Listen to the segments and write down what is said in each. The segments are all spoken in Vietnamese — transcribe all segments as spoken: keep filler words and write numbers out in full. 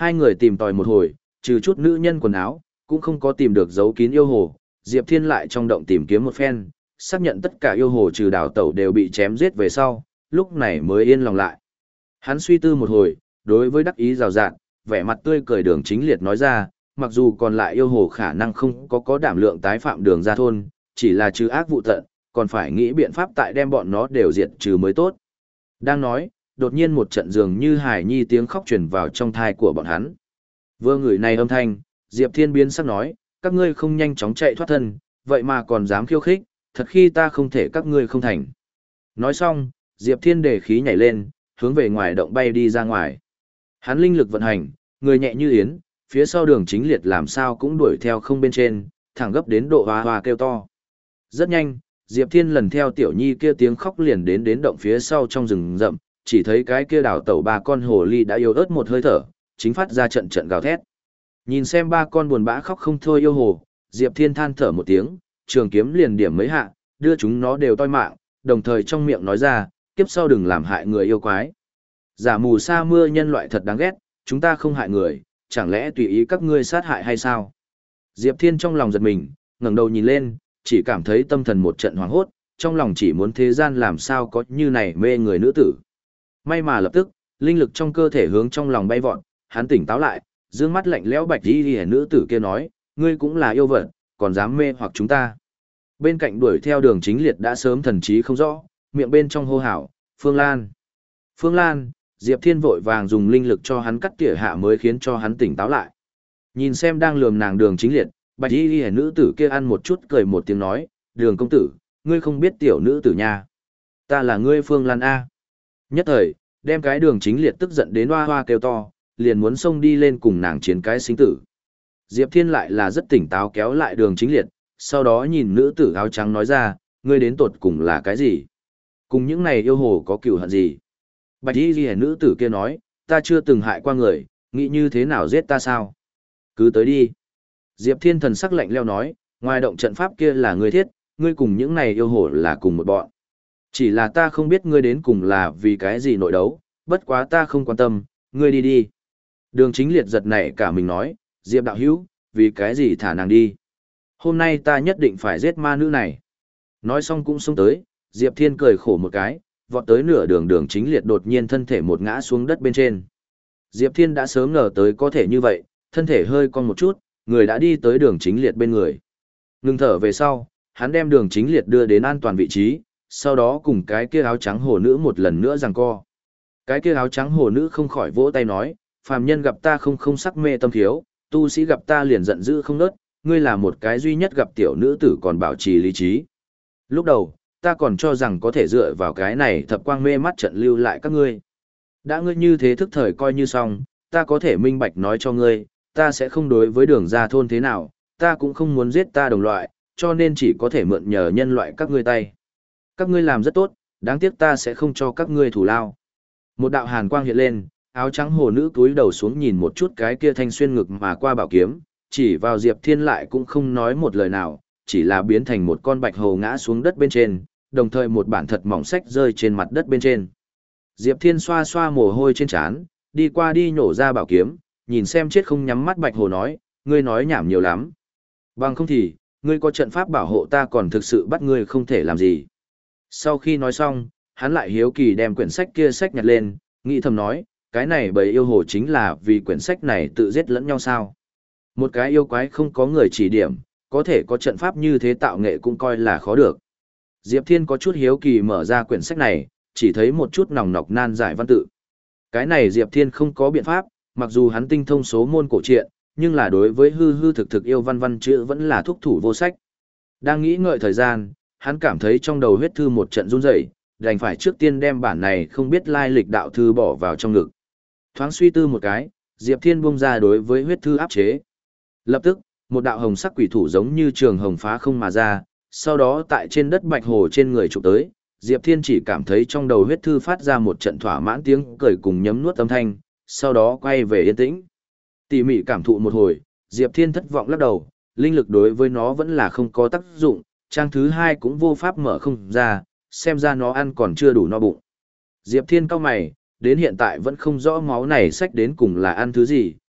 Hai người tìm tòi một hồi, trừ chút nữ nhân quần áo, cũng không có tìm được dấu kín yêu hồ. Diệp Thiên lại trong động tìm kiếm một phen, xác nhận tất cả yêu hồ trừ đào tẩu đều bị chém giết về sau, lúc này mới yên lòng lại. Hắn suy tư một hồi, đối với đắc ý rào rạt, vẻ mặt tươi cười Đường Chính Liệt nói ra, mặc dù còn lại yêu hồ khả năng không có có đảm lượng tái phạm Đường ra thôn, chỉ là trừ ác vụ tận, còn phải nghĩ biện pháp tại đem bọn nó đều diệt trừ mới tốt. Đang nói, đột nhiên một trận dường như hài nhi tiếng khóc truyền vào trong thai của bọn hắn. Vừa ngửi này âm thanh, Diệp Thiên biến sắc nói, các ngươi không nhanh chóng chạy thoát thân, vậy mà còn dám khiêu khích, thật khi ta không thể các ngươi không thành. Nói xong, Diệp Thiên đề khí nhảy lên, hướng về ngoài động bay đi ra ngoài. Hắn linh lực vận hành, người nhẹ như yến, phía sau Đường Chính Liệt làm sao cũng đuổi theo không bên trên, thẳng gấp đến độ hoa hoa kêu to. Rất nhanh, Diệp Thiên lần theo tiểu nhi kia tiếng khóc liền đến đến động phía sau trong rừng rậm, chỉ thấy cái kia đảo tẩu ba con hồ ly đã yếu ớt một hơi thở, chính phát ra trận trận gào thét. Nhìn xem ba con buồn bã khóc không thôi yêu hồ, Diệp Thiên than thở một tiếng, trường kiếm liền điểm mấy hạ, đưa chúng nó đều toi mạng, đồng thời trong miệng nói ra, kiếp sau đừng làm hại người yêu quái. Giả mù sa mưa nhân loại thật đáng ghét, chúng ta không hại người, chẳng lẽ tùy ý các ngươi sát hại hay sao? Diệp Thiên trong lòng giật mình, ngẩng đầu nhìn lên, chỉ cảm thấy tâm thần một trận hoảng hốt, trong lòng chỉ muốn thế gian làm sao có như này mê người nữ tử. May mà lập tức, linh lực trong cơ thể hướng trong lòng bay vọt, hắn tỉnh táo lại, dương mắt lạnh lẽo bạch y liễu nữ tử kia nói, ngươi cũng là yêu vật, còn dám mê hoặc chúng ta. Bên cạnh đuổi theo Đường Chính Liệt đã sớm thần trí không rõ, miệng bên trong hô hào, Phương Lan. Phương Lan, Diệp Thiên vội vàng dùng linh lực cho hắn cắt tỉa hạ mới khiến cho hắn tỉnh táo lại. Nhìn xem đang lườm nàng Đường Chính Liệt, bạch y liễu nữ tử kia ăn một chút cười một tiếng nói, Đường công tử, ngươi không biết tiểu nữ tử nha. Ta là ngươi Phương Lan A. Nhất thời, đem cái Đường Chính Liệt tức giận đến hoa hoa kêu to, liền muốn xông đi lên cùng nàng chiến cái sinh tử. Diệp Thiên lại là rất tỉnh táo kéo lại Đường Chính Liệt, sau đó nhìn nữ tử áo trắng nói ra, ngươi đến tột cùng là cái gì? Cùng những này yêu hồ có cừu hận gì? Bạch y ghi nữ tử kia nói, ta chưa từng hại qua người, nghĩ như thế nào giết ta sao? Cứ tới đi. Diệp Thiên thần sắc lạnh leo nói, ngoài động trận pháp kia là ngươi thiết, ngươi cùng những này yêu hồ là cùng một bọn. Chỉ là ta không biết ngươi đến cùng là vì cái gì nội đấu, bất quá ta không quan tâm, ngươi đi đi. Đường Chính Liệt giật nảy cả mình nói, Diệp đạo hữu, vì cái gì thả nàng đi. Hôm nay ta nhất định phải giết ma nữ này. Nói xong cũng xông tới, Diệp Thiên cười khổ một cái, vọt tới nửa đường Đường Chính Liệt đột nhiên thân thể một ngã xuống đất bên trên. Diệp Thiên đã sớm ngờ tới có thể như vậy, thân thể hơi cong một chút, người đã đi tới Đường Chính Liệt bên người. Ngừng thở về sau, hắn đem Đường Chính Liệt đưa đến an toàn vị trí, sau đó cùng cái kia áo trắng hồ nữ một lần nữa giằng co. Cái kia áo trắng hồ nữ không khỏi vỗ tay nói, phàm nhân gặp ta không không sắc mê tâm thiếu, tu sĩ gặp ta liền giận dữ không nớt, ngươi là một cái duy nhất gặp tiểu nữ tử còn bảo trì lý trí. Lúc đầu, ta còn cho rằng có thể dựa vào cái này thập quang mê mắt trận lưu lại các ngươi. Đã ngươi như thế thức thời coi như xong, ta có thể minh bạch nói cho ngươi, ta sẽ không đối với Đường ra thôn thế nào, ta cũng không muốn giết ta đồng loại, cho nên chỉ có thể mượn nhờ nhân loại các ngươi tay. Các ngươi làm rất tốt, đáng tiếc ta sẽ không cho các ngươi thủ lao. Một đạo hàn quang hiện lên, áo trắng hồ nữ túi đầu xuống nhìn một chút cái kia thanh xuyên ngực mà qua bảo kiếm, chỉ vào Diệp Thiên lại cũng không nói một lời nào, chỉ là biến thành một con bạch hồ ngã xuống đất bên trên, đồng thời một bản thật mỏng sách rơi trên mặt đất bên trên. Diệp Thiên xoa xoa mồ hôi trên trán, đi qua đi nhổ ra bảo kiếm, nhìn xem chết không nhắm mắt bạch hồ nói, ngươi nói nhảm nhiều lắm. Bằng không thì, ngươi có trận pháp bảo hộ ta còn thực sự bắt ngươi không thể làm gì. Sau khi nói xong, hắn lại hiếu kỳ đem quyển sách kia sách nhặt lên, nghĩ thầm nói, cái này bầy yêu hồ chính là vì quyển sách này tự giết lẫn nhau sao. Một cái yêu quái không có người chỉ điểm, có thể có trận pháp như thế tạo nghệ cũng coi là khó được. Diệp Thiên có chút hiếu kỳ mở ra quyển sách này, chỉ thấy một chút nòng nọc nan giải văn tự. Cái này Diệp Thiên không có biện pháp, mặc dù hắn tinh thông số môn cổ truyện, nhưng là đối với hư hư thực thực yêu văn văn chữ vẫn là thúc thủ vô sách. Đang nghĩ ngợi thời gian, hắn cảm thấy trong đầu huyết thư một trận run rẩy, đành phải trước tiên đem bản này không biết lai lịch đạo thư bỏ vào trong ngực. Thoáng suy tư một cái, Diệp Thiên buông ra đối với huyết thư áp chế. Lập tức, một đạo hồng sắc quỷ thủ giống như trường hồng phá không mà ra, sau đó tại trên đất bạch hồ trên người chụp tới, Diệp Thiên chỉ cảm thấy trong đầu huyết thư phát ra một trận thỏa mãn tiếng cười cùng nhấm nuốt âm thanh, sau đó quay về yên tĩnh. Tỉ mỉ cảm thụ một hồi, Diệp Thiên thất vọng lắc đầu, linh lực đối với nó vẫn là không có tác dụng, trang thứ hai cũng vô pháp mở không ra, xem ra nó ăn còn chưa đủ no bụng. Diệp Thiên cau mày, đến hiện tại vẫn không rõ máu này sách đến cùng là ăn thứ gì,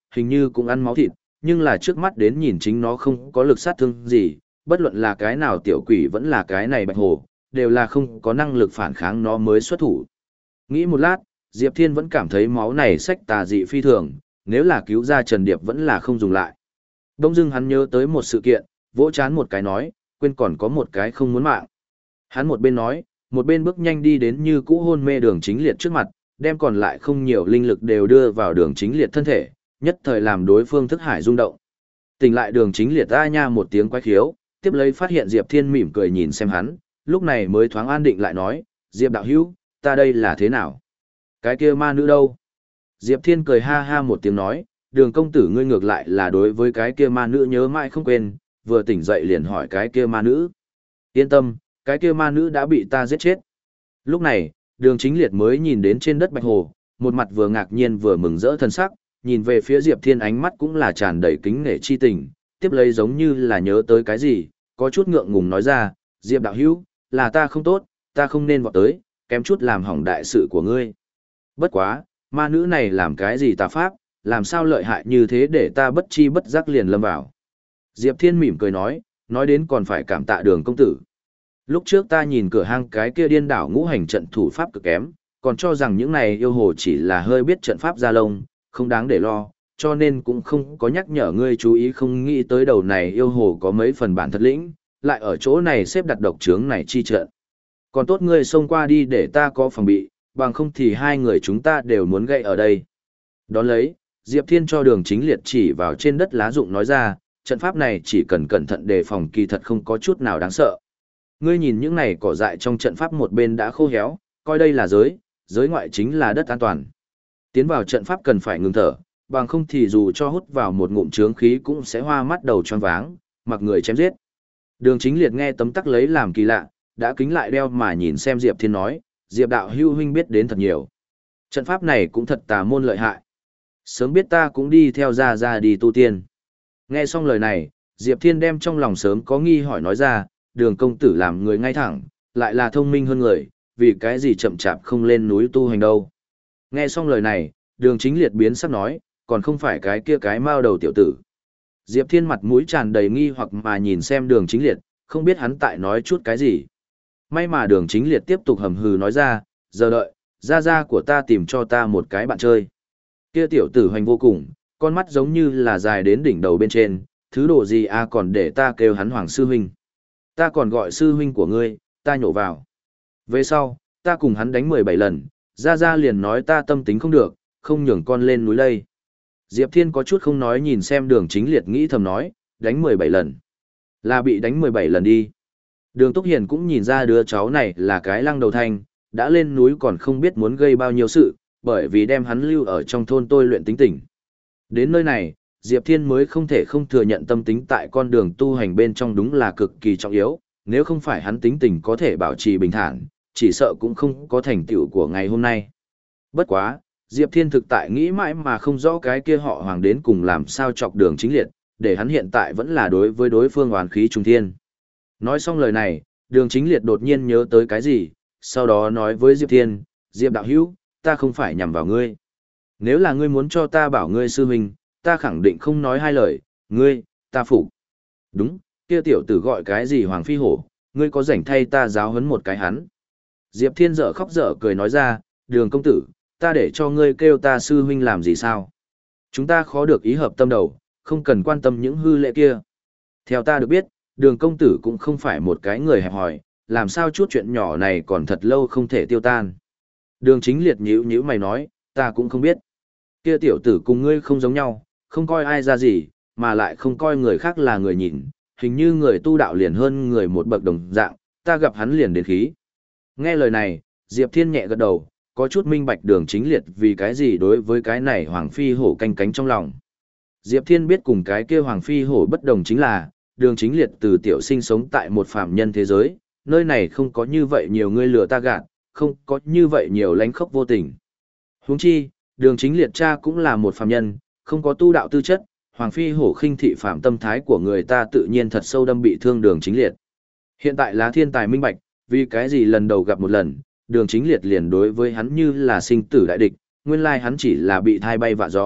hình như cũng ăn máu thịt, nhưng là trước mắt đến nhìn chính nó không có lực sát thương gì, bất luận là cái nào tiểu quỷ vẫn là cái này bạch hồ, đều là không có năng lực phản kháng nó mới xuất thủ. Nghĩ một lát, Diệp Thiên vẫn cảm thấy máu này sách tà dị phi thường, nếu là cứu ra Trần Điệp vẫn là không dùng lại. Đông dưng hắn nhớ tới một sự kiện, vỗ chán một cái nói, quên còn có một cái không muốn mạng. Hắn một bên nói, một bên bước nhanh đi đến như cũ hôn mê Đường Chính Liệt trước mặt, đem còn lại không nhiều linh lực đều đưa vào Đường Chính Liệt thân thể, nhất thời làm đối phương thức hải rung động. Tỉnh lại Đường Chính Liệt a nha một tiếng quái khiếu, tiếp lấy phát hiện Diệp Thiên mỉm cười nhìn xem hắn, lúc này mới thoáng an định lại nói, Diệp đạo hữu, ta đây là thế nào? Cái kia ma nữ đâu? Diệp Thiên cười ha ha một tiếng nói, Đường công tử ngươi ngược lại là đối với cái kia ma nữ nhớ mãi không quên, vừa tỉnh dậy liền hỏi cái kia ma nữ. Yên tâm, cái kia ma nữ đã bị ta giết chết. Lúc này, Đường Chính Liệt mới nhìn đến trên đất bạch hồ, một mặt vừa ngạc nhiên vừa mừng rỡ thân sắc, nhìn về phía Diệp Thiên ánh mắt cũng là tràn đầy kính nể chi tình, tiếp lấy giống như là nhớ tới cái gì, có chút ngượng ngùng nói ra, Diệp đạo hữu, là ta không tốt, ta không nên vọt tới, kém chút làm hỏng đại sự của ngươi. Bất quá, ma nữ này làm cái gì tà pháp, làm sao lợi hại như thế để ta bất chi bất giác liền lâm vào. Diệp Thiên mỉm cười nói, nói đến còn phải cảm tạ Đường công tử. Lúc trước ta nhìn cửa hang cái kia điên đảo ngũ hành trận thủ pháp cực kém, còn cho rằng những này yêu hồ chỉ là hơi biết trận pháp ra lông, không đáng để lo, cho nên cũng không có nhắc nhở ngươi chú ý không nghĩ tới đầu này yêu hồ có mấy phần bản thật lĩnh, lại ở chỗ này xếp đặt độc trướng này chi trận. Còn tốt ngươi xông qua đi để ta có phòng bị, bằng không thì hai người chúng ta đều muốn gậy ở đây. Đón lấy, Diệp Thiên cho Đường Chính Liệt chỉ vào trên đất lá rụng nói ra, trận pháp này chỉ cần cẩn thận đề phòng kỳ thật không có chút nào đáng sợ. Ngươi nhìn những này cỏ dại trong trận pháp một bên đã khô héo, coi đây là giới, giới ngoại chính là đất an toàn. Tiến vào trận pháp cần phải ngừng thở, bằng không thì dù cho hút vào một ngụm trướng khí cũng sẽ hoa mắt đầu choáng váng, mặc người chém giết. Đường Chính Liệt nghe tấm tắc lấy làm kỳ lạ, đã kính lại đeo mà nhìn xem Diệp Thiên nói, Diệp đạo hữu huynh biết đến thật nhiều. Trận pháp này cũng thật tà môn lợi hại. Sớm biết ta cũng đi theo ra ra đi tu tiên. Nghe xong lời này, Diệp Thiên đem trong lòng sớm có nghi hỏi nói ra, Đường công tử làm người ngay thẳng, lại là thông minh hơn người, vì cái gì chậm chạp không lên núi tu hành đâu. Nghe xong lời này, Đường Chính Liệt biến sắc nói, còn không phải cái kia cái mao đầu tiểu tử. Diệp Thiên mặt mũi tràn đầy nghi hoặc mà nhìn xem Đường Chính Liệt, không biết hắn tại nói chút cái gì. May mà Đường Chính Liệt tiếp tục hầm hừ nói ra, giờ đợi, gia gia của ta tìm cho ta một cái bạn chơi. Kia tiểu tử hoành vô cùng, con mắt giống như là dài đến đỉnh đầu bên trên, thứ đồ gì à còn để ta kêu hắn Hoàng sư huynh. Ta còn gọi sư huynh của ngươi, ta nhổ vào. Về sau, ta cùng hắn đánh mười bảy lần, gia gia liền nói ta tâm tính không được, không nhường con lên núi đây. Diệp Thiên có chút không nói nhìn xem Đường Chính Liệt nghĩ thầm nói, đánh mười bảy lần. Là bị đánh mười bảy lần đi. Đường Túc Hiền cũng nhìn ra đứa cháu này là cái lăng đầu thanh, đã lên núi còn không biết muốn gây bao nhiêu sự, bởi vì đem hắn lưu ở trong thôn tôi luyện tính tình. Đến nơi này, Diệp Thiên mới không thể không thừa nhận tâm tính tại con đường tu hành bên trong đúng là cực kỳ trọng yếu, nếu không phải hắn tính tình có thể bảo trì bình thản, chỉ sợ cũng không có thành tựu của ngày hôm nay. Bất quá, Diệp Thiên thực tại nghĩ mãi mà không rõ cái kia họ Hoàng đến cùng làm sao chọc Đường Chính Liệt, để hắn hiện tại vẫn là đối với đối phương oán khí trung thiên. Nói xong lời này, Đường Chính Liệt đột nhiên nhớ tới cái gì, sau đó nói với Diệp Thiên, Diệp đạo hữu, ta không phải nhằm vào ngươi. Nếu là ngươi muốn cho ta bảo ngươi sư huynh, ta khẳng định không nói hai lời, ngươi, ta phục. Đúng, kia tiểu tử gọi cái gì Hoàng Phi Hổ, ngươi có rảnh thay ta giáo huấn một cái hắn. Diệp Thiên dở khóc dở cười nói ra, Đường công tử, ta để cho ngươi kêu ta sư huynh làm gì sao? Chúng ta khó được ý hợp tâm đầu, không cần quan tâm những hư lệ kia. Theo ta được biết, Đường công tử cũng không phải một cái người hẹp hòi, làm sao chút chuyện nhỏ này còn thật lâu không thể tiêu tan. Đường Chính Liệt nhíu nhíu mày nói, ta cũng không biết. Kia tiểu tử cùng ngươi không giống nhau, không coi ai ra gì, mà lại không coi người khác là người nhìn, hình như người tu đạo liền hơn người một bậc đồng dạng, ta gặp hắn liền đến khí. Nghe lời này, Diệp Thiên nhẹ gật đầu, có chút minh bạch Đường Chính Liệt vì cái gì đối với cái này Hoàng Phi Hổ canh cánh trong lòng. Diệp Thiên biết cùng cái kia Hoàng Phi Hổ bất đồng chính là, Đường Chính Liệt từ tiểu sinh sống tại một phàm nhân thế giới, nơi này không có như vậy nhiều người lừa ta gạt, không có như vậy nhiều lánh khóc vô tình. Huống chi, Đường Chính Liệt cha cũng là một phàm nhân, không có tu đạo tư chất, Hoàng Phi Hổ khinh thị phạm tâm thái của người ta tự nhiên thật sâu đâm bị thương Đường Chính Liệt. Hiện tại là thiên tài minh bạch, vì cái gì lần đầu gặp một lần, Đường Chính Liệt liền đối với hắn như là sinh tử đại địch, nguyên lai hắn chỉ là bị thai bay vạ gió,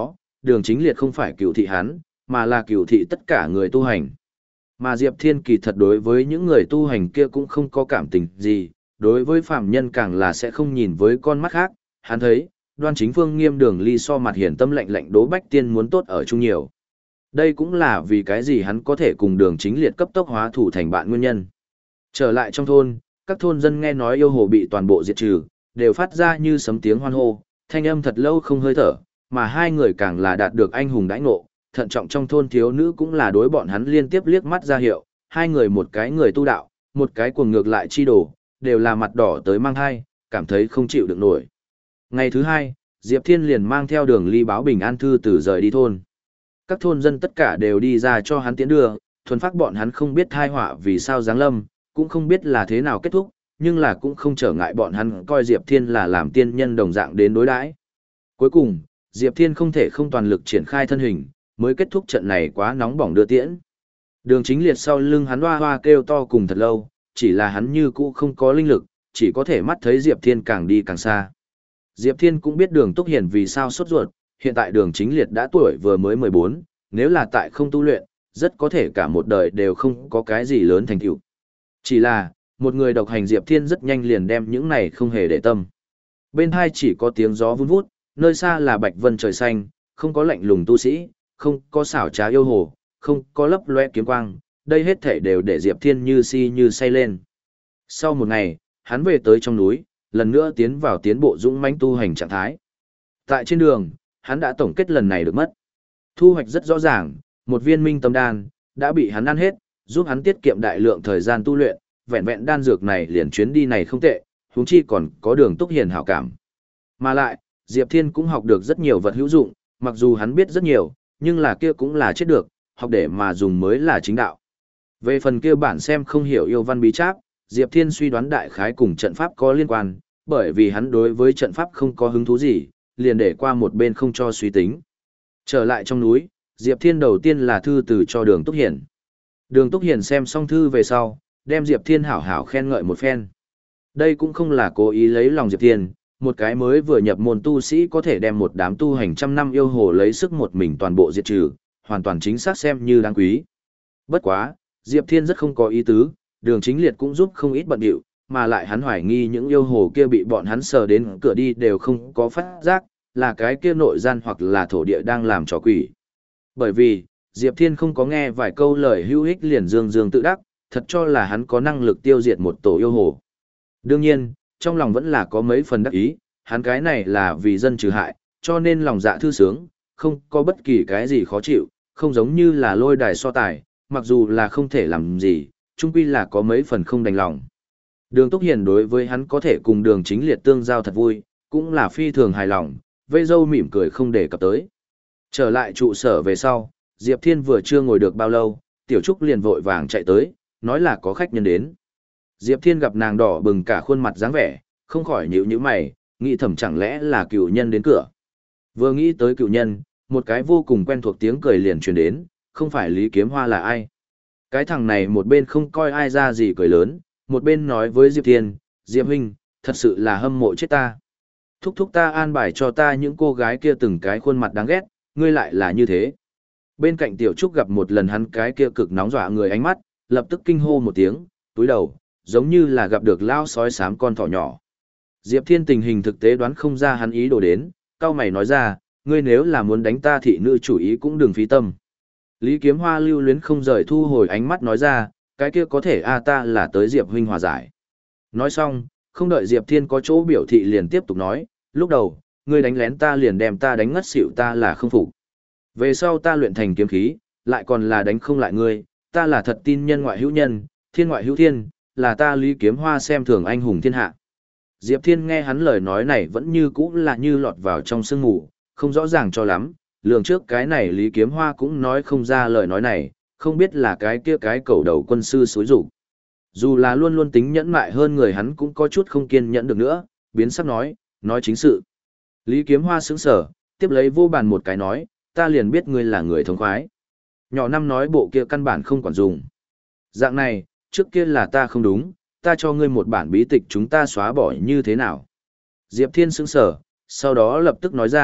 đường chính liệt không phải cựu thị hắn, mà là cựu thị tất cả người tu hành. Mà Diệp Thiên kỳ thật đối với những người tu hành kia cũng không có cảm tình gì, đối với phạm nhân càng là sẽ không nhìn với con mắt khác, hắn thấy, Đoan Chính Phương Nghiêm Đường Ly so mặt hiển tâm lạnh lạnh Đỗ Bách Tiên muốn tốt ở chung nhiều. Đây cũng là vì cái gì hắn có thể cùng đường chính liệt cấp tốc hóa thủ thành bạn nguyên nhân. Trở lại trong thôn, các thôn dân nghe nói yêu hồ bị toàn bộ diệt trừ, đều phát ra như sấm tiếng hoan hô, thanh âm thật lâu không hơi thở, mà hai người càng là đạt được anh hùng đãi ngộ, thận trọng trong thôn thiếu nữ cũng là đối bọn hắn liên tiếp liếc mắt ra hiệu, hai người một cái người tu đạo, một cái cuồng ngược lại chi đồ, đều là mặt đỏ tới mang hai, cảm thấy không chịu được nổi. Ngày thứ hai, Diệp Thiên liền mang theo Đường Ly báo bình an thư từ rời đi thôn. Các thôn dân tất cả đều đi ra cho hắn tiến đưa, thuần phát bọn hắn không biết thai họa vì sao giáng lâm, cũng không biết là thế nào kết thúc, nhưng là cũng không trở ngại bọn hắn coi Diệp Thiên là làm tiên nhân đồng dạng đến đối đãi. Cuối cùng, Diệp Thiên không thể không toàn lực triển khai thân hình, mới kết thúc trận này quá nóng bỏng đưa tiễn. Đường chính liệt sau lưng hắn hoa hoa kêu to cùng thật lâu, chỉ là hắn như cũ không có linh lực, chỉ có thể mắt thấy Diệp Thiên càng đi càng xa. Diệp Thiên cũng biết đường Túc Hiền vì sao sốt ruột, hiện tại đường chính liệt đã tuổi vừa mới mười bốn, nếu là tại không tu luyện, rất có thể cả một đời đều không có cái gì lớn thành tựu. Chỉ là, một người độc hành Diệp Thiên rất nhanh liền đem những này không hề để tâm. Bên hai chỉ có tiếng gió vun vút, nơi xa là bạch vân trời xanh, không có lạnh lùng tu sĩ, không có xảo trá yêu hồ, không có lấp loe kiếm quang, đây hết thể đều để Diệp Thiên như si như say lên. Sau một ngày, hắn về tới trong núi, lần nữa tiến vào tiến bộ dũng mãnh tu hành trạng thái. Tại trên đường, hắn đã tổng kết lần này được mất. Thu hoạch rất rõ ràng, một viên minh tâm đan đã bị hắn ăn hết, giúp hắn tiết kiệm đại lượng thời gian tu luyện, vẹn vẹn đan dược này liền chuyến đi này không tệ, huống chi còn có đường Túc Hiền hảo cảm. Mà lại, Diệp Thiên cũng học được rất nhiều vật hữu dụng, mặc dù hắn biết rất nhiều, nhưng là kia cũng là chết được, học để mà dùng mới là chính đạo. Về phần kia bản xem không hiểu yêu văn bí tráp, Diệp Thiên suy đoán đại khái cùng trận pháp có liên quan, bởi vì hắn đối với trận pháp không có hứng thú gì, liền để qua một bên không cho suy tính. Trở lại trong núi, Diệp Thiên đầu tiên là thư từ cho Đường Túc Hiền. Đường Túc Hiền xem xong thư về sau, đem Diệp Thiên hảo hảo khen ngợi một phen. Đây cũng không là cố ý lấy lòng Diệp Thiên, một cái mới vừa nhập môn tu sĩ có thể đem một đám tu hành trăm năm yêu hồ lấy sức một mình toàn bộ diệt trừ, hoàn toàn chính xác xem như đáng quý. Bất quá, Diệp Thiên rất không có ý tứ, Đường Chính Liệt cũng giúp không ít bận điệu, mà lại hắn hoài nghi những yêu hồ kia bị bọn hắn sờ đến cửa đi đều không có phát giác, là cái kia nội gian hoặc là thổ địa đang làm trò quỷ. Bởi vì, Diệp Thiên không có nghe vài câu lời hữu ích liền dương dương tự đắc, thật cho là hắn có năng lực tiêu diệt một tổ yêu hồ. Đương nhiên, trong lòng vẫn là có mấy phần đắc ý, hắn cái này là vì dân trừ hại, cho nên lòng dạ thư sướng, không có bất kỳ cái gì khó chịu, không giống như là lôi đài so tài, mặc dù là không thể làm gì, chung quy là có mấy phần không đành lòng. Đường Túc Hiền đối với hắn có thể cùng Đường Chính Liệt tương giao thật vui, cũng là phi thường hài lòng, vây dâu mỉm cười không để cập tới. Trở lại trụ sở về sau, Diệp Thiên vừa chưa ngồi được bao lâu, Tiểu Trúc liền vội vàng chạy tới, nói là có khách nhân đến. Diệp Thiên gặp nàng đỏ bừng cả khuôn mặt dáng vẻ, không khỏi nhíu nhíu mày, nghĩ thầm chẳng lẽ là cựu nhân đến cửa. Vừa nghĩ tới cựu nhân, một cái vô cùng quen thuộc tiếng cười liền truyền đến, không phải Lý Kiếm Hoa là ai. Cái thằng này một bên không coi ai ra gì cười lớn, một bên nói với Diệp Thiên, Diệp huynh, thật sự là hâm mộ chết ta. Thúc thúc ta an bài cho ta những cô gái kia từng cái khuôn mặt đáng ghét, ngươi lại là như thế. Bên cạnh Tiểu Trúc gặp một lần hắn cái kia cực nóng dọa người ánh mắt, lập tức kinh hô một tiếng, túi đầu, giống như là gặp được lao sói xám con thỏ nhỏ. Diệp Thiên tình hình thực tế đoán không ra hắn ý đồ đến, cao mày nói ra, ngươi nếu là muốn đánh ta thị nữ chủ ý cũng đừng phí tâm. Lý Kiếm Hoa lưu luyến không rời thu hồi ánh mắt nói ra, cái kia có thể a ta là tới Diệp huynh hòa giải. Nói xong, không đợi Diệp Thiên có chỗ biểu thị liền tiếp tục nói, lúc đầu, ngươi đánh lén ta liền đem ta đánh ngất xỉu ta là không phục. Về sau ta luyện thành kiếm khí, lại còn là đánh không lại ngươi, ta là thật tin nhân ngoại hữu nhân, thiên ngoại hữu thiên, là ta Lý Kiếm Hoa xem thường anh hùng thiên hạ. Diệp Thiên nghe hắn lời nói này vẫn như cũ là như lọt vào trong sương mù, không rõ ràng cho lắm, lường trước cái này Lý Kiếm Hoa cũng nói không ra lời nói này, không biết là cái kia cái cầu đầu quân sư xối rủ. Dù là luôn luôn tính nhẫn mại hơn người hắn cũng có chút không kiên nhẫn được nữa, biến sắc nói, nói chính sự. Lý Kiếm Hoa sững sở, tiếp lấy vô bàn một cái nói, ta liền biết ngươi là người thống khoái. Nhỏ năm nói bộ kia căn bản không quản dùng. Dạng này, trước kia là ta không đúng, ta cho ngươi một bản bí tịch chúng ta xóa bỏ như thế nào. Diệp Thiên sững sở, sau đó lập tức nói ra,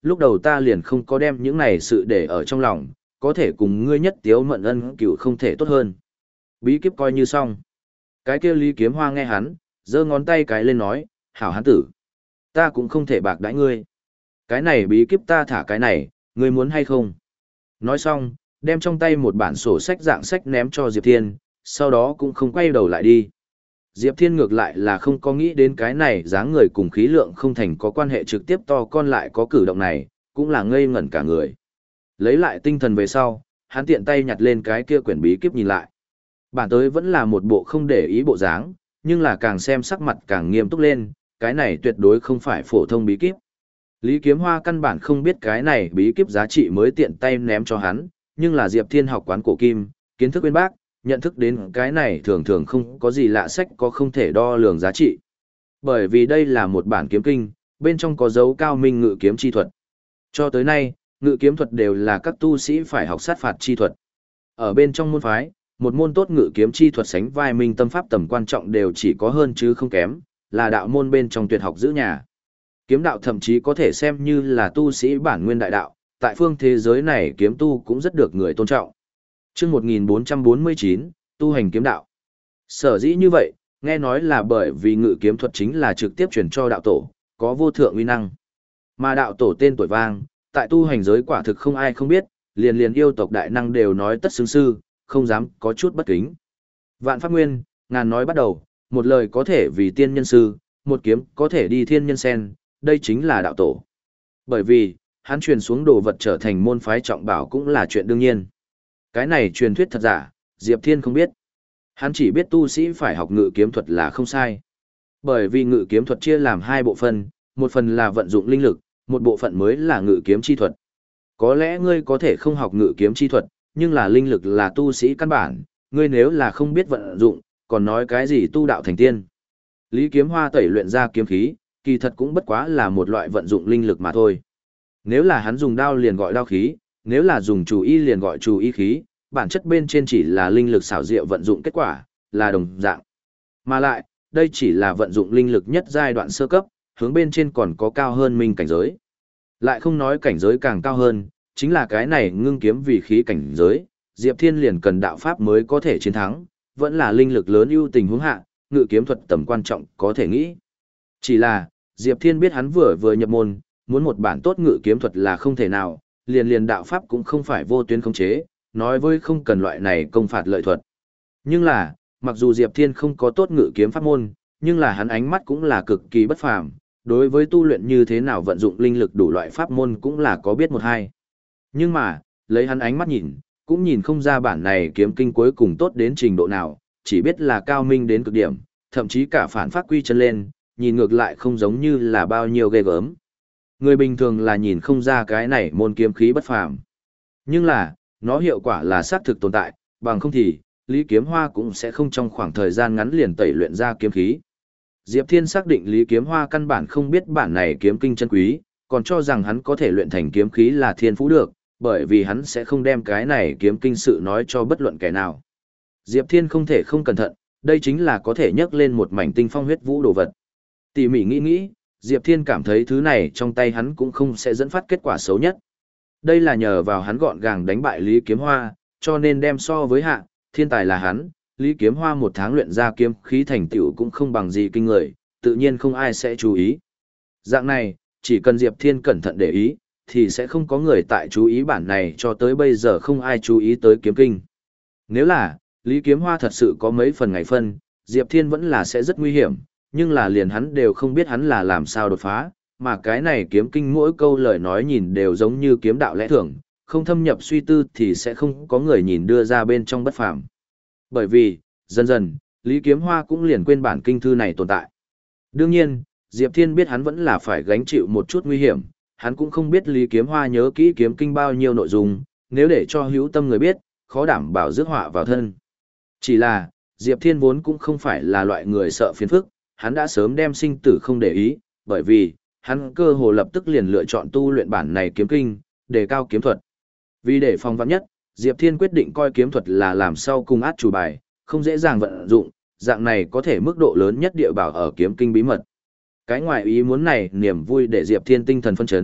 lúc đầu ta liền không có đem những này sự để ở trong lòng, có thể cùng ngươi nhất tiếu mận ân cửu không thể tốt hơn. Bí kíp coi như xong. Cái kia Lý Kiếm Hoa nghe hắn, giơ ngón tay cái lên nói, hảo hán tử. Ta cũng không thể bạc đãi ngươi. Cái này bí kíp ta thả cái này, ngươi muốn hay không? Nói xong, đem trong tay một bản sổ sách dạng sách ném cho Diệp Thiên, sau đó cũng không quay đầu lại đi. Diệp Thiên ngược lại là không có nghĩ đến cái này dáng người cùng khí lượng không thành có quan hệ trực tiếp to con lại có cử động này, cũng là ngây ngẩn cả người. Lấy lại tinh thần về sau, hắn tiện tay nhặt lên cái kia quyển bí kíp nhìn lại. Bản tới vẫn là một bộ không để ý bộ dáng, nhưng là càng xem sắc mặt càng nghiêm túc lên, cái này tuyệt đối không phải phổ thông bí kíp. Lý Kiếm Hoa căn bản không biết cái này bí kíp giá trị mới tiện tay ném cho hắn, nhưng là Diệp Thiên học quán cổ kim, kiến thức bên bác, nhận thức đến cái này thường thường không có gì lạ sách có không thể đo lường giá trị. Bởi vì đây là một bản kiếm kinh, bên trong có dấu cao minh ngự kiếm chi thuật. Cho tới nay, ngự kiếm thuật đều là các tu sĩ phải học sát phạt chi thuật. Ở bên trong môn phái, một môn tốt ngự kiếm chi thuật sánh vai minh tâm pháp tầm quan trọng đều chỉ có hơn chứ không kém, là đạo môn bên trong tuyệt học giữ nhà. Kiếm đạo thậm chí có thể xem như là tu sĩ bản nguyên đại đạo, tại phương thế giới này kiếm tu cũng rất được người tôn trọng. Chương một nghìn bốn trăm bốn mươi chín, tu hành kiếm đạo. Sở dĩ như vậy, nghe nói là bởi vì ngự kiếm thuật chính là trực tiếp truyền cho đạo tổ, có vô thượng uy năng. Mà đạo tổ tên tuổi vang, tại tu hành giới quả thực không ai không biết, liền liền yêu tộc đại năng đều nói tất xứng sư, không dám có chút bất kính. Vạn pháp nguyên, ngàn nói bắt đầu, một lời có thể vì tiên nhân sư, một kiếm có thể đi thiên nhân sen, đây chính là đạo tổ. Bởi vì, hắn truyền xuống đồ vật trở thành môn phái trọng bảo cũng là chuyện đương nhiên. Cái này truyền thuyết thật giả, Diệp Thiên không biết. Hắn chỉ biết tu sĩ phải học ngự kiếm thuật là không sai. Bởi vì ngự kiếm thuật chia làm hai bộ phận, một phần là vận dụng linh lực, một bộ phận mới là ngự kiếm chi thuật. Có lẽ ngươi có thể không học ngự kiếm chi thuật, nhưng là linh lực là tu sĩ căn bản, ngươi nếu là không biết vận dụng, còn nói cái gì tu đạo thành tiên. Lý Kiếm Hoa tẩy luyện ra kiếm khí, kỳ thật cũng bất quá là một loại vận dụng linh lực mà thôi. Nếu là hắn dùng đao liền gọi đao khí, nếu là dùng chủ y liền gọi chủ y khí, bản chất bên trên chỉ là linh lực xảo diệu vận dụng kết quả, là đồng dạng. Mà lại, đây chỉ là vận dụng linh lực nhất giai đoạn sơ cấp, hướng bên trên còn có cao hơn minh cảnh giới. Lại không nói cảnh giới càng cao hơn, chính là cái này ngưng kiếm vì khí cảnh giới, Diệp Thiên liền cần đạo pháp mới có thể chiến thắng, vẫn là linh lực lớn ưu tình huống hạ, ngự kiếm thuật tầm quan trọng có thể nghĩ. Chỉ là, Diệp Thiên biết hắn vừa vừa nhập môn, muốn một bản tốt ngự kiếm thuật là không thể nào, liền liền đạo pháp cũng không phải vô tuyến khống chế, nói với không cần loại này công phạt lợi thuật. Nhưng là, mặc dù Diệp Thiên không có tốt ngự kiếm pháp môn, nhưng là hắn ánh mắt cũng là cực kỳ bất phàm, đối với tu luyện như thế nào vận dụng linh lực đủ loại pháp môn cũng là có biết một hai. Nhưng mà, lấy hắn ánh mắt nhìn, cũng nhìn không ra bản này kiếm kinh cuối cùng tốt đến trình độ nào, chỉ biết là cao minh đến cực điểm, thậm chí cả phản phát quy chân lên, nhìn ngược lại không giống như là bao nhiêu ghê gớm. Người bình thường là nhìn không ra cái này môn kiếm khí bất phàm. Nhưng là, nó hiệu quả là xác thực tồn tại, bằng không thì, Lý Kiếm Hoa cũng sẽ không trong khoảng thời gian ngắn liền tẩy luyện ra kiếm khí. Diệp Thiên xác định Lý Kiếm Hoa căn bản không biết bản này kiếm kinh chân quý, còn cho rằng hắn có thể luyện thành kiếm khí là thiên phú được, bởi vì hắn sẽ không đem cái này kiếm kinh sự nói cho bất luận kẻ nào. Diệp Thiên không thể không cẩn thận, đây chính là có thể nhấc lên một mảnh tinh phong huyết vũ đồ vật. Tỉ mỉ nghĩ nghĩ, Diệp Thiên cảm thấy thứ này trong tay hắn cũng không sẽ dẫn phát kết quả xấu nhất. Đây là nhờ vào hắn gọn gàng đánh bại Lý Kiếm Hoa, cho nên đem so với hạ, thiên tài là hắn, Lý Kiếm Hoa một tháng luyện ra kiếm khí thành tựu cũng không bằng gì kinh người, tự nhiên không ai sẽ chú ý. Dạng này, chỉ cần Diệp Thiên cẩn thận để ý, thì sẽ không có người tại chú ý bản này cho tới bây giờ không ai chú ý tới kiếm kinh. Nếu là, Lý Kiếm Hoa thật sự có mấy phần ngày phân, Diệp Thiên vẫn là sẽ rất nguy hiểm, nhưng là liền hắn đều không biết hắn là làm sao đột phá, mà cái này kiếm kinh mỗi câu lời nói nhìn đều giống như kiếm đạo lẽ thường, không thâm nhập suy tư thì sẽ không có người nhìn đưa ra bên trong bất phàm. Bởi vì, dần dần, Lý Kiếm Hoa cũng liền quên bản kinh thư này tồn tại. Đương nhiên, Diệp Thiên biết hắn vẫn là phải gánh chịu một chút nguy hiểm, hắn cũng không biết Lý Kiếm Hoa nhớ kỹ kiếm kinh bao nhiêu nội dung, nếu để cho hữu tâm người biết, khó đảm bảo rước họa vào thân. Chỉ là, Diệp Thiên vốn cũng không phải là loại người sợ phiền phức, hắn đã sớm đem sinh tử không để ý, bởi vì, hắn cơ hồ lập tức liền lựa chọn tu luyện bản này kiếm kinh, đề cao kiếm thuật. Vì để phòng vạn nhất, Diệp Thiên quyết định coi kiếm thuật là làm sau cùng át chủ bài, không dễ dàng vận dụng, dạng này có thể mức độ lớn nhất địa bảo ở kiếm kinh bí mật. Cái ngoại ý muốn này niềm vui để Diệp Thiên tinh thần phân chấn,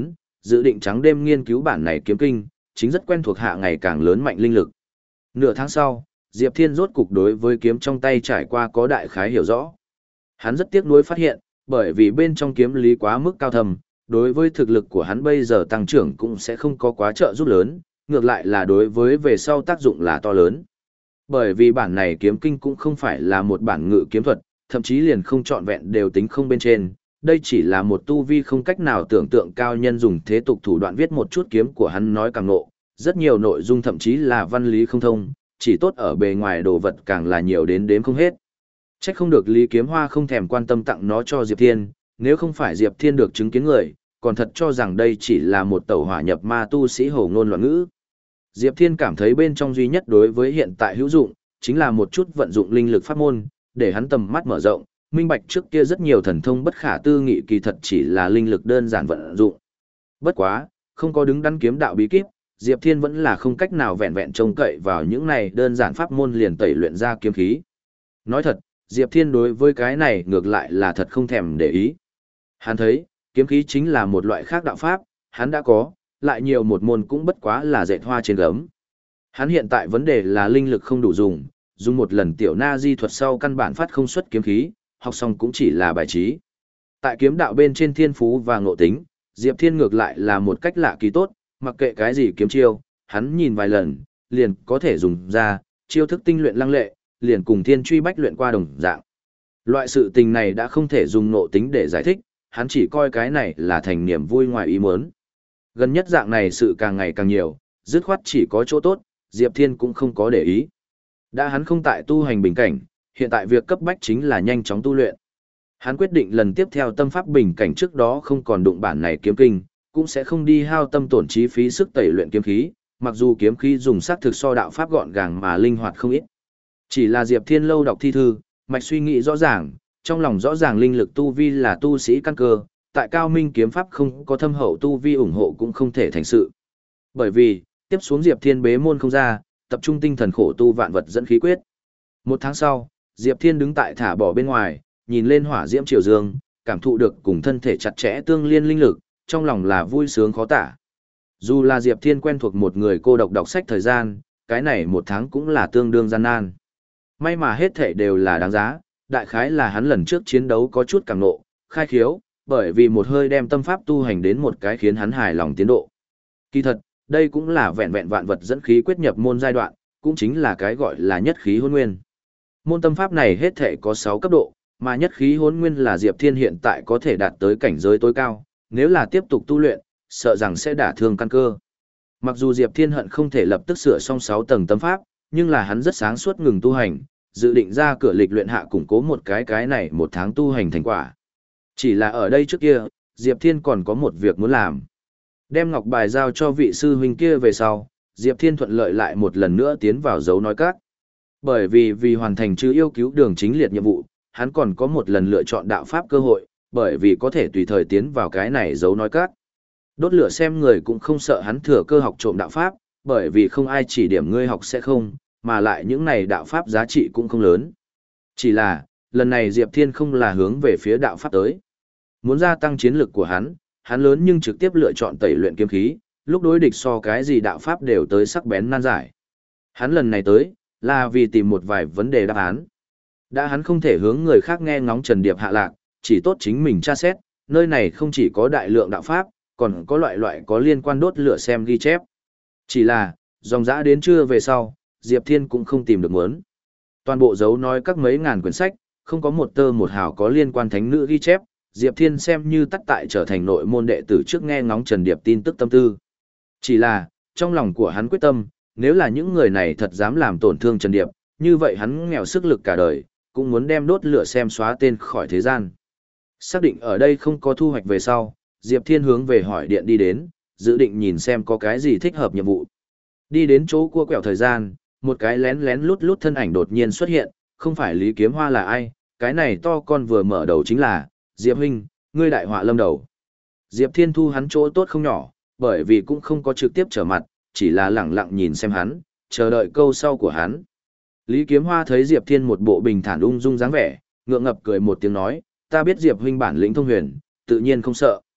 dự định trắng đêm nghiên cứu bản này kiếm kinh, chính rất quen thuộc hạ ngày càng lớn mạnh linh lực. Nửa tháng sau, Diệp Thiên rốt cục đối với kiếm trong tay trải qua có đại khái hiểu rõ. Hắn rất tiếc nuối phát hiện, bởi vì bên trong kiếm lý quá mức cao thầm, đối với thực lực của hắn bây giờ tăng trưởng cũng sẽ không có quá trợ giúp lớn, ngược lại là đối với về sau tác dụng là to lớn. Bởi vì bản này kiếm kinh cũng không phải là một bản ngự kiếm thuật, thậm chí liền không trọn vẹn đều tính không bên trên, đây chỉ là một tu vi không cách nào tưởng tượng cao nhân dùng thế tục thủ đoạn viết một chút kiếm của hắn nói càng nộ, rất nhiều nội dung thậm chí là văn lý không thông, chỉ tốt ở bề ngoài đồ vật càng là nhiều đến đếm không hết. Trách không được Lý Kiếm Hoa không thèm quan tâm tặng nó cho Diệp Thiên, nếu không phải Diệp Thiên được chứng kiến người, còn thật cho rằng đây chỉ là một tẩu hỏa nhập ma tu sĩ hồ ngôn loạn ngữ. Diệp Thiên cảm thấy bên trong duy nhất đối với hiện tại hữu dụng, chính là một chút vận dụng linh lực pháp môn, để hắn tầm mắt mở rộng, minh bạch trước kia rất nhiều thần thông bất khả tư nghị kỳ thật chỉ là linh lực đơn giản vận dụng. Bất quá, không có đứng đắn kiếm đạo bí kíp, Diệp Thiên vẫn là không cách nào vẹn vẹn trông cậy vào những này đơn giản pháp môn liền tẩy luyện ra kiếm khí. Nói thật, Diệp Thiên đối với cái này ngược lại là thật không thèm để ý. Hắn thấy, kiếm khí chính là một loại khác đạo pháp, hắn đã có, lại nhiều một môn cũng bất quá là dệt hoa trên gấm. Hắn hiện tại vấn đề là linh lực không đủ dùng, dùng một lần tiểu na di thuật sau căn bản phát không xuất kiếm khí, học xong cũng chỉ là bài trí. Tại kiếm đạo bên trên thiên phú và ngộ tính, Diệp Thiên ngược lại là một cách lạ kỳ tốt, mặc kệ cái gì kiếm chiêu, hắn nhìn vài lần, liền có thể dùng ra, chiêu thức tinh luyện lăng lệ, liền cùng thiên truy bách luyện qua đồng dạng. Loại sự tình này đã không thể dùng ngộ tính để giải thích, hắn chỉ coi cái này là thành niềm vui ngoài ý muốn. Gần nhất dạng này sự càng ngày càng nhiều, dứt khoát chỉ có chỗ tốt, Diệp Thiên cũng không có để ý. Đã hắn không tại tu hành bình cảnh, hiện tại việc cấp bách chính là nhanh chóng tu luyện. Hắn quyết định lần tiếp theo tâm pháp bình cảnh trước đó không còn đụng bản này kiếm kinh, cũng sẽ không đi hao tâm tổn trí phí sức tẩy luyện kiếm khí, mặc dù kiếm khí dùng sắc thực so đạo pháp gọn gàng mà linh hoạt không ít. Chỉ là Diệp Thiên lâu đọc thi thư, mạch suy nghĩ rõ ràng, trong lòng rõ ràng linh lực tu vi là tu sĩ căn cơ, tại cao minh kiếm pháp không có thâm hậu tu vi ủng hộ cũng không thể thành sự. Bởi vì, tiếp xuống Diệp Thiên bế môn không ra, tập trung tinh thần khổ tu vạn vật dẫn khí quyết. Một tháng sau, Diệp Thiên đứng tại thả bỏ bên ngoài, nhìn lên hỏa diễm triều dương, cảm thụ được cùng thân thể chặt chẽ tương liên linh lực, trong lòng là vui sướng khó tả. Dù là Diệp Thiên quen thuộc một người cô độc đọc sách thời gian, cái này một tháng cũng là tương đương gian nan. May mà hết thể đều là đáng giá, đại khái là hắn lần trước chiến đấu có chút càng nộ, khai khiếu, bởi vì một hơi đem tâm pháp tu hành đến một cái khiến hắn hài lòng tiến độ. Kỳ thật, đây cũng là vẹn vẹn vạn vật dẫn khí quyết nhập môn giai đoạn, cũng chính là cái gọi là nhất khí hôn nguyên. Môn tâm pháp này hết thể có sáu cấp độ, mà nhất khí hôn nguyên là Diệp Thiên hiện tại có thể đạt tới cảnh giới tối cao, nếu là tiếp tục tu luyện, sợ rằng sẽ đả thương căn cơ. Mặc dù Diệp Thiên hận không thể lập tức sửa xong sáu tầng tâm pháp, nhưng là hắn rất sáng suốt ngừng tu hành, dự định ra cửa lịch luyện hạ củng cố một cái cái này một tháng tu hành thành quả. Chỉ là ở đây trước kia, Diệp Thiên còn có một việc muốn làm. Đem ngọc bài giao cho vị sư huynh kia về sau, Diệp Thiên thuận lợi lại một lần nữa tiến vào dấu nói các. Bởi vì vì hoàn thành chư yêu cứu đường chính liệt nhiệm vụ, hắn còn có một lần lựa chọn đạo pháp cơ hội, bởi vì có thể tùy thời tiến vào cái này dấu nói các. Đốt lửa xem người cũng không sợ hắn thừa cơ học trộm đạo pháp, bởi vì không ai chỉ điểm ngươi học sẽ không, mà lại những này đạo pháp giá trị cũng không lớn. Chỉ là, lần này Diệp Thiên không là hướng về phía đạo pháp tới. Muốn gia tăng chiến lực của hắn, hắn lớn nhưng trực tiếp lựa chọn tẩy luyện kiếm khí, lúc đối địch so cái gì đạo pháp đều tới sắc bén nan giải. Hắn lần này tới, là vì tìm một vài vấn đề đáp án. Đã hắn không thể hướng người khác nghe ngóng Trần Điệp hạ lạc, chỉ tốt chính mình tra xét, nơi này không chỉ có đại lượng đạo pháp, còn có loại loại có liên quan đốt lửa xem ghi chép. Chỉ là, dòng dã đến trưa về sau, Diệp Thiên cũng không tìm được muốn. Toàn bộ dấu nói các mấy ngàn quyển sách, không có một tơ một hào có liên quan thánh nữ ghi chép, Diệp Thiên xem như tắc tại trở thành nội môn đệ tử trước nghe ngóng Trần Điệp tin tức tâm tư. Chỉ là, trong lòng của hắn quyết tâm, nếu là những người này thật dám làm tổn thương Trần Điệp, như vậy hắn nghèo sức lực cả đời, cũng muốn đem đốt lửa xem xóa tên khỏi thế gian. Xác định ở đây không có thu hoạch về sau, Diệp Thiên hướng về hỏi điện đi đến, dự định nhìn xem có cái gì thích hợp nhiệm vụ. Đi đến chỗ cua quẹo thời gian, một cái lén lén lút lút thân ảnh đột nhiên xuất hiện, không phải Lý Kiếm Hoa là ai, cái này to con vừa mở đầu chính là, Diệp huynh, ngươi đại họa lâm đầu. Diệp Thiên thu hắn chỗ tốt không nhỏ, bởi vì cũng không có trực tiếp trở mặt, chỉ là lẳng lặng nhìn xem hắn, chờ đợi câu sau của hắn. Lý Kiếm Hoa thấy Diệp Thiên một bộ bình thản ung dung dáng vẻ, ngượng ngập cười một tiếng nói, ta biết Diệp huynh bản lĩnh thông huyền, tự nhiên không sợ.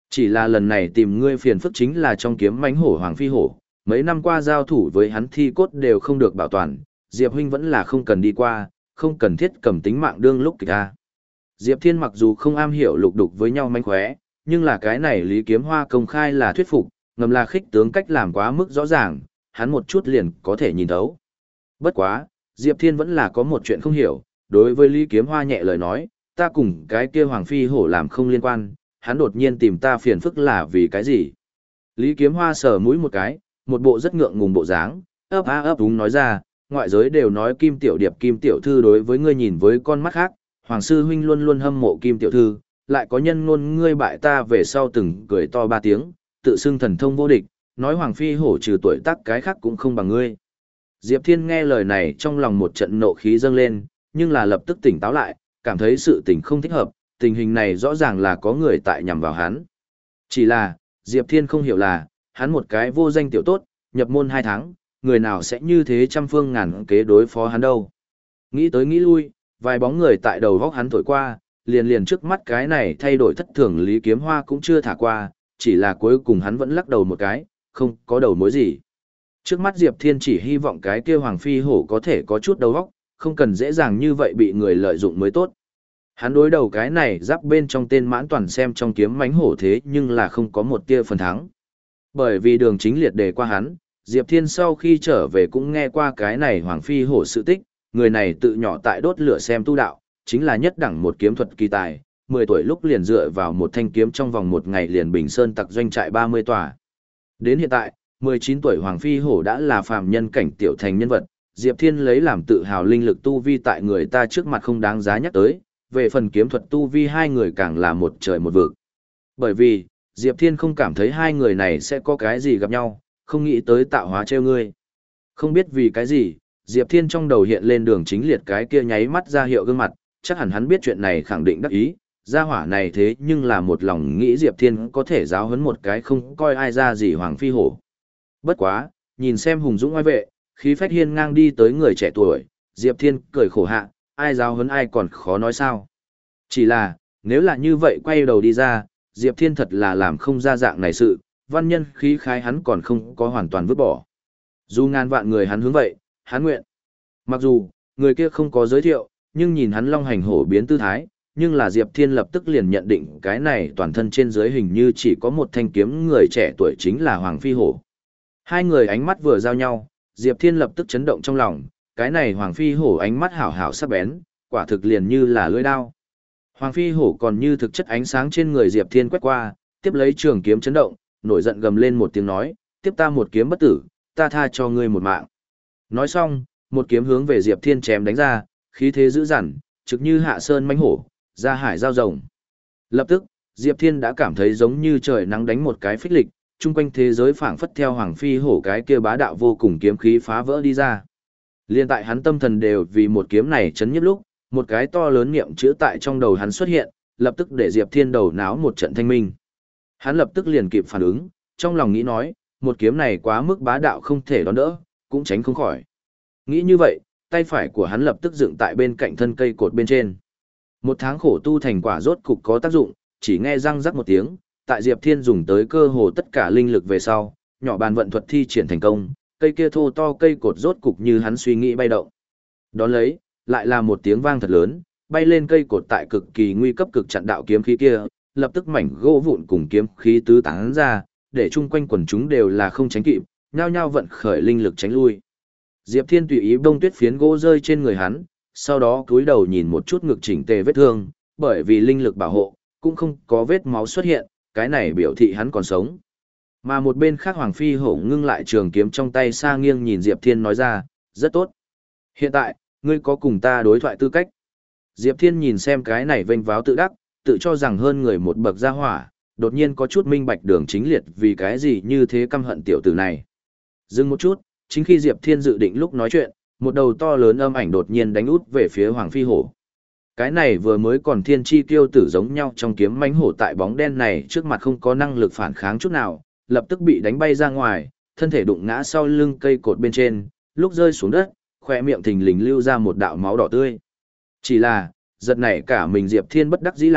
Chỉ là lần này tìm ngươi phiền phức chính là trong kiếm mãnh hổ Hoàng Phi Hổ, mấy năm qua giao thủ với hắn thi cốt đều không được bảo toàn, Diệp huynh vẫn là không cần đi qua, không cần thiết cầm tính mạng đương lúc kịch ta. Diệp Thiên mặc dù không am hiểu lục đục với nhau manh khóe, nhưng là cái này Lý Kiếm Hoa công khai là thuyết phục, ngầm là khích tướng cách làm quá mức rõ ràng, hắn một chút liền có thể nhìn thấu. Bất quá, Diệp Thiên vẫn là có một chuyện không hiểu, đối với Lý Kiếm Hoa nhẹ lời nói, ta cùng cái kia Hoàng Phi Hổ làm không liên quan, hắn đột nhiên tìm ta phiền phức là vì cái gì? Lý Kiếm Hoa sờ mũi một cái, một bộ rất ngượng ngùng bộ dáng, ấp á ấp úng nói ra, ngoại giới đều nói Kim Tiểu Điệp Kim Tiểu Thư đối với ngươi nhìn với con mắt khác, Hoàng Sư Huynh luôn luôn hâm mộ Kim Tiểu Thư, lại có nhân ngôn ngươi bại ta về sau từng cười to ba tiếng, tự xưng thần thông vô địch, nói Hoàng Phi Hổ trừ tuổi tác cái khác cũng không bằng ngươi. Diệp Thiên nghe lời này trong lòng một trận nộ khí dâng lên, nhưng là lập tức tỉnh táo lại, cảm thấy sự tình không thích hợp, tình hình này rõ ràng là có người tại nhằm vào hắn. Chỉ là, Diệp Thiên không hiểu là, hắn một cái vô danh tiểu tốt, nhập môn hai tháng, người nào sẽ như thế trăm phương ngàn kế đối phó hắn đâu. Nghĩ tới nghĩ lui, vài bóng người tại đầu góc hắn thổi qua, liền liền trước mắt cái này thay đổi thất thường Lý Kiếm Hoa cũng chưa thả qua, chỉ là cuối cùng hắn vẫn lắc đầu một cái, không có đầu mối gì. Trước mắt Diệp Thiên chỉ hy vọng cái kia Hoàng Phi Hổ có thể có chút đầu óc, không cần dễ dàng như vậy bị người lợi dụng mới tốt. Hắn đối đầu cái này giáp bên trong tên mãn toàn xem trong kiếm mánh hổ thế nhưng là không có một tia phần thắng. Bởi vì đường chính liệt đề qua hắn, Diệp Thiên sau khi trở về cũng nghe qua cái này Hoàng Phi Hổ sự tích, người này tự nhỏ tại đốt lửa xem tu đạo, chính là nhất đẳng một kiếm thuật kỳ tài, mười tuổi lúc liền dựa vào một thanh kiếm trong vòng một ngày liền bình sơn tặc doanh trại ba mươi tòa. Đến hiện tại, mười chín tuổi Hoàng Phi Hổ đã là phàm nhân cảnh tiểu thành nhân vật, Diệp Thiên lấy làm tự hào linh lực tu vi tại người ta trước mặt không đáng giá nhắc tới, về phần kiếm thuật tu vi hai người càng là một trời một vực. Bởi vì, Diệp Thiên không cảm thấy hai người này sẽ có cái gì gặp nhau, không nghĩ tới tạo hóa trêu ngươi. Không biết vì cái gì, Diệp Thiên trong đầu hiện lên đường chính liệt cái kia nháy mắt ra hiệu gương mặt, chắc hẳn hắn biết chuyện này khẳng định đắc ý, gia hỏa này thế nhưng là một lòng nghĩ Diệp Thiên có thể giáo huấn một cái không coi ai ra gì Hoàng Phi Hổ. Bất quá, nhìn xem hùng dũng oai vệ, khí phách hiên ngang đi tới người trẻ tuổi, Diệp Thiên cười khổ hạ, ai giáo huấn ai còn khó nói sao. Chỉ là, nếu là như vậy quay đầu đi ra, Diệp Thiên thật là làm không ra dạng này sự, văn nhân khí khái hắn còn không có hoàn toàn vứt bỏ. Dù ngàn vạn người hắn hướng vậy, hắn nguyện. Mặc dù, người kia không có giới thiệu, nhưng nhìn hắn long hành hổ biến tư thái, nhưng là Diệp Thiên lập tức liền nhận định cái này toàn thân trên dưới hình như chỉ có một thanh kiếm người trẻ tuổi chính là Hoàng Phi Hổ. Hai người ánh mắt vừa giao nhau, Diệp Thiên lập tức chấn động trong lòng, cái này Hoàng Phi Hổ ánh mắt hảo hảo sắc bén, quả thực liền như là lưỡi đao. Hoàng Phi Hổ còn như thực chất ánh sáng trên người Diệp Thiên quét qua, tiếp lấy trường kiếm chấn động, nổi giận gầm lên một tiếng nói, tiếp ta một kiếm bất tử, ta tha cho ngươi một mạng. Nói xong, một kiếm hướng về Diệp Thiên chém đánh ra, khí thế dữ dằn, trực như hạ sơn mãnh hổ, ra hải giao rồng. Lập tức, Diệp Thiên đã cảm thấy giống như trời nắng đánh một cái phích lịch, chung quanh thế giới phảng phất theo Hoàng Phi Hổ cái kia bá đạo vô cùng kiếm khí phá vỡ đi ra. Liên tại hắn tâm thần đều vì một kiếm này chấn nhiếp lúc, một cái to lớn niệm chữ tại trong đầu hắn xuất hiện, lập tức để Diệp Thiên đầu náo một trận thanh minh. Hắn lập tức liền kịp phản ứng, trong lòng nghĩ nói, một kiếm này quá mức bá đạo không thể đón đỡ, cũng tránh không khỏi. Nghĩ như vậy, tay phải của hắn lập tức dựng tại bên cạnh thân cây cột bên trên. Một tháng khổ tu thành quả rốt cục có tác dụng, chỉ nghe răng rắc một tiếng, tại Diệp Thiên dùng tới cơ hồ tất cả linh lực về sau, nhỏ bàn vận thuật thi triển thành công, cây kia thô to cây cột rốt cục như hắn suy nghĩ bay động. Đón lấy, lại là một tiếng vang thật lớn, bay lên cây cột tại cực kỳ nguy cấp cực chặn đạo kiếm khí kia, lập tức mảnh gỗ vụn cùng kiếm khí tứ tán ra, để chung quanh quần chúng đều là không tránh kịp, nhao nhao vận khởi linh lực tránh lui. Diệp Thiên tùy ý bông tuyết phiến gỗ rơi trên người hắn, sau đó cúi đầu nhìn một chút ngực chỉnh tề vết thương, bởi vì linh lực bảo hộ, cũng không có vết máu xuất hiện, cái này biểu thị hắn còn sống. Mà một bên khác Hoàng Phi Hổ ngưng lại trường kiếm trong tay xa nghiêng nhìn Diệp Thiên nói ra, rất tốt. Hiện tại, ngươi có cùng ta đối thoại tư cách. Diệp Thiên nhìn xem cái này vênh váo tự đắc, tự cho rằng hơn người một bậc gia hỏa, đột nhiên có chút minh bạch đường chính liệt vì cái gì như thế căm hận tiểu tử này. Dừng một chút, chính khi Diệp Thiên dự định lúc nói chuyện, một đầu to lớn âm ảnh đột nhiên đánh út về phía Hoàng Phi Hổ. Cái này vừa mới còn thiên chi tiêu tử giống nhau trong kiếm mãnh hổ tại bóng đen này trước mặt không có năng lực phản kháng chút nào, lập tức bị đánh bay ra ngoài, thân thể đụng ngã sau lưng cây cột bên trên, lúc rơi xuống đất, khỏe miệng thình lình lưu ra một đạo máu đỏ tươi. Chỉ là, giật này cả mình Diệp Thiên bất đắc dĩ là,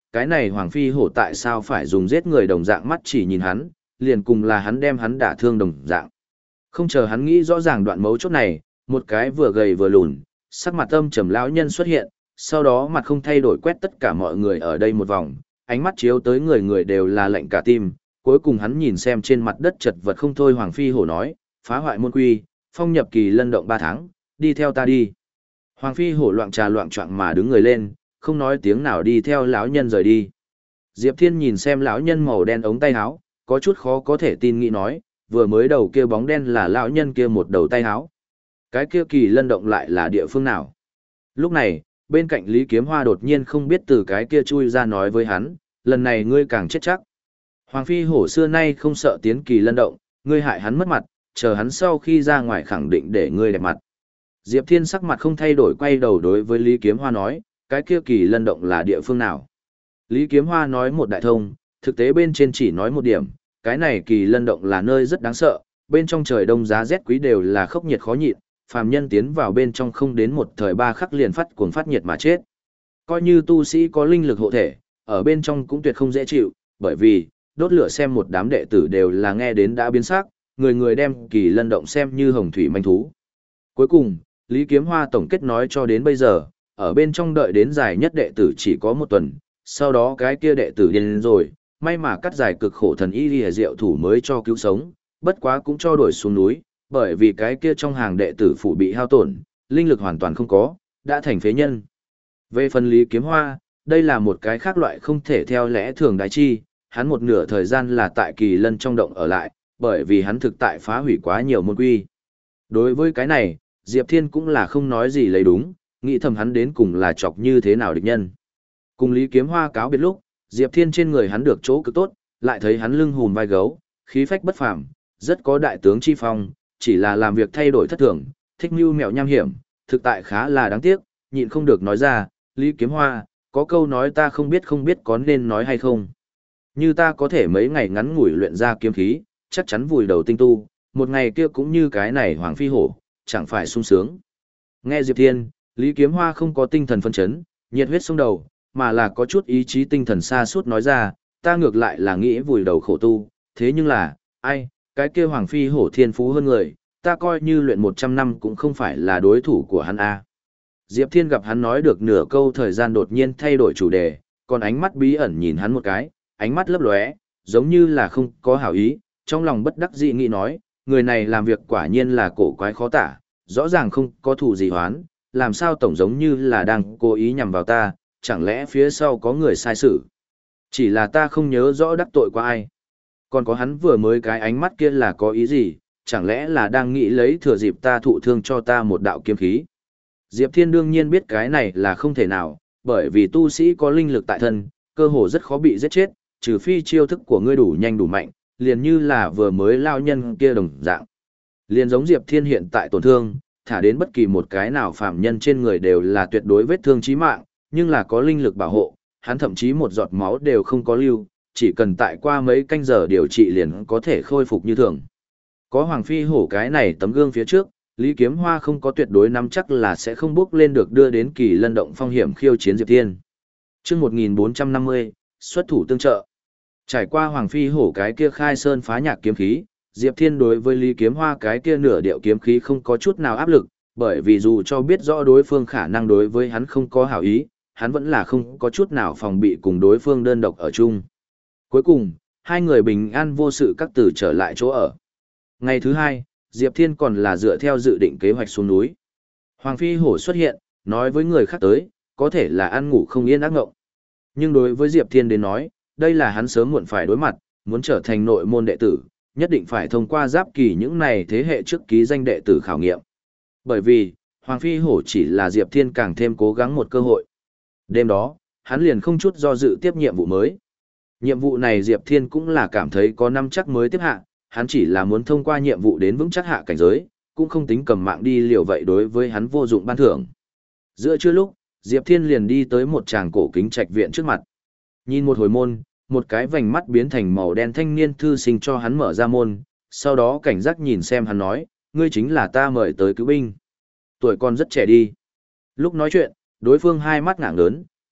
cái này Hoàng Phi Hổ tại sao phải dùng giết người đồng dạng mắt chỉ nhìn hắn, liền cùng là hắn đem hắn đả thương đồng dạng. Không chờ hắn nghĩ rõ ràng đoạn mấu chốt này, một cái vừa gầy vừa lùn, sắc mặt âm trầm lão nhân xuất hiện, sau đó mặt không thay đổi quét tất cả mọi người ở đây một vòng, ánh mắt chiếu tới người người đều là lạnh cả tim, cuối cùng hắn nhìn xem trên mặt đất chật vật không thôi Hoàng Phi Hổ nói, phá hoại môn quy, phong nhập kỳ lân động ba tháng, đi theo ta đi. Hoàng Phi Hổ loạn trà loạn choạng mà đứng người lên, không nói tiếng nào đi theo lão nhân rời đi. Diệp Thiên nhìn xem lão nhân màu đen ống tay áo, có chút khó có thể tin nghĩ nói, vừa mới đầu kia bóng đen là lão nhân kia một đầu tay áo. Cái kia kỳ lân động lại là địa phương nào? Lúc này, bên cạnh Lý Kiếm Hoa đột nhiên không biết từ cái kia chui ra nói với hắn, lần này ngươi càng chết chắc. Hoàng Phi Hổ xưa nay không sợ tiến kỳ lân động, ngươi hại hắn mất mặt, chờ hắn sau khi ra ngoài khẳng định để ngươi đẹp mặt. Diệp Thiên sắc mặt không thay đổi quay đầu đối với Lý Kiếm Hoa nói, cái kia kỳ lân động là địa phương nào? Lý Kiếm Hoa nói một đại thông, thực tế bên trên chỉ nói một điểm, cái này kỳ lân động là nơi rất đáng sợ, bên trong trời đông giá rét quý đều là khốc nhiệt khó nhịn, phàm nhân tiến vào bên trong không đến một thời ba khắc liền phát cuồng phát nhiệt mà chết. Coi như tu sĩ có linh lực hộ thể, ở bên trong cũng tuyệt không dễ chịu, bởi vì, đốt lửa xem một đám đệ tử đều là nghe đến đã biến sắc, người người đem kỳ lân động xem như hồng thủy manh thú. Cuối cùng, Lý Kiếm Hoa tổng kết nói cho đến bây giờ, ở bên trong đợi đến dài nhất đệ tử chỉ có một tuần, sau đó cái kia đệ tử điên rồi, may mà cắt dài cực khổ thần y lìa diệu thủ mới cho cứu sống, bất quá cũng cho đuổi xuống núi, bởi vì cái kia trong hàng đệ tử phụ bị hao tổn, linh lực hoàn toàn không có, đã thành phế nhân. Về phần Lý Kiếm Hoa, đây là một cái khác loại không thể theo lẽ thường đại chi, hắn một nửa thời gian là tại kỳ lân trong động ở lại, bởi vì hắn thực tại phá hủy quá nhiều môn quy. Đối với cái này, Diệp Thiên cũng là không nói gì lấy đúng, nghĩ thầm hắn đến cùng là chọc như thế nào địch nhân. Cùng Lý Kiếm Hoa cáo biệt lúc, Diệp Thiên trên người hắn được chỗ cực tốt, lại thấy hắn lưng hùm vai gấu, khí phách bất phàm, rất có đại tướng chi phong, chỉ là làm việc thay đổi thất thường, thích mưu mẹo nham hiểm, thực tại khá là đáng tiếc, nhịn không được nói ra, Lý Kiếm Hoa, có câu nói ta không biết không biết có nên nói hay không. Như ta có thể mấy ngày ngắn ngủi luyện ra kiếm khí, chắc chắn vùi đầu tinh tu, một ngày kia cũng như cái này Hoàng Phi Hổ, chẳng phải sung sướng. Nghe Diệp Thiên, Lý Kiếm Hoa không có tinh thần phân chấn, nhiệt huyết sông đầu, mà là có chút ý chí tinh thần xa suốt nói ra, ta ngược lại là nghĩ vùi đầu khổ tu, thế nhưng là, ai, cái kia Hoàng Phi Hổ thiên phú hơn người, ta coi như luyện một trăm năm cũng không phải là đối thủ của hắn a. Diệp Thiên gặp hắn nói được nửa câu thời gian đột nhiên thay đổi chủ đề, còn ánh mắt bí ẩn nhìn hắn một cái, ánh mắt lấp lóe, giống như là không có hảo ý, trong lòng bất đắc dĩ nghĩ nói, người này làm việc quả nhiên là cổ quái khó tả, rõ ràng không có thù gì hoán, làm sao tổng giống như là đang cố ý nhằm vào ta, chẳng lẽ phía sau có người sai sự. Chỉ là ta không nhớ rõ đắc tội qua ai. Còn có hắn vừa mới cái ánh mắt kia là có ý gì, chẳng lẽ là đang nghĩ lấy thừa dịp ta thụ thương cho ta một đạo kiếm khí. Diệp Thiên đương nhiên biết cái này là không thể nào, bởi vì tu sĩ có linh lực tại thân, cơ hồ rất khó bị giết chết, trừ phi chiêu thức của ngươi đủ nhanh đủ mạnh, liền như là vừa mới lao nhân kia đồng dạng. Liền giống Diệp Thiên hiện tại tổn thương, thả đến bất kỳ một cái nào phạm nhân trên người đều là tuyệt đối vết thương chí mạng, nhưng là có linh lực bảo hộ, hắn thậm chí một giọt máu đều không có lưu, chỉ cần tại qua mấy canh giờ điều trị liền có thể khôi phục như thường. Có Hoàng Phi Hổ cái này tấm gương phía trước, Lý Kiếm Hoa không có tuyệt đối nắm chắc là sẽ không bước lên được đưa đến kỳ lân động phong hiểm khiêu chiến Diệp Thiên. Chương một nghìn bốn trăm năm mươi, xuất thủ tương trợ. Trải qua Hoàng Phi Hổ cái kia khai sơn phá nhạc kiếm khí, Diệp Thiên đối với Lý Kiếm Hoa cái kia nửa điệu kiếm khí không có chút nào áp lực, bởi vì dù cho biết rõ đối phương khả năng đối với hắn không có hảo ý, hắn vẫn là không có chút nào phòng bị cùng đối phương đơn độc ở chung. Cuối cùng, hai người bình an vô sự các tử trở lại chỗ ở. Ngày thứ hai, Diệp Thiên còn là dựa theo dự định kế hoạch xuống núi. Hoàng Phi Hổ xuất hiện, nói với người khác tới, có thể là ăn ngủ không yên ác ngộng. Nhưng đối với Diệp Thiên đến nói, đây là hắn sớm muộn phải đối mặt, muốn trở thành nội môn đệ tử, nhất định phải thông qua giáp kỳ những này thế hệ trước ký danh đệ tử khảo nghiệm. Bởi vì, Hoàng Phi Hổ chỉ là Diệp Thiên càng thêm cố gắng một cơ hội. Đêm đó, hắn liền không chút do dự tiếp nhiệm vụ mới. Nhiệm vụ này Diệp Thiên cũng là cảm thấy có năm chắc mới tiếp hạ, hắn chỉ là muốn thông qua nhiệm vụ đến vững chắc hạ cảnh giới, cũng không tính cầm mạng đi liều vậy đối với hắn vô dụng ban thưởng. Giữa trưa lúc, Diệp Thiên liền đi tới một tràng cổ kính trạch viện trước mặt. Nhìn một hồi môn, một cái vành mắt biến thành màu đen thanh niên thư sinh cho hắn mở ra môn, sau đó cảnh giác nhìn xem hắn nói, ngươi chính là ta mời tới cứu binh. Tuổi con rất trẻ đi. Lúc nói chuyện, đối phương hai mắt ngạng lớn,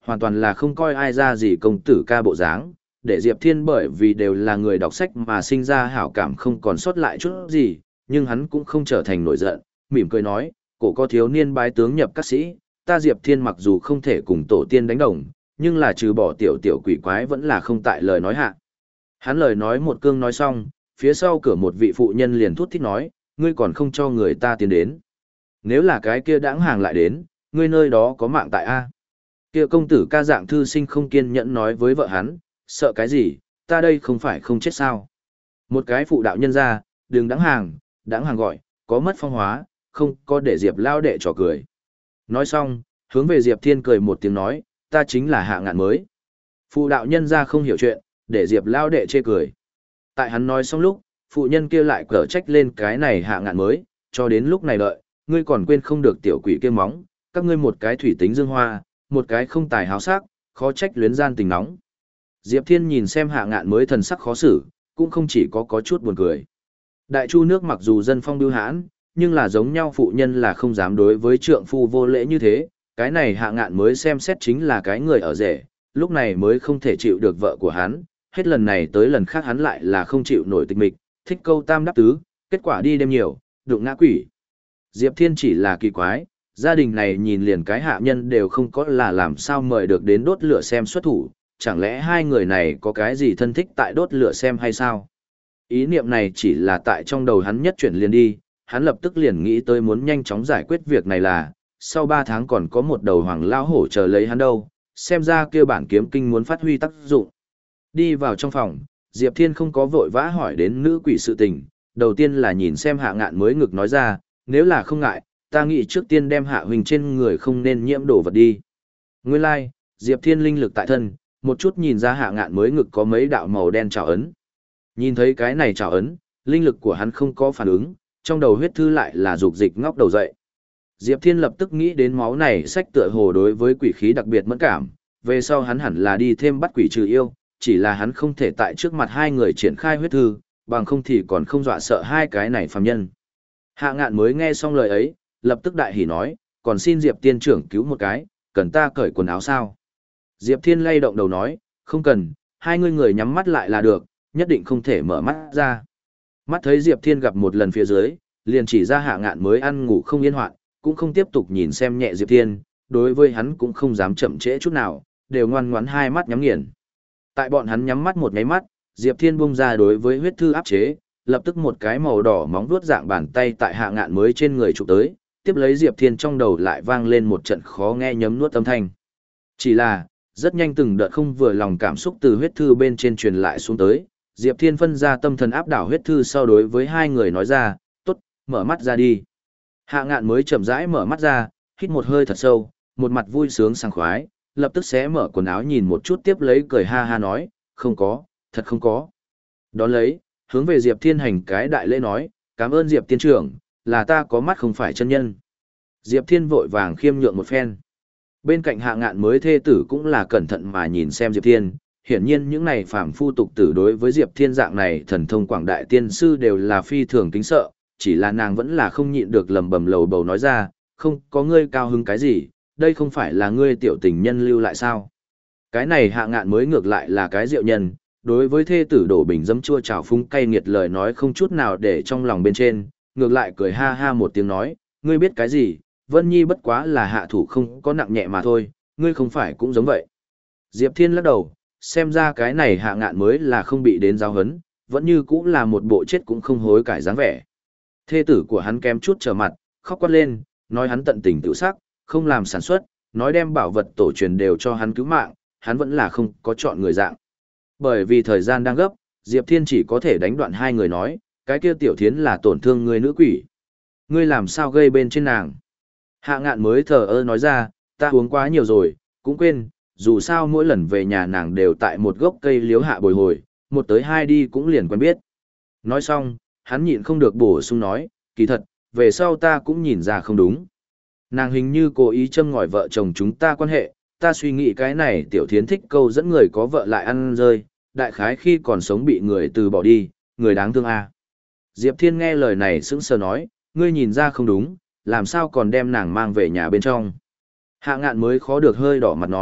hoàn toàn là không coi ai ra gì công tử ca bộ dáng, để Diệp Thiên bởi vì đều là người đọc sách mà sinh ra hảo cảm không còn sót lại chút gì, nhưng hắn cũng không trở thành nổi giận, mỉm cười nói, cổ có thiếu niên bái tướng nhập các sĩ, ta Diệp Thiên mặc dù không thể cùng tổ tiên đánh đồng, nhưng là trừ bỏ tiểu tiểu quỷ quái vẫn là không tại lời nói hạ. Hắn lời nói một cương nói xong, phía sau cửa một vị phụ nhân liền thút thít nói, ngươi còn không cho người ta tiến đến. Nếu là cái kia đãng hàng lại đến, ngươi nơi đó có mạng tại A. Kia công tử ca dạng thư sinh không kiên nhẫn nói với vợ hắn, sợ cái gì, ta đây không phải không chết sao. Một cái phụ đạo nhân ra, đừng đãng hàng, đãng hàng gọi, có mất phong hóa, không có để Diệp lao đệ trò cười. Nói xong, hướng về Diệp Thiên cười một tiếng nói, ta chính là Hạ Ngạn mới. Phụ đạo nhân ra không hiểu chuyện, để Diệp lao đệ chê cười. Tại hắn nói xong lúc, phụ nhân kia lại cở trách lên cái này Hạ Ngạn mới, cho đến lúc này đợi, ngươi còn quên không được tiểu quỷ kia móng, các ngươi một cái thủy tính dương hoa, một cái không tài háo sắc, khó trách luyến gian tình nóng. Diệp Thiên nhìn xem Hạ Ngạn mới thần sắc khó xử, cũng không chỉ có có chút buồn cười. Đại chu nước mặc dù dân phong bưu hãn, nhưng là giống nhau phụ nhân là không dám đối với trượng phu vô lễ như thế, cái này Hạ Ngạn mới xem xét chính là cái người ở rể, lúc này mới không thể chịu được vợ của hắn, hết lần này tới lần khác hắn lại là không chịu nổi tịch mịch, thích câu tam đáp tứ, kết quả đi đêm nhiều, đụng ngã quỷ. Diệp Thiên chỉ là kỳ quái, gia đình này nhìn liền cái hạ nhân đều không có là làm sao mời được đến đốt lửa xem xuất thủ, chẳng lẽ hai người này có cái gì thân thích tại đốt lửa xem hay sao? Ý niệm này chỉ là tại trong đầu hắn nhất chuyển liền đi, hắn lập tức liền nghĩ tới muốn nhanh chóng giải quyết việc này là, sau ba tháng còn có một đầu hoàng lao hổ chờ lấy hắn đâu, xem ra kia bản kiếm kinh muốn phát huy tác dụng. Đi vào trong phòng, Diệp Thiên không có vội vã hỏi đến nữ quỷ sự tình, đầu tiên là nhìn xem Hạ Ngạn mới ngực nói ra, nếu là không ngại, ta nghĩ trước tiên đem Hạ Huỳnh trên người không nên nhiễm đồ vật đi. Nguyên lai, like, Diệp Thiên linh lực tại thân, một chút nhìn ra Hạ Ngạn mới ngực có mấy đạo màu đen trào ấn. Nhìn thấy cái này trào ấn, linh lực của hắn không có phản ứng, trong đầu huyết thư lại là dục dịch ngóc đầu dậy. Diệp Thiên lập tức nghĩ đến máu này sách tựa hồ đối với quỷ khí đặc biệt mẫn cảm, về sau hắn hẳn là đi thêm bắt quỷ trừ yêu, chỉ là hắn không thể tại trước mặt hai người triển khai huyết thư, bằng không thì còn không dọa sợ hai cái này phàm nhân. Hạ Ngạn mới nghe xong lời ấy, lập tức đại hỉ nói, còn xin Diệp tiên trưởng cứu một cái, cần ta cởi quần áo sao? Diệp Thiên lay động đầu nói, không cần, hai người người nhắm mắt lại là được, nhất định không thể mở mắt ra. Mắt thấy Diệp Thiên gặp một lần phía dưới, liền chỉ ra Hạ Ngạn mới ăn ngủ không yên hoạn, cũng không tiếp tục nhìn xem nhẹ Diệp Thiên, đối với hắn cũng không dám chậm trễ chút nào, đều ngoan ngoãn hai mắt nhắm nghiền. Tại bọn hắn nhắm mắt một nháy mắt, Diệp Thiên bung ra đối với huyết thư áp chế, lập tức một cái màu đỏ móng vuốt dạng bàn tay tại Hạ Ngạn mới trên người chụp tới, tiếp lấy Diệp Thiên trong đầu lại vang lên một trận khó nghe nhấm nuốt âm thanh. Chỉ là, rất nhanh từng đợt không vừa lòng cảm xúc từ huyết thư bên trên truyền lại xuống tới, Diệp Thiên phân ra tâm thần áp đảo huyết thư sau đối với hai người nói ra, tốt, mở mắt ra đi. Hạ Ngạn mới chậm rãi mở mắt ra, hít một hơi thật sâu, một mặt vui sướng sảng khoái, lập tức xé mở quần áo nhìn một chút tiếp lấy cười ha ha nói, không có, thật không có. Đón lấy, hướng về Diệp Thiên hành cái đại lễ nói, cảm ơn Diệp tiên trưởng, là ta có mắt không phải chân nhân. Diệp Thiên vội vàng khiêm nhượng một phen. Bên cạnh Hạ Ngạn mới thê tử cũng là cẩn thận mà nhìn xem Diệp Thiên, hiển nhiên những này phàm phu tục tử đối với Diệp Thiên dạng này thần thông quảng đại tiên sư đều là phi thường kính sợ, chỉ là nàng vẫn là không nhịn được lầm bầm lầu bầu nói ra, không có ngươi cao hứng cái gì, đây không phải là ngươi tiểu tình nhân lưu lại sao. Cái này Hạ Ngạn mới ngược lại là cái diệu nhân, đối với thê tử đổ bình dấm chua trào phúng cay nghiệt lời nói không chút nào để trong lòng bên trên, ngược lại cười ha ha một tiếng nói, ngươi biết cái gì, Vân Nhi bất quá là hạ thủ không có nặng nhẹ mà thôi, ngươi không phải cũng giống vậy. Diệp Thiên lắc đầu, xem ra cái này Hạ Ngạn mới là không bị đến giáo hấn, vẫn như cũng là một bộ chết cũng không hối cải dáng vẻ. Thê tử của hắn kém chút trở mặt, khóc quát lên, nói hắn tận tình tự sắc, không làm sản xuất, nói đem bảo vật tổ truyền đều cho hắn cứu mạng, hắn vẫn là không có chọn người dạng. Bởi vì thời gian đang gấp, Diệp Thiên chỉ có thể đánh đoạn hai người nói, cái kia tiểu thiến là tổn thương người nữ quỷ. Ngươi làm sao gây bên trên nàng? Hạ Ngạn mới thờ ơ nói ra, ta uống quá nhiều rồi, cũng quên, dù sao mỗi lần về nhà nàng đều tại một gốc cây liếu hạ bồi hồi, một tới hai đi cũng liền quen biết. Nói xong, hắn nhịn không được bổ sung nói, kỳ thật, về sau ta cũng nhìn ra không đúng. Nàng hình như cố ý châm ngòi vợ chồng chúng ta quan hệ, ta suy nghĩ cái này tiểu thiến thích câu dẫn người có vợ lại ăn rơi, đại khái khi còn sống bị người từ bỏ đi, người đáng thương à. Diệp Thiên nghe lời này sững sờ nói, ngươi nhìn ra không đúng, làm sao còn đem nàng mang về nhà bên trong. Hạ Ngạn mới khó được hơi đỏ mặt nói,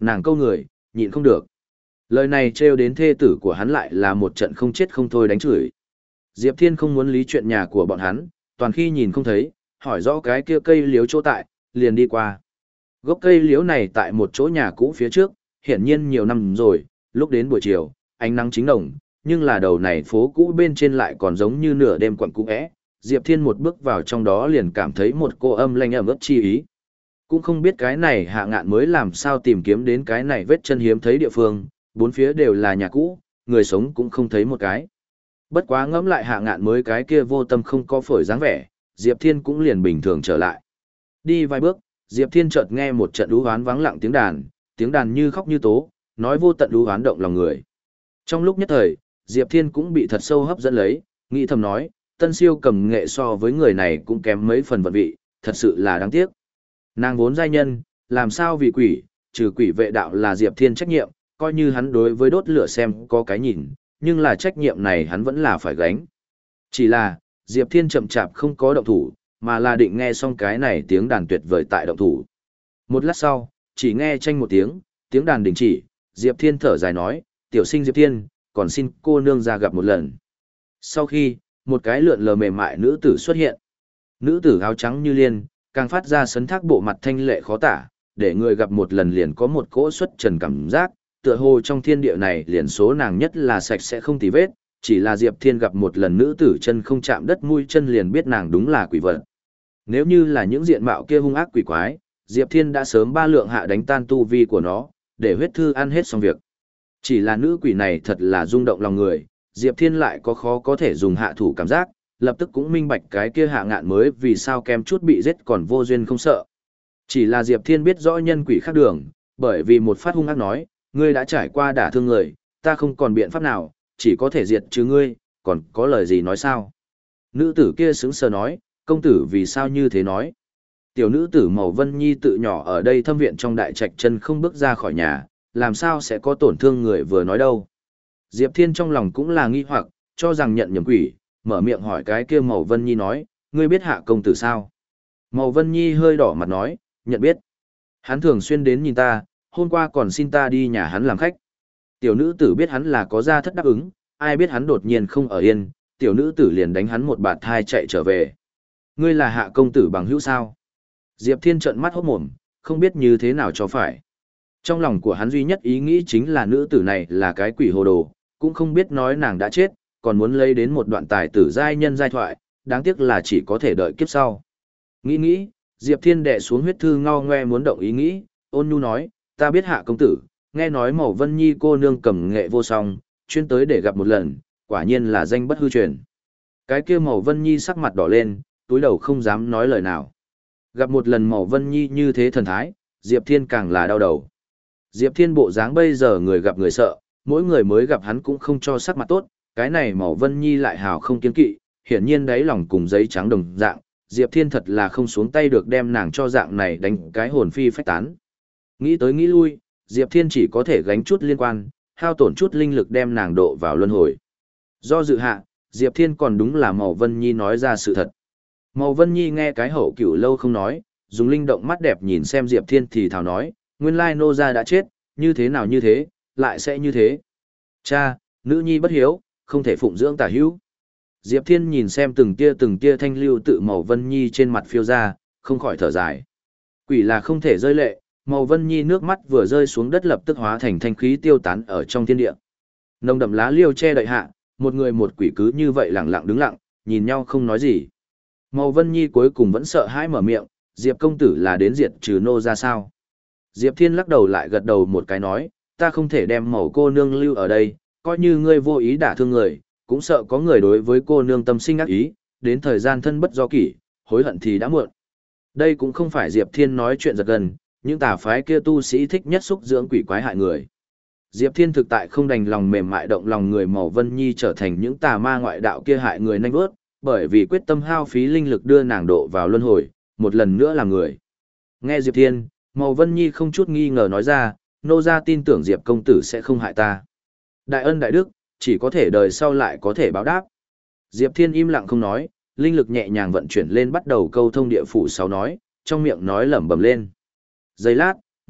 nàng câu người, nhịn không được. Lời này trêu đến thê tử của hắn lại là một trận không chết không thôi đánh chửi. Diệp Thiên không muốn lý chuyện nhà của bọn hắn, toàn khi nhìn không thấy, hỏi rõ cái kia cây liếu chỗ tại, liền đi qua. Gốc cây liếu này tại một chỗ nhà cũ phía trước, hiển nhiên nhiều năm rồi, lúc đến buổi chiều, ánh nắng chính đồng, nhưng là đầu này phố cũ bên trên lại còn giống như nửa đêm quặn cũ é. Diệp Thiên một bước vào trong đó liền cảm thấy một cô âm lanh ẩm ướt chi ý. Cũng không biết cái này Hạ Ngạn mới làm sao tìm kiếm đến cái này vết chân hiếm thấy địa phương, bốn phía đều là nhà cũ, người sống cũng không thấy một cái. Bất quá ngẫm lại Hạ Ngạn mới cái kia vô tâm không có phổi dáng vẻ, Diệp Thiên cũng liền bình thường trở lại. Đi vài bước, Diệp Thiên chợt nghe một trận đú hoán vắng lặng tiếng đàn, tiếng đàn như khóc như tố, nói vô tận đú hoán động lòng người. Trong lúc nhất thời, Diệp Thiên cũng bị thật sâu hấp dẫn lấy, nghĩ thầm nói, tân siêu cầm nghệ so với người này cũng kém mấy phần vận vị, thật sự là đáng tiếc. Nàng vốn giai nhân, làm sao vì quỷ, trừ quỷ vệ đạo là Diệp Thiên trách nhiệm, coi như hắn đối với đốt lửa xem có cái nhìn, nhưng là trách nhiệm này hắn vẫn là phải gánh. Chỉ là, Diệp Thiên chậm chạp không có động thủ, mà là định nghe xong cái này tiếng đàn tuyệt vời tại động thủ. Một lát sau, chỉ nghe tranh một tiếng, tiếng đàn đình chỉ, Diệp Thiên thở dài nói, tiểu sinh Diệp Thiên, còn xin cô nương ra gặp một lần. Sau khi, một cái lượn lờ mềm mại nữ tử xuất hiện. Nữ tử áo trắng như liên, càng phát ra sấn thác bộ mặt thanh lệ khó tả, để người gặp một lần liền có một cỗ xuất trần cảm giác, tựa hồ trong thiên địa này liền số nàng nhất là sạch sẽ không tì vết, chỉ là Diệp Thiên gặp một lần nữ tử chân không chạm đất mũi chân liền biết nàng đúng là quỷ vật. Nếu như là những diện mạo kia hung ác quỷ quái, Diệp Thiên đã sớm ba lượng hạ đánh tan tu vi của nó, để huyết thư ăn hết xong việc. Chỉ là nữ quỷ này thật là rung động lòng người, Diệp Thiên lại có khó có thể dùng hạ thủ cảm giác, lập tức cũng minh bạch cái kia Hạ Ngạn mới vì sao kem chút bị giết còn vô duyên không sợ. Chỉ là Diệp Thiên biết rõ nhân quỷ khác đường, bởi vì một phát hung ác nói, ngươi đã trải qua đả thương người, ta không còn biện pháp nào, chỉ có thể diệt trừ ngươi, còn có lời gì nói sao? Nữ tử kia sững sờ nói, công tử vì sao như thế nói? Tiểu nữ tử Màu Vân Nhi tự nhỏ ở đây thâm viện trong đại trạch chân không bước ra khỏi nhà, làm sao sẽ có tổn thương người vừa nói đâu? Diệp Thiên trong lòng cũng là nghi hoặc, cho rằng nhận nhầm quỷ, mở miệng hỏi cái kia Màu Vân Nhi nói, ngươi biết Hạ công tử sao? Màu Vân Nhi hơi đỏ mặt nói, nhận biết. Hắn thường xuyên đến nhìn ta, hôm qua còn xin ta đi nhà hắn làm khách. Tiểu nữ tử biết hắn là có gia thất đáp ứng, ai biết hắn đột nhiên không ở yên, tiểu nữ tử liền đánh hắn một bạt thai chạy trở về. Ngươi là Hạ công tử bằng hữu sao? Diệp Thiên trợn mắt hốt mồm, không biết như thế nào cho phải. Trong lòng của hắn duy nhất ý nghĩ chính là nữ tử này là cái quỷ hồ đồ, cũng không biết nói nàng đã chết, còn muốn lấy đến một đoạn tài tử giai nhân giai thoại, đáng tiếc là chỉ có thể đợi kiếp sau. Nghĩ nghĩ, Diệp Thiên đè xuống huyết thư ngao ngoe muốn động ý nghĩ, ôn nhu nói, ta biết Hạ công tử, nghe nói Màu Vân Nhi cô nương cầm nghệ vô song, chuyên tới để gặp một lần, quả nhiên là danh bất hư truyền. Cái kia Màu Vân Nhi sắc mặt đỏ lên, túi đầu không dám nói lời nào. Gặp một lần Màu Vân Nhi như thế thần thái, Diệp Thiên càng là đau đầu. Diệp Thiên bộ dáng bây giờ người gặp người sợ, mỗi người mới gặp hắn cũng không cho sắc mặt tốt, cái này Màu Vân Nhi lại hào không kiên kỵ, hiển nhiên đáy lòng cùng giấy trắng đồng dạng, Diệp Thiên thật là không xuống tay được đem nàng cho dạng này đánh cái hồn phi phách tán. Nghĩ tới nghĩ lui, Diệp Thiên chỉ có thể gánh chút liên quan, hao tổn chút linh lực đem nàng độ vào luân hồi. Do dự hạ, Diệp Thiên còn đúng là Màu Vân Nhi nói ra sự thật. Màu Vân Nhi nghe cái hậu cửu lâu không nói, dùng linh động mắt đẹp nhìn xem Diệp Thiên thì thào nói, nguyên lai nô gia đã chết, như thế nào như thế, lại sẽ như thế. Cha, nữ nhi bất hiếu, không thể phụng dưỡng tả hữu. Diệp Thiên nhìn xem từng tia từng tia thanh lưu tự Màu Vân Nhi trên mặt phiêu ra, không khỏi thở dài. Quỷ là không thể rơi lệ, Màu Vân Nhi nước mắt vừa rơi xuống đất lập tức hóa thành thanh khí tiêu tán ở trong thiên địa. Nồng đậm lá liêu che đậy hạ, một người một quỷ cứ như vậy lặng lặng đứng lặng, nhìn nhau không nói gì. Màu Vân Nhi cuối cùng vẫn sợ hãi mở miệng, Diệp công tử là đến diệt trừ nô ra sao? Diệp Thiên lắc đầu lại gật đầu một cái nói, ta không thể đem Màu cô nương lưu ở đây, coi như ngươi vô ý đả thương người, cũng sợ có người đối với cô nương tâm sinh ác ý, đến thời gian thân bất do kỷ, hối hận thì đã muộn. Đây cũng không phải Diệp Thiên nói chuyện giật gần, những tà phái kia tu sĩ thích nhất xúc dưỡng quỷ quái hại người. Diệp Thiên thực tại không đành lòng mềm mại động lòng người Màu Vân Nhi trở thành những tà ma ngoại đạo kia hại người nanh vớt, bởi vì quyết tâm hao phí linh lực đưa nàng độ vào luân hồi, một lần nữa làm người. Nghe Diệp Thiên, Màu Vân Nhi không chút nghi ngờ nói ra, nô gia tin tưởng Diệp công tử sẽ không hại ta. Đại ân đại đức, chỉ có thể đời sau lại có thể báo đáp. Diệp Thiên im lặng không nói, linh lực nhẹ nhàng vận chuyển lên bắt đầu câu thông địa phủ sáu nói, trong miệng nói lẩm bẩm lên. Giây lát,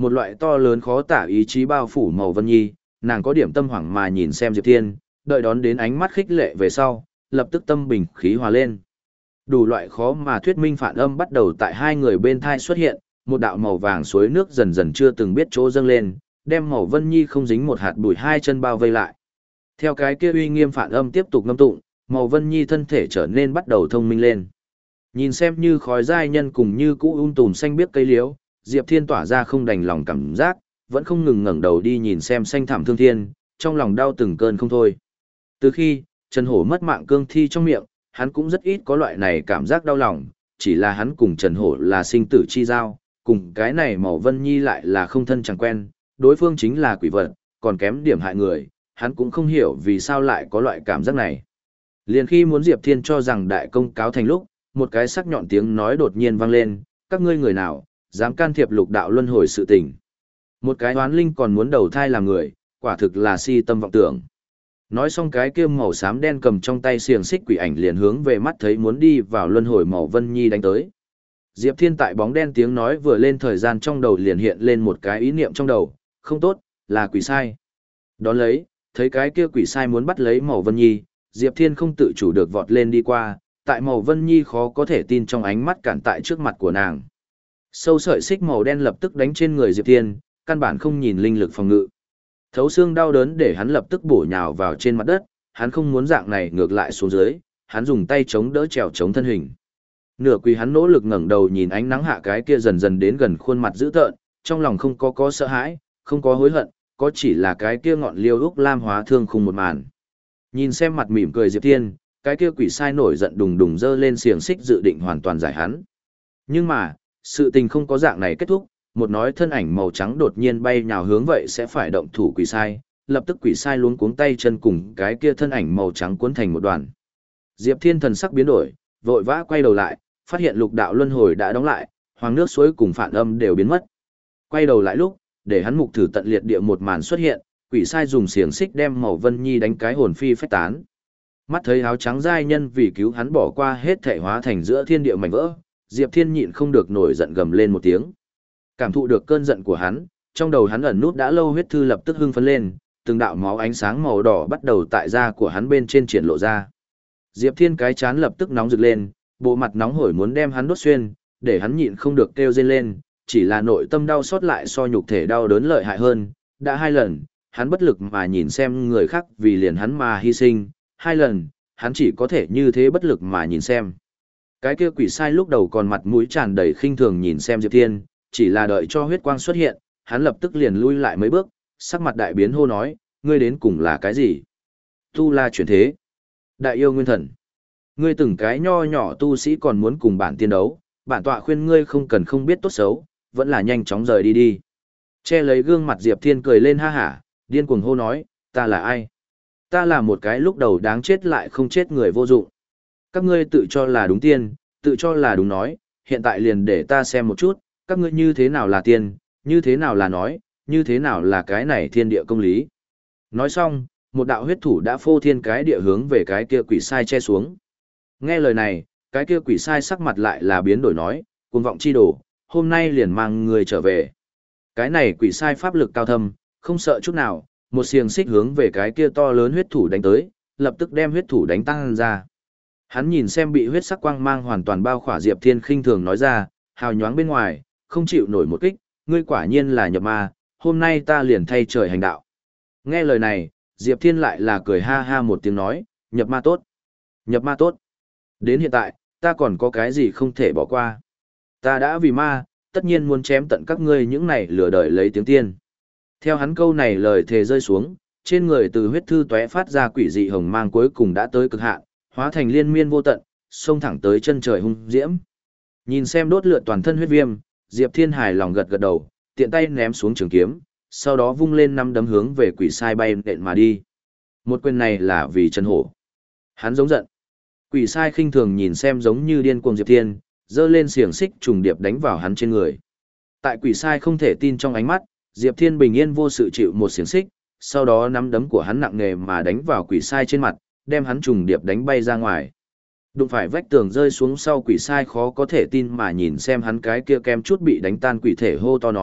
một loại to lớn khó tả ý chí bao phủ Màu Vân Nhi, nàng có điểm tâm hoảng mà nhìn xem Diệp Thiên, đợi đón đến ánh mắt khích lệ về sau, lập tức tâm bình khí hòa lên. Đủ loại khó mà thuyết minh phản âm bắt đầu tại hai người bên thai xuất hiện, một đạo màu vàng suối nước dần dần chưa từng biết chỗ dâng lên, đem Màu Vân Nhi không dính một hạt bụi hai chân bao vây lại. Theo cái kia uy nghiêm phản âm tiếp tục ngâm tụng, Màu Vân Nhi thân thể trở nên bắt đầu thông minh lên. Nhìn xem như khói giai nhân cùng như cũ um tùm xanh biếc cây liễu, Diệp Thiên tỏa ra không đành lòng cảm giác, vẫn không ngừng ngẩng đầu đi nhìn xem xanh thẳm thương thiên, trong lòng đau từng cơn không thôi. Từ khi Trần Hổ mất mạng cương thi trong miệng, hắn cũng rất ít có loại này cảm giác đau lòng, chỉ là hắn cùng Trần Hổ là sinh tử chi giao, cùng cái này Màu Vân Nhi lại là không thân chẳng quen, đối phương chính là quỷ vật, còn kém điểm hại người, hắn cũng không hiểu vì sao lại có loại cảm giác này. Liền khi muốn Diệp Thiên cho rằng đại công cáo thành lúc, một cái sắc nhọn tiếng nói đột nhiên vang lên, các ngươi người nào, dám can thiệp lục đạo luân hồi sự tình. Một cái oán linh còn muốn đầu thai làm người, quả thực là si tâm vọng tưởng. Nói xong cái kia màu xám đen cầm trong tay xiềng xích quỷ ảnh liền hướng về mắt thấy muốn đi vào luân hồi Màu Vân Nhi đánh tới. Diệp Thiên tại bóng đen tiếng nói vừa lên thời gian trong đầu liền hiện lên một cái ý niệm trong đầu, không tốt, là quỷ sai. Đón lấy, thấy cái kia quỷ sai muốn bắt lấy Màu Vân Nhi, Diệp Thiên không tự chủ được vọt lên đi qua, tại Màu Vân Nhi khó có thể tin trong ánh mắt cản tại trước mặt của nàng. Sâu sợi xích màu đen lập tức đánh trên người Diệp Thiên, căn bản không nhìn linh lực phòng ngự. Thấu xương đau đớn để hắn lập tức bổ nhào vào trên mặt đất, hắn không muốn dạng này ngược lại xuống dưới, hắn dùng tay chống đỡ trèo chống thân hình. Nửa quỳ hắn nỗ lực ngẩng đầu nhìn ánh nắng hạ cái kia dần dần đến gần khuôn mặt dữ tợn, trong lòng không có có sợ hãi, không có hối hận, có chỉ là cái kia ngọn liêu úc lam hóa thương khung một màn. Nhìn xem mặt mỉm cười Diệp Thiên, cái kia quỷ sai nổi giận đùng đùng giơ lên xiềng xích dự định hoàn toàn giải hắn. Nhưng mà, sự tình không có dạng này kết thúc, một nói thân ảnh màu trắng đột nhiên bay nhào hướng vậy sẽ phải động thủ quỷ sai, lập tức quỷ sai luống cuống tay chân cùng cái kia thân ảnh màu trắng cuốn thành một đoàn. Diệp Thiên thần sắc biến đổi, vội vã quay đầu lại, phát hiện lục đạo luân hồi đã đóng lại, hoàng nước suối cùng phản âm đều biến mất. Quay đầu lại lúc, để hắn mục thử tận liệt địa một màn xuất hiện, quỷ sai dùng xiềng xích đem Màu Vân Nhi đánh cái hồn phi phách tán. Mắt thấy áo trắng giai nhân vì cứu hắn bỏ qua hết thể hóa thành giữa thiên địa mảnh vỡ, Diệp Thiên nhịn không được nổi giận gầm lên một tiếng. Cảm thụ được cơn giận của hắn, trong đầu hắn ẩn nút đã lâu huyết thư lập tức hưng phấn lên, từng đạo máu ánh sáng màu đỏ bắt đầu tại da của hắn bên trên triển lộ ra. Diệp Thiên cái chán lập tức nóng rực lên, bộ mặt nóng hổi muốn đem hắn đốt xuyên, để hắn nhịn không được kêu rên lên, chỉ là nội tâm đau xót lại so nhục thể đau đớn lợi hại hơn, đã hai lần, hắn bất lực mà nhìn xem người khác vì liền hắn mà hy sinh, hai lần, hắn chỉ có thể như thế bất lực mà nhìn xem. Cái kia quỷ sai lúc đầu còn mặt mũi tràn đầy khinh thường nhìn xem Diệp Thiên, chỉ là đợi cho huyết quang xuất hiện, hắn lập tức liền lui lại mấy bước, sắc mặt đại biến hô nói, ngươi đến cùng là cái gì? Tu La chuyển thế. Đại yêu nguyên thần. Ngươi từng cái nho nhỏ tu sĩ còn muốn cùng bản tiên đấu, bản tọa khuyên ngươi không cần không biết tốt xấu, vẫn là nhanh chóng rời đi đi. Che lấy gương mặt Diệp Thiên cười lên ha hả, điên cuồng hô nói, ta là ai? Ta là một cái lúc đầu đáng chết lại không chết người vô dụng. Các ngươi tự cho là đúng tiên, tự cho là đúng nói, hiện tại liền để ta xem một chút, các ngươi như thế nào là tiên, như thế nào là nói, như thế nào là cái này thiên địa công lý. Nói xong, một đạo huyết thủ đã phô thiên cái địa hướng về cái kia quỷ sai che xuống. Nghe lời này, cái kia quỷ sai sắc mặt lại là biến đổi nói, cuồng vọng chi đồ, hôm nay liền mang người trở về. Cái này quỷ sai pháp lực cao thâm, không sợ chút nào, một xiềng xích hướng về cái kia to lớn huyết thủ đánh tới, lập tức đem huyết thủ đánh tăng ra. Hắn nhìn xem bị huyết sắc quang mang hoàn toàn bao khỏa Diệp Thiên khinh thường nói ra, hào nhoáng bên ngoài, không chịu nổi một kích, ngươi quả nhiên là nhập ma, hôm nay ta liền thay trời hành đạo. Nghe lời này, Diệp Thiên lại là cười ha ha một tiếng nói, nhập ma tốt, nhập ma tốt. Đến hiện tại, ta còn có cái gì không thể bỏ qua. Ta đã vì ma, tất nhiên muốn chém tận các ngươi những này lừa đời lấy tiếng tiên. Theo hắn câu này lời thề rơi xuống, trên người từ huyết thư tóe phát ra quỷ dị hồng mang cuối cùng đã tới cực hạn, hóa thành liên miên vô tận, xông thẳng tới chân trời hung diễm. Nhìn xem đốt lượn toàn thân huyết viêm, Diệp Thiên hài lòng gật gật đầu, tiện tay ném xuống trường kiếm, sau đó vung lên năm đấm hướng về quỷ sai bay nện mà đi. Một quyền này là vì Trần Hổ. Hắn giống giận. Quỷ sai khinh thường nhìn xem giống như điên cuồng Diệp Thiên, giơ lên xiềng xích trùng điệp đánh vào hắn trên người. Tại quỷ sai không thể tin trong ánh mắt, Diệp Thiên bình yên vô sự chịu một xiềng xích, sau đó nắm đấm của hắn nặng nề mà đánh vào quỷ sai trên mặt, đem hắn trùng điệp đánh bay ra ngoài. Đụng phải vách tường rơi xuống sau quỷ sai khó có thể tin mà nhìn xem hắn cái kia kem chút bị đánh tan quỷ thể hô to nói,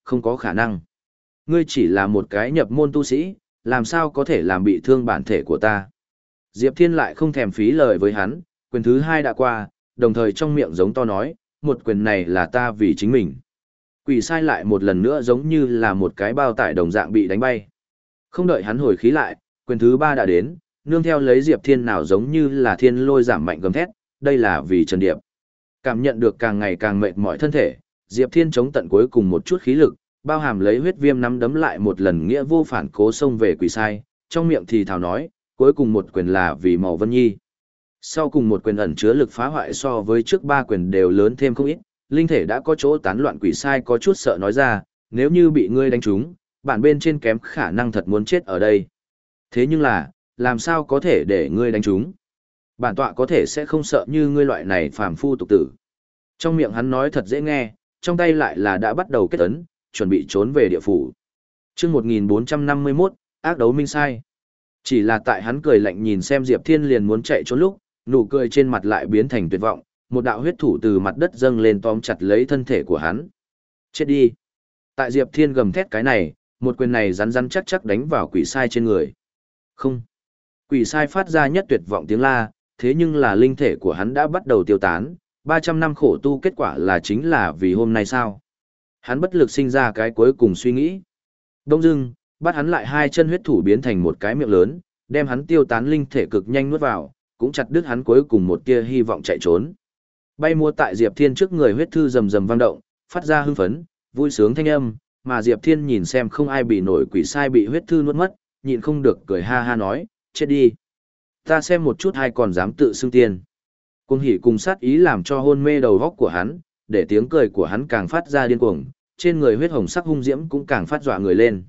Không có khả năng. Ngươi chỉ là một cái nhập môn tu sĩ, làm sao có thể làm bị thương bản thể của ta. Diệp Thiên lại không thèm phí lời với hắn, quyền thứ hai đã qua, đồng thời trong miệng giống to nói, một quyền này là ta vì chính mình. Quỷ sai lại một lần nữa giống như là một cái bao tải đồng dạng bị đánh bay. Không đợi hắn hồi khí lại, quyền thứ ba đã đến, nương theo lấy Diệp Thiên nào giống như là thiên lôi giảm mạnh gầm thét, đây là vì Trần Điệp. Cảm nhận được càng ngày càng mệt mỏi thân thể, Diệp Thiên chống tận cuối cùng một chút khí lực, bao hàm lấy huyết viêm nắm đấm lại một lần nghĩa vô phản cố xông về quỷ sai, trong miệng thì thào nói, cuối cùng một quyền là vì Màu Vân Nhi. Sau cùng một quyền ẩn chứa lực phá hoại so với trước ba quyền đều lớn thêm không ít, linh thể đã có chỗ tán loạn quỷ sai có chút sợ nói ra, nếu như bị ngươi đánh trúng, bản bên trên kém khả năng thật muốn chết ở đây. Thế nhưng là, làm sao có thể để ngươi đánh trúng? Bản tọa có thể sẽ không sợ như ngươi loại này phàm phu tục tử. Trong miệng hắn nói thật dễ nghe, trong tay lại là đã bắt đầu kết ấn, chuẩn bị trốn về địa phủ. Chương một nghìn bốn trăm năm mươi mốt, ác đấu minh sai. Chỉ là tại hắn cười lạnh nhìn xem Diệp Thiên liền muốn chạy trốn lúc, nụ cười trên mặt lại biến thành tuyệt vọng, một đạo huyết thủ từ mặt đất dâng lên tóm chặt lấy thân thể của hắn. Chết đi. Tại Diệp Thiên gầm thét cái này, một quyền này rắn rắn chắc chắc đánh vào quỷ sai trên người. Không. Quỷ sai phát ra nhất tuyệt vọng tiếng la, thế nhưng là linh thể của hắn đã bắt đầu tiêu tán, ba trăm năm khổ tu kết quả là chính là vì hôm nay sao. Hắn bất lực sinh ra cái cuối cùng suy nghĩ. Đông dưng, bắt hắn lại hai chân huyết thủ biến thành một cái miệng lớn, đem hắn tiêu tán linh thể cực nhanh nuốt vào, cũng chặt đứt hắn cuối cùng một tia hy vọng chạy trốn. Bay mua tại Diệp Thiên trước người huyết thư rầm rầm vang động, phát ra hưng phấn, vui sướng thanh âm, mà Diệp Thiên nhìn xem không ai bị nổi quỷ sai bị huyết thư nuốt mất, nhịn không được cười ha ha nói, chết đi. Ta xem một chút hay còn dám tự xưng tiên. Cuồng hỉ cùng sát ý làm cho hôn mê đầu góc của hắn, để tiếng cười của hắn càng phát ra điên cuồng, trên người huyết hồng sắc hung diễm cũng càng phát dọa người lên.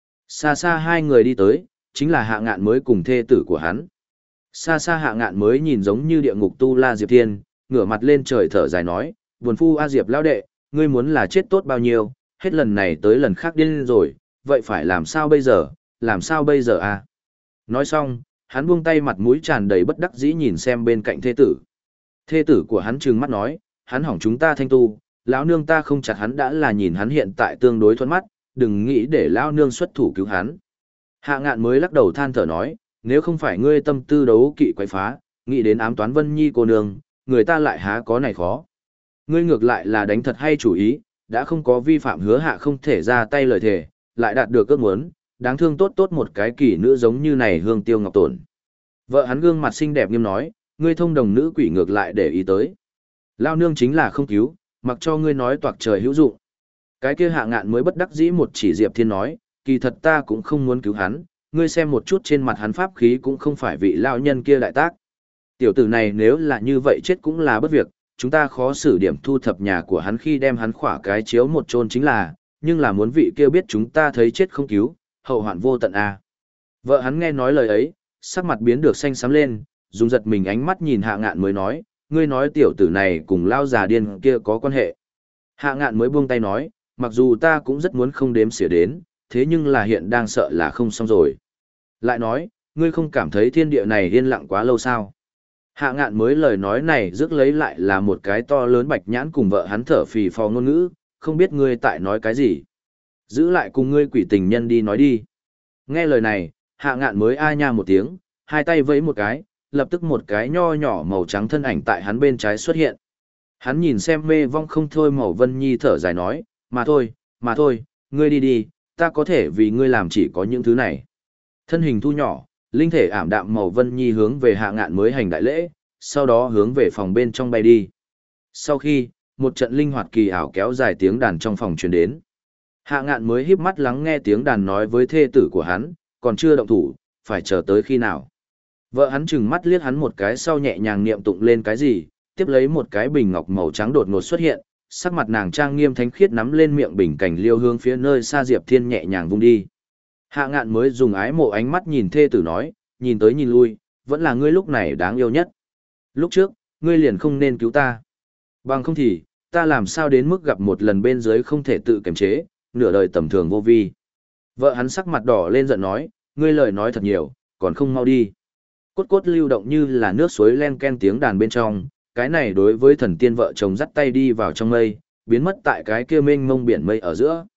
Xa xa hai người đi tới, chính là Hạ Ngạn mới cùng thê tử của hắn. Xa xa Hạ Ngạn mới nhìn giống như địa ngục tu la Diệp Thiên, ngửa mặt lên trời thở dài nói, buồn phu a Diệp lão đệ, ngươi muốn là chết tốt bao nhiêu, hết lần này tới lần khác điên rồi, vậy phải làm sao bây giờ, làm sao bây giờ a? Nói xong, hắn buông tay mặt mũi tràn đầy bất đắc dĩ nhìn xem bên cạnh thê tử. Thê tử của hắn trừng mắt nói, hắn hỏng chúng ta thanh tu, lão nương ta không chặt hắn đã là nhìn hắn hiện tại tương đối thuận mắt, đừng nghĩ để lão nương xuất thủ cứu hắn. Hạ Ngạn mới lắc đầu than thở nói, nếu không phải ngươi tâm tư đấu kỵ quậy phá, nghĩ đến ám toán Vân Nhi cô nương, người ta lại há có này khó. Ngươi ngược lại là đánh thật hay chủ ý, đã không có vi phạm hứa hạ không thể ra tay lời thề, lại đạt được ước muốn, đáng thương tốt tốt một cái kỳ nữ giống như này hương tiêu ngọc tổn. Vợ hắn gương mặt xinh đẹp nghiêm nói, ngươi thông đồng nữ quỷ ngược lại để ý tới. Lao nương chính là không cứu, mặc cho ngươi nói toạc trời hữu dụng. Cái kia Hạ Ngạn mới bất đắc dĩ một chỉ Diệp Thiên nói, kỳ thật ta cũng không muốn cứu hắn, ngươi xem một chút trên mặt hắn pháp khí cũng không phải vị lao nhân kia đại tác. Tiểu tử này nếu là như vậy chết cũng là bất việc, chúng ta khó xử điểm thu thập nhà của hắn khi đem hắn khỏa cái chiếu một chôn chính là, nhưng là muốn vị kia biết chúng ta thấy chết không cứu, hậu hoạn vô tận à. Vợ hắn nghe nói lời ấy, sắc mặt biến được xanh xám lên, dùng giật mình ánh mắt nhìn Hạ Ngạn mới nói, ngươi nói tiểu tử này cùng lao già điên kia có quan hệ. Hạ Ngạn mới buông tay nói, mặc dù ta cũng rất muốn không đếm xỉa đến, thế nhưng là hiện đang sợ là không xong rồi. Lại nói, ngươi không cảm thấy thiên địa này yên lặng quá lâu sao? Hạ Ngạn mới lời nói này rước lấy lại là một cái to lớn bạch nhãn cùng vợ hắn thở phì phò ngôn ngữ, không biết ngươi tại nói cái gì. Giữ lại cùng ngươi quỷ tình nhân đi nói đi. Nghe lời này, Hạ Ngạn mới a nha một tiếng, hai tay vẫy một cái, lập tức một cái nho nhỏ màu trắng thân ảnh tại hắn bên trái xuất hiện. Hắn nhìn xem mê vong không thôi Màu Vân Nhi thở dài nói, mà thôi, mà thôi, ngươi đi đi, ta có thể vì ngươi làm chỉ có những thứ này. Thân hình thu nhỏ, linh thể ảm đạm Màu Vân Nhi hướng về Hạ Ngạn mới hành đại lễ, sau đó hướng về phòng bên trong bay đi. Sau khi, một trận linh hoạt kỳ ảo kéo dài tiếng đàn trong phòng truyền đến. Hạ Ngạn mới híp mắt lắng nghe tiếng đàn nói với thê tử của hắn, còn chưa động thủ, phải chờ tới khi nào. Vợ hắn chừng mắt liếc hắn một cái sau nhẹ nhàng niệm tụng lên cái gì, tiếp lấy một cái bình ngọc màu trắng đột ngột xuất hiện, sắc mặt nàng trang nghiêm thánh khiết nắm lên miệng bình cảnh liêu hướng phía nơi xa Diệp Thiên nhẹ nhàng vung đi. Hạ Ngạn mới dùng ái mộ ánh mắt nhìn thê tử nói, nhìn tới nhìn lui, vẫn là ngươi lúc này đáng yêu nhất. Lúc trước, ngươi liền không nên cứu ta. Bằng không thì, ta làm sao đến mức gặp một lần bên dưới không thể tự kiềm chế, nửa đời tầm thường vô vi. Vợ hắn sắc mặt đỏ lên giận nói, ngươi lời nói thật nhiều, còn không mau đi. Cốt cốt lưu động như là nước suối len ken tiếng đàn bên trong, cái này đối với thần tiên vợ chồng dắt tay đi vào trong mây, biến mất tại cái kia mênh mông biển mây ở giữa.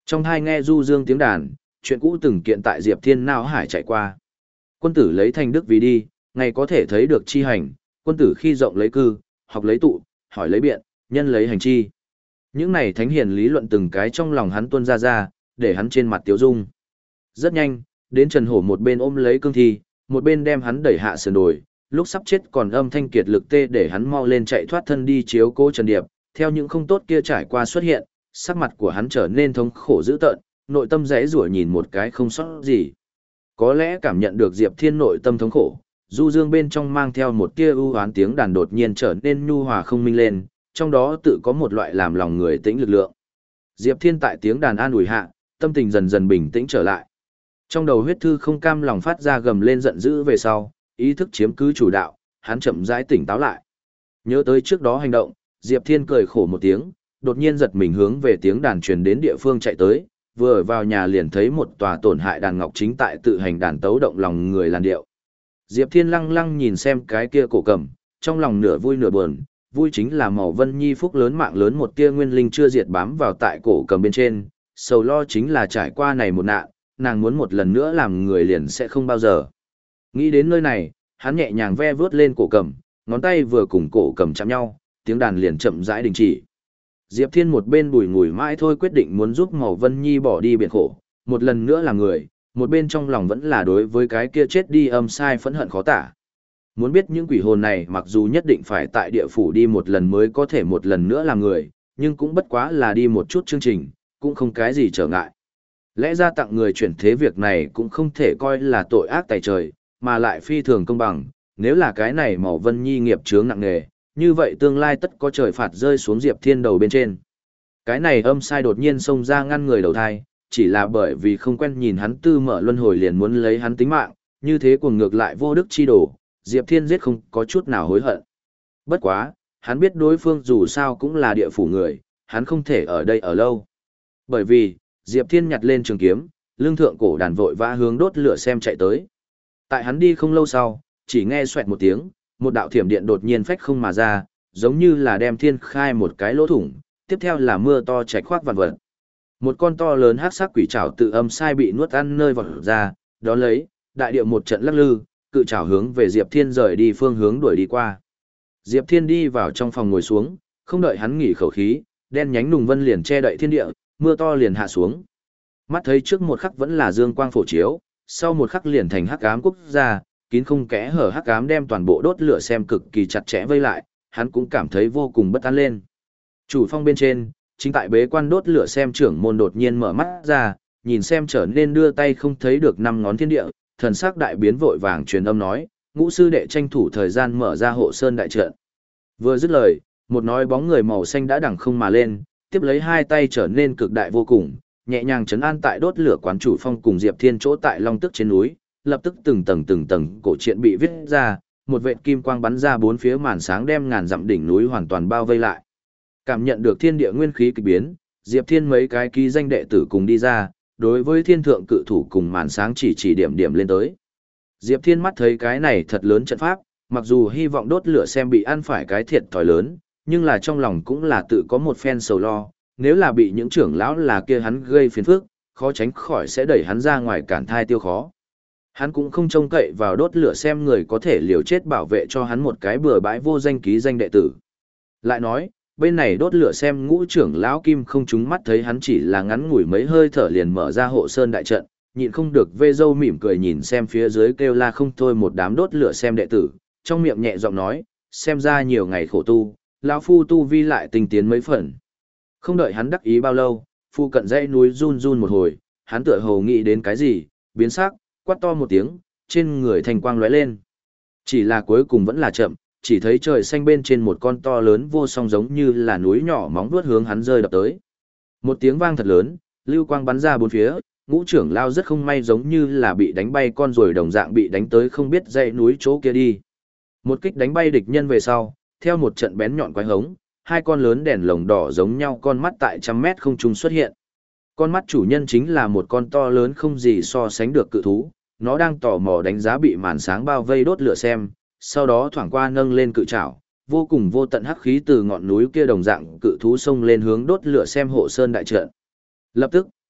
Trong hai nghe du dương tiếng đàn, chuyện cũ từng kiện tại Diệp Thiên não hải chạy qua. Quân tử lấy thành đức vì đi, ngày có thể thấy được chi hành, quân tử khi rộng lấy cư, học lấy tụ, hỏi lấy biện, nhân lấy hành chi. Những này thánh hiền lý luận từng cái trong lòng hắn tuôn ra ra, để hắn trên mặt tiếu dung. Rất nhanh, đến Trần Hổ một bên ôm lấy cương thi, một bên đem hắn đẩy hạ sườn đồi, lúc sắp chết còn âm thanh kiệt lực tê để hắn mau lên chạy thoát thân đi chiếu cố Trần Điệp, theo những không tốt kia trải qua xuất hiện, sắc mặt của hắn trở nên thống khổ dữ tợn, nội tâm rẽ rủa nhìn một cái không sót gì. Có lẽ cảm nhận được Diệp Thiên nội tâm thống khổ, du dương bên trong mang theo một tia ưu hoán tiếng đàn đột nhiên trở nên nhu hòa không minh lên, trong đó tự có một loại làm lòng người tĩnh lực lượng. Diệp Thiên tại tiếng đàn an ủi hạ, tâm tình dần dần bình tĩnh trở lại. Trong đầu huyết thư không cam lòng phát ra gầm lên giận dữ về sau, ý thức chiếm cứ chủ đạo, hắn chậm rãi tỉnh táo lại. Nhớ tới trước đó hành động, Diệp Thiên cười khổ một tiếng, đột nhiên giật mình hướng về tiếng đàn truyền đến địa phương chạy tới, vừa vào nhà liền thấy một tòa tổn hại đàn ngọc chính tại tự hành đàn tấu động lòng người làn điệu. Diệp Thiên lăng lăng nhìn xem cái kia cổ cầm, trong lòng nửa vui nửa buồn, vui chính là màu vân nhi phúc lớn mạng lớn một tia nguyên linh chưa diệt bám vào tại cổ cầm bên trên, sầu lo chính là trải qua này một nạn, nàng muốn một lần nữa làm người liền sẽ không bao giờ. Nghĩ đến nơi này, hắn nhẹ nhàng ve vướt lên cổ cầm, ngón tay vừa cùng cổ cầm chạm nhau, tiếng đàn liền chậm rãi đình chỉ. Diệp Thiên một bên bùi ngùi mãi thôi quyết định muốn giúp Màu Vân Nhi bỏ đi biển khổ, một lần nữa làm người, một bên trong lòng vẫn là đối với cái kia chết đi âm sai phẫn hận khó tả. Muốn biết những quỷ hồn này mặc dù nhất định phải tại địa phủ đi một lần mới có thể một lần nữa làm người, nhưng cũng bất quá là đi một chút chương trình, cũng không cái gì trở ngại. Lẽ ra tặng người chuyển thế việc này cũng không thể coi là tội ác tày trời, mà lại phi thường công bằng, nếu là cái này Màu Vân Nhi nghiệp chướng nặng nề, như vậy tương lai tất có trời phạt rơi xuống Diệp Thiên đầu bên trên. Cái này âm sai đột nhiên xông ra ngăn người đầu thai, chỉ là bởi vì không quen nhìn hắn tư mở luân hồi liền muốn lấy hắn tính mạng, như thế cuồng ngược lại vô đức chi đổ, Diệp Thiên giết không có chút nào hối hận. Bất quá, hắn biết đối phương dù sao cũng là địa phủ người, hắn không thể ở đây ở lâu. Bởi vì, Diệp Thiên nhặt lên trường kiếm, lưng thượng cổ đàn vội vã hướng đốt lửa xem chạy tới. Tại hắn đi không lâu sau, chỉ nghe xoẹt một tiếng, một đạo thiểm điện đột nhiên phách không mà ra, giống như là đem thiên khai một cái lỗ thủng, tiếp theo là mưa to chạch khoác vạn vật. Một con to lớn hắc sắc quỷ trảo tự âm sai bị nuốt ăn nơi vọt ra, đó lấy, đại điệu một trận lắc lư, cự trảo hướng về Diệp Thiên rời đi phương hướng đuổi đi qua. Diệp Thiên đi vào trong phòng ngồi xuống, không đợi hắn nghỉ khẩu khí, đen nhánh nùng vân liền che đậy thiên địa, mưa to liền hạ xuống. Mắt thấy trước một khắc vẫn là dương quang phổ chiếu, sau một khắc liền thành hắc ám quốc gia, kín không kẽ hở hắc ám đem toàn bộ đốt lửa xem cực kỳ chặt chẽ vây lại, hắn cũng cảm thấy vô cùng bất an lên. Chủ phong bên trên, chính tại bế quan đốt lửa xem trưởng môn đột nhiên mở mắt ra, nhìn xem trở nên đưa tay không thấy được năm ngón thiên địa, thần sắc đại biến vội vàng truyền âm nói, ngũ sư đệ tranh thủ thời gian mở ra hộ sơn đại trận. Vừa dứt lời, một nói bóng người màu xanh đã đằng không mà lên, tiếp lấy hai tay trở nên cực đại vô cùng, nhẹ nhàng trấn an tại đốt lửa quán chủ phong cùng Diệp Thiên chỗ tại Long Tức trên núi, lập tức từng tầng từng tầng cổ truyện bị viết ra, một vệt kim quang bắn ra bốn phía màn sáng đem ngàn dặm đỉnh núi hoàn toàn bao vây lại. Cảm nhận được thiên địa nguyên khí kỳ biến, Diệp Thiên mấy cái ký danh đệ tử cùng đi ra, đối với thiên thượng cự thủ cùng màn sáng chỉ chỉ điểm điểm lên tới. Diệp Thiên mắt thấy cái này thật lớn trận pháp, mặc dù hy vọng đốt lửa xem bị ăn phải cái thiệt thòi lớn, nhưng là trong lòng cũng là tự có một phen sầu lo, nếu là bị những trưởng lão là kia hắn gây phiền phức, khó tránh khỏi sẽ đẩy hắn ra ngoài cản thai tiêu khó. Hắn cũng không trông cậy vào đốt lửa xem người có thể liều chết bảo vệ cho hắn một cái bừa bãi vô danh ký danh đệ tử. Lại nói, bên này đốt lửa xem ngũ trưởng lão kim không trúng mắt thấy hắn chỉ là ngắn ngủi mấy hơi thở liền mở ra hộ sơn đại trận, nhịn không được vê dâu mỉm cười nhìn xem phía dưới kêu la không thôi một đám đốt lửa xem đệ tử, trong miệng nhẹ giọng nói, xem ra nhiều ngày khổ tu, lão phu tu vi lại tinh tiến mấy phần. Không đợi hắn đắc ý bao lâu, phu cận dãy núi run run một hồi, hắn tựa hồ nghĩ đến cái gì, biến sắc, quát to một tiếng, trên người thành quang lóe lên. Chỉ là cuối cùng vẫn là chậm, chỉ thấy trời xanh bên trên một con to lớn vô song giống như là núi nhỏ móng vuốt hướng hắn rơi đập tới. Một tiếng vang thật lớn, lưu quang bắn ra bốn phía, ngũ trưởng lao rất không may giống như là bị đánh bay con rồi đồng dạng bị đánh tới không biết dãy núi chỗ kia đi. Một kích đánh bay địch nhân về sau, theo một trận bén nhọn quái hống, hai con lớn đèn lồng đỏ giống nhau con mắt tại trăm mét không trung xuất hiện. Con mắt chủ nhân chính là một con to lớn không gì so sánh được cự thú, nó đang tò mò đánh giá bị màn sáng bao vây đốt lửa xem, sau đó thoảng qua nâng lên cự trảo, vô cùng vô tận hắc khí từ ngọn núi kia đồng dạng cự thú xông lên hướng đốt lửa xem hộ sơn đại trận. Lập tức,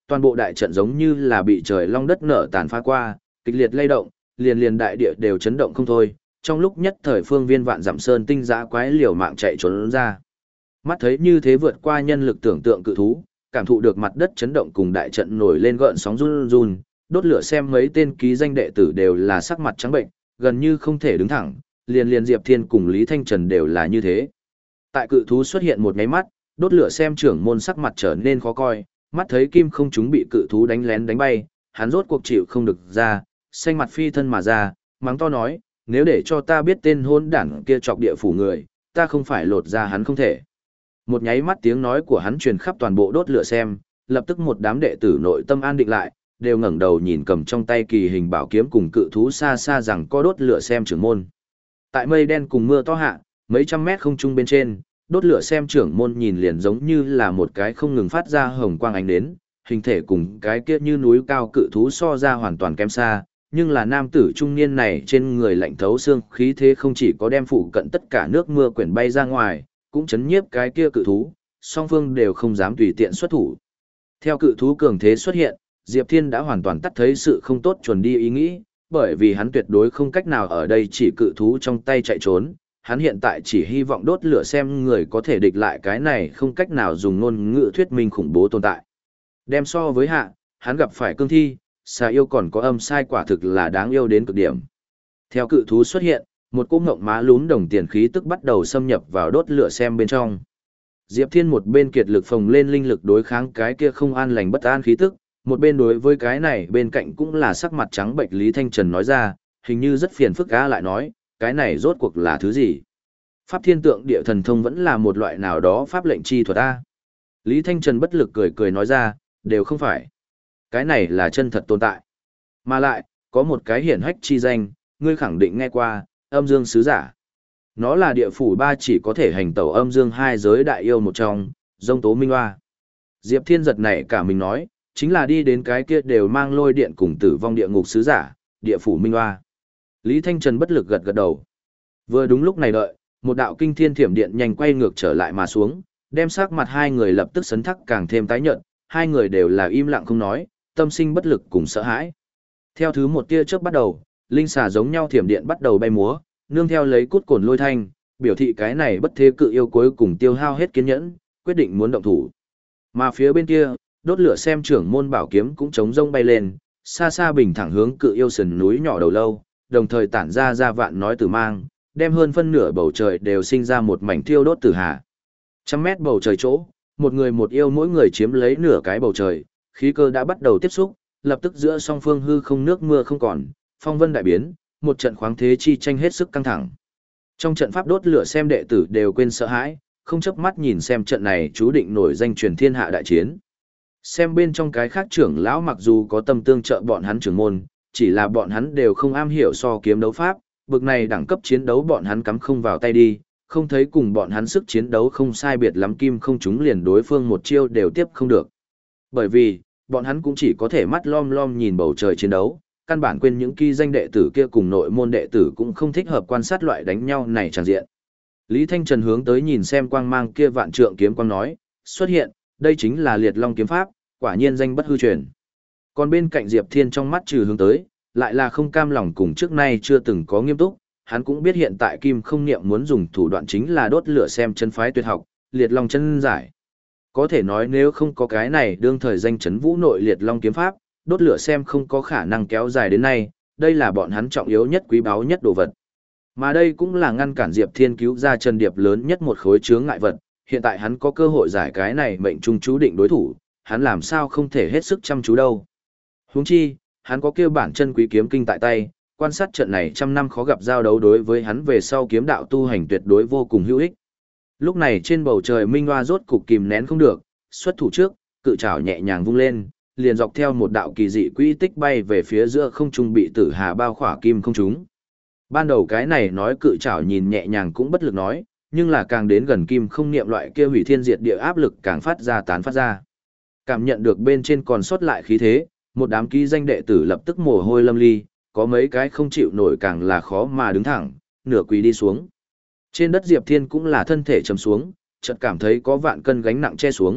toàn bộ đại trận giống như là bị trời long đất nở tàn phá qua, kịch liệt lay động, liền liền đại địa đều chấn động không thôi, trong lúc nhất thời phương viên vạn dặm sơn tinh dã quái liều mạng chạy trốn ra. Mắt thấy như thế vượt qua nhân lực tưởng tượng cự thú, cảm thụ được mặt đất chấn động cùng đại trận nổi lên gợn sóng run run, đốt lửa xem mấy tên ký danh đệ tử đều là sắc mặt trắng bệnh, gần như không thể đứng thẳng, liền liền Diệp Thiên cùng Lý Thanh Trần đều là như thế. Tại cự thú xuất hiện một cái mắt, đốt lửa xem trưởng môn sắc mặt trở nên khó coi, mắt thấy kim không chúng bị cự thú đánh lén đánh bay, hắn rốt cuộc chịu không được ra, xanh mặt phi thân mà ra, mắng to nói, nếu để cho ta biết tên hôn đảng kia chọc địa phủ người, ta không phải lột ra hắn không thể. Một nháy mắt tiếng nói của hắn truyền khắp toàn bộ đốt lửa xem, lập tức một đám đệ tử nội tâm an định lại, đều ngẩng đầu nhìn cầm trong tay kỳ hình bảo kiếm cùng cự thú xa xa rằng có đốt lửa xem trưởng môn. Tại mây đen cùng mưa to hạ, mấy trăm mét không trung bên trên, đốt lửa xem trưởng môn nhìn liền giống như là một cái không ngừng phát ra hồng quang ánh đến, hình thể cùng cái kia như núi cao cự thú so ra hoàn toàn kém xa, nhưng là nam tử trung niên này trên người lạnh thấu xương khí thế không chỉ có đem phụ cận tất cả nước mưa quyển bay ra ngoài, cũng chấn nhiếp cái kia cự thú, song phương đều không dám tùy tiện xuất thủ. Theo cự thú cường thế xuất hiện, Diệp Thiên đã hoàn toàn tắt thấy sự không tốt chuẩn đi ý nghĩ, bởi vì hắn tuyệt đối không cách nào ở đây chỉ cự thú trong tay chạy trốn, hắn hiện tại chỉ hy vọng đốt lửa xem người có thể địch lại cái này không cách nào dùng ngôn ngữ thuyết minh khủng bố tồn tại. Đem so với hạ, hắn gặp phải cương thi, xà yêu còn có âm sai quả thực là đáng yêu đến cực điểm. Theo cự thú xuất hiện, một cỗ ngộng má lún đồng tiền khí tức bắt đầu xâm nhập vào đốt lửa xem bên trong. Diệp Thiên một bên kiệt lực phồng lên linh lực đối kháng cái kia không an lành bất an khí tức, một bên đối với cái này bên cạnh cũng là sắc mặt trắng bệch Lý Thanh Trần nói ra, hình như rất phiền phức á lại nói, cái này rốt cuộc là thứ gì? Pháp thiên tượng địa thần thông vẫn là một loại nào đó pháp lệnh chi thuật a. Lý Thanh Trần bất lực cười cười nói ra, đều không phải. Cái này là chân thật tồn tại. Mà lại, có một cái hiển hách chi danh, ngươi khẳng định nghe qua, âm dương sứ giả. Nó là địa phủ ba chỉ có thể hành tẩu âm dương hai giới đại yêu một trong, dông tố minh hoa. Diệp Thiên giật này cả mình nói, chính là đi đến cái kia đều mang lôi điện cùng tử vong địa ngục sứ giả, địa phủ minh hoa. Lý Thanh Trần bất lực gật gật đầu. Vừa đúng lúc này đợi, một đạo kinh thiên thiểm điện nhanh quay ngược trở lại mà xuống, đem sắc mặt hai người lập tức sấn thắc càng thêm tái nhợt, hai người đều là im lặng không nói, tâm sinh bất lực cùng sợ hãi. Theo thứ một tia chớp bắt đầu, linh xà giống nhau thiểm điện bắt đầu bay múa, nương theo lấy cút cồn lôi thanh, biểu thị cái này bất thế cự yêu cuối cùng tiêu hao hết kiên nhẫn, quyết định muốn động thủ. Mà phía bên kia, đốt lửa xem trưởng môn bảo kiếm cũng chống rông bay lên, xa xa bình thẳng hướng cự yêu sườn núi nhỏ đầu lâu, đồng thời tản ra ra vạn nói tử mang, đem hơn phân nửa bầu trời đều sinh ra một mảnh thiêu đốt tử hà. Trăm mét bầu trời chỗ, một người một yêu mỗi người chiếm lấy nửa cái bầu trời, khí cơ đã bắt đầu tiếp xúc, lập tức giữa song phương hư không nước mưa không còn, phong vân đại biến, một trận khoáng thế chi tranh hết sức căng thẳng. Trong trận pháp đốt lửa xem đệ tử đều quên sợ hãi, không chớp mắt nhìn xem trận này chú định nổi danh truyền thiên hạ đại chiến. Xem bên trong cái khác trưởng lão mặc dù có tâm tương trợ bọn hắn trưởng môn, chỉ là bọn hắn đều không am hiểu so kiếm đấu pháp, bực này đẳng cấp chiến đấu bọn hắn cắm không vào tay đi, không thấy cùng bọn hắn sức chiến đấu không sai biệt lắm kim không chúng liền đối phương một chiêu đều tiếp không được. Bởi vì, bọn hắn cũng chỉ có thể mắt lom lom nhìn bầu trời chiến đấu, căn bản quên những kỳ danh đệ tử kia cùng nội môn đệ tử cũng không thích hợp quan sát loại đánh nhau này tràn diện. Lý Thanh Trần hướng tới nhìn xem quang mang kia vạn trượng kiếm quang nói, xuất hiện, đây chính là liệt long kiếm pháp, quả nhiên danh bất hư truyền. Còn bên cạnh Diệp Thiên trong mắt trừ hướng tới, lại là không cam lòng cùng trước nay chưa từng có nghiêm túc, hắn cũng biết hiện tại Kim Không Niệm muốn dùng thủ đoạn chính là đốt lửa xem chân phái tuyệt học, liệt long chân giải. Có thể nói nếu không có cái này đương thời danh chấn vũ nội liệt long kiếm pháp, đốt lửa xem không có khả năng kéo dài đến nay, đây là bọn hắn trọng yếu nhất quý báu nhất đồ vật. Mà đây cũng là ngăn cản Diệp Thiên cứu ra Trần Điệp lớn nhất một khối chướng ngại vật, hiện tại hắn có cơ hội giải cái này mệnh trung chú định đối thủ, hắn làm sao không thể hết sức chăm chú đâu. Huống chi, hắn có kêu bản chân quý kiếm kinh tại tay, quan sát trận này trăm năm khó gặp giao đấu đối với hắn về sau kiếm đạo tu hành tuyệt đối vô cùng hữu ích. Lúc này trên bầu trời Minh Hoa rốt cục kìm nén không được, xuất thủ trước, cự trảo nhẹ nhàng vung lên, liền dọc theo một đạo kỳ dị quỹ tích bay về phía giữa không trung bị tử hà bao khỏa kim không trúng. Ban đầu cái này nói cự trảo nhìn nhẹ nhàng cũng bất lực nói, nhưng là càng đến gần kim không niệm loại kia hủy thiên diệt địa áp lực càng phát ra tán phát ra. Cảm nhận được bên trên còn sót lại khí thế, một đám ký danh đệ tử lập tức mồ hôi lâm ly, có mấy cái không chịu nổi càng là khó mà đứng thẳng, nửa quỳ đi xuống. Trên đất Diệp Thiên cũng là thân thể trầm xuống, chợt cảm thấy có vạn cân gánh nặng che xuống,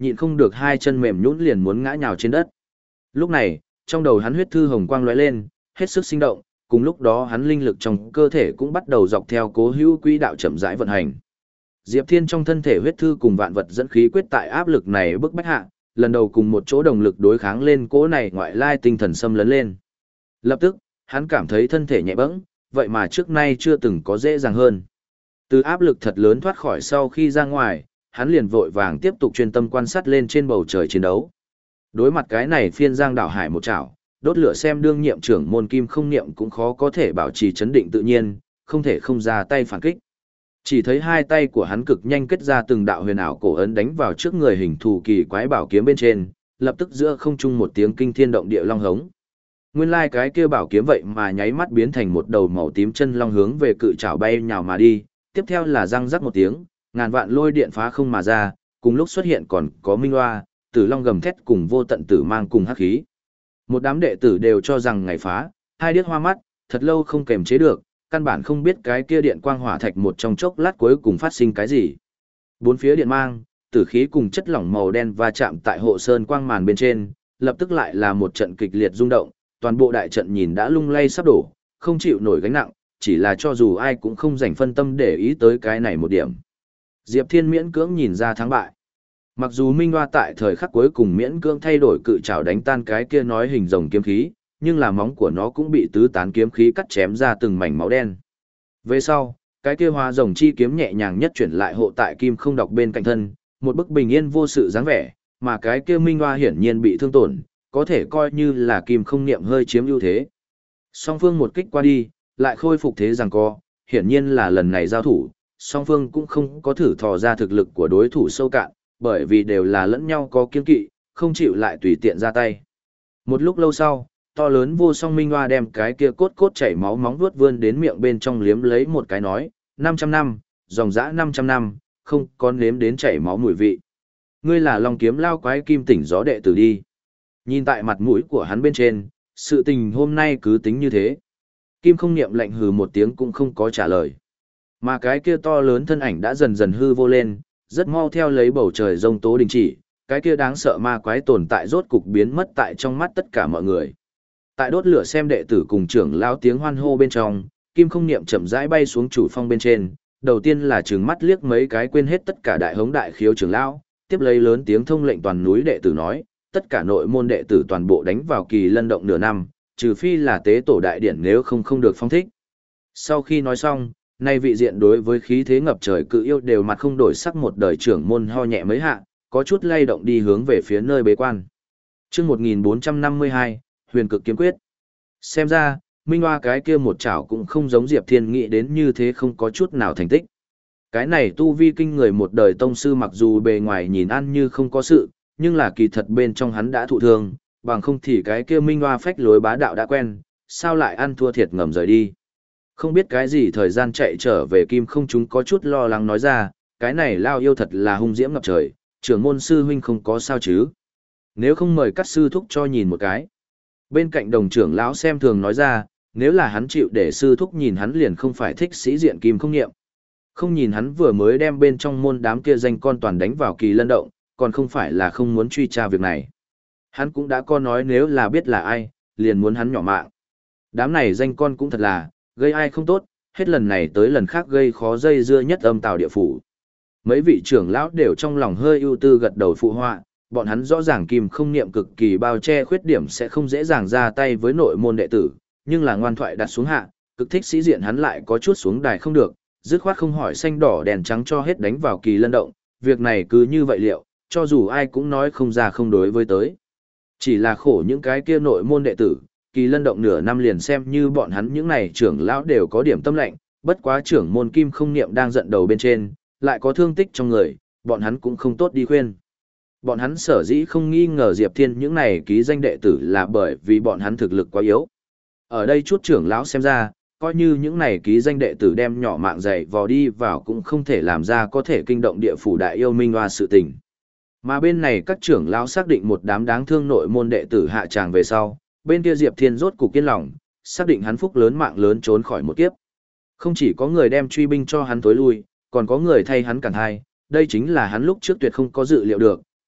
nhịn không được hai chân mềm nhũn liền muốn ngã nhào trên đất. Lúc này, trong đầu hắn huyết thư hồng quang lóe lên, hết sức sinh động, cùng lúc đó hắn linh lực trong cơ thể cũng bắt đầu dọc theo cố hữu quỹ đạo chậm rãi vận hành. Diệp Thiên trong thân thể huyết thư cùng vạn vật dẫn khí quyết tại áp lực này bức bách hạ, lần đầu cùng một chỗ đồng lực đối kháng lên cỗ này ngoại lai tinh thần xâm lấn lên. Lập tức, hắn cảm thấy thân thể nhẹ bẫng, vậy mà trước nay chưa từng có dễ dàng hơn. Từ áp lực thật lớn thoát khỏi sau khi ra ngoài, hắn liền vội vàng tiếp tục chuyên tâm quan sát lên trên bầu trời chiến đấu. Đối mặt cái này phiên giang đảo hải một chảo, đốt lửa xem đương nhiệm trưởng môn kim không niệm cũng khó có thể bảo trì chấn định tự nhiên, không thể không ra tay phản kích. Chỉ thấy hai tay của hắn cực nhanh kết ra từng đạo huyền ảo cổ ấn đánh vào trước người hình thù kỳ quái bảo kiếm bên trên, lập tức giữa không trung một tiếng kinh thiên động địa long hống. Nguyên lai cái kia bảo kiếm vậy mà nháy mắt biến thành một đầu màu tím chân long hướng về cự trảo bay nhào mà đi, tiếp theo là răng rắc một tiếng, ngàn vạn lôi điện phá không mà ra, cùng lúc xuất hiện còn có minh hoa, tử long gầm thét cùng vô tận tử mang cùng hắc khí. Một đám đệ tử đều cho rằng ngày phá, hai điếc hoa mắt, thật lâu không kềm chế được, căn bản không biết cái kia điện quang hỏa thạch một trong chốc lát cuối cùng phát sinh cái gì. Bốn phía điện mang, tử khí cùng chất lỏng màu đen va chạm tại hộ sơn quang màn bên trên, lập tức lại là một trận kịch liệt rung động, toàn bộ đại trận nhìn đã lung lay sắp đổ, không chịu nổi gánh nặng, chỉ là cho dù ai cũng không dành phân tâm để ý tới cái này một điểm. Diệp Thiên miễn cưỡng nhìn ra thắng bại. Mặc dù Minh Hoa tại thời khắc cuối cùng miễn cưỡng thay đổi cự trảo đánh tan cái kia nói hình rồng kiếm khí, nhưng là móng của nó cũng bị tứ tán kiếm khí cắt chém ra từng mảnh máu đen. Về sau, cái kia hoa rồng chi kiếm nhẹ nhàng nhất chuyển lại hộ tại kim không đọc bên cạnh thân, một bức bình yên vô sự dáng vẻ, mà cái kia Minh Hoa hiển nhiên bị thương tổn, có thể coi như là kim không niệm hơi chiếm ưu thế. Song phương một kích qua đi, lại khôi phục thế giằng co, hiển nhiên là lần này giao thủ, song phương cũng không có thử thò ra thực lực của đối thủ sâu cạn, bởi vì đều là lẫn nhau có kiên kỵ, không chịu lại tùy tiện ra tay. Một lúc lâu sau, to lớn vô song Minh Hoa đem cái kia cốt cốt chảy máu móng vuốt vươn đến miệng bên trong liếm lấy một cái nói, năm trăm năm, dòng dã năm trăm năm, không có nếm đến chảy máu mùi vị. Ngươi là Long Kiếm lao quái kim tỉnh gió đệ tử đi. Nhìn tại mặt mũi của hắn bên trên, sự tình hôm nay cứ tính như thế. Kim không niệm lạnh hừ một tiếng cũng không có trả lời. Mà cái kia to lớn thân ảnh đã dần dần hư vô lên, rất mau theo lấy bầu trời rông tố đình chỉ, cái kia đáng sợ ma quái tồn tại rốt cục biến mất tại trong mắt tất cả mọi người. Tại đốt lửa xem đệ tử cùng trưởng lao tiếng hoan hô bên trong, Kim không niệm chậm rãi bay xuống chủ phong bên trên, đầu tiên là trừng mắt liếc mấy cái quên hết tất cả đại hống đại khiếu trưởng lão, tiếp lấy lớn tiếng thông lệnh toàn núi đệ tử nói, tất cả nội môn đệ tử toàn bộ đánh vào Kỳ Lân động nửa năm, trừ phi là tế tổ đại điển nếu không không được phong thích. Sau khi nói xong, nay vị diện đối với khí thế ngập trời cự yêu đều mặt không đổi sắc một đời trưởng môn ho nhẹ mấy hạ, có chút lay động đi hướng về phía nơi bế quan. Chương một nghìn bốn trăm năm mươi hai, Huyền Cực Kiếm Quyết. Xem ra, Minh Hoa cái kia một chảo cũng không giống Diệp Thiên nghĩ đến như thế không có chút nào thành tích. Cái này tu vi kinh người một đời tông sư mặc dù bề ngoài nhìn ăn như không có sự, nhưng là kỳ thật bên trong hắn đã thụ thương, bằng không thì cái kia Minh Hoa phách lối bá đạo đã quen, sao lại ăn thua thiệt ngầm rời đi. Không biết cái gì thời gian chạy trở về Kim không chúng có chút lo lắng nói ra, cái này lao yêu thật là hung diễm ngập trời, trưởng môn sư huynh không có sao chứ. Nếu không mời các sư thúc cho nhìn một cái. Bên cạnh đồng trưởng lão xem thường nói ra, nếu là hắn chịu để sư thúc nhìn hắn liền không phải thích sĩ diện Kim không niệm. Không nhìn hắn vừa mới đem bên trong môn đám kia danh con toàn đánh vào Kỳ Lân động, còn không phải là không muốn truy tra việc này. Hắn cũng đã có nói nếu là biết là ai, liền muốn hắn nhỏ mạng. Đám này danh con cũng thật là, gây ai không tốt, hết lần này tới lần khác gây khó dây dưa nhất âm tào địa phủ. Mấy vị trưởng lão đều trong lòng hơi ưu tư gật đầu phụ họa, bọn hắn rõ ràng Kim không niệm cực kỳ bao che khuyết điểm sẽ không dễ dàng ra tay với nội môn đệ tử, nhưng là ngoan thoại đặt xuống hạ, cực thích sĩ diện hắn lại có chút xuống đài không được, dứt khoát không hỏi xanh đỏ đèn trắng cho hết đánh vào Kỳ Lân động, việc này cứ như vậy liệu, cho dù ai cũng nói không ra không đối với tới. Chỉ là khổ những cái kia nội môn đệ tử, Kỳ Lân động nửa năm liền xem như bọn hắn những này trưởng lão đều có điểm tâm lệnh, bất quá trưởng môn Kim không niệm đang giận đầu bên trên, lại có thương tích trong người, bọn hắn cũng không tốt đi khuyên. Bọn hắn sở dĩ không nghi ngờ Diệp Thiên những này ký danh đệ tử là bởi vì bọn hắn thực lực quá yếu. Ở đây chút trưởng lão xem ra, coi như những này ký danh đệ tử đem nhỏ mạng dày vò đi vào cũng không thể làm ra có thể kinh động địa phủ đại yêu Minh Hoa sự tình. Mà bên này các trưởng lão xác định một đám đáng thương nội môn đệ tử hạ tràng về sau, bên kia Diệp Thiên rốt cục kiên lòng, xác định hắn phúc lớn mạng lớn trốn khỏi một kiếp. Không chỉ có người đem truy binh cho hắn tối lui, còn có người thay hắn cản hai, đây chính là hắn lúc trước tuyệt không có dự liệu được,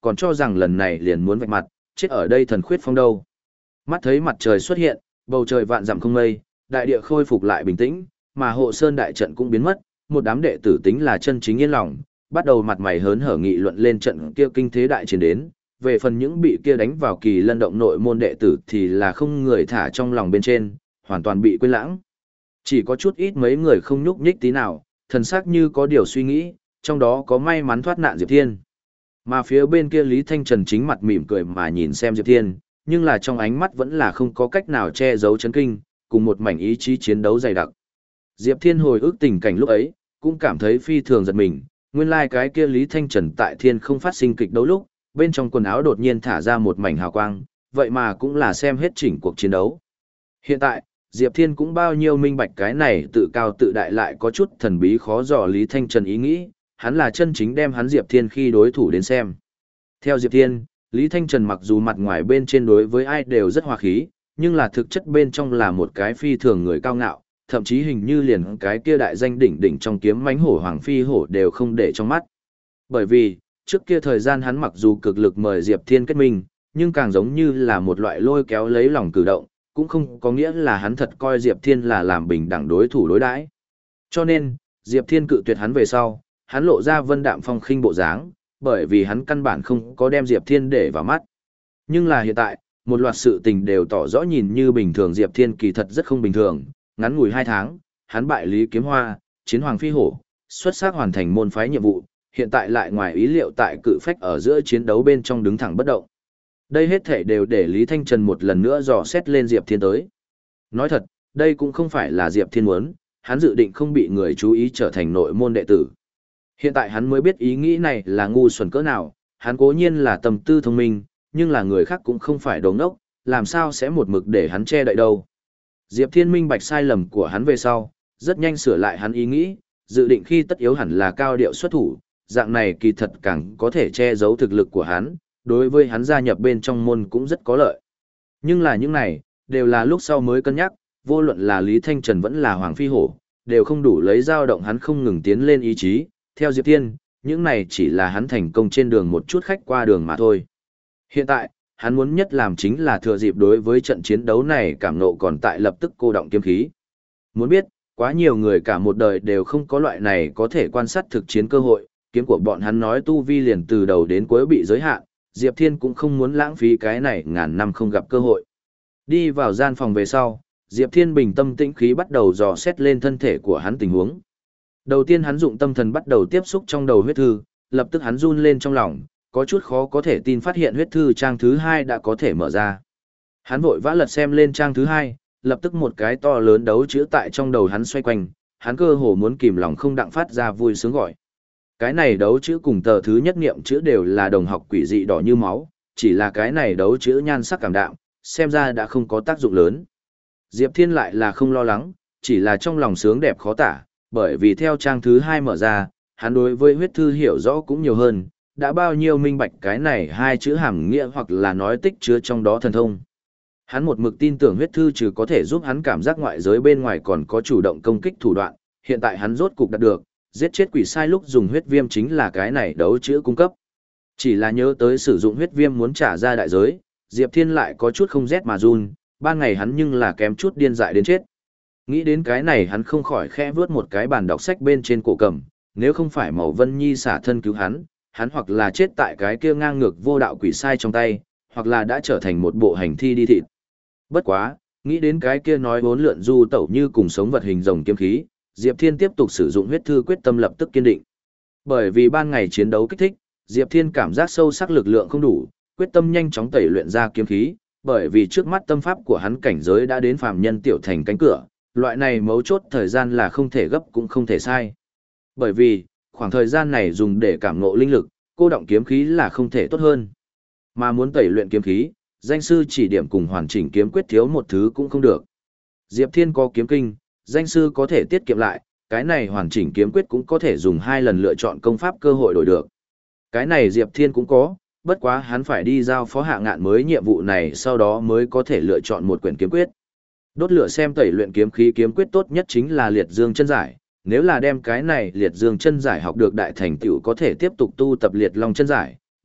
còn cho rằng lần này liền muốn vạch mặt, chết ở đây thần khuyết phong đâu. Mắt thấy mặt trời xuất hiện, bầu trời vạn dặm không mây, đại địa khôi phục lại bình tĩnh, mà hộ sơn đại trận cũng biến mất, một đám đệ tử tính là chân chính yên lòng, bắt đầu mặt mày hớn hở nghị luận lên trận kia kinh thế đại chiến đến, về phần những bị kia đánh vào kỳ lân động nội môn đệ tử thì là không người thả trong lòng bên trên, hoàn toàn bị quên lãng. Chỉ có chút ít mấy người không nhúc nhích tí nào, thần sắc như có điều suy nghĩ, trong đó có may mắn thoát nạn Diệp Thiên. Mà phía bên kia Lý Thanh Trần chính mặt mỉm cười mà nhìn xem Diệp Thiên, nhưng là trong ánh mắt vẫn là không có cách nào che giấu chấn kinh, cùng một mảnh ý chí chiến đấu dày đặc. Diệp Thiên hồi ức tình cảnh lúc ấy, cũng cảm thấy phi thường giật mình, nguyên lai like cái kia Lý Thanh Trần tại thiên không phát sinh kịch đấu lúc, bên trong quần áo đột nhiên thả ra một mảnh hào quang, vậy mà cũng là xem hết chỉnh cuộc chiến đấu. Hiện tại, Diệp Thiên cũng bao nhiêu minh bạch cái này tự cao tự đại lại có chút thần bí khó dò Lý Thanh Trần ý nghĩ, hắn là chân chính đem hắn Diệp Thiên khi đối thủ đến xem. Theo Diệp Thiên, Lý Thanh Trần mặc dù mặt ngoài bên trên đối với ai đều rất hòa khí, nhưng là thực chất bên trong là một cái phi thường người cao ngạo, thậm chí hình như liền cái kia đại danh đỉnh đỉnh trong kiếm mãnh hổ hoàng phi hổ đều không để trong mắt. Bởi vì, trước kia thời gian hắn mặc dù cực lực mời Diệp Thiên kết minh, nhưng càng giống như là một loại lôi kéo lấy lòng cử động, cũng không có nghĩa là hắn thật coi Diệp Thiên là làm bình đẳng đối thủ đối đãi. Cho nên, Diệp Thiên cự tuyệt hắn về sau, hắn lộ ra vân đạm phong khinh bộ dáng, bởi vì hắn căn bản không có đem Diệp Thiên để vào mắt. Nhưng là hiện tại, một loạt sự tình đều tỏ rõ nhìn như bình thường Diệp Thiên kỳ thật rất không bình thường, ngắn ngủi hai tháng, hắn bại Lý Kiếm Hoa, chiến hoàng phi hổ, xuất sắc hoàn thành môn phái nhiệm vụ, hiện tại lại ngoài ý liệu tại cự phách ở giữa chiến đấu bên trong đứng thẳng bất động. Đây hết thể đều để Lý Thanh Trần một lần nữa dò xét lên Diệp Thiên tới. Nói thật, đây cũng không phải là Diệp Thiên muốn, hắn dự định không bị người chú ý trở thành nội môn đệ tử. Hiện tại hắn mới biết ý nghĩ này là ngu xuẩn cỡ nào, hắn cố nhiên là tầm tư thông minh, nhưng là người khác cũng không phải đồ ngốc, làm sao sẽ một mực để hắn che đậy đâu. Diệp Thiên minh bạch sai lầm của hắn về sau, rất nhanh sửa lại hắn ý nghĩ, dự định khi tất yếu hẳn là cao điệu xuất thủ, dạng này kỳ thật càng có thể che giấu thực lực của hắn, đối với hắn gia nhập bên trong môn cũng rất có lợi. Nhưng là những này, đều là lúc sau mới cân nhắc, vô luận là Lý Thanh Trần vẫn là Hoàng Phi Hổ, đều không đủ lấy dao động hắn không ngừng tiến lên ý chí, theo Diệp Thiên, những này chỉ là hắn thành công trên đường một chút khách qua đường mà thôi. Hiện tại, hắn muốn nhất làm chính là thừa dịp đối với trận chiến đấu này cảm nộ còn tại lập tức cô động kiếm khí. Muốn biết, quá nhiều người cả một đời đều không có loại này có thể quan sát thực chiến cơ hội, kiếm của bọn hắn nói tu vi liền từ đầu đến cuối bị giới hạn, Diệp Thiên cũng không muốn lãng phí cái này ngàn năm không gặp cơ hội. Đi vào gian phòng về sau, Diệp Thiên bình tâm tĩnh khí bắt đầu dò xét lên thân thể của hắn tình huống. Đầu tiên hắn dụng tâm thần bắt đầu tiếp xúc trong đầu huyết thư, lập tức hắn run lên trong lòng, có chút khó có thể tin phát hiện huyết thư trang thứ hai đã có thể mở ra. Hắn vội vã lật xem lên trang thứ hai, lập tức một cái to lớn đấu chữ tại trong đầu hắn xoay quanh, hắn cơ hồ muốn kìm lòng không đặng phát ra vui sướng gọi. Cái này đấu chữ cùng tờ thứ nhất niệm chữ đều là đồng học quỷ dị đỏ như máu, chỉ là cái này đấu chữ nhan sắc cảm đạm, xem ra đã không có tác dụng lớn. Diệp Thiên lại là không lo lắng, chỉ là trong lòng sướng đẹp khó tả, bởi vì theo trang thứ hai mở ra, hắn đối với huyết thư hiểu rõ cũng nhiều hơn, đã bao nhiêu minh bạch cái này hai chữ hàm nghĩa hoặc là nói tích chứa trong đó thần thông. Hắn một mực tin tưởng huyết thư trừ có thể giúp hắn cảm giác ngoại giới bên ngoài còn có chủ động công kích thủ đoạn, hiện tại hắn rốt cục đạt được, giết chết quỷ sai lúc dùng huyết viêm chính là cái này đấu chữ cung cấp. Chỉ là nhớ tới sử dụng huyết viêm muốn trả ra đại giới, Diệp Thiên lại có chút không rét mà run, ban ngày hắn nhưng là kém chút điên dại đến chết. Nghĩ đến cái này hắn không khỏi khẽ vướt một cái bàn đọc sách bên trên cổ cầm, nếu không phải Mậu Vân Nhi xả thân cứu hắn, hắn hoặc là chết tại cái kia ngang ngược vô đạo quỷ sai trong tay, hoặc là đã trở thành một bộ hành thi đi thịt. Bất quá, nghĩ đến cái kia nói vốn lượn du tẩu như cùng sống vật hình rồng kiếm khí, Diệp Thiên tiếp tục sử dụng huyết thư quyết tâm lập tức kiên định. Bởi vì ban ngày chiến đấu kích thích, Diệp Thiên cảm giác sâu sắc lực lượng không đủ, quyết tâm nhanh chóng tẩy luyện ra kiếm khí, bởi vì trước mắt tâm pháp của hắn cảnh giới đã đến phàm nhân tiểu thành cánh cửa, loại này mấu chốt thời gian là không thể gấp cũng không thể sai. Bởi vì, khoảng thời gian này dùng để cảm ngộ linh lực, cô động kiếm khí là không thể tốt hơn. Mà muốn tẩy luyện kiếm khí, danh sư chỉ điểm cùng hoàn chỉnh kiếm quyết thiếu một thứ cũng không được. Diệp Thiên có kiếm kinh, danh sư có thể tiết kiệm lại, cái này hoàn chỉnh kiếm quyết cũng có thể dùng hai lần lựa chọn công pháp cơ hội đổi được. Cái này Diệp Thiên cũng có, bất quá hắn phải đi giao phó Hạ Ngạn mới nhiệm vụ này sau đó mới có thể lựa chọn một quyển kiếm quyết. Đốt lửa xem tẩy luyện kiếm khí kiếm quyết tốt nhất chính là liệt dương chân giải, nếu là đem cái này liệt dương chân giải học được đại thành tựu có thể tiếp tục tu tập liệt long chân giải,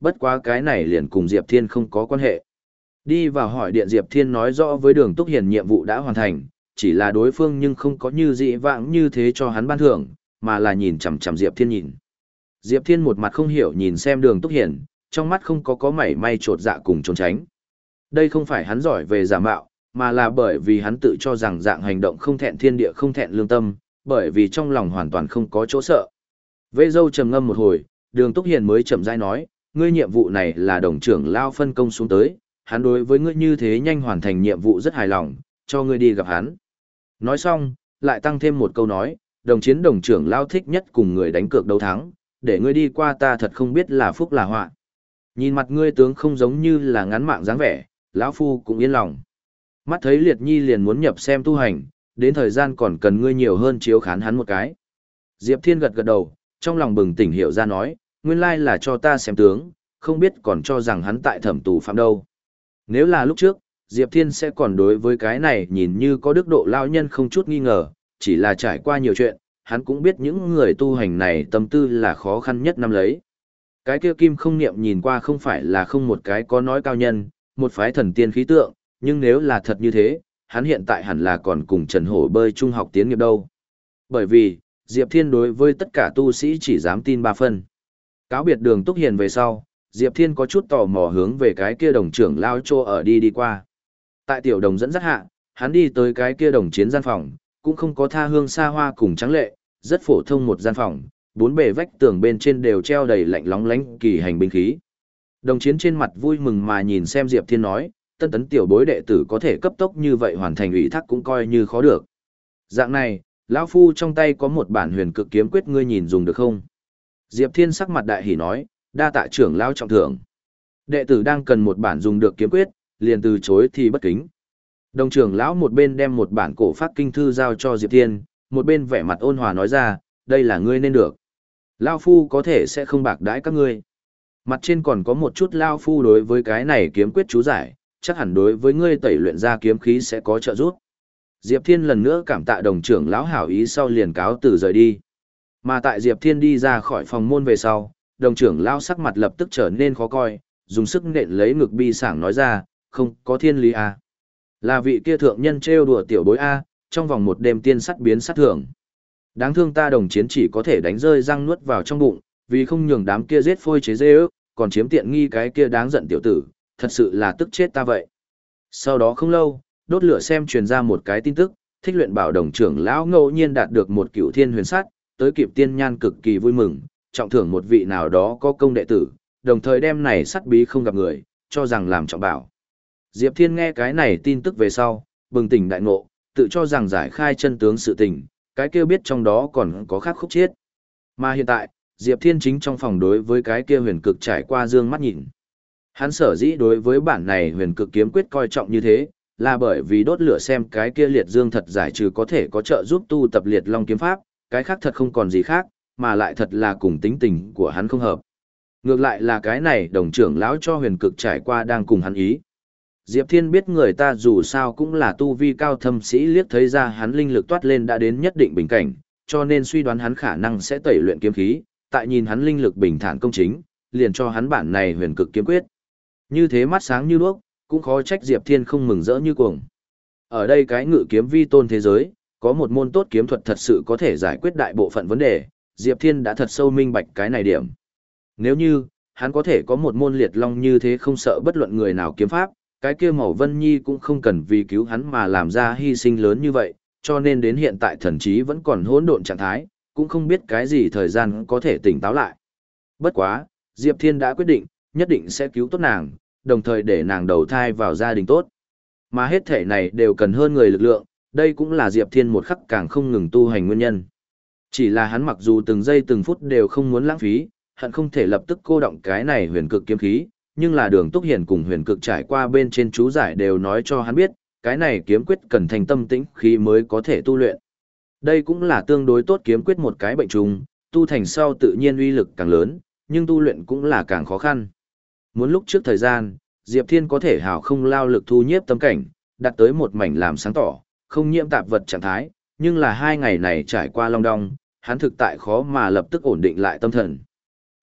bất quá cái này liền cùng Diệp Thiên không có quan hệ. Đi vào hỏi điện Diệp Thiên nói rõ với Đường Túc Hiền nhiệm vụ đã hoàn thành, chỉ là đối phương nhưng không có như dị vãng như thế cho hắn ban thưởng, mà là nhìn chằm chằm Diệp Thiên nhìn. Diệp Thiên một mặt không hiểu nhìn xem Đường Túc Hiền, trong mắt không có có mảy may trột dạ cùng trốn tránh. Đây không phải hắn giỏi về giả mạo, mà là bởi vì hắn tự cho rằng dạng hành động không thẹn thiên địa không thẹn lương tâm, bởi vì trong lòng hoàn toàn không có chỗ sợ. Vệ dâu trầm ngâm một hồi, Đường Túc Hiền mới chậm rãi nói, ngươi nhiệm vụ này là đồng trưởng lao phân công xuống tới, hắn đối với ngươi như thế nhanh hoàn thành nhiệm vụ rất hài lòng, cho ngươi đi gặp hắn. Nói xong, lại tăng thêm một câu nói, đồng chiến đồng trưởng lao thích nhất cùng người đánh cược đấu thắng, để ngươi đi qua ta thật không biết là phúc là họa. Nhìn mặt ngươi tướng không giống như là ngắn mạng dáng vẻ, lão phu cũng yên lòng. Mắt thấy Liệt Nhi liền muốn nhập xem tu hành, đến thời gian còn cần ngươi nhiều hơn chiếu khán hắn một cái. Diệp Thiên gật gật đầu, trong lòng bừng tỉnh hiểu ra nói, nguyên lai là cho ta xem tướng, không biết còn cho rằng hắn tại thẩm tù phạm đâu. Nếu là lúc trước, Diệp Thiên sẽ còn đối với cái này nhìn như có đức độ lao nhân không chút nghi ngờ, chỉ là trải qua nhiều chuyện, hắn cũng biết những người tu hành này tâm tư là khó khăn nhất năm lấy. Cái kia kim không niệm nhìn qua không phải là không một cái có nói cao nhân, một phái thần tiên khí tượng, nhưng nếu là thật như thế, hắn hiện tại hẳn là còn cùng Trần Hổ bơi trung học tiến nghiệp đâu. Bởi vì, Diệp Thiên đối với tất cả tu sĩ chỉ dám tin ba phân. Cáo biệt Đường Túc Hiền về sau, Diệp Thiên có chút tò mò hướng về cái kia đồng trưởng lao chô ở đi đi qua. Tại tiểu đồng dẫn dắt hạ, hắn đi tới cái kia đồng chiến gian phòng, cũng không có tha hương xa hoa cùng trắng lệ, rất phổ thông một gian phòng, bốn bề vách tường bên trên đều treo đầy lạnh lóng lánh kỳ hành binh khí. Đồng chiến trên mặt vui mừng mà nhìn xem Diệp Thiên nói, tân tấn tiểu bối đệ tử có thể cấp tốc như vậy hoàn thành ủy thác cũng coi như khó được. Dạng này, lão phu trong tay có một bản huyền cực kiếm quyết, ngươi nhìn dùng được không? Diệp Thiên sắc mặt đại hỉ nói, đa tạ trưởng lão trọng thưởng. Đệ tử đang cần một bản dùng được kiếm quyết, liền từ chối thì bất kính. Đồng trưởng lão một bên đem một bản cổ pháp kinh thư giao cho Diệp Thiên, một bên vẻ mặt ôn hòa nói ra, đây là ngươi nên được. Lão phu có thể sẽ không bạc đãi các ngươi. Mặt trên còn có một chút lão phu đối với cái này kiếm quyết chú giải, chắc hẳn đối với ngươi tẩy luyện ra kiếm khí sẽ có trợ giúp. Diệp Thiên lần nữa cảm tạ đồng trưởng lão hảo ý sau liền cáo từ rời đi. Mà tại Diệp Thiên đi ra khỏi phòng môn về sau, đồng trưởng lão sắc mặt lập tức trở nên khó coi, dùng sức nện lấy ngực bi sảng nói ra, không có thiên lý à. Là vị kia thượng nhân trêu đùa tiểu bối A, trong vòng một đêm tiên sắt biến sát thường. Đáng thương ta đồng chiến chỉ có thể đánh rơi răng nuốt vào trong bụng, vì không nhường đám kia giết phôi chế dê ước, còn chiếm tiện nghi cái kia đáng giận tiểu tử, thật sự là tức chết ta vậy. Sau đó không lâu, đốt lửa xem truyền ra một cái tin tức, thích luyện bảo đồng trưởng lão ngẫu nhiên đạt được một cựu thiên huyền sắt, tới kịp tiên nhan cực kỳ vui mừng, trọng thưởng một vị nào đó có công đệ tử, đồng thời đem này sắt bí không gặp người, cho rằng làm trọng bảo. Diệp Thiên nghe cái này tin tức về sau, bừng tỉnh đại ngộ, tự cho rằng giải khai chân tướng sự tình, cái kia biết trong đó còn có khác khúc chiết. Mà hiện tại, Diệp Thiên chính trong phòng đối với cái kia huyền cực trải qua dương mắt nhìn. Hắn sở dĩ đối với bản này huyền cực kiếm quyết coi trọng như thế, là bởi vì đốt lửa xem cái kia liệt dương thật giải trừ có thể có trợ giúp tu tập liệt long kiếm pháp, cái khác thật không còn gì khác, mà lại thật là cùng tính tình của hắn không hợp. Ngược lại là cái này đồng trưởng lão cho huyền cực trải qua đang cùng hắn ý. Diệp Thiên biết người ta dù sao cũng là tu vi cao thâm sĩ, liếc thấy ra hắn linh lực toát lên đã đến nhất định bình cảnh, cho nên suy đoán hắn khả năng sẽ tẩy luyện kiếm khí, tại nhìn hắn linh lực bình thản công chính, liền cho hắn bản này huyền cực kiếm quyết. Như thế mắt sáng như đuốc, cũng khó trách Diệp Thiên không mừng rỡ như cuồng. Ở đây cái ngự kiếm vi tôn thế giới, có một môn tốt kiếm thuật thật sự có thể giải quyết đại bộ phận vấn đề, Diệp Thiên đã thật sâu minh bạch cái này điểm. Nếu như, hắn có thể có một môn liệt long như thế không sợ bất luận người nào kiếm pháp, cái kia Mẫu Vân Nhi cũng không cần vì cứu hắn mà làm ra hy sinh lớn như vậy, cho nên đến hiện tại thần trí vẫn còn hỗn độn trạng thái, cũng không biết cái gì thời gian có thể tỉnh táo lại. Bất quá, Diệp Thiên đã quyết định, nhất định sẽ cứu tốt nàng, đồng thời để nàng đầu thai vào gia đình tốt. Mà hết thể này đều cần hơn người lực lượng, đây cũng là Diệp Thiên một khắc càng không ngừng tu hành nguyên nhân. Chỉ là hắn mặc dù từng giây từng phút đều không muốn lãng phí, hận không thể lập tức cô động cái này huyền cực kiếm khí, nhưng là Đường Túc Hiền cùng huyền cực trải qua bên trên chú giải đều nói cho hắn biết, cái này kiếm quyết cần thành tâm tĩnh khí mới có thể tu luyện. Đây cũng là tương đối tốt kiếm quyết một cái bệnh trùng, tu thành sau tự nhiên uy lực càng lớn, nhưng tu luyện cũng là càng khó khăn. Muốn lúc trước thời gian, Diệp Thiên có thể hào không lao lực thu nhiếp tâm cảnh, đạt tới một mảnh làm sáng tỏ, không nhiễm tạp vật trạng thái, nhưng là hai ngày này trải qua long đong, hắn thực tại khó mà lập tức ổn định lại tâm thần.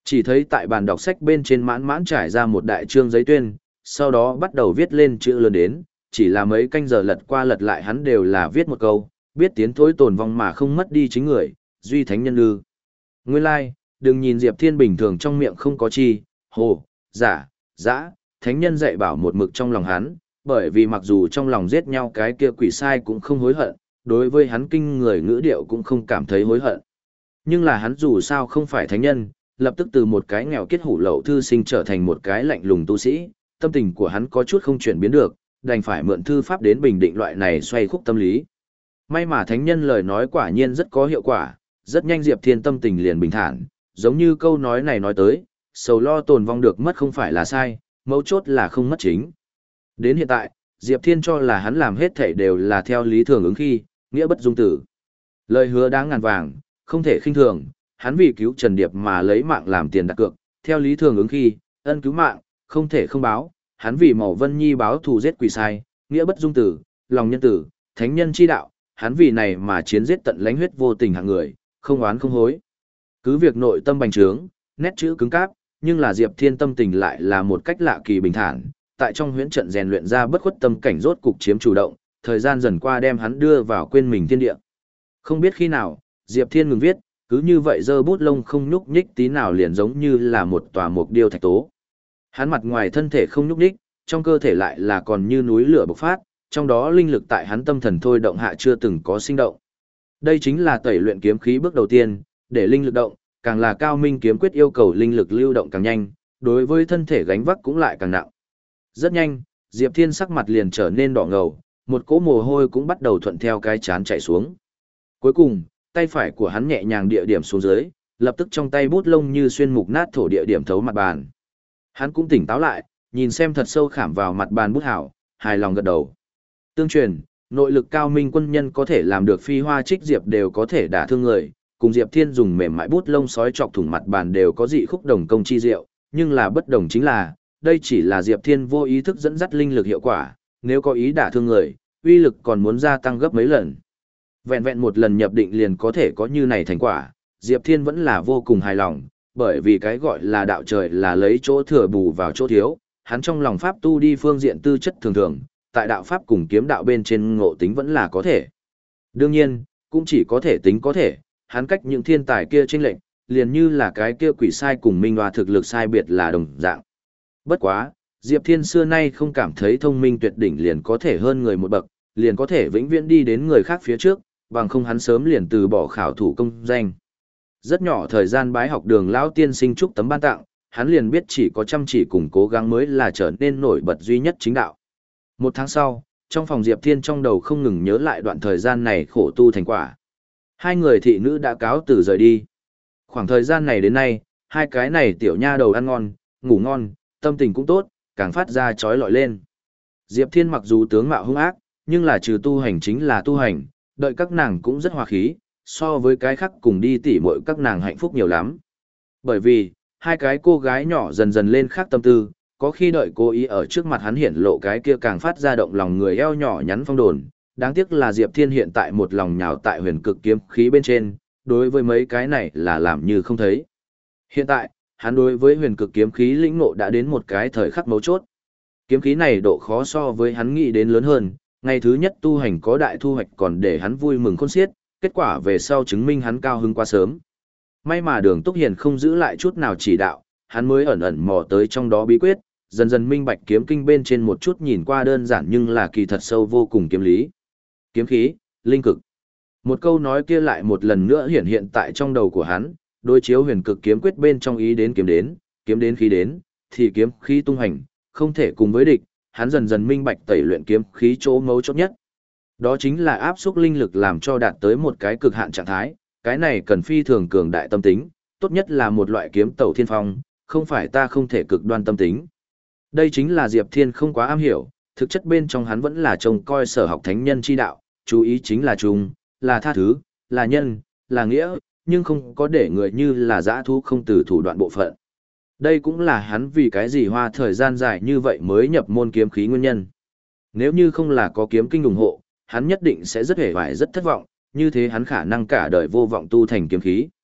Chỉ thấy tại bàn đọc sách bên trên mãn mãn trải ra một đại trương giấy tuyên, sau đó bắt đầu viết lên chữ lớn đến, chỉ là mấy canh giờ lật qua lật lại hắn đều là viết một câu, biết tiến thối tồn vong mà không mất đi chính người, duy thánh nhân ư. Nguyên lai, like, đừng nhìn Diệp Thiên bình thường trong miệng không có chi, hồ, giả, dã, thánh nhân dạy bảo một mực trong lòng hắn, bởi vì mặc dù trong lòng giết nhau cái kia quỷ sai cũng không hối hận, đối với hắn kinh người ngữ điệu cũng không cảm thấy hối hận. Nhưng là hắn dù sao không phải thánh nhân, lập tức từ một cái nghèo kiết hủ lậu thư sinh trở thành một cái lạnh lùng tu sĩ, tâm tình của hắn có chút không chuyển biến được, đành phải mượn thư pháp đến bình định loại này xoay khúc tâm lý. May mà thánh nhân lời nói quả nhiên rất có hiệu quả, rất nhanh Diệp Thiên tâm tình liền bình thản, giống như câu nói này nói tới, sầu lo tồn vong được mất không phải là sai, mấu chốt là không mất chính. Đến hiện tại, Diệp Thiên cho là hắn làm hết thảy đều là theo lý thường ứng khi, nghĩa bất dung tử. Lời hứa đáng ngàn vàng, không thể khinh thường, hắn vì cứu Trần Điệp mà lấy mạng làm tiền đặt cược, theo lý thường ứng khi, ân cứu mạng, không thể không báo, hắn vì Màu Vân Nhi báo thù giết quỷ sai, nghĩa bất dung tử, lòng nhân tử, thánh nhân chi đạo, hắn vì này mà chiến giết tận lãnh huyết vô tình hạng người, không oán không hối. Cứ việc nội tâm bành trướng, nét chữ cứng cáp, nhưng là Diệp Thiên tâm tình lại là một cách lạ kỳ bình thản, tại trong huyễn trận rèn luyện ra bất khuất tâm cảnh rốt cục chiếm chủ động, thời gian dần qua đem hắn đưa vào quên mình thiên địa. Không biết khi nào, Diệp Thiên ngừng viết, cứ như vậy giơ bút lông không nhúc nhích tí nào liền giống như là một tòa mục điêu thạch tố. Hắn mặt ngoài thân thể không nhúc nhích, trong cơ thể lại là còn như núi lửa bộc phát, trong đó linh lực tại hắn tâm thần thôi động hạ chưa từng có sinh động. Đây chính là tẩy luyện kiếm khí bước đầu tiên, để linh lực động, càng là cao minh kiếm quyết yêu cầu linh lực lưu động càng nhanh, đối với thân thể gánh vác cũng lại càng nặng. Rất nhanh, Diệp Thiên sắc mặt liền trở nên đỏ ngầu, một cỗ mồ hôi cũng bắt đầu thuận theo cái chán chảy xuống. Cuối cùng, tay phải của hắn nhẹ nhàng địa điểm xuống dưới, lập tức trong tay bút lông như xuyên mục nát thổ địa điểm thấu mặt bàn. Hắn cũng tỉnh táo lại, nhìn xem thật sâu khảm vào mặt bàn bút hảo, hài lòng gật đầu. Tương truyền, nội lực cao minh quân nhân có thể làm được phi hoa trích diệp đều có thể đả thương người, cùng Diệp Thiên dùng mềm mại bút lông sói chọc thủng mặt bàn đều có dị khúc đồng công chi diệu, nhưng là bất đồng chính là, đây chỉ là Diệp Thiên vô ý thức dẫn dắt linh lực hiệu quả, nếu có ý đả thương người, uy lực còn muốn gia tăng gấp mấy lần. Vẹn vẹn một lần nhập định liền có thể có như này thành quả, Diệp Thiên vẫn là vô cùng hài lòng, bởi vì cái gọi là đạo trời là lấy chỗ thừa bù vào chỗ thiếu, hắn trong lòng pháp tu đi phương diện tư chất thường thường, tại đạo pháp cùng kiếm đạo bên trên ngộ tính vẫn là có thể. Đương nhiên, cũng chỉ có thể tính có thể, hắn cách những thiên tài kia chênh lệch, liền như là cái kia quỷ sai cùng Minh Hoa thực lực sai biệt là đồng dạng. Bất quá, Diệp Thiên xưa nay không cảm thấy thông minh tuyệt đỉnh liền có thể hơn người một bậc, liền có thể vĩnh viễn đi đến người khác phía trước, bằng không hắn sớm liền từ bỏ khảo thủ công danh. Rất nhỏ thời gian bái học đường lão tiên sinh trúc tấm ban tặng, hắn liền biết chỉ có chăm chỉ cùng cố gắng mới là trở nên nổi bật duy nhất chính đạo. Một tháng sau, trong phòng Diệp Thiên trong đầu không ngừng nhớ lại đoạn thời gian này khổ tu thành quả. Hai người thị nữ đã cáo từ rời đi. Khoảng thời gian này đến nay, hai cái này tiểu nha đầu ăn ngon, ngủ ngon, tâm tình cũng tốt, càng phát ra trói lọi lên. Diệp Thiên mặc dù tướng mạo hung ác, nhưng là trừ tu hành chính là tu hành, đợi các nàng cũng rất hòa khí, so với cái khác cùng đi tỉ muội các nàng hạnh phúc nhiều lắm. Bởi vì, hai cái cô gái nhỏ dần dần lên khác tâm tư, có khi đợi cô ý ở trước mặt hắn hiển lộ cái kia càng phát ra động lòng người eo nhỏ nhắn phong đồn. Đáng tiếc là Diệp Thiên hiện tại một lòng nhào tại huyền cực kiếm khí bên trên, đối với mấy cái này là làm như không thấy. Hiện tại, hắn đối với huyền cực kiếm khí lĩnh ngộ đã đến một cái thời khắc mấu chốt. Kiếm khí này độ khó so với hắn nghĩ đến lớn hơn, ngày thứ nhất tu hành có đại thu hoạch còn để hắn vui mừng khôn xiết, kết quả về sau chứng minh hắn cao hứng quá sớm. May mà Đường Túc Hiền không giữ lại chút nào chỉ đạo, hắn mới ẩn ẩn mò tới trong đó bí quyết, dần dần minh bạch kiếm kinh bên trên một chút nhìn qua đơn giản nhưng là kỳ thật sâu vô cùng kiếm lý. Kiếm khí, linh cực. Một câu nói kia lại một lần nữa hiện hiện tại trong đầu của hắn, đối chiếu huyền cực kiếm quyết bên trong ý đến kiếm đến, kiếm đến khí đến, thì kiếm khí tung hành, không thể cùng với địch, hắn dần dần minh bạch tẩy luyện kiếm khí chỗ mấu chốt nhất. Đó chính là áp xúc linh lực làm cho đạt tới một cái cực hạn trạng thái, cái này cần phi thường cường đại tâm tính, tốt nhất là một loại kiếm tẩu thiên phong, không phải ta không thể cực đoan tâm tính. Đây chính là Diệp Thiên không quá am hiểu, thực chất bên trong hắn vẫn là trông coi sở học thánh nhân chi đạo, chú ý chính là trùng, là tha thứ, là nhân, là nghĩa, nhưng không có để người như là dã thú không từ thủ đoạn bộ phận. Đây cũng là hắn vì cái gì hoa thời gian dài như vậy mới nhập môn kiếm khí nguyên nhân. Nếu như không là có kiếm kinh ủng hộ, hắn nhất định sẽ rất hề vải rất thất vọng, như thế hắn khả năng cả đời vô vọng tu thành kiếm khí.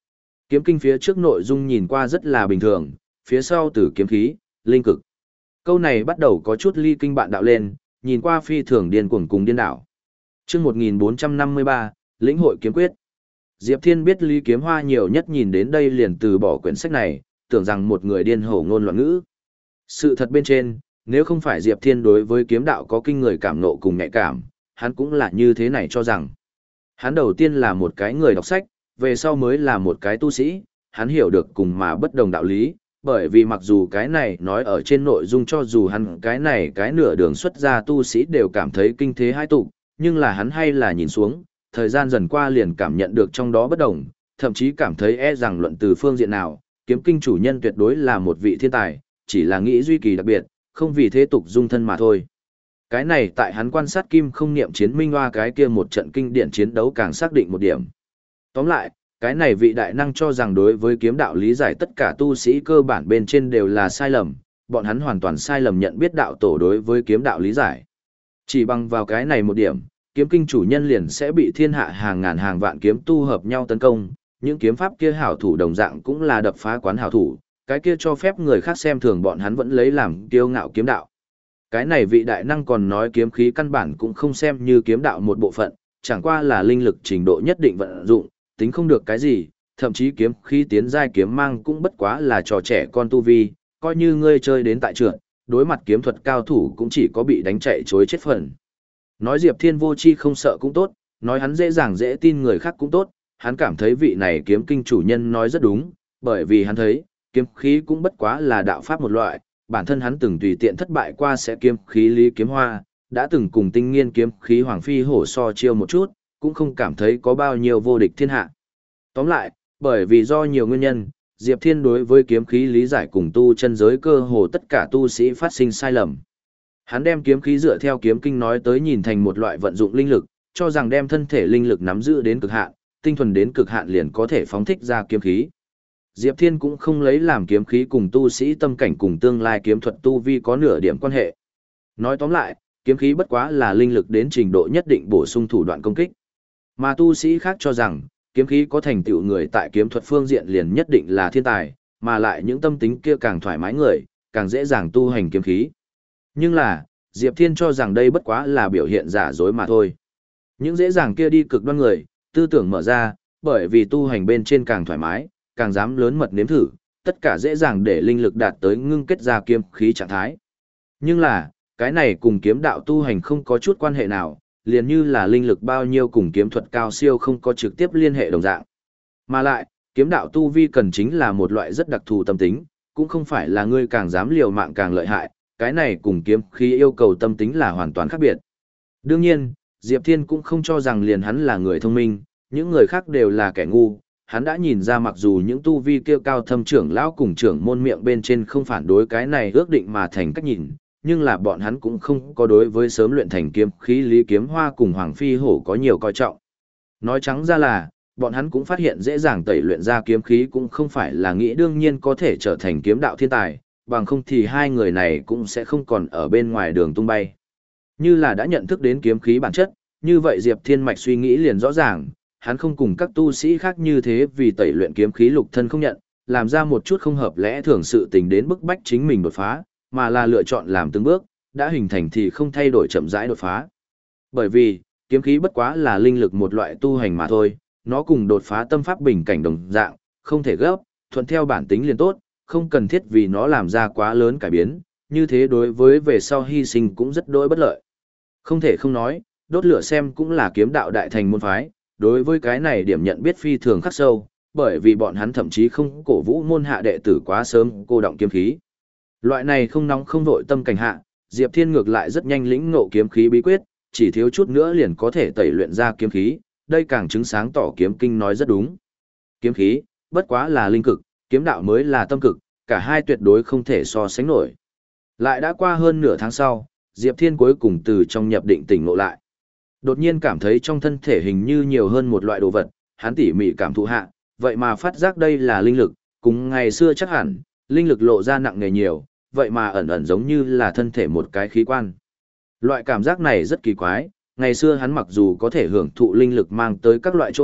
Kiếm kinh phía trước nội dung nhìn qua rất là bình thường, phía sau từ kiếm khí, linh cực. Câu này bắt đầu có chút ly kinh bạn đạo lên, nhìn qua phi thường điên cuồng cùng điên đảo. Chương một nghìn bốn trăm năm mươi ba, lĩnh hội kiếm quyết. Diệp Thiên biết Lý Kiếm Hoa nhiều nhất nhìn đến đây liền từ bỏ quyển sách này, tưởng rằng một người điên hổ ngôn loạn ngữ. Sự thật bên trên, nếu không phải Diệp Thiên đối với kiếm đạo có kinh người cảm nộ cùng nhạy cảm, hắn cũng là như thế này cho rằng. Hắn đầu tiên là một cái người đọc sách, về sau mới là một cái tu sĩ, hắn hiểu được cùng mà bất đồng đạo lý, bởi vì mặc dù cái này nói ở trên nội dung cho dù hắn cái này cái nửa đường xuất ra tu sĩ đều cảm thấy kinh thế hai tụ, nhưng là hắn hay là nhìn xuống, thời gian dần qua liền cảm nhận được trong đó bất đồng, thậm chí cảm thấy e rằng luận từ phương diện nào, kiếm kinh chủ nhân tuyệt đối là một vị thiên tài, chỉ là nghĩ duy kỳ đặc biệt, không vì thế tục dung thân mà thôi. Cái này tại hắn quan sát kim không niệm chiến minh hoa cái kia một trận kinh điển chiến đấu càng xác định một điểm. Tóm lại, cái này vị đại năng cho rằng đối với kiếm đạo lý giải tất cả tu sĩ cơ bản bên trên đều là sai lầm, bọn hắn hoàn toàn sai lầm nhận biết đạo tổ đối với kiếm đạo lý giải. Chỉ bằng vào cái này một điểm, kiếm kinh chủ nhân liền sẽ bị thiên hạ hàng ngàn hàng vạn kiếm tu hợp nhau tấn công, những kiếm pháp kia hảo thủ đồng dạng cũng là đập phá quán hảo thủ, cái kia cho phép người khác xem thường bọn hắn vẫn lấy làm kiêu ngạo kiếm đạo. Cái này vị đại năng còn nói kiếm khí căn bản cũng không xem như kiếm đạo một bộ phận, chẳng qua là linh lực trình độ nhất định vận dụng, tính không được cái gì, thậm chí kiếm khí tiến giai kiếm mang cũng bất quá là trò trẻ con tu vi, coi như ngươi chơi đến tại trượt, đối mặt kiếm thuật cao thủ cũng chỉ có bị đánh chạy chối chết phần. Nói Diệp Thiên vô chi không sợ cũng tốt, nói hắn dễ dàng dễ tin người khác cũng tốt, hắn cảm thấy vị này kiếm kinh chủ nhân nói rất đúng, bởi vì hắn thấy, kiếm khí cũng bất quá là đạo pháp một loại, bản thân hắn từng tùy tiện thất bại qua sẽ kiếm khí Lý Kiếm Hoa, đã từng cùng tinh nghiên kiếm khí Hoàng Phi hổ so chiêu một chút, cũng không cảm thấy có bao nhiêu vô địch thiên hạ. Tóm lại, bởi vì do nhiều nguyên nhân, Diệp Thiên đối với kiếm khí lý giải cùng tu chân giới cơ hồ tất cả tu sĩ phát sinh sai lầm. Hắn đem kiếm khí dựa theo kiếm kinh nói tới nhìn thành một loại vận dụng linh lực, cho rằng đem thân thể linh lực nắm giữ đến cực hạn, tinh thuần đến cực hạn liền có thể phóng thích ra kiếm khí. Diệp Thiên cũng không lấy làm kiếm khí cùng tu sĩ tâm cảnh cùng tương lai kiếm thuật tu vi có nửa điểm quan hệ. Nói tóm lại, kiếm khí bất quá là linh lực đến trình độ nhất định bổ sung thủ đoạn công kích. Mà tu sĩ khác cho rằng, kiếm khí có thành tựu người tại kiếm thuật phương diện liền nhất định là thiên tài, mà lại những tâm tính kia càng thoải mái người, càng dễ dàng tu hành kiếm khí. Nhưng là, Diệp Thiên cho rằng đây bất quá là biểu hiện giả dối mà thôi. Những dễ dàng kia đi cực đoan người, tư tưởng mở ra, bởi vì tu hành bên trên càng thoải mái, càng dám lớn mật nếm thử, tất cả dễ dàng để linh lực đạt tới ngưng kết ra kiếm khí trạng thái. Nhưng là, cái này cùng kiếm đạo tu hành không có chút quan hệ nào, liền như là linh lực bao nhiêu cùng kiếm thuật cao siêu không có trực tiếp liên hệ đồng dạng. Mà lại, kiếm đạo tu vi cần chính là một loại rất đặc thù tâm tính, cũng không phải là ngươi càng dám liều mạng càng lợi hại, cái này cùng kiếm khí yêu cầu tâm tính là hoàn toàn khác biệt. Đương nhiên, Diệp Thiên cũng không cho rằng liền hắn là người thông minh, những người khác đều là kẻ ngu. Hắn đã nhìn ra mặc dù những tu vi kia cao thâm trưởng lão cùng trưởng môn miệng bên trên không phản đối cái này ước định mà thành cách nhìn, nhưng là bọn hắn cũng không có đối với sớm luyện thành kiếm khí Lý Kiếm Hoa cùng Hoàng Phi Hổ có nhiều coi trọng. Nói trắng ra là, bọn hắn cũng phát hiện dễ dàng tẩy luyện ra kiếm khí cũng không phải là nghĩ đương nhiên có thể trở thành kiếm đạo thiên tài, bằng không thì hai người này cũng sẽ không còn ở bên ngoài đường tung bay. Như là đã nhận thức đến kiếm khí bản chất, như vậy Diệp Thiên Mạch suy nghĩ liền rõ ràng, hắn không cùng các tu sĩ khác như thế vì tẩy luyện kiếm khí lục thân không nhận, làm ra một chút không hợp lẽ thường sự tình đến bức bách chính mình đột phá, mà là lựa chọn làm từng bước, đã hình thành thì không thay đổi chậm rãi đột phá. Bởi vì, kiếm khí bất quá là linh lực một loại tu hành mà thôi, nó cùng đột phá tâm pháp bình cảnh đồng dạng, không thể gấp, thuận theo bản tính liền tốt, không cần thiết vì nó làm ra quá lớn cải biến, như thế đối với về sau hy sinh cũng rất đối bất lợi. Không thể không nói, đốt lửa xem cũng là kiếm đạo đại thành môn phái, đối với cái này điểm nhận biết phi thường khắc sâu, bởi vì bọn hắn thậm chí không cổ vũ môn hạ đệ tử quá sớm cô động kiếm khí. Loại này không nóng không vội tâm cảnh hạ, Diệp Thiên ngược lại rất nhanh lĩnh ngộ kiếm khí bí quyết, chỉ thiếu chút nữa liền có thể tẩy luyện ra kiếm khí, đây càng chứng sáng tỏ kiếm kinh nói rất đúng. Kiếm khí, bất quá là linh cực, kiếm đạo mới là tâm cực, cả hai tuyệt đối không thể so sánh nổi. Lại đã qua hơn nửa tháng sau, Diệp Thiên cuối cùng từ trong nhập định tỉnh ngộ lại. Đột nhiên cảm thấy trong thân thể hình như nhiều hơn một loại đồ vật, hắn tỉ mỉ cảm thụ hạ, vậy mà phát giác đây là linh lực, cùng ngày xưa chắc hẳn, linh lực lộ ra nặng nề nhiều, vậy mà ẩn ẩn giống như là thân thể một cái khí quan. Loại cảm giác này rất kỳ quái, ngày xưa hắn mặc dù có thể hưởng thụ linh lực mang tới các loại chỗ tốt,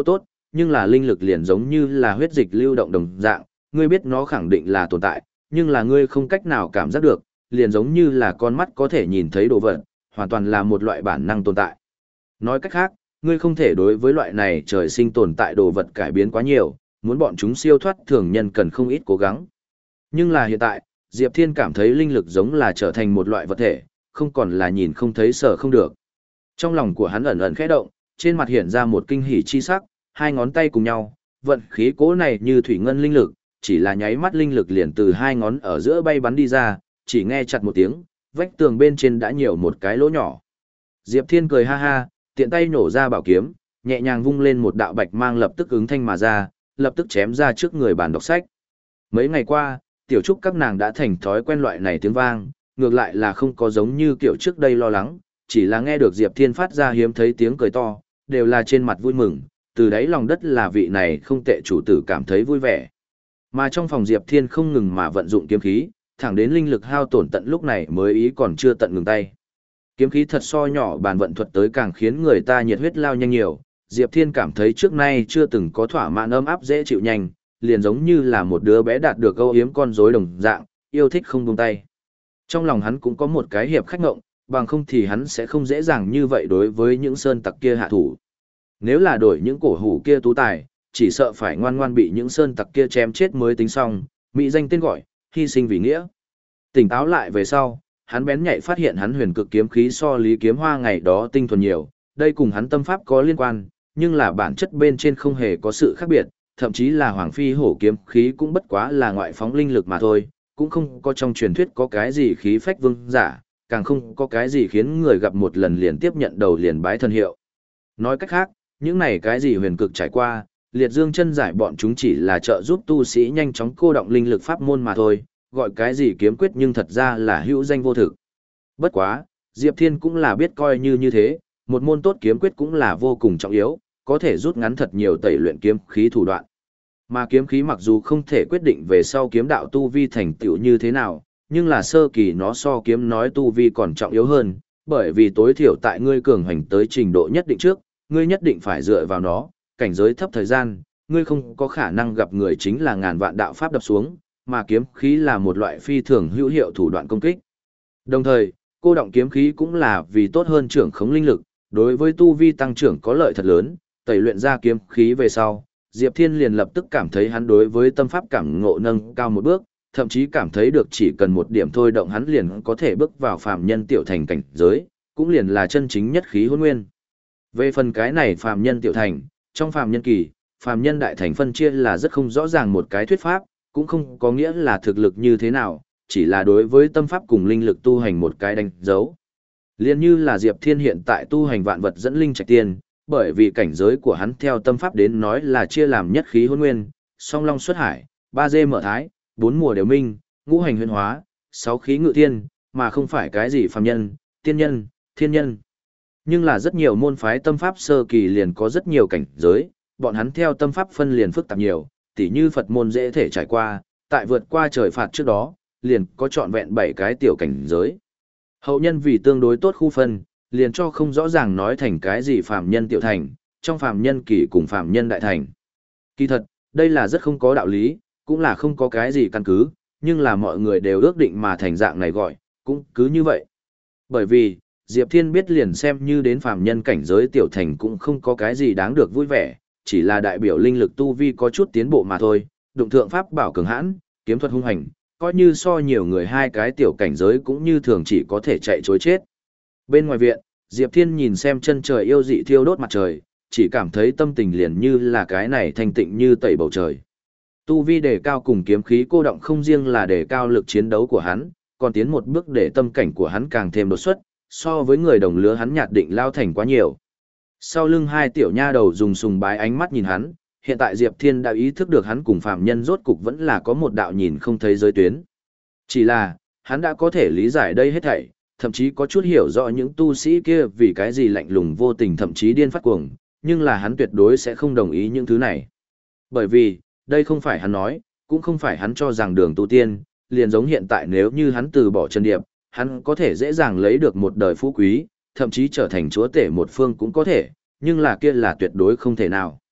nhưng là linh lực liền giống như là huyết dịch lưu động đồng dạng, ngươi biết nó khẳng định là tồn tại, nhưng là ngươi không cách nào cảm giác được, liền giống như là con mắt có thể nhìn thấy đồ vật, hoàn toàn là một loại bản năng tồn tại. Nói cách khác, ngươi không thể đối với loại này trời sinh tồn tại đồ vật cải biến quá nhiều, muốn bọn chúng siêu thoát thường nhân cần không ít cố gắng. Nhưng là hiện tại, Diệp Thiên cảm thấy linh lực giống là trở thành một loại vật thể, không còn là nhìn không thấy sợ không được. Trong lòng của hắn ẩn ẩn khẽ động, trên mặt hiện ra một kinh hỉ chi sắc, hai ngón tay cùng nhau, vận khí cố này như thủy ngân linh lực, chỉ là nháy mắt linh lực liền từ hai ngón ở giữa bay bắn đi ra, chỉ nghe chặt một tiếng, vách tường bên trên đã nhiều một cái lỗ nhỏ. Diệp Thiên cười ha ha, tiện tay nổ ra bảo kiếm, nhẹ nhàng vung lên một đạo bạch mang lập tức ứng thanh mà ra, lập tức chém ra trước người bàn đọc sách. Mấy ngày qua, tiểu trúc các nàng đã thành thói quen loại này tiếng vang, ngược lại là không có giống như kiểu trước đây lo lắng, chỉ là nghe được Diệp Thiên phát ra hiếm thấy tiếng cười to, đều là trên mặt vui mừng, từ đáy lòng đất là vị này không tệ chủ tử cảm thấy vui vẻ. Mà trong phòng Diệp Thiên không ngừng mà vận dụng kiếm khí, thẳng đến linh lực hao tổn tận lúc này mới ý còn chưa tận ngừng tay. Kiếm khí thật so nhỏ bàn vận thuật tới càng khiến người ta nhiệt huyết lao nhanh nhiều, Diệp Thiên cảm thấy trước nay chưa từng có thỏa mãn ấm áp dễ chịu nhanh, liền giống như là một đứa bé đạt được âu yếm con rối đồng dạng, yêu thích không buông tay. Trong lòng hắn cũng có một cái hiệp khách ngộng, bằng không thì hắn sẽ không dễ dàng như vậy đối với những sơn tặc kia hạ thủ. Nếu là đổi những cổ hủ kia tú tài, chỉ sợ phải ngoan ngoan bị những sơn tặc kia chém chết mới tính xong, mỹ danh tên gọi, hy sinh vì nghĩa. Tỉnh táo lại về sau, hắn bén nhạy phát hiện hắn huyền cực kiếm khí so Lý Kiếm Hoa ngày đó tinh thuần nhiều, đây cùng hắn tâm pháp có liên quan, nhưng là bản chất bên trên không hề có sự khác biệt, thậm chí là Hoàng Phi Hổ kiếm khí cũng bất quá là ngoại phóng linh lực mà thôi, cũng không có trong truyền thuyết có cái gì khí phách vương giả, càng không có cái gì khiến người gặp một lần liền tiếp nhận đầu liền bái thần hiệu. Nói cách khác, những này cái gì huyền cực trải qua, liệt dương chân giải bọn chúng chỉ là trợ giúp tu sĩ nhanh chóng cô động linh lực pháp môn mà thôi, gọi cái gì kiếm quyết nhưng thật ra là hữu danh vô thực. Bất quá, Diệp Thiên cũng là biết coi như như thế, một môn tốt kiếm quyết cũng là vô cùng trọng yếu, có thể rút ngắn thật nhiều tẩy luyện kiếm khí thủ đoạn. Mà kiếm khí mặc dù không thể quyết định về sau kiếm đạo tu vi thành tựu như thế nào, nhưng là sơ kỳ nó so kiếm nói tu vi còn trọng yếu hơn, bởi vì tối thiểu tại ngươi cường hành tới trình độ nhất định trước, ngươi nhất định phải dựa vào nó, cảnh giới thấp thời gian, ngươi không có khả năng gặp người chính là ngàn vạn đạo pháp đập xuống, mà kiếm khí là một loại phi thường hữu hiệu thủ đoạn công kích. Đồng thời, cô động kiếm khí cũng là vì tốt hơn trưởng khống linh lực, đối với tu vi tăng trưởng có lợi thật lớn, tẩy luyện ra kiếm khí về sau, Diệp Thiên liền lập tức cảm thấy hắn đối với tâm pháp cảm ngộ nâng cao một bước, thậm chí cảm thấy được chỉ cần một điểm thôi động hắn liền có thể bước vào phàm nhân tiểu thành cảnh giới, cũng liền là chân chính nhất khí hôn nguyên. Về phần cái này phàm nhân tiểu thành, trong phàm nhân kỳ, phàm nhân đại thành phân chia là rất không rõ ràng một cái thuyết pháp, cũng không có nghĩa là thực lực như thế nào, chỉ là đối với tâm pháp cùng linh lực tu hành một cái đánh dấu. Liên như là Diệp Thiên hiện tại tu hành vạn vật dẫn linh trạch tiên, bởi vì cảnh giới của hắn theo tâm pháp đến nói là chia làm nhất khí hôn nguyên, song long xuất hải, ba dê mở thái, bốn mùa đều minh, ngũ hành huyền hóa, sáu khí ngự thiên, mà không phải cái gì phàm nhân, tiên nhân, thiên nhân. Nhưng là rất nhiều môn phái tâm pháp sơ kỳ liền có rất nhiều cảnh giới, bọn hắn theo tâm pháp phân liền phức tạp nhiều, tỉ như Phật môn dễ thể trải qua, tại vượt qua trời phạt trước đó, liền có trọn vẹn bảy cái tiểu cảnh giới. Hậu nhân vì tương đối tốt khu phân, liền cho không rõ ràng nói thành cái gì phàm nhân tiểu thành, trong phàm nhân kỳ cùng phàm nhân đại thành. Kỳ thật, đây là rất không có đạo lý, cũng là không có cái gì căn cứ, nhưng là mọi người đều ước định mà thành dạng này gọi, cũng cứ như vậy. Bởi vì, Diệp Thiên biết liền xem như đến phàm nhân cảnh giới tiểu thành cũng không có cái gì đáng được vui vẻ, chỉ là đại biểu linh lực tu vi có chút tiến bộ mà thôi, đụng thượng pháp bảo cường hãn, kiếm thuật hung hành, coi như so nhiều người hai cái tiểu cảnh giới cũng như thường chỉ có thể chạy chối chết. Bên ngoài viện, Diệp Thiên nhìn xem chân trời yêu dị thiêu đốt mặt trời, chỉ cảm thấy tâm tình liền như là cái này thanh tịnh như tẩy bầu trời. Tu vi đề cao cùng kiếm khí cô động không riêng là đề cao lực chiến đấu của hắn, còn tiến một bước để tâm cảnh của hắn càng thêm đột xuất, so với người đồng lứa hắn nhạt định lao thành quá nhiều. Sau lưng hai tiểu nha đầu dùng sùng bái ánh mắt nhìn hắn, hiện tại Diệp Thiên đã ý thức được hắn cùng phàm nhân rốt cục vẫn là có một đạo nhìn không thấy giới tuyến. Chỉ là, hắn đã có thể lý giải đây hết thảy, thậm chí có chút hiểu rõ những tu sĩ kia vì cái gì lạnh lùng vô tình thậm chí điên phát cuồng, nhưng là hắn tuyệt đối sẽ không đồng ý những thứ này. Bởi vì, đây không phải hắn nói, cũng không phải hắn cho rằng đường tu tiên, liền giống hiện tại nếu như hắn từ bỏ chân điệp, hắn có thể dễ dàng lấy được một đời phú quý, thậm chí trở thành chúa tể một phương cũng có thể, nhưng là kia là tuyệt đối không thể nào.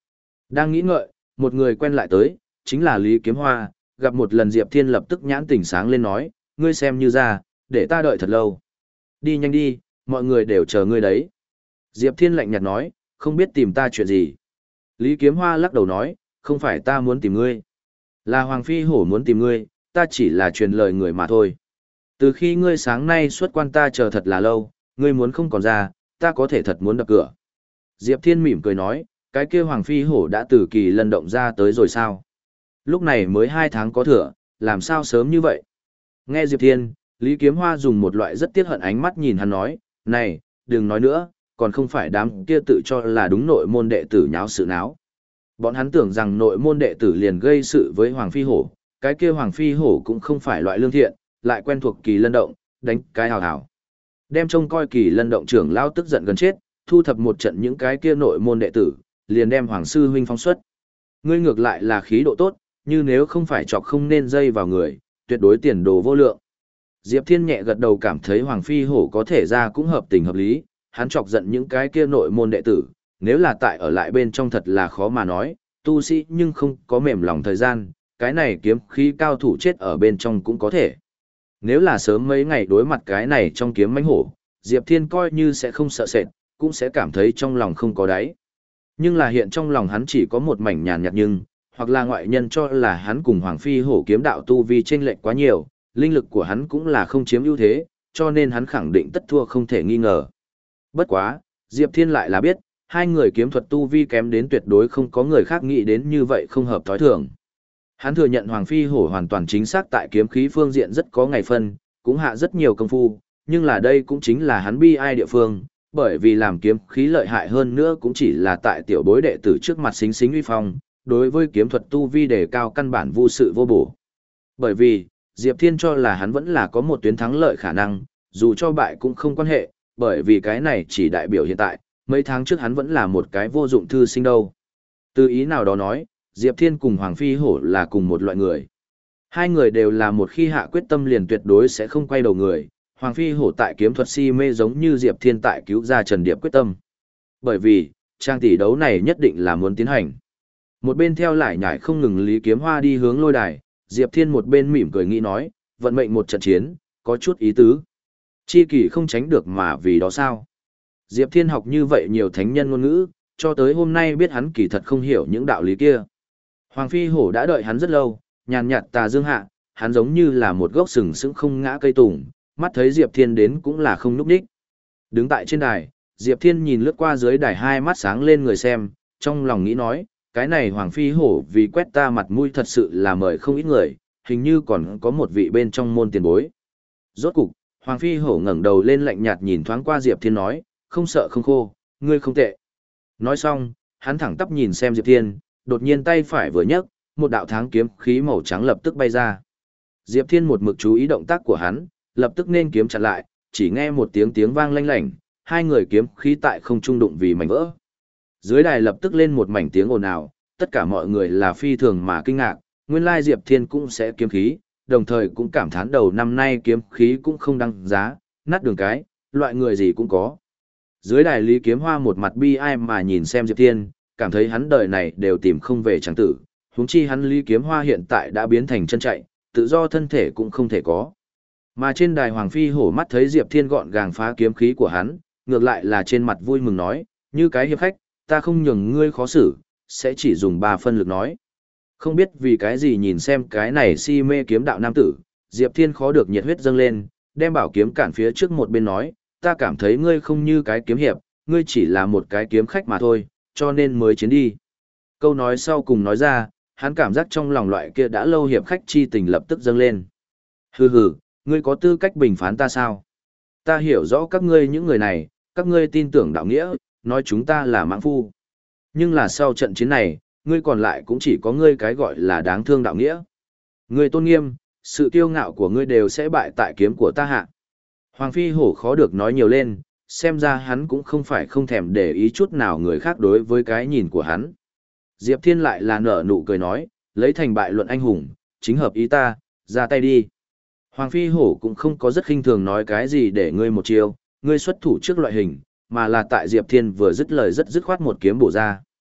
Đang nghĩ ngợi, một người quen lại tới, chính là Lý Kiếm Hoa, gặp một lần Diệp Thiên lập tức nhãn tỉnh sáng lên nói, ngươi xem như ra, để ta đợi thật lâu. Đi nhanh đi, mọi người đều chờ ngươi đấy. Diệp Thiên lạnh nhạt nói, không biết tìm ta chuyện gì. Lý Kiếm Hoa lắc đầu nói, không phải ta muốn tìm ngươi. Là Hoàng Phi Hổ muốn tìm ngươi, ta chỉ là truyền lời người mà thôi. Từ khi ngươi sáng nay xuất quan ta chờ thật là lâu, ngươi muốn không còn ra, ta có thể thật muốn đập cửa. Diệp Thiên mỉm cười nói, cái kia Hoàng Phi Hổ đã từ kỳ lân động ra tới rồi sao? Lúc này mới hai tháng có thừa, làm sao sớm như vậy? Nghe Diệp Thiên, Lý Kiếm Hoa dùng một loại rất tiếc hận ánh mắt nhìn hắn nói, này, đừng nói nữa, còn không phải đám kia tự cho là đúng nội môn đệ tử nháo sự náo. Bọn hắn tưởng rằng nội môn đệ tử liền gây sự với Hoàng Phi Hổ, cái kia Hoàng Phi Hổ cũng không phải loại lương thiện, lại quen thuộc kỳ lân động, đánh cái hào hào. Đem trông coi kỳ lân động trưởng lao tức giận gần chết, thu thập một trận những cái kia nội môn đệ tử, liền đem Hoàng Sư Huynh phóng xuất. Ngươi ngược lại là khí độ tốt, như nếu không phải chọc không nên dây vào người, tuyệt đối tiền đồ vô lượng. Diệp Thiên nhẹ gật đầu cảm thấy Hoàng Phi Hổ có thể ra cũng hợp tình hợp lý, hắn chọc giận những cái kia nội môn đệ tử, nếu là tại ở lại bên trong thật là khó mà nói, tu sĩ nhưng không có mềm lòng thời gian, cái này kiếm khí cao thủ chết ở bên trong cũng có thể. Nếu là sớm mấy ngày đối mặt cái này trong kiếm mãnh hổ, Diệp Thiên coi như sẽ không sợ sệt, cũng sẽ cảm thấy trong lòng không có đáy. Nhưng là hiện trong lòng hắn chỉ có một mảnh nhàn nhạt nhưng, hoặc là ngoại nhân cho là hắn cùng Hoàng Phi Hổ kiếm đạo tu vi chênh lệch quá nhiều, linh lực của hắn cũng là không chiếm ưu thế, cho nên hắn khẳng định tất thua không thể nghi ngờ. Bất quá, Diệp Thiên lại là biết, hai người kiếm thuật tu vi kém đến tuyệt đối không có người khác nghĩ đến như vậy không hợp thói thường. Hắn thừa nhận Hoàng Phi Hổ hoàn toàn chính xác tại kiếm khí phương diện rất có ngày phân, cũng hạ rất nhiều công phu, nhưng là đây cũng chính là hắn bi ai địa phương, bởi vì làm kiếm khí lợi hại hơn nữa cũng chỉ là tại tiểu bối đệ tử trước mặt xính xính uy phong, đối với kiếm thuật tu vi đề cao căn bản vô sự vô bổ. Bởi vì, Diệp Thiên cho là hắn vẫn là có một tuyến thắng lợi khả năng, dù cho bại cũng không quan hệ, bởi vì cái này chỉ đại biểu hiện tại, mấy tháng trước hắn vẫn là một cái vô dụng thư sinh đâu. Từ ý nào đó nói, Diệp Thiên cùng Hoàng Phi Hổ là cùng một loại người. Hai người đều là một khi hạ quyết tâm liền tuyệt đối sẽ không quay đầu người, Hoàng Phi Hổ tại kiếm thuật si mê giống như Diệp Thiên tại cứu ra Trần Điệp quyết tâm. Bởi vì, trang tỷ đấu này nhất định là muốn tiến hành. Một bên theo lại nhảy không ngừng Lý Kiếm Hoa đi hướng lôi đài, Diệp Thiên một bên mỉm cười nghĩ nói, vận mệnh một trận chiến, có chút ý tứ. Chi kỷ không tránh được mà vì đó sao? Diệp Thiên học như vậy nhiều thánh nhân ngôn ngữ, cho tới hôm nay biết hắn kỳ thật không hiểu những đạo lý kia. Hoàng Phi Hổ đã đợi hắn rất lâu, nhàn nhạt tà dương hạ, hắn giống như là một gốc sừng sững không ngã cây tùng, mắt thấy Diệp Thiên đến cũng là không núp đích. Đứng tại trên đài, Diệp Thiên nhìn lướt qua dưới đài hai mắt sáng lên người xem, trong lòng nghĩ nói, cái này Hoàng Phi Hổ vì quét ta mặt mũi thật sự là mời không ít người, hình như còn có một vị bên trong môn tiền bối. Rốt cục, Hoàng Phi Hổ ngẩng đầu lên lạnh nhạt nhìn thoáng qua Diệp Thiên nói, không sợ không khô, ngươi không tệ. Nói xong, hắn thẳng tắp nhìn xem Diệp Thiên, đột nhiên tay phải vừa nhấc, một đạo tháng kiếm khí màu trắng lập tức bay ra. Diệp Thiên một mực chú ý động tác của hắn, lập tức nên kiếm chặn lại, chỉ nghe một tiếng tiếng vang lanh lảnh, hai người kiếm khí tại không trung đụng vì mảnh vỡ. Dưới đài lập tức lên một mảnh tiếng ồn ào, tất cả mọi người là phi thường mà kinh ngạc, nguyên lai Diệp Thiên cũng sẽ kiếm khí, đồng thời cũng cảm thán đầu năm nay kiếm khí cũng không đăng giá, nát đường cái, loại người gì cũng có. Dưới đài Lý Kiếm Hoa một mặt bi ai mà nhìn xem Diệp Thiên, cảm thấy hắn đời này đều tìm không về chẳng tử, huống chi hắn Lý Kiếm Hoa hiện tại đã biến thành chân chạy, tự do thân thể cũng không thể có. Mà trên đài Hoàng Phi Hổ mắt thấy Diệp Thiên gọn gàng phá kiếm khí của hắn, ngược lại là trên mặt vui mừng nói, như cái hiệp khách, ta không nhường ngươi khó xử, sẽ chỉ dùng ba phân lực nói. Không biết vì cái gì nhìn xem cái này si mê kiếm đạo nam tử, Diệp Thiên khó được nhiệt huyết dâng lên, đem bảo kiếm cản phía trước một bên nói, ta cảm thấy ngươi không như cái kiếm hiệp, ngươi chỉ là một cái kiếm khách mà thôi, cho nên mới chiến đi. Câu nói sau cùng nói ra, hắn cảm giác trong lòng loại kia đã lâu hiệp khách chi tình lập tức dâng lên. Hừ hừ, ngươi có tư cách bình phán ta sao? Ta hiểu rõ các ngươi những người này, các ngươi tin tưởng đạo nghĩa, nói chúng ta là mãng phu. Nhưng là sau trận chiến này, ngươi còn lại cũng chỉ có ngươi cái gọi là đáng thương đạo nghĩa. Ngươi tôn nghiêm, sự kiêu ngạo của ngươi đều sẽ bại tại kiếm của ta hạ. Hoàng Phi Hổ khó được nói nhiều lên, xem ra hắn cũng không phải không thèm để ý chút nào người khác đối với cái nhìn của hắn. Diệp Thiên lại là nở nụ cười nói, lấy thành bại luận anh hùng, chính hợp ý ta, ra tay đi. Hoàng Phi Hổ cũng không có rất khinh thường nói cái gì để ngươi một chiêu, ngươi xuất thủ trước loại hình, mà là tại Diệp Thiên vừa dứt lời rất dứt khoát một kiếm bổ ra.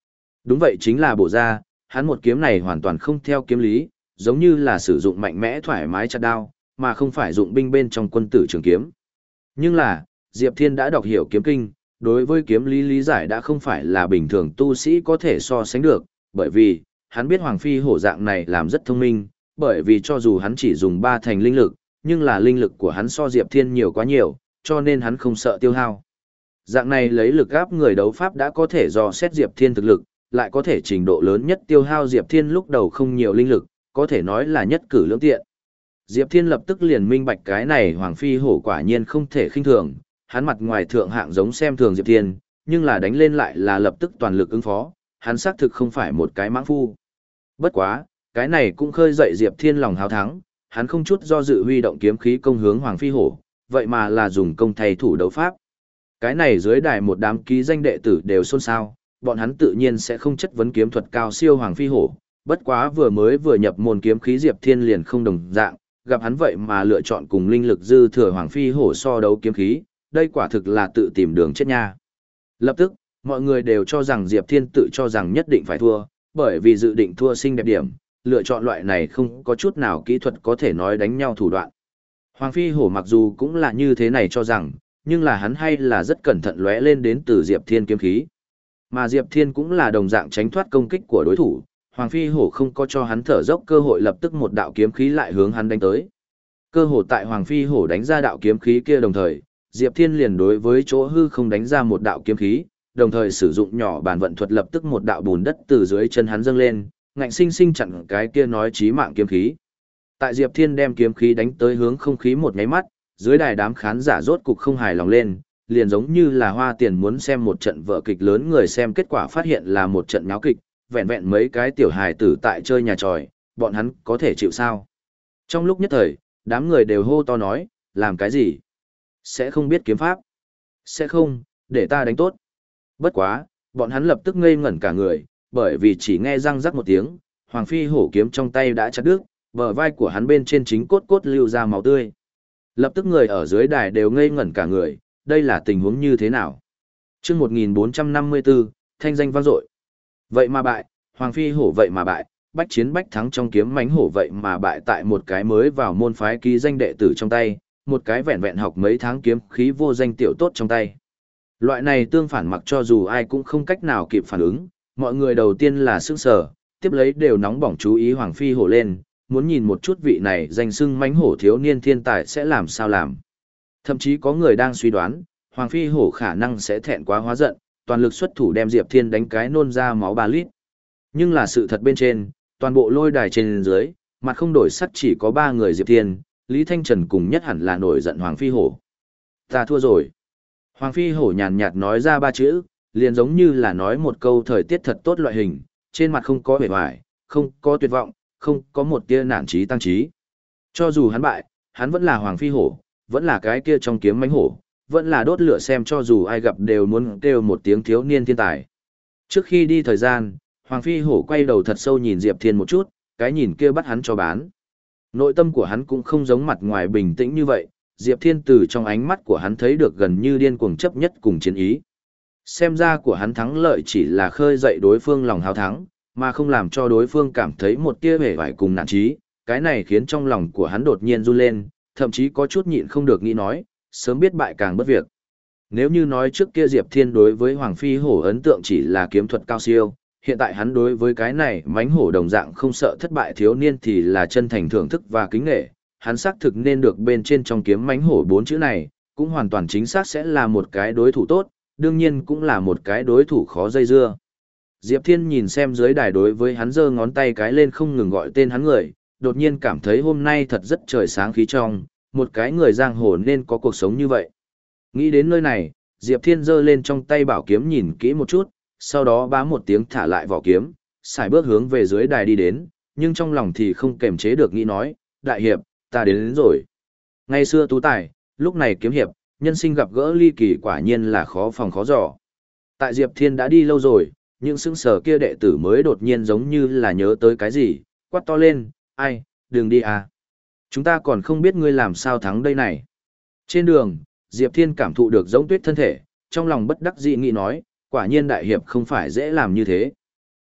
Đúng vậy, chính là bổ ra, hắn một kiếm này hoàn toàn không theo kiếm lý, giống như là sử dụng mạnh mẽ thoải mái chặt đao, mà không phải dụng binh bên trong quân tử trường kiếm. Nhưng là, Diệp Thiên đã đọc hiểu kiếm kinh, đối với kiếm lý lý giải đã không phải là bình thường tu sĩ có thể so sánh được, bởi vì, hắn biết Hoàng Phi hổ dạng này làm rất thông minh, bởi vì cho dù hắn chỉ dùng ba thành linh lực, nhưng là linh lực của hắn so Diệp Thiên nhiều quá nhiều, cho nên hắn không sợ tiêu hao. Dạng này lấy lực áp người đấu pháp đã có thể dò xét Diệp Thiên thực lực, lại có thể trình độ lớn nhất tiêu hao Diệp Thiên lúc đầu không nhiều linh lực, có thể nói là nhất cử lưỡng tiện. Diệp Thiên lập tức liền minh bạch cái này Hoàng Phi hổ quả nhiên không thể khinh thường, hắn mặt ngoài thượng hạng giống xem thường Diệp Thiên, nhưng là đánh lên lại là lập tức toàn lực ứng phó, hắn xác thực không phải một cái mãng phu. Bất quá, cái này cũng khơi dậy Diệp Thiên lòng háo thắng, hắn không chút do dự huy động kiếm khí công hướng Hoàng Phi hổ, vậy mà là dùng công thay thủ đấu pháp. Cái này dưới đài một đám ký danh đệ tử đều xôn xao, bọn hắn tự nhiên sẽ không chất vấn kiếm thuật cao siêu Hoàng Phi hổ, bất quá vừa mới vừa nhập môn kiếm khí Diệp Thiên liền không đồng dạng, gặp hắn vậy mà lựa chọn cùng linh lực dư thừa Hoàng Phi hổ so đấu kiếm khí, đây quả thực là tự tìm đường chết nha. Lập tức, mọi người đều cho rằng Diệp Thiên tự cho rằng nhất định phải thua, bởi vì dự định thua xinh đẹp điểm, lựa chọn loại này không có chút nào kỹ thuật có thể nói đánh nhau thủ đoạn. Hoàng Phi hổ mặc dù cũng là như thế này cho rằng, nhưng là hắn hay là rất cẩn thận lóe lên đến từ Diệp Thiên kiếm khí. Mà Diệp Thiên cũng là đồng dạng tránh thoát công kích của đối thủ, Hoàng Phi hổ không có cho hắn thở dốc cơ hội, lập tức một đạo kiếm khí lại hướng hắn đánh tới. Cơ hội tại Hoàng Phi hổ đánh ra đạo kiếm khí kia đồng thời, Diệp Thiên liền đối với chỗ hư không đánh ra một đạo kiếm khí, đồng thời sử dụng nhỏ bản vận thuật lập tức một đạo bùn đất từ dưới chân hắn dâng lên, ngạnh sinh sinh chặn cái kia nói chí mạng kiếm khí. Tại Diệp Thiên đem kiếm khí đánh tới hướng không khí một nháy mắt, dưới đài đám khán giả rốt cục không hài lòng lên, liền giống như là hoa tiền muốn xem một trận vở kịch lớn, người xem kết quả phát hiện là một trận nháo kịch, vẹn vẹn mấy cái tiểu hài tử tại chơi nhà tròi, bọn hắn có thể chịu sao? Trong lúc nhất thời, đám người đều hô to nói, làm cái gì? Sẽ không biết kiếm pháp? Sẽ không, để ta đánh tốt. Bất quá, bọn hắn lập tức ngây ngẩn cả người, bởi vì chỉ nghe răng rắc một tiếng, Hoàng Phi hổ kiếm trong tay đã chặt đứt, bờ vai của hắn bên trên chính cốt cốt lưu ra máu tươi. Lập tức người ở dưới đài đều ngây ngẩn cả người, đây là tình huống như thế nào? Chương một nghìn bốn trăm năm mươi tư, thanh danh vang dội. Vậy mà bại, Hoàng Phi hổ vậy mà bại, bách chiến bách thắng trong kiếm mánh hổ vậy mà bại tại một cái mới vào môn phái ký danh đệ tử trong tay, một cái vẹn vẹn học mấy tháng kiếm khí vô danh tiểu tốt trong tay. Loại này tương phản mặc cho dù ai cũng không cách nào kịp phản ứng, mọi người đầu tiên là sững sờ, tiếp lấy đều nóng bỏng chú ý Hoàng Phi hổ lên, muốn nhìn một chút vị này danh xưng mánh hổ thiếu niên thiên tài sẽ làm sao làm. Thậm chí có người đang suy đoán, Hoàng Phi hổ khả năng sẽ thẹn quá hóa giận, toàn lực xuất thủ đem Diệp Thiên đánh cái nôn ra máu ba lít. Nhưng là sự thật bên trên, toàn bộ lôi đài trên dưới, mặt không đổi sắc chỉ có ba người Diệp Thiên, Lý Thanh Trần cùng nhất hẳn là nổi giận Hoàng Phi hổ. Ta thua rồi. Hoàng Phi hổ nhàn nhạt nói ra ba chữ, liền giống như là nói một câu thời tiết thật tốt loại hình, trên mặt không có vẻ vải, không có tuyệt vọng, không có một tia nản trí tăng trí. Cho dù hắn bại, hắn vẫn là Hoàng Phi hổ, vẫn là cái kia trong kiếm mánh hổ, vẫn là đốt lửa xem cho dù ai gặp đều muốn kêu một tiếng thiếu niên thiên tài. Trước khi đi thời gian, Hoàng Phi hổ quay đầu thật sâu nhìn Diệp Thiên một chút, cái nhìn kia bắt hắn cho bán. Nội tâm của hắn cũng không giống mặt ngoài bình tĩnh như vậy, Diệp Thiên từ trong ánh mắt của hắn thấy được gần như điên cuồng chấp nhất cùng chiến ý. Xem ra của hắn thắng lợi chỉ là khơi dậy đối phương lòng hào thắng, mà không làm cho đối phương cảm thấy một tia hề vải cùng nản trí, cái này khiến trong lòng của hắn đột nhiên run lên, thậm chí có chút nhịn không được nghĩ nói, sớm biết bại càng bất việc. Nếu như nói trước kia Diệp Thiên đối với Hoàng Phi hổ ấn tượng chỉ là kiếm thuật cao siêu, hiện tại hắn đối với cái này mánh hổ đồng dạng không sợ thất bại thiếu niên thì là chân thành thưởng thức và kính nghệ, hắn xác thực nên được bên trên trong kiếm mánh hổ bốn chữ này, cũng hoàn toàn chính xác sẽ là một cái đối thủ tốt, đương nhiên cũng là một cái đối thủ khó dây dưa. Diệp Thiên nhìn xem dưới đài đối với hắn giơ ngón tay cái lên không ngừng gọi tên hắn người, đột nhiên cảm thấy hôm nay thật rất trời sáng khí trong, một cái người giang hồ nên có cuộc sống như vậy. Nghĩ đến nơi này, Diệp Thiên giơ lên trong tay bảo kiếm nhìn kỹ một chút, sau đó bá một tiếng thả lại vỏ kiếm, xài bước hướng về dưới đài đi đến, nhưng trong lòng thì không kềm chế được nghĩ nói, đại hiệp, ta đến, đến rồi. Ngày xưa tú tài, lúc này kiếm hiệp, nhân sinh gặp gỡ ly kỳ quả nhiên là khó phòng khó dò. Tại Diệp Thiên đã đi lâu rồi, những sững sờ kia đệ tử mới đột nhiên giống như là nhớ tới cái gì, quát to lên, ai, đừng đi à. Chúng ta còn không biết ngươi làm sao thắng đây này. Trên đường, Diệp Thiên cảm thụ được giống tuyết thân thể, trong lòng bất đắc dĩ nghĩ nói, quả nhiên đại hiệp không phải dễ làm như thế.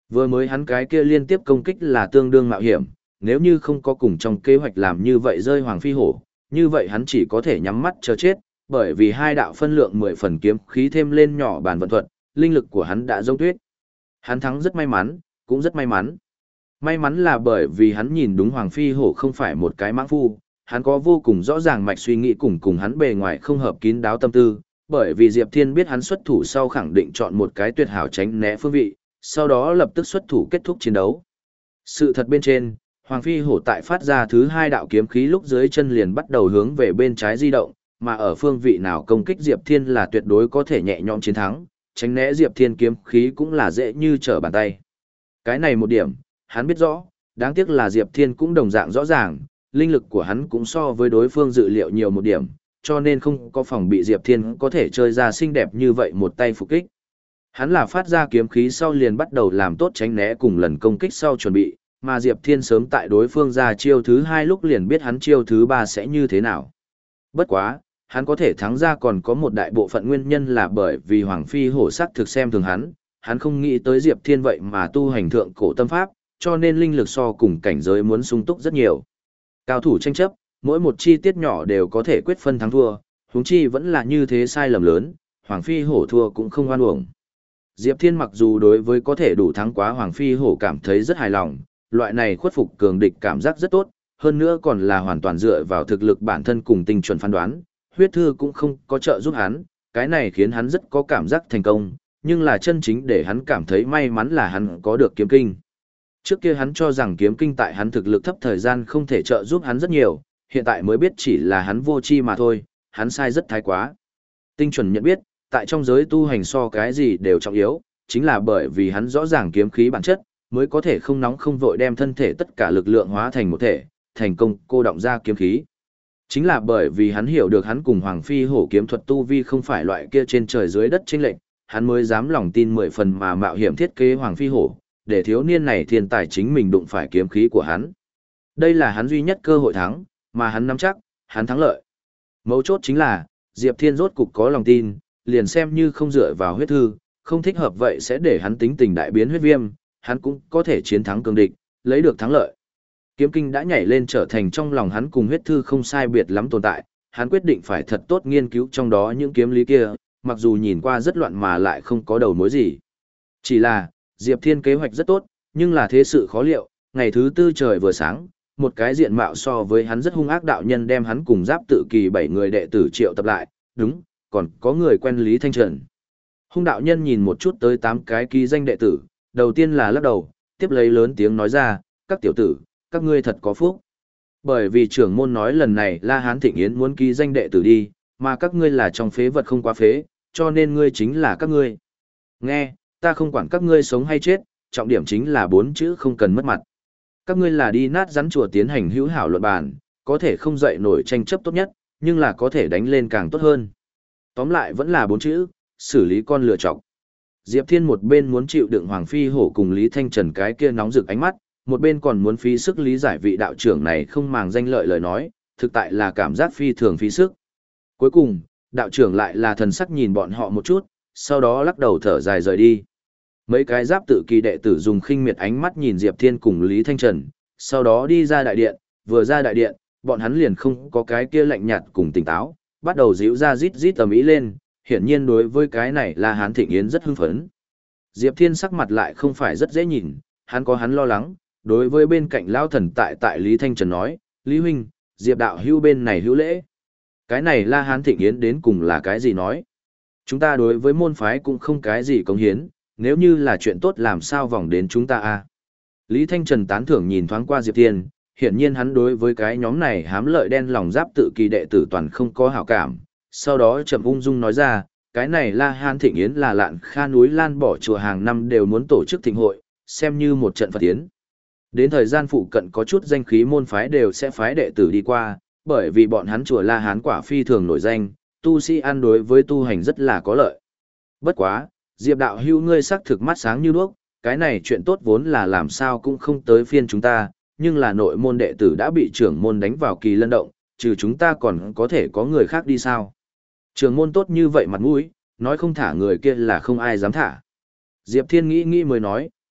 Vừa mới hắn cái kia liên tiếp công kích là tương đương mạo hiểm, nếu như không có cùng trong kế hoạch làm như vậy rơi Hoàng Phi Hổ, như vậy hắn chỉ có thể nhắm mắt chờ chết, bởi vì hai đạo phân lượng mười phần kiếm khí thêm lên nhỏ bản vận thuật, linh lực của hắn đã giống tuyết. Hắn thắng rất may mắn, cũng rất may mắn. May mắn là bởi vì hắn nhìn đúng Hoàng Phi Hổ không phải một cái mãng phu, hắn có vô cùng rõ ràng mạch suy nghĩ cùng cùng hắn bề ngoài không hợp kín đáo tâm tư, bởi vì Diệp Thiên biết hắn xuất thủ sau khẳng định chọn một cái tuyệt hảo tránh né phương vị, sau đó lập tức xuất thủ kết thúc chiến đấu. Sự thật bên trên, Hoàng Phi Hổ tại phát ra thứ hai đạo kiếm khí lúc dưới chân liền bắt đầu hướng về bên trái di động, mà ở phương vị nào công kích Diệp Thiên là tuyệt đối có thể nhẹ nhõm chiến thắng, tránh né Diệp Thiên kiếm khí cũng là dễ như trở bàn tay. Cái này một điểm, hắn biết rõ, đáng tiếc là Diệp Thiên cũng đồng dạng rõ ràng, linh lực của hắn cũng so với đối phương dự liệu nhiều một điểm, cho nên không có phòng bị Diệp Thiên có thể chơi ra xinh đẹp như vậy một tay phục kích. Hắn là phát ra kiếm khí sau liền bắt đầu làm tốt tránh né cùng lần công kích sau chuẩn bị, mà Diệp Thiên sớm tại đối phương ra chiêu thứ hai lúc liền biết hắn chiêu thứ ba sẽ như thế nào. Bất quá, hắn có thể thắng ra còn có một đại bộ phận nguyên nhân là bởi vì Hoàng Phi Hổ sắc thực xem thường hắn, hắn không nghĩ tới Diệp Thiên vậy mà tu hành thượng cổ tâm pháp, cho nên linh lực so cùng cảnh giới muốn sung túc rất nhiều. Cao thủ tranh chấp, mỗi một chi tiết nhỏ đều có thể quyết phân thắng thua, huống chi vẫn là như thế sai lầm lớn, Hoàng Phi Hổ thua cũng không oan uổng. Diệp Thiên mặc dù đối với có thể đủ thắng quá Hoàng Phi Hổ cảm thấy rất hài lòng, loại này khuất phục cường địch cảm giác rất tốt, hơn nữa còn là hoàn toàn dựa vào thực lực bản thân cùng tinh chuẩn phán đoán, huyết thư cũng không có trợ giúp hắn, cái này khiến hắn rất có cảm giác thành công, nhưng là chân chính để hắn cảm thấy may mắn là hắn có được kiếm kinh. Trước kia hắn cho rằng kiếm kinh tại hắn thực lực thấp thời gian không thể trợ giúp hắn rất nhiều, hiện tại mới biết chỉ là hắn vô tri mà thôi, hắn sai rất thái quá. Tinh chuẩn nhận biết, tại trong giới tu hành so cái gì đều trọng yếu, chính là bởi vì hắn rõ ràng kiếm khí bản chất, mới có thể không nóng không vội đem thân thể tất cả lực lượng hóa thành một thể, thành công cô động ra kiếm khí. Chính là bởi vì hắn hiểu được hắn cùng Hoàng Phi Hổ kiếm thuật tu vi không phải loại kia trên trời dưới đất chênh lệch, hắn mới dám lòng tin mười phần mà mạo hiểm thiết kế Hoàng Phi Hổ, để thiếu niên này thiên tài chính mình đụng phải kiếm khí của hắn. Đây là hắn duy nhất cơ hội thắng, mà hắn nắm chắc, hắn thắng lợi. Mấu chốt chính là, Diệp Thiên rốt cục có lòng tin, liền xem như không dựa vào huyết thư, không thích hợp vậy sẽ để hắn tính tình đại biến huyết viêm, hắn cũng có thể chiến thắng cường địch, lấy được thắng lợi. Kiếm kinh đã nhảy lên trở thành trong lòng hắn cùng huyết thư không sai biệt lắm tồn tại, hắn quyết định phải thật tốt nghiên cứu trong đó những kiếm lý kia, mặc dù nhìn qua rất loạn mà lại không có đầu mối gì. Chỉ là, Diệp Thiên kế hoạch rất tốt, nhưng là thế sự khó liệu, ngày thứ tư trời vừa sáng, một cái diện mạo so với hắn rất hung ác đạo nhân đem hắn cùng giáp tự kỳ bảy người đệ tử triệu tập lại, đúng, còn có người quen Lý Thanh Trần. Hung đạo nhân nhìn một chút tới tám cái ký danh đệ tử, đầu tiên là lắc đầu, tiếp lấy lớn tiếng nói ra, các tiểu tử, các ngươi thật có phúc. Bởi vì trưởng môn nói lần này La Hán Thịnh Yến muốn ký danh đệ tử đi, mà các ngươi là trong phế vật không quá phế, cho nên ngươi chính là các ngươi. Nghe, ta không quản các ngươi sống hay chết, trọng điểm chính là bốn chữ không cần mất mặt. Các ngươi là đi nát rắn chùa tiến hành hữu hảo luận bàn, có thể không dậy nổi tranh chấp tốt nhất, nhưng là có thể đánh lên càng tốt hơn. Tóm lại vẫn là bốn chữ, xử lý con lựa chọc. Diệp Thiên một bên muốn chịu đựng Hoàng Phi Hổ cùng Lý Thanh Trần cái kia nóng rực ánh mắt, một bên còn muốn phí sức lý giải vị đạo trưởng này không màng danh lợi lời nói, thực tại là cảm giác phi thường phí sức. Cuối cùng, đạo trưởng lại là thần sắc nhìn bọn họ một chút, sau đó lắc đầu thở dài rời đi. Mấy cái giáp tự kỳ đệ tử dùng khinh miệt ánh mắt nhìn Diệp Thiên cùng Lý Thanh Trần, sau đó đi ra đại điện, vừa ra đại điện, bọn hắn liền không có cái kia lạnh nhạt cùng tỉnh táo, bắt đầu díu ra rít rít tầm ý lên, hiển nhiên đối với cái này La Hán Thịnh Yến rất hưng phấn. Diệp Thiên sắc mặt lại không phải rất dễ nhìn, hắn có hắn lo lắng, đối với bên cạnh lão thần tại tại Lý Thanh Trần nói, Lý Huynh, Diệp đạo hữu bên này hữu lễ. Cái này La Hán Thịnh Yến đến cùng là cái gì nói? Chúng ta đối với môn phái cũng không cái gì cống hiến, nếu như là chuyện tốt làm sao vòng đến chúng ta a? Lý Thanh Trần tán thưởng nhìn thoáng qua Diệp Thiên, hiển nhiên hắn đối với cái nhóm này hám lợi đen lòng giáp tự kỳ đệ tử toàn không có hảo cảm, sau đó chậm ung dung nói ra, cái này La Hán Thịnh Yến là Lạn Kha núi Lan bỏ chùa hàng năm đều muốn tổ chức thịnh hội, xem như một trận Phật yến. Đến thời gian phụ cận có chút danh khí môn phái đều sẽ phái đệ tử đi qua, bởi vì bọn hắn chùa La Hán quả phi thường nổi danh, tu sĩ ăn đối với tu hành rất là có lợi. Bất quá, Diệp đạo hữu ngươi sắc thực mắt sáng như đuốc, cái này chuyện tốt vốn là làm sao cũng không tới phiên chúng ta, nhưng là nội môn đệ tử đã bị trưởng môn đánh vào kỳ lân động, trừ chúng ta còn có thể có người khác đi sao? Trưởng môn tốt như vậy mặt mũi, nói không thả người kia là không ai dám thả. Diệp Thiên nghĩ nghĩ mới nói,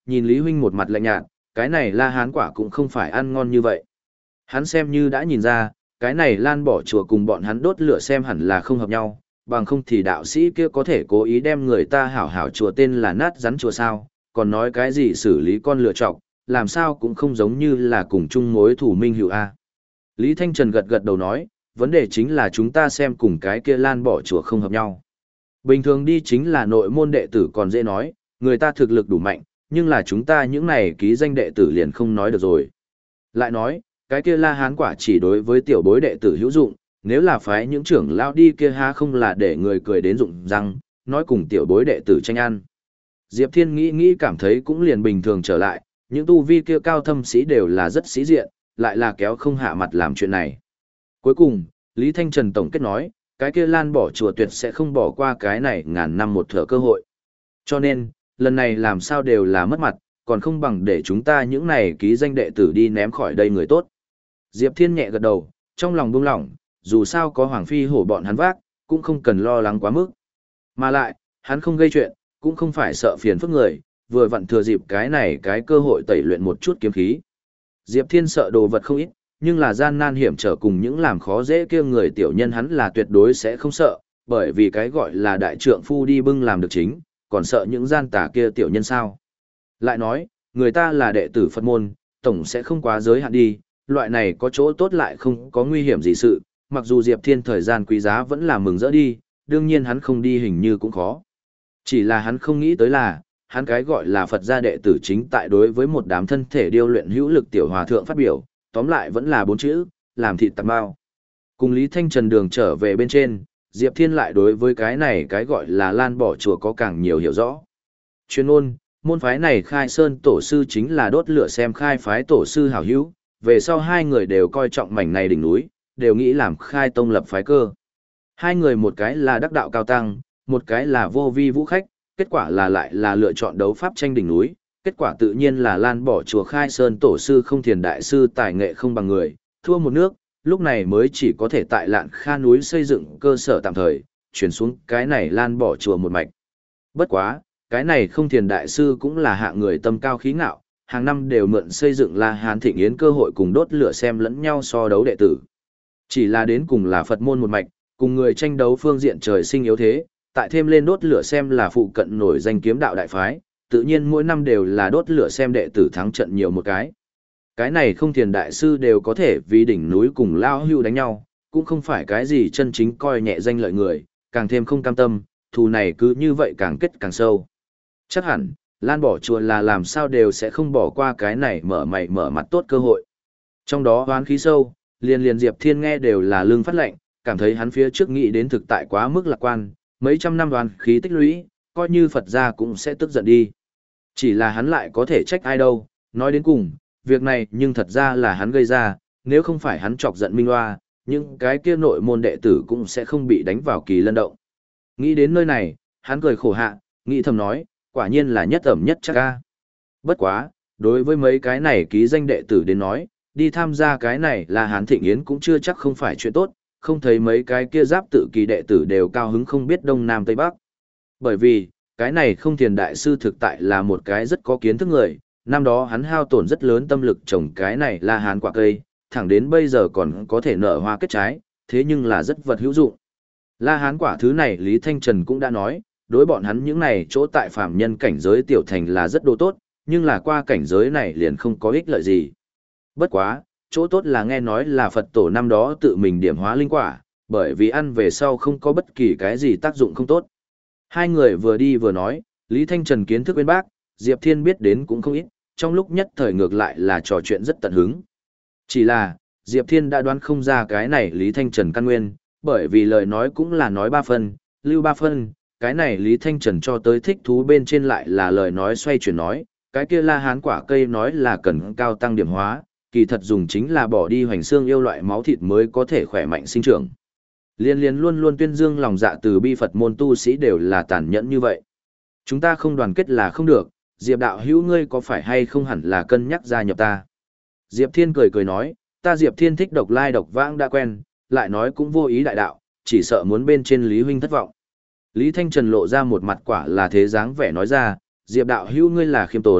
nhìn Lý huynh một mặt lạnh nhạt, cái này La Hán quả cũng không phải ăn ngon như vậy. Hắn xem như đã nhìn ra, cái này Lan bỏ chùa cùng bọn hắn đốt lửa xem hẳn là không hợp nhau, bằng không thì đạo sĩ kia có thể cố ý đem người ta hảo hảo chùa tên là nát rắn chùa sao, còn nói cái gì xử lý con lửa trọc, làm sao cũng không giống như là cùng chung mối thủ minh hữu A. Lý Thanh Trần gật gật đầu nói, vấn đề chính là chúng ta xem cùng cái kia Lan bỏ chùa không hợp nhau. Bình thường đi chính là nội môn đệ tử còn dễ nói, người ta thực lực đủ mạnh, nhưng là chúng ta những này ký danh đệ tử liền không nói được rồi. Lại nói, cái kia La Hán quả chỉ đối với tiểu bối đệ tử hữu dụng, nếu là phái những trưởng lao đi kia há không là để người cười đến rụng răng, nói cùng tiểu bối đệ tử tranh ăn. Diệp Thiên nghĩ nghĩ cảm thấy cũng liền bình thường trở lại, những tu vi kia cao thâm sĩ đều là rất sĩ diện, lại là kéo không hạ mặt làm chuyện này. Cuối cùng, Lý Thanh Trần tổng kết nói, cái kia Lan bỏ chùa tuyệt sẽ không bỏ qua cái này ngàn năm một thở cơ hội. Cho nên, lần này làm sao đều là mất mặt, còn không bằng để chúng ta những này ký danh đệ tử đi ném khỏi đây người tốt. Diệp Thiên nhẹ gật đầu, trong lòng buông lỏng, dù sao có Hoàng Phi hổ bọn hắn vác, cũng không cần lo lắng quá mức. Mà lại, hắn không gây chuyện, cũng không phải sợ phiền phức người, vừa vặn thừa dịp cái này cái cơ hội tẩy luyện một chút kiếm khí. Diệp Thiên sợ đồ vật không ít, nhưng là gian nan hiểm trở cùng những làm khó dễ kia người tiểu nhân hắn là tuyệt đối sẽ không sợ, bởi vì cái gọi là đại trượng phu đi bưng làm được chính, còn sợ những gian tà kia tiểu nhân sao. Lại nói, người ta là đệ tử Phật môn, tổng sẽ không quá giới hạn đi, loại này có chỗ tốt lại không có nguy hiểm gì sự, mặc dù Diệp Thiên thời gian quý giá vẫn là mừng rỡ đi, đương nhiên hắn không đi hình như cũng khó. Chỉ là hắn không nghĩ tới là, hắn cái gọi là Phật gia đệ tử chính tại đối với một đám thân thể điêu luyện hữu lực tiểu hòa thượng phát biểu, tóm lại vẫn là bốn chữ, làm thịt tạp bao. Cùng Lý Thanh Trần đường trở về bên trên, Diệp Thiên lại đối với cái này cái gọi là Lan bỏ chùa có càng nhiều hiểu rõ. Chuyên ôn, môn phái này khai sơn tổ sư chính là đốt lửa xem khai phái tổ sư hảo hữu, về sau hai người đều coi trọng mảnh này đỉnh núi, đều nghĩ làm khai tông lập phái cơ. Hai người một cái là đắc đạo cao tăng, một cái là vô vi vũ khách, kết quả là lại là lựa chọn đấu pháp tranh đỉnh núi, kết quả tự nhiên là Lan bỏ chùa khai sơn tổ sư không thiền đại sư tài nghệ không bằng người, thua một nước, lúc này mới chỉ có thể tại Lạn Kha núi xây dựng cơ sở tạm thời, chuyển xuống cái này Lan bỏ chùa một mạch. Bất quá, cái này không thiền đại sư cũng là hạng người tâm cao khí ngạo, hàng năm đều mượn xây dựng La Hán Thịnh Yến cơ hội cùng đốt lửa xem lẫn nhau so đấu đệ tử. Chỉ là đến cùng là Phật môn một mạch, cùng người tranh đấu phương diện trời sinh yếu thế, tại thêm lên đốt lửa xem là phụ cận nổi danh kiếm đạo đại phái, tự nhiên mỗi năm đều là đốt lửa xem đệ tử thắng trận nhiều một cái. Cái này không thiền đại sư đều có thể vì đỉnh núi cùng lao hưu đánh nhau, cũng không phải cái gì chân chính coi nhẹ danh lợi người, càng thêm không cam tâm, thù này cứ như vậy càng kết càng sâu. Chắc hẳn, Lan bỏ chùa là làm sao đều sẽ không bỏ qua cái này mở mày mở mặt tốt cơ hội. Trong đó hoán khí sâu, liền liền Diệp Thiên nghe đều là lương phát lệnh, cảm thấy hắn phía trước nghĩ đến thực tại quá mức lạc quan, mấy trăm năm đoán khí tích lũy, coi như Phật gia cũng sẽ tức giận đi. Chỉ là hắn lại có thể trách ai đâu, nói đến cùng, việc này nhưng thật ra là hắn gây ra, nếu không phải hắn chọc giận Minh Loa, những cái kia nội môn đệ tử cũng sẽ không bị đánh vào kỳ lân động. Nghĩ đến nơi này, hắn cười khổ hạ, nghĩ thầm nói, quả nhiên là nhất ẩm nhất chắc ca. Bất quá, đối với mấy cái này ký danh đệ tử đến nói, đi tham gia cái này là Hán Thịnh Yến cũng chưa chắc không phải chuyện tốt, không thấy mấy cái kia giáp tự kỳ đệ tử đều cao hứng không biết Đông Nam Tây Bắc. Bởi vì, cái này không thiền đại sư thực tại là một cái rất có kiến thức người, năm đó hắn hao tổn rất lớn tâm lực trồng cái này là Hán quả cây, thẳng đến bây giờ còn có thể nở hoa kết trái, thế nhưng là rất vật hữu dụng. La Hán quả thứ này Lý Thanh Trần cũng đã nói, đối bọn hắn những này chỗ tại phàm nhân cảnh giới tiểu thành là rất đồ tốt, nhưng là qua cảnh giới này liền không có ích lợi gì. Bất quá, chỗ tốt là nghe nói là Phật tổ năm đó tự mình điểm hóa linh quả, bởi vì ăn về sau không có bất kỳ cái gì tác dụng không tốt. Hai người vừa đi vừa nói, Lý Thanh Trần kiến thức bên bác, Diệp Thiên biết đến cũng không ít, trong lúc nhất thời ngược lại là trò chuyện rất tận hứng. Chỉ là, Diệp Thiên đã đoán không ra cái này Lý Thanh Trần căn nguyên, bởi vì lời nói cũng là nói ba phân, lưu ba phân, cái này Lý Thanh Trần cho tới thích thú bên trên lại là lời nói xoay chuyển nói, cái kia La Hán quả cây nói là cần cao tăng điểm hóa, kỳ thật dùng chính là bỏ đi hoành xương yêu loại máu thịt mới có thể khỏe mạnh sinh trưởng. Liên liên luôn luôn tuyên dương lòng dạ từ bi Phật môn tu sĩ đều là tàn nhẫn như vậy. Chúng ta không đoàn kết là không được, Diệp đạo hữu ngươi có phải hay không hẳn là cân nhắc gia nhập ta. Diệp Thiên cười cười nói, ta Diệp Thiên thích độc lai độc vãng đã quen, lại nói cũng vô ý đại đạo, chỉ sợ muốn bên trên Lý huynh thất vọng. Lý Thanh Trần lộ ra một mặt quả là thế dáng vẻ nói ra, Diệp đạo hữu ngươi là khiêm tốn,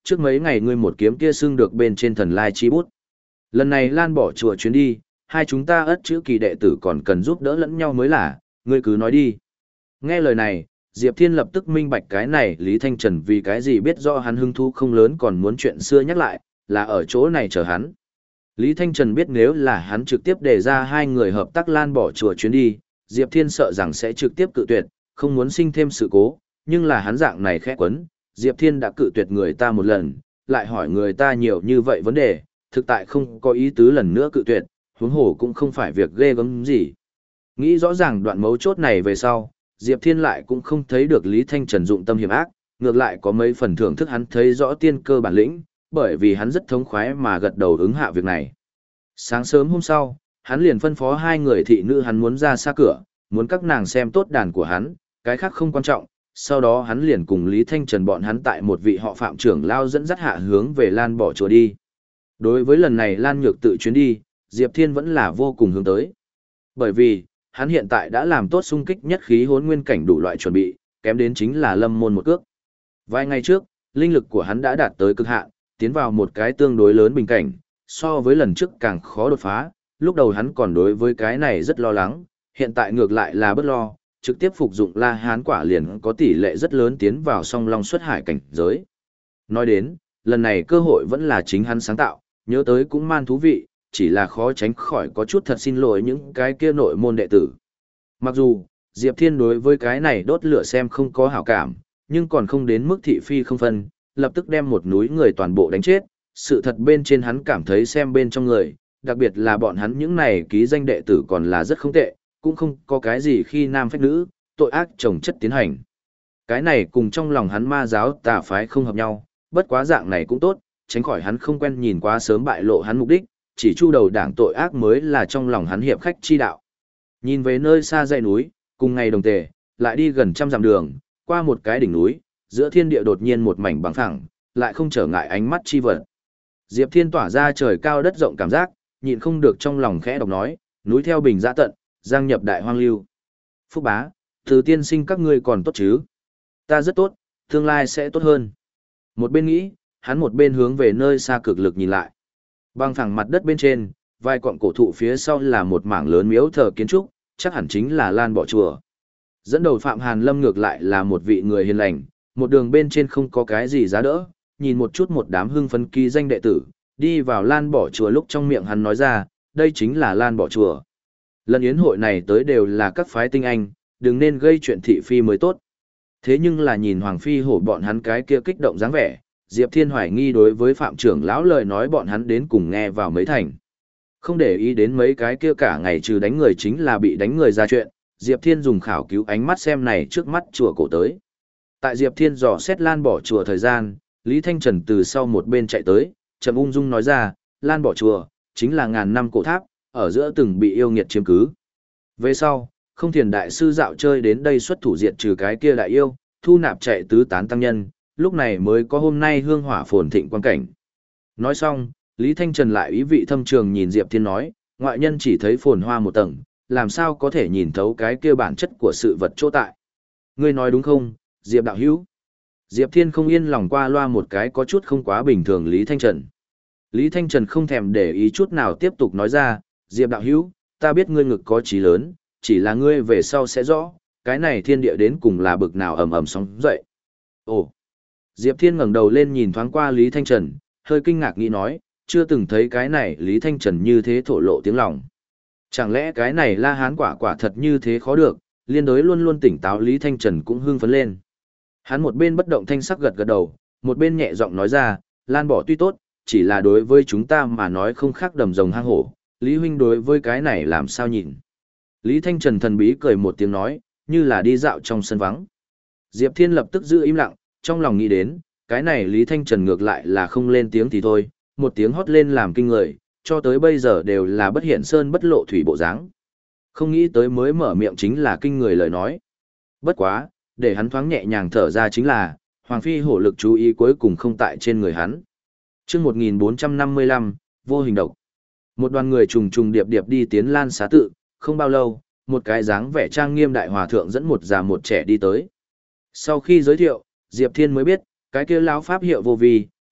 trước mấy ngày ngươi một kiếm kia xưng được bên trên thần lai chi bút. Lần này Lan bỏ chùa chuyến đi, hai chúng ta ất chữ kỳ đệ tử còn cần giúp đỡ lẫn nhau mới là, ngươi cứ nói đi. Nghe lời này, Diệp Thiên lập tức minh bạch cái này Lý Thanh Trần vì cái gì biết rõ hắn hứng thú không lớn còn muốn chuyện xưa nhắc lại, là ở chỗ này chờ hắn. Lý Thanh Trần biết nếu là hắn trực tiếp đề ra hai người hợp tác Lan bỏ chùa chuyến đi, Diệp Thiên sợ rằng sẽ trực tiếp cự tuyệt, không muốn sinh thêm sự cố, nhưng là hắn dạng này khẽ quấn, Diệp Thiên đã cự tuyệt người ta một lần, lại hỏi người ta nhiều như vậy vấn đề, thực tại không có ý tứ lần nữa cự tuyệt, huống hồ cũng không phải việc ghê gớm gì. Nghĩ rõ ràng đoạn mấu chốt này về sau, Diệp Thiên lại cũng không thấy được Lý Thanh Trần dụng tâm hiểm ác, ngược lại có mấy phần thưởng thức hắn thấy rõ tiên cơ bản lĩnh, bởi vì hắn rất thống khoái mà gật đầu ứng hạ việc này. Sáng sớm hôm sau, hắn liền phân phó hai người thị nữ hắn muốn ra xa cửa, muốn các nàng xem tốt đàn của hắn, cái khác không quan trọng. Sau đó hắn liền cùng Lý Thanh Trần bọn hắn tại một vị họ Phạm trưởng lao dẫn dắt hạ hướng về Lan bỏ chùa đi. Đối với lần này Lan Nhược tự chuyến đi, Diệp Thiên vẫn là vô cùng hướng tới. Bởi vì, hắn hiện tại đã làm tốt xung kích nhất khí hốn nguyên cảnh đủ loại chuẩn bị, kém đến chính là lâm môn một cước. Vài ngày trước, linh lực của hắn đã đạt tới cực hạn, tiến vào một cái tương đối lớn bình cảnh, so với lần trước càng khó đột phá, lúc đầu hắn còn đối với cái này rất lo lắng, hiện tại ngược lại là bất lo, trực tiếp phục dụng La Hán quả liền có tỷ lệ rất lớn tiến vào song long xuất hải cảnh giới. Nói đến, lần này cơ hội vẫn là chính hắn sáng tạo, nhớ tới cũng man thú vị, chỉ là khó tránh khỏi có chút thật xin lỗi những cái kia nội môn đệ tử. Mặc dù, Diệp Thiên đối với cái này đốt lửa xem không có hảo cảm, nhưng còn không đến mức thị phi không phân, lập tức đem một núi người toàn bộ đánh chết, sự thật bên trên hắn cảm thấy xem bên trong người, đặc biệt là bọn hắn những này ký danh đệ tử còn là rất không tệ, cũng không có cái gì khi nam phách nữ, tội ác chồng chất tiến hành. Cái này cùng trong lòng hắn ma giáo tà phái không hợp nhau, bất quá dạng này cũng tốt, tránh khỏi hắn không quen nhìn quá sớm bại lộ hắn mục đích, chỉ chu đầu đảng tội ác mới là trong lòng hắn hiệp khách chi đạo. Nhìn về nơi xa dãy núi, cùng ngày đồng tề, lại đi gần trăm dặm đường, qua một cái đỉnh núi, giữa thiên địa đột nhiên một mảnh bằng phẳng, lại không trở ngại ánh mắt chi vật. Diệp Thiên tỏa ra trời cao đất rộng cảm giác, nhịn không được trong lòng khẽ đọc nói, núi theo bình dã tận, giang nhập đại hoang lưu. Phúc bá, từ tiên sinh các ngươi còn tốt chứ? Ta rất tốt, tương lai sẽ tốt hơn. Một bên nghĩ, hắn một bên hướng về nơi xa cực lực nhìn lại. Bằng phẳng mặt đất bên trên, vài cọng cổ thụ phía sau là một mảng lớn miếu thờ kiến trúc, chắc hẳn chính là Lan bỏ chùa. Dẫn đầu Phạm Hàn Lâm ngược lại là một vị người hiền lành, một đường bên trên không có cái gì giá đỡ, nhìn một chút một đám hưng phấn ký danh đệ tử, đi vào Lan bỏ chùa lúc trong miệng hắn nói ra, đây chính là Lan bỏ chùa. Lần yến hội này tới đều là các phái tinh anh, đừng nên gây chuyện thị phi mới tốt. Thế nhưng là nhìn Hoàng Phi hổ bọn hắn cái kia kích động dáng vẻ, Diệp Thiên hoài nghi đối với Phạm trưởng lão lời nói bọn hắn đến cùng nghe vào mấy thành. Không để ý đến mấy cái kia cả ngày trừ đánh người chính là bị đánh người ra chuyện, Diệp Thiên dùng khảo cứu ánh mắt xem này trước mắt chùa cổ tới. Tại Diệp Thiên dò xét Lan bỏ chùa thời gian, Lý Thanh Trần từ sau một bên chạy tới, trầm ung dung nói ra, Lan bỏ chùa, chính là ngàn năm cổ tháp, ở giữa từng bị yêu nghiệt chiếm cứ. Về sau, không thiền đại sư dạo chơi đến đây xuất thủ diệt trừ cái kia đại yêu, thu nạp chạy tứ tán tăng nhân, lúc này mới có hôm nay hương hỏa phồn thịnh quan cảnh. Nói xong, Lý Thanh Trần lại ý vị thâm trường nhìn Diệp Thiên nói, ngoại nhân chỉ thấy phồn hoa một tầng, làm sao có thể nhìn thấu cái kia bản chất của sự vật chỗ tại. Ngươi nói đúng không, Diệp đạo hữu? Diệp Thiên không yên lòng qua loa một cái có chút không quá bình thường Lý Thanh Trần. Lý Thanh Trần không thèm để ý chút nào tiếp tục nói ra, Diệp đạo hữu, ta biết ngươi ngực có chí lớn, chỉ là ngươi về sau sẽ rõ, cái này thiên địa đến cùng là bực nào ầm ầm sóng dậy. Ồ! Diệp Thiên ngẩng đầu lên nhìn thoáng qua Lý Thanh Trần, hơi kinh ngạc nghĩ nói, chưa từng thấy cái này Lý Thanh Trần như thế thổ lộ tiếng lòng. Chẳng lẽ cái này La Hán quả quả thật như thế khó được, liên đối luôn luôn tỉnh táo Lý Thanh Trần cũng hưng phấn lên. Hắn một bên bất động thanh sắc gật gật đầu, một bên nhẹ giọng nói ra, Lan bỏ tuy tốt, chỉ là đối với chúng ta mà nói không khác đầm rồng hang hổ, Lý huynh đối với cái này làm sao nhìn. Lý Thanh Trần thần bí cười một tiếng nói, như là đi dạo trong sân vắng. Diệp Thiên lập tức giữ im lặng, trong lòng nghĩ đến, cái này Lý Thanh Trần ngược lại là không lên tiếng thì thôi, một tiếng hót lên làm kinh người, cho tới bây giờ đều là bất hiện sơn bất lộ thủy bộ dáng. Không nghĩ tới mới mở miệng chính là kinh người lời nói. Bất quá, để hắn thoáng nhẹ nhàng thở ra chính là, Hoàng Phi hổ lực chú ý cuối cùng không tại trên người hắn. Trước một nghìn bốn trăm năm mươi lăm, vô hình độc. Một đoàn người trùng trùng điệp điệp đi tiến Lan xá tự, không bao lâu, một cái dáng vẻ trang nghiêm đại hòa thượng dẫn một già một trẻ đi tới. Sau khi giới thiệu, Diệp Thiên mới biết, cái kia lão pháp hiệu vô vi,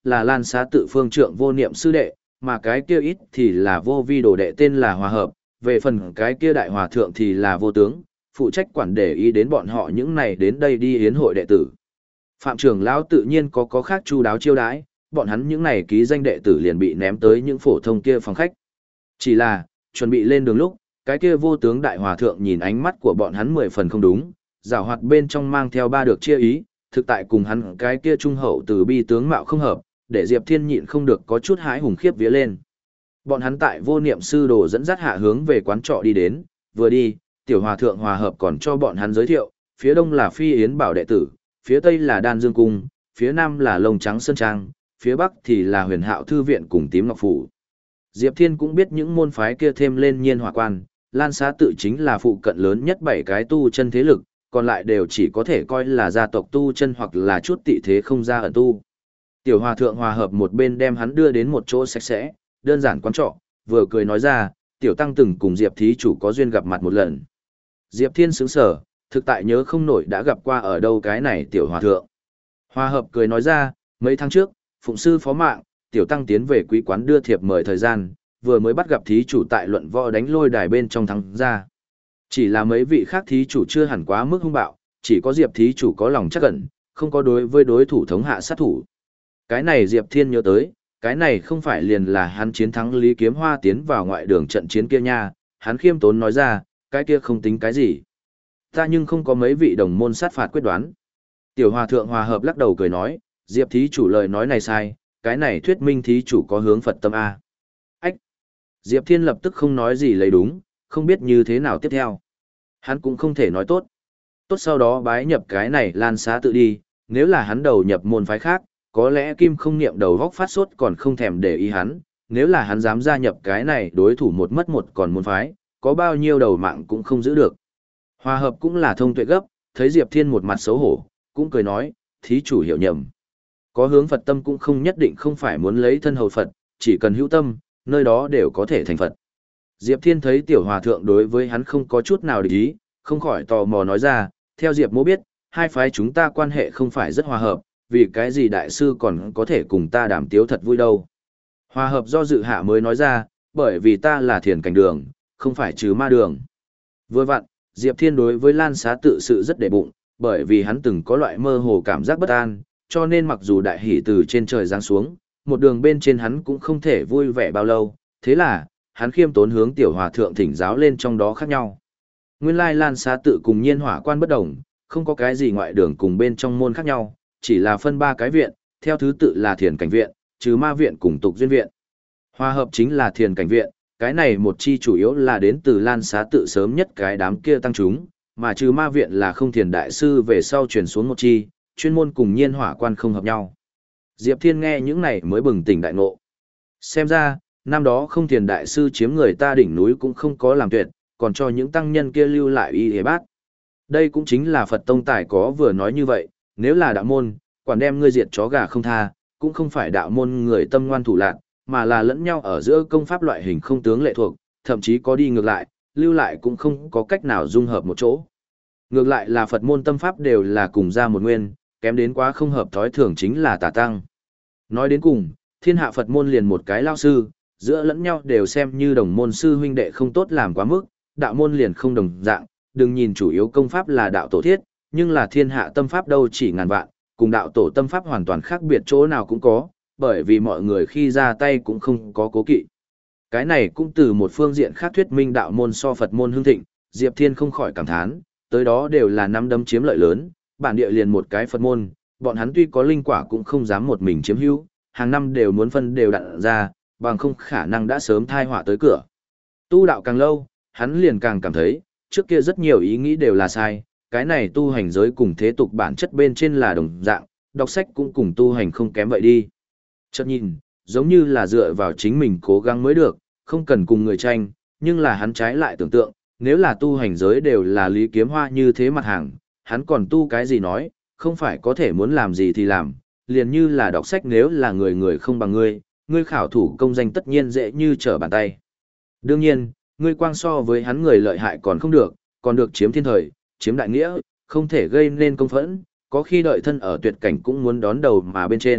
là Lan Xá tự phương trượng vô niệm sư đệ, mà cái kia ít thì là vô vi đồ đệ tên là Hòa Hợp, về phần cái kia đại hòa thượng thì là vô tướng, phụ trách quản để ý đến bọn họ những này đến đây đi yến hội đệ tử. Phạm trưởng lão tự nhiên có có khác chu đáo chiêu đãi, bọn hắn những này ký danh đệ tử liền bị ném tới những phổ thông kia phòng khách. Chỉ là, chuẩn bị lên đường lúc, cái kia vô tướng đại hòa thượng nhìn ánh mắt của bọn hắn mười phần không đúng, giảo hoạt bên trong mang theo ba được chia ý, thực tại cùng hắn cái kia trung hậu từ bi tướng mạo không hợp, để Diệp Thiên nhịn không được có chút hái hùng khiếp vía lên. Bọn hắn tại vô niệm sư đồ dẫn dắt hạ hướng về quán trọ đi đến, vừa đi, tiểu hòa thượng hòa hợp còn cho bọn hắn giới thiệu, phía đông là Phi Yến Bảo đệ tử, phía tây là Đan Dương Cung, phía nam là Lông Trắng Sơn Trang, phía bắc thì là Huyền Hạo Thư Viện cùng Tím Ngọc Phủ. Diệp Thiên cũng biết những môn phái kia thêm lên nhiên hỏa quan, Lan Xá tự chính là phụ cận lớn nhất bảy cái tu chân thế lực, còn lại đều chỉ có thể coi là gia tộc tu chân hoặc là chút tị thế không ra ẩn tu. Tiểu hòa thượng hòa hợp một bên đem hắn đưa đến một chỗ sạch sẽ, đơn giản quán trọ, vừa cười nói ra, tiểu tăng từng cùng Diệp thí chủ có duyên gặp mặt một lần. Diệp Thiên sững sờ, thực tại nhớ không nổi đã gặp qua ở đâu cái này tiểu hòa thượng. Hòa hợp cười nói ra, mấy tháng trước, phụng sư phó mạng, tiểu tăng tiến về quý quán đưa thiệp mời thời gian, vừa mới bắt gặp thí chủ tại luận võ đánh lôi đài bên trong thắng ra. Chỉ là mấy vị khác thí chủ chưa hẳn quá mức hung bạo, chỉ có Diệp thí chủ có lòng chắc ẩn, không có đối với đối thủ thống hạ sát thủ. Cái này Diệp Thiên nhớ tới, cái này không phải liền là hắn chiến thắng Lý Kiếm Hoa tiến vào ngoại đường trận chiến kia nha, hắn khiêm tốn nói ra, cái kia không tính cái gì. Ta nhưng không có mấy vị đồng môn sát phạt quyết đoán. Tiểu hòa thượng hòa hợp lắc đầu cười nói, Diệp thí chủ lời nói này sai, cái này thuyết minh thí chủ có hướng Phật tâm A. Ách! Diệp Thiên lập tức không nói gì lấy đúng, không biết như thế nào tiếp theo. Hắn cũng không thể nói tốt. Tốt sau đó bái nhập cái này Lan Xá tự đi, nếu là hắn đầu nhập môn phái khác, có lẽ Kim không niệm đầu góc phát sốt còn không thèm để ý hắn, nếu là hắn dám gia nhập cái này đối thủ một mất một còn môn phái, có bao nhiêu đầu mạng cũng không giữ được. Hòa hợp cũng là thông tuệ gấp, thấy Diệp Thiên một mặt xấu hổ, cũng cười nói, thí chủ hiểu nhầm. Có hướng Phật tâm cũng không nhất định không phải muốn lấy thân hầu Phật, chỉ cần hữu tâm, nơi đó đều có thể thành Phật. Diệp Thiên thấy tiểu hòa thượng đối với hắn không có chút nào để ý, không khỏi tò mò nói ra, theo Diệp mô biết, hai phái chúng ta quan hệ không phải rất hòa hợp, vì cái gì đại sư còn có thể cùng ta đàm tiếu thật vui đâu. Hòa hợp do dự hạ mới nói ra, bởi vì ta là thiền cảnh đường, không phải trừ ma đường. Vừa vặn, Diệp Thiên đối với Lan Xá tự sự rất để bụng, bởi vì hắn từng có loại mơ hồ cảm giác bất an, cho nên mặc dù đại hỷ từ trên trời giáng xuống, một đường bên trên hắn cũng không thể vui vẻ bao lâu, thế là, hắn khiêm tốn hướng tiểu hòa thượng thỉnh giáo lên trong đó khác nhau. Nguyên lai Lan Xá tự cùng nhiên hỏa quan bất đồng, không có cái gì ngoại đường cùng bên trong môn khác nhau, chỉ là phân ba cái viện, theo thứ tự là thiền cảnh viện, trừ ma viện cùng tục duyên viện. Hòa hợp chính là thiền cảnh viện, cái này một chi chủ yếu là đến từ Lan Xá tự sớm nhất cái đám kia tăng chúng, mà trừ ma viện là không thiền đại sư về sau truyền xuống một chi, chuyên môn cùng nhiên hỏa quan không hợp nhau. Diệp Thiên nghe những này mới bừng tỉnh đại ngộ. Xem ra, năm đó không thiền đại sư chiếm người ta đỉnh núi cũng không có làm tuyệt, còn cho những tăng nhân kia lưu lại y hề bát. Đây cũng chính là Phật tông tài có vừa nói như vậy, nếu là đạo môn, quản đem ngươi diệt chó gà không tha, cũng không phải đạo môn người tâm ngoan thủ lạn, mà là lẫn nhau ở giữa công pháp loại hình không tướng lệ thuộc, thậm chí có đi ngược lại, lưu lại cũng không có cách nào dung hợp một chỗ. Ngược lại là Phật môn tâm pháp đều là cùng ra một nguyên, kém đến quá không hợp thói thường chính là tà tăng. Nói đến cùng, thiên hạ Phật môn liền một cái lao sư, giữa lẫn nhau đều xem như đồng môn sư huynh đệ không tốt làm quá mức, đạo môn liền không đồng dạng, đừng nhìn chủ yếu công pháp là đạo tổ thiết, nhưng là thiên hạ tâm pháp đâu chỉ ngàn vạn, cùng đạo tổ tâm pháp hoàn toàn khác biệt chỗ nào cũng có, bởi vì mọi người khi ra tay cũng không có cố kỵ. Cái này cũng từ một phương diện khác thuyết minh đạo môn so Phật môn hưng thịnh, Diệp Thiên không khỏi cảm thán, tới đó đều là nắm đấm chiếm lợi lớn, bản địa liền một cái Phật môn, bọn hắn tuy có linh quả cũng không dám một mình chiếm hữu, hàng năm đều muốn phân đều đặn ra, bằng không khả năng đã sớm thai họa tới cửa. Tu đạo càng lâu, hắn liền càng cảm thấy, trước kia rất nhiều ý nghĩ đều là sai, cái này tu hành giới cùng thế tục bản chất bên trên là đồng dạng, đọc sách cũng cùng tu hành không kém vậy đi. Chợt nhìn, giống như là dựa vào chính mình cố gắng mới được, không cần cùng người tranh, nhưng là hắn trái lại tưởng tượng, nếu là tu hành giới đều là Lý Kiếm Hoa như thế mặt hàng, hắn còn tu cái gì nói, không phải có thể muốn làm gì thì làm, liền như là đọc sách nếu là người người không bằng ngươi, ngươi khảo thủ công danh tất nhiên dễ như trở bàn tay. Đương nhiên, ngươi quang so với hắn người lợi hại còn không được, còn được chiếm thiên thời, chiếm đại nghĩa, không thể gây nên công phẫn, có khi đợi thân ở tuyệt cảnh cũng muốn đón đầu mà bên trên,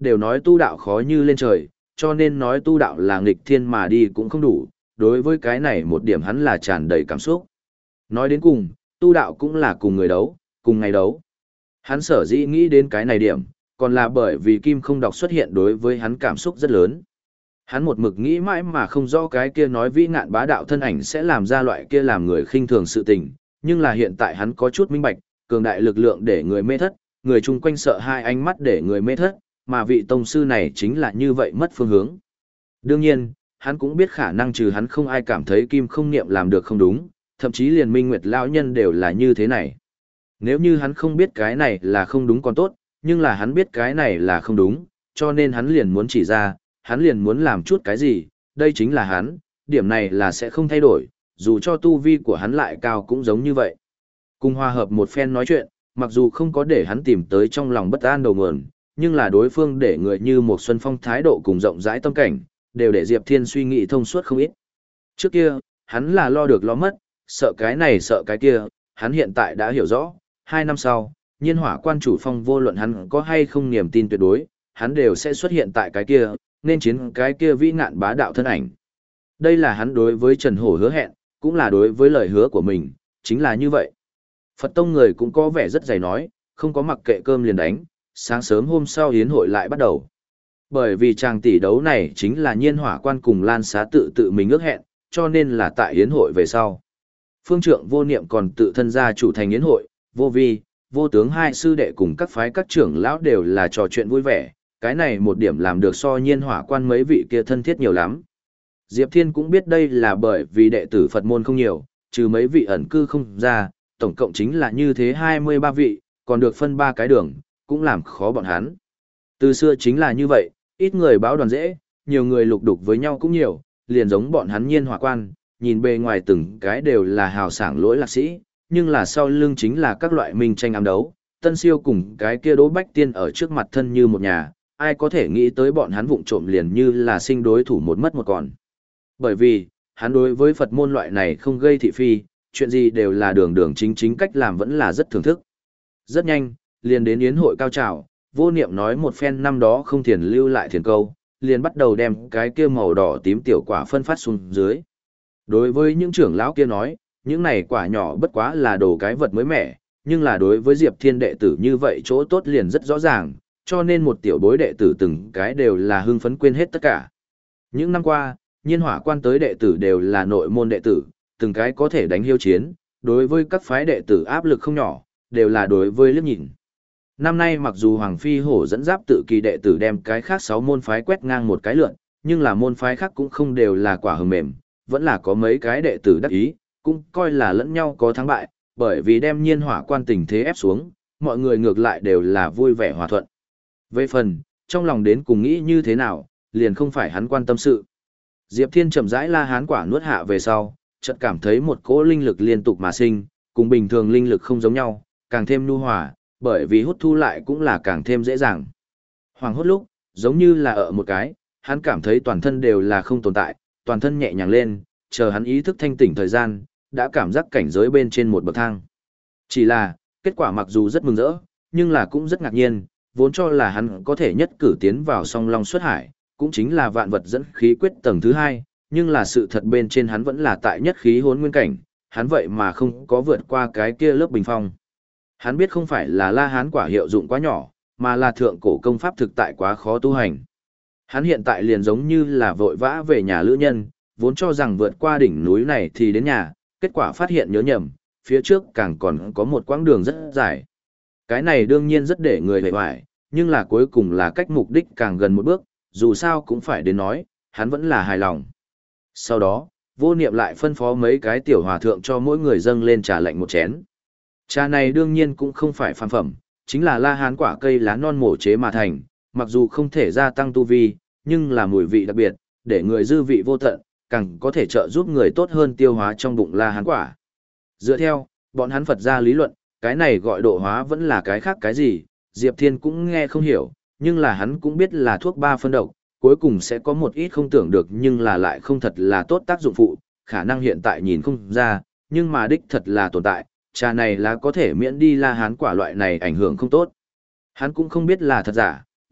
đều nói tu đạo khó như lên trời, cho nên nói tu đạo là nghịch thiên mà đi cũng không đủ, đối với cái này một điểm hắn là tràn đầy cảm xúc. Nói đến cùng, tu đạo cũng là cùng người đấu, cùng ngày đấu. Hắn sở dĩ nghĩ đến cái này điểm, còn là bởi vì Kim Không Đọc xuất hiện đối với hắn cảm xúc rất lớn. Hắn một mực nghĩ mãi mà không rõ cái kia nói vĩ ngạn bá đạo thân ảnh sẽ làm ra loại kia làm người khinh thường sự tình, nhưng là hiện tại hắn có chút minh bạch, cường đại lực lượng để người mê thất, người chung quanh sợ hai ánh mắt để người mê thất, mà vị tông sư này chính là như vậy mất phương hướng. Đương nhiên, hắn cũng biết khả năng trừ hắn không ai cảm thấy Kim Không Niệm làm được không đúng, thậm chí liền Minh Nguyệt lão nhân đều là như thế này. Nếu như hắn không biết cái này là không đúng còn tốt, nhưng là hắn biết cái này là không đúng, cho nên hắn liền muốn chỉ ra, hắn liền muốn làm chút cái gì, đây chính là hắn, điểm này là sẽ không thay đổi, dù cho tu vi của hắn lại cao cũng giống như vậy. Cùng hòa hợp một phen nói chuyện, mặc dù không có để hắn tìm tới trong lòng bất an đầu nguồn, nhưng là đối phương để người như một Xuân Phong thái độ cùng rộng rãi tâm cảnh, đều để Diệp Thiên suy nghĩ thông suốt không ít. Trước kia, hắn là lo được lo mất, sợ cái này sợ cái kia, hắn hiện tại đã hiểu rõ, hai năm sau, nhiên hỏa quan chủ phong vô luận hắn có hay không niềm tin tuyệt đối, hắn đều sẽ xuất hiện tại cái kia, nên chiến cái kia vĩ ngạn bá đạo thân ảnh. Đây là hắn đối với Trần Hổ hứa hẹn, cũng là đối với lời hứa của mình, chính là như vậy. Phật tông người cũng có vẻ rất dày nói, không có mặc kệ cơm liền đánh, sáng sớm hôm sau hiến hội lại bắt đầu. Bởi vì chàng tỷ đấu này chính là nhiên hỏa quan cùng Lan Xá tự tự mình ước hẹn, cho nên là tại hiến hội về sau. Phương trượng vô niệm còn tự thân ra chủ thành hiến hội, vô vi, vô tướng hai sư đệ cùng các phái các trưởng lão đều là trò chuyện vui vẻ, cái này một điểm làm được so nhiên hỏa quan mấy vị kia thân thiết nhiều lắm. Diệp Thiên cũng biết đây là bởi vì đệ tử Phật môn không nhiều, trừ mấy vị ẩn cư không ra, tổng cộng chính là như thế hai mươi ba vị, còn được phân ba cái đường, cũng làm khó bọn hắn. Từ xưa chính là như vậy, ít người báo đoàn dễ, nhiều người lục đục với nhau cũng nhiều, liền giống bọn hắn nhiên hỏa quan, nhìn bề ngoài từng cái đều là hào sảng lỗi lạc sĩ, nhưng là sau lưng chính là các loại minh tranh ám đấu, Tân Siêu cùng cái kia Đỗ Bách Tiên ở trước mặt thân như một nhà, ai có thể nghĩ tới bọn hắn vụng trộm liền như là sinh đối thủ một mất một còn. Bởi vì, hắn đối với Phật môn loại này không gây thị phi, chuyện gì đều là đường đường chính chính cách làm vẫn là rất thưởng thức. Rất nhanh, liền đến yến hội cao trào, vô niệm nói một phen năm đó không thiền lưu lại thiền câu, liền bắt đầu đem cái kia màu đỏ tím tiểu quả phân phát xuống dưới. Đối với những trưởng lão kia nói, những này quả nhỏ bất quá là đồ cái vật mới mẻ, nhưng là đối với Diệp Thiên đệ tử như vậy chỗ tốt liền rất rõ ràng, cho nên một tiểu bối đệ tử từng cái đều là hưng phấn quên hết tất cả. Những năm qua, nhiên hỏa quan tới đệ tử đều là nội môn đệ tử, từng cái có thể đánh hiếu chiến, đối với các phái đệ tử áp lực không nhỏ, đều là đối với liếc nhìn. Năm nay mặc dù Hoàng Phi Hổ dẫn giáp tự kỳ đệ tử đem cái khác sáu môn phái quét ngang một cái lượn, nhưng là môn phái khác cũng không đều là quả hờ mềm, vẫn là có mấy cái đệ tử đắc ý, cũng coi là lẫn nhau có thắng bại, bởi vì đem nhiên hỏa quan tình thế ép xuống, mọi người ngược lại đều là vui vẻ hòa thuận. Về phần, trong lòng đến cùng nghĩ như thế nào, liền không phải hắn quan tâm sự. Diệp Thiên chậm rãi la hán quả nuốt hạ về sau, chợt cảm thấy một cỗ linh lực liên tục mà sinh, cùng bình thường linh lực không giống nhau, càng thêm nhu hòa, bởi vì hút thu lại cũng là càng thêm dễ dàng. Hoàng hốt lúc, giống như là ở một cái, hắn cảm thấy toàn thân đều là không tồn tại, toàn thân nhẹ nhàng lên, chờ hắn ý thức thanh tỉnh thời gian, đã cảm giác cảnh giới bên trên một bậc thang. Chỉ là, kết quả mặc dù rất mừng rỡ, nhưng là cũng rất ngạc nhiên, vốn cho là hắn có thể nhất cử tiến vào song long xuất hải, cũng chính là vạn vật dẫn khí quyết tầng thứ hai, nhưng là sự thật bên trên hắn vẫn là tại nhất khí hốn nguyên cảnh, hắn vậy mà không có vượt qua cái kia lớp bình phong. Hắn biết không phải là la hán quả hiệu dụng quá nhỏ, mà là thượng cổ công pháp thực tại quá khó tu hành. Hắn hiện tại liền giống như là vội vã về nhà lữ nhân, vốn cho rằng vượt qua đỉnh núi này thì đến nhà, kết quả phát hiện nhớ nhầm, phía trước càng còn có một quãng đường rất dài. Cái này đương nhiên rất để người hề hoài, nhưng là cuối cùng là cách mục đích càng gần một bước, dù sao cũng phải đến nói, hắn vẫn là hài lòng. Sau đó, vô niệm lại phân phó mấy cái tiểu hòa thượng cho mỗi người dâng lên trà lạnh một chén. Trà này đương nhiên cũng không phải phàm phẩm, chính là la hán quả cây lá non mổ chế mà thành, mặc dù không thể gia tăng tu vi, nhưng là mùi vị đặc biệt, để người dư vị vô tận, càng có thể trợ giúp người tốt hơn tiêu hóa trong bụng la hán quả. Dựa theo, bọn hắn Phật gia lý luận, cái này gọi độ hóa vẫn là cái khác cái gì, Diệp Thiên cũng nghe không hiểu, nhưng là hắn cũng biết là thuốc ba phân độc, cuối cùng sẽ có một ít không tưởng được nhưng là lại không thật là tốt tác dụng phụ, khả năng hiện tại nhìn không ra, nhưng mà đích thật là tồn tại, trà này là có thể miễn đi la hán quả loại này ảnh hưởng không tốt. Hắn cũng không biết là thật giả,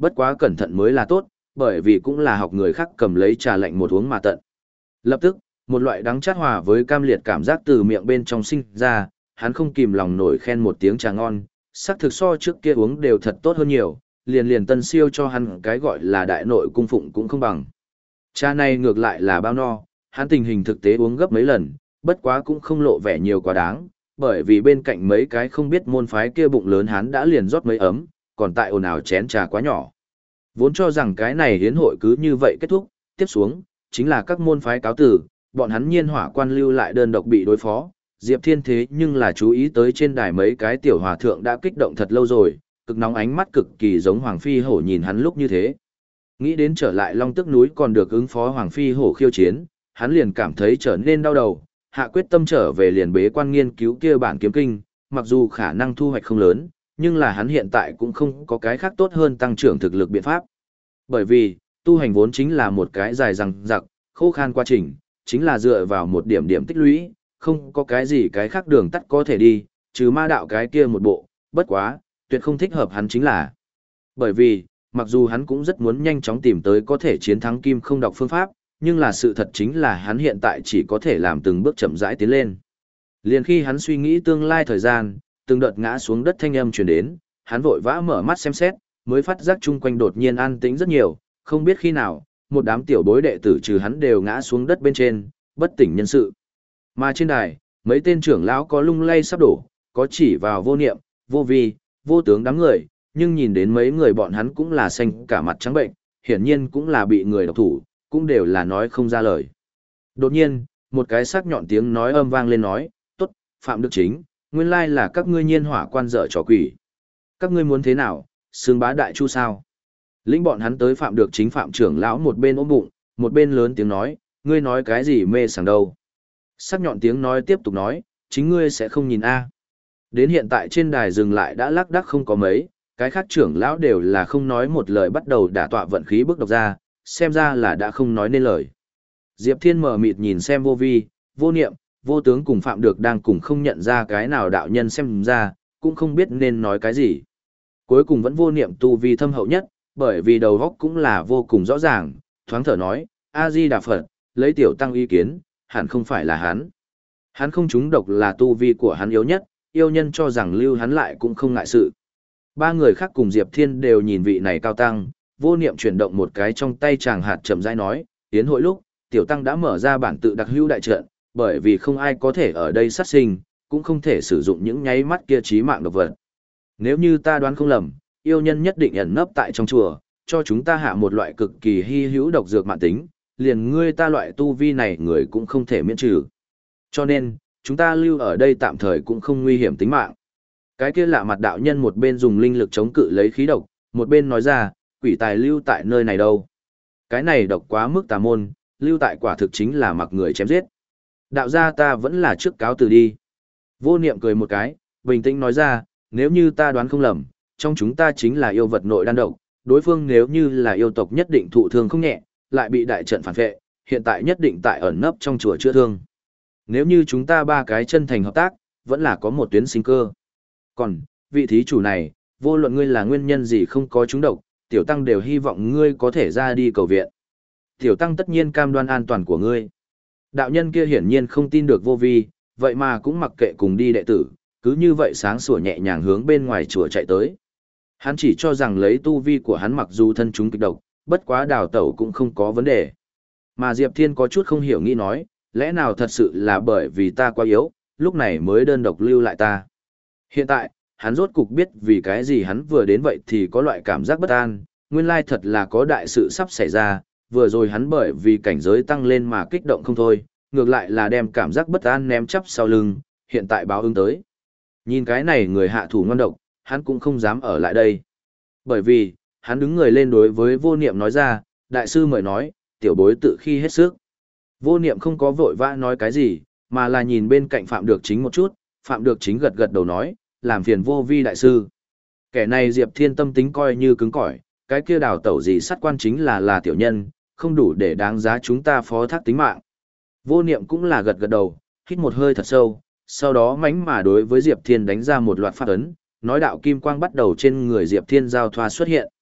bất quá cẩn thận mới là tốt, bởi vì cũng là học người khác cầm lấy trà lạnh một uống mà tận. Lập tức, một loại đắng chát hòa với cam liệt cảm giác từ miệng bên trong sinh ra, hắn không kìm lòng nổi khen một tiếng trà ngon, sắc thực so trước kia uống đều thật tốt hơn nhiều, liền liền tân siêu cho hắn cái gọi là đại nội cung phụng cũng không bằng. Trà này ngược lại là bao no, hắn tình hình thực tế uống gấp mấy lần, bất quá cũng không lộ vẻ nhiều quá đáng, bởi vì bên cạnh mấy cái không biết môn phái kia bụng lớn hắn đã liền rót mấy ấm, còn tại ồn ào chén trà quá nhỏ. Vốn cho rằng cái này hiến hội cứ như vậy kết thúc, tiếp xuống, chính là các môn phái cáo tử, bọn hắn nhiên hỏa quan lưu lại đơn độc bị đối phó. Diệp Thiên thế nhưng là chú ý tới trên đài mấy cái tiểu hòa thượng đã kích động thật lâu rồi, cực nóng ánh mắt cực kỳ giống Hoàng Phi Hổ nhìn hắn lúc như thế. Nghĩ đến trở lại Long Tức núi còn được ứng phó Hoàng Phi Hổ khiêu chiến, hắn liền cảm thấy trở nên đau đầu, hạ quyết tâm trở về liền bế quan nghiên cứu kia bản kiếm kinh, mặc dù khả năng thu hoạch không lớn, nhưng là hắn hiện tại cũng không có cái khác tốt hơn tăng trưởng thực lực biện pháp. Bởi vì, tu hành vốn chính là một cái dài dằng dặc, khô khan quá trình, chính là dựa vào một điểm điểm tích lũy, không có cái gì cái khác đường tắt có thể đi, trừ ma đạo cái kia một bộ, bất quá, tuyệt không thích hợp hắn chính là. Bởi vì, mặc dù hắn cũng rất muốn nhanh chóng tìm tới có thể chiến thắng kim không đọc phương pháp, nhưng là sự thật chính là hắn hiện tại chỉ có thể làm từng bước chậm rãi tiến lên. Liền khi hắn suy nghĩ tương lai thời gian, từng đợt ngã xuống đất thanh âm truyền đến, hắn vội vã mở mắt xem xét, mới phát giác chung quanh đột nhiên an tĩnh rất nhiều, không biết khi nào, một đám tiểu bối đệ tử trừ hắn đều ngã xuống đất bên trên, bất tỉnh nhân sự. Mà trên đài, mấy tên trưởng lão có lung lay sắp đổ, có chỉ vào vô niệm, vô vi, vô tướng đám người, nhưng nhìn đến mấy người bọn hắn cũng là xanh cả mặt trắng bệnh, hiển nhiên cũng là bị người độc thủ, cũng đều là nói không ra lời. Đột nhiên, một cái sắc nhọn tiếng nói âm vang lên nói, tốt, Phạm Đức Chính, nguyên lai là các ngươi nhiên hỏa quan dở trò quỷ. Các ngươi muốn thế nào, xương bá đại chu sao? Lĩnh bọn hắn tới Phạm Được Chính Phạm trưởng lão một bên ôm bụng, một bên lớn tiếng nói, ngươi nói cái gì mê sảng đâu. Sắc nhọn tiếng nói tiếp tục nói, chính ngươi sẽ không nhìn a. Đến hiện tại trên đài dừng lại đã lác đác không có mấy, cái khác trưởng lão đều là không nói một lời bắt đầu đả tọa vận khí bước độc ra, xem ra là đã không nói nên lời. Diệp Thiên mở mịt nhìn xem vô vi, vô niệm, vô tướng cùng Phạm Được đang cùng không nhận ra cái nào đạo nhân xem ra, cũng không biết nên nói cái gì. Cuối cùng vẫn vô niệm tu vi thâm hậu nhất, bởi vì đầu óc cũng là vô cùng rõ ràng, thoáng thở nói, A-di-đà Phật, lấy tiểu tăng ý kiến, hẳn không phải là hắn. Hắn không trúng độc là tu vi của hắn yếu nhất, yêu nhân cho rằng lưu hắn lại cũng không ngại sự. Ba người khác cùng Diệp Thiên đều nhìn vị này cao tăng, vô niệm chuyển động một cái trong tay chàng hạt chậm rãi nói, tiến hội lúc, tiểu tăng đã mở ra bản tự đặc hữu đại trận, bởi vì không ai có thể ở đây sát sinh, cũng không thể sử dụng những nháy mắt kia chí mạng độc vật. Nếu như ta đoán không lầm, yêu nhân nhất định ẩn nấp tại trong chùa, cho chúng ta hạ một loại cực kỳ hy hữu độc dược mạn tính, liền ngươi ta loại tu vi này người cũng không thể miễn trừ. Cho nên, chúng ta lưu ở đây tạm thời cũng không nguy hiểm tính mạng. Cái kia lạ mặt đạo nhân một bên dùng linh lực chống cự lấy khí độc, một bên nói ra, quỷ tài lưu tại nơi này đâu. Cái này độc quá mức tà môn, lưu tại quả thực chính là mặc người chém giết. Đạo gia ta vẫn là trước cáo từ đi. Vô niệm cười một cái, bình tĩnh nói ra, nếu như ta đoán không lầm, trong chúng ta chính là yêu vật nội đan độc, đối phương nếu như là yêu tộc nhất định thụ thương không nhẹ, lại bị đại trận phản vệ, hiện tại nhất định tại ẩn nấp trong chùa chữa thương. Nếu như chúng ta ba cái chân thành hợp tác, vẫn là có một tuyến sinh cơ. Còn, vị thí chủ này, vô luận ngươi là nguyên nhân gì không có chúng độc, tiểu tăng đều hy vọng ngươi có thể ra đi cầu viện. Tiểu tăng tất nhiên cam đoan an toàn của ngươi. Đạo nhân kia hiển nhiên không tin được vô vi, vậy mà cũng mặc kệ cùng đi đệ tử, cứ như vậy sáng sủa nhẹ nhàng hướng bên ngoài chùa chạy tới. Hắn chỉ cho rằng lấy tu vi của hắn mặc dù thân chúng kịch độc, bất quá đào tẩu cũng không có vấn đề. Mà Diệp Thiên có chút không hiểu nghĩ nói, lẽ nào thật sự là bởi vì ta quá yếu, lúc này mới đơn độc lưu lại ta. Hiện tại, hắn rốt cục biết vì cái gì hắn vừa đến vậy thì có loại cảm giác bất an, nguyên lai thật là có đại sự sắp xảy ra, vừa rồi hắn bởi vì cảnh giới tăng lên mà kích động không thôi, ngược lại là đem cảm giác bất an ném chắp sau lưng, hiện tại báo ứng tới. Nhìn cái này người hạ thủ ngon độc, hắn cũng không dám ở lại đây. Bởi vì, hắn đứng người lên đối với vô niệm nói ra, đại sư mời nói, tiểu bối tự khi hết sức. Vô niệm không có vội vã nói cái gì, mà là nhìn bên cạnh Phạm Được Chính một chút, Phạm Được Chính gật gật đầu nói, làm phiền vô vi đại sư. Kẻ này Diệp Thiên tâm tính coi như cứng cỏi, cái kia đào tẩu gì sát quan chính là là tiểu nhân, không đủ để đáng giá chúng ta phó thác tính mạng. Vô niệm cũng là gật gật đầu, hít một hơi thật sâu, sau đó mánh mà đối với Diệp Thiên đánh ra một loạt pháp ấn, nói đạo kim quang bắt đầu trên người Diệp Thiên giao thoa xuất hiện.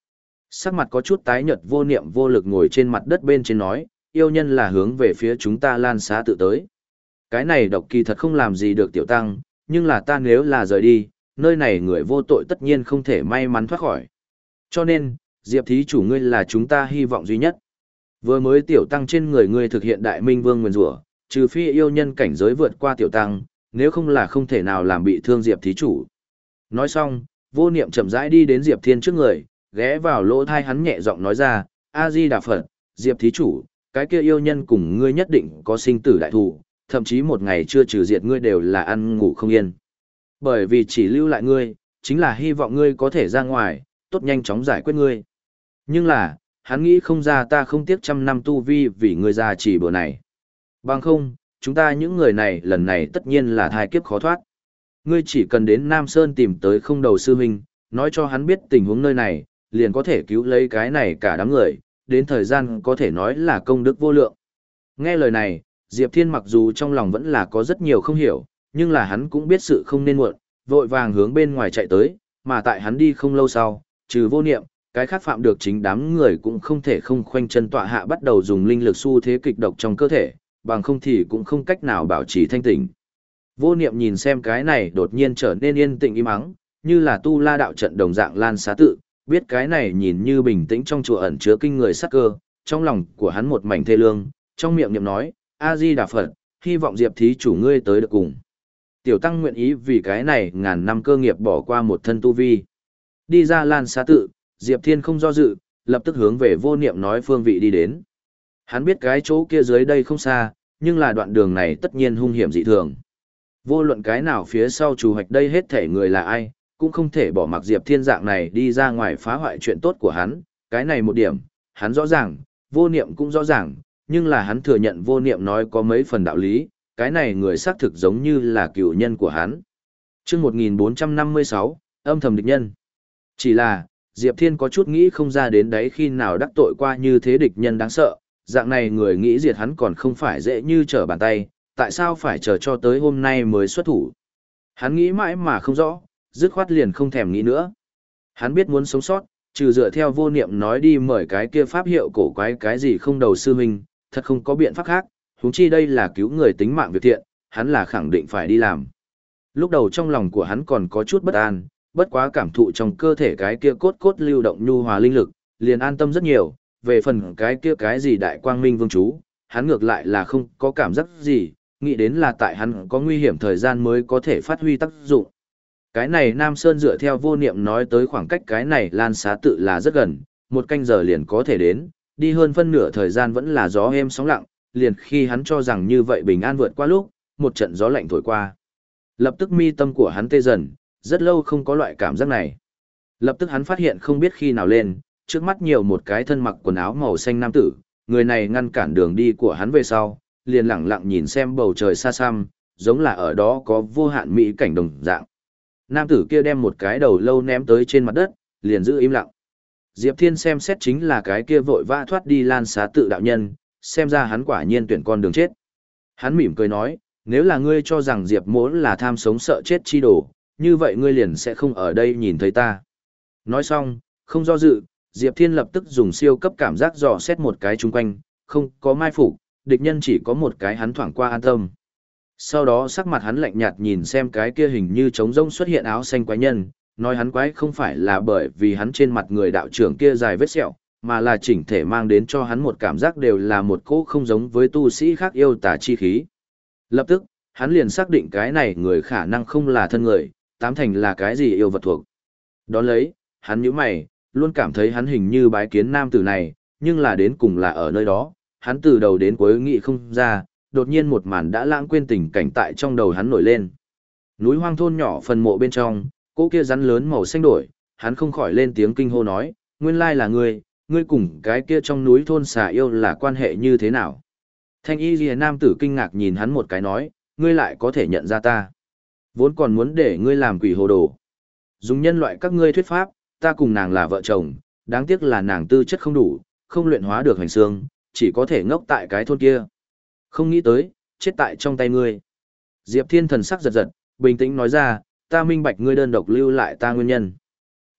Sắc mặt có chút tái nhợt vô niệm vô lực ngồi trên mặt đất bên trên nói, yêu nhân là hướng về phía chúng ta lan xá tự tới. Cái này độc kỳ thật không làm gì được tiểu tăng, nhưng là ta nếu là rời đi, nơi này người vô tội tất nhiên không thể may mắn thoát khỏi. Cho nên, Diệp thí chủ ngươi là chúng ta hy vọng duy nhất. Vừa mới tiểu tăng trên người ngươi thực hiện đại minh vương nguyền rủa, trừ phi yêu nhân cảnh giới vượt qua tiểu tăng, nếu không là không thể nào làm bị thương Diệp thí chủ. Nói xong, vô niệm chậm rãi đi đến Diệp Thiên trước người, ghé vào lỗ thai hắn nhẹ giọng nói ra, A-di-đà Phật, Diệp thí chủ, cái kia yêu nhân cùng ngươi nhất định có sinh tử đại thù, thậm chí một ngày chưa trừ diệt ngươi đều là ăn ngủ không yên. Bởi vì chỉ lưu lại ngươi, chính là hy vọng ngươi có thể ra ngoài, tốt nhanh chóng giải quyết ngươi. Nhưng là, hắn nghĩ không ra ta không tiếc trăm năm tu vi vì ngươi ra chỉ bữa này. Bằng không, chúng ta những người này lần này tất nhiên là thai kiếp khó thoát. Ngươi chỉ cần đến Nam Sơn tìm tới không đầu sư huynh, nói cho hắn biết tình huống nơi này, liền có thể cứu lấy cái này cả đám người, đến thời gian có thể nói là công đức vô lượng. Nghe lời này, Diệp Thiên mặc dù trong lòng vẫn là có rất nhiều không hiểu, nhưng là hắn cũng biết sự không nên muộn, vội vàng hướng bên ngoài chạy tới, mà tại hắn đi không lâu sau, trừ vô niệm, cái khác phạm được chính đám người cũng không thể không khoanh chân tọa hạ bắt đầu dùng linh lực xu thế kịch độc trong cơ thể, bằng không thì cũng không cách nào bảo trì thanh tỉnh. Vô niệm nhìn xem cái này đột nhiên trở nên yên tĩnh im ắng, như là tu la đạo trận đồng dạng lan xá tự, biết cái này nhìn như bình tĩnh trong chùa ẩn chứa kinh người sát cơ, trong lòng của hắn một mảnh thê lương, trong miệng niệm nói, A-di-đà Phật, hy vọng Diệp thí chủ ngươi tới được cùng. Tiểu tăng nguyện ý vì cái này ngàn năm cơ nghiệp bỏ qua một thân tu vi. Đi ra lan xá tự, Diệp Thiên không do dự, lập tức hướng về vô niệm nói phương vị đi đến. Hắn biết cái chỗ kia dưới đây không xa, nhưng là đoạn đường này tất nhiên hung hiểm dị thường. Vô luận cái nào phía sau chủ hoạch đây hết thể người là ai, cũng không thể bỏ mặc Diệp Thiên dạng này đi ra ngoài phá hoại chuyện tốt của hắn, cái này một điểm, hắn rõ ràng, vô niệm cũng rõ ràng, nhưng là hắn thừa nhận vô niệm nói có mấy phần đạo lý, cái này người xác thực giống như là cựu nhân của hắn. Chương một nghìn bốn trăm năm mươi sáu, âm thầm địch nhân. Chỉ là, Diệp Thiên có chút nghĩ không ra đến đấy khi nào đắc tội qua như thế địch nhân đáng sợ, dạng này người nghĩ diệt hắn còn không phải dễ như trở bàn tay, tại sao phải chờ cho tới hôm nay mới xuất thủ. Hắn nghĩ mãi mà không rõ, dứt khoát liền không thèm nghĩ nữa. Hắn biết muốn sống sót, trừ dựa theo vô niệm nói đi mời cái kia pháp hiệu cổ quái cái gì không đầu sư huynh, thật không có biện pháp khác, huống chi đây là cứu người tính mạng việc thiện, hắn là khẳng định phải đi làm. Lúc đầu trong lòng của hắn còn có chút bất an, bất quá cảm thụ trong cơ thể cái kia cốt cốt lưu động nhu hòa linh lực, liền an tâm rất nhiều, về phần cái kia cái gì đại quang minh vương chú, hắn ngược lại là không có cảm giác gì, nghĩ đến là tại hắn có nguy hiểm thời gian mới có thể phát huy tác dụng. Cái này Nam Sơn dựa theo vô niệm nói tới khoảng cách cái này lan xá tự là rất gần, một canh giờ liền có thể đến, đi hơn phân nửa thời gian vẫn là gió êm sóng lặng, liền khi hắn cho rằng như vậy bình an vượt qua lúc, một trận gió lạnh thổi qua. Lập tức mi tâm của hắn tê dần, rất lâu không có loại cảm giác này. Lập tức hắn phát hiện không biết khi nào lên, trước mắt nhiều một cái thân mặc quần áo màu xanh nam tử, người này ngăn cản đường đi của hắn về sau, liền lặng lặng nhìn xem bầu trời xa xăm, giống là ở đó có vô hạn mỹ cảnh đồng dạng. Nam tử kia đem một cái đầu lâu ném tới trên mặt đất, liền giữ im lặng. Diệp Thiên xem xét chính là cái kia vội vã thoát đi lan xá tự đạo nhân, xem ra hắn quả nhiên tuyển con đường chết. Hắn mỉm cười nói, nếu là ngươi cho rằng Diệp Mỗ là tham sống sợ chết chi đồ, như vậy ngươi liền sẽ không ở đây nhìn thấy ta. Nói xong, không do dự, Diệp Thiên lập tức dùng siêu cấp cảm giác dò xét một cái chung quanh, không có mai phục, địch nhân chỉ có một cái hắn thoảng qua an tâm. Sau đó sắc mặt hắn lạnh nhạt nhìn xem cái kia hình như trống rông xuất hiện áo xanh quái nhân, nói hắn quái không phải là bởi vì hắn trên mặt người đạo trưởng kia dài vết sẹo, mà là chỉnh thể mang đến cho hắn một cảm giác đều là một cỗ không giống với tu sĩ khác yêu tà chi khí. Lập tức, hắn liền xác định cái này người khả năng không là thân người, tám thành là cái gì yêu vật thuộc. Đón lấy, hắn nhíu mày, luôn cảm thấy hắn hình như bái kiến nam tử này, nhưng là đến cùng là ở nơi đó, hắn từ đầu đến cuối nghĩ không ra, đột nhiên một màn đã lãng quên tình cảnh tại trong đầu hắn nổi lên. Núi hoang thôn nhỏ phần mộ bên trong, cỗ kia rắn lớn màu xanh đổi, hắn không khỏi lên tiếng kinh hô nói, nguyên lai là ngươi, ngươi cùng cái kia trong núi thôn xà yêu là quan hệ như thế nào? Thanh y lìa nam tử kinh ngạc nhìn hắn một cái nói, ngươi lại có thể nhận ra ta. Vốn còn muốn để ngươi làm quỷ hồ đồ. Dùng nhân loại các ngươi thuyết pháp, ta cùng nàng là vợ chồng, đáng tiếc là nàng tư chất không đủ, không luyện hóa được hành xương, chỉ có thể ngốc tại cái thôn kia. Không nghĩ tới, chết tại trong tay ngươi. Diệp Thiên thần sắc giật giật, bình tĩnh nói ra, ta minh bạch ngươi đơn độc lưu lại ta nguyên nhân.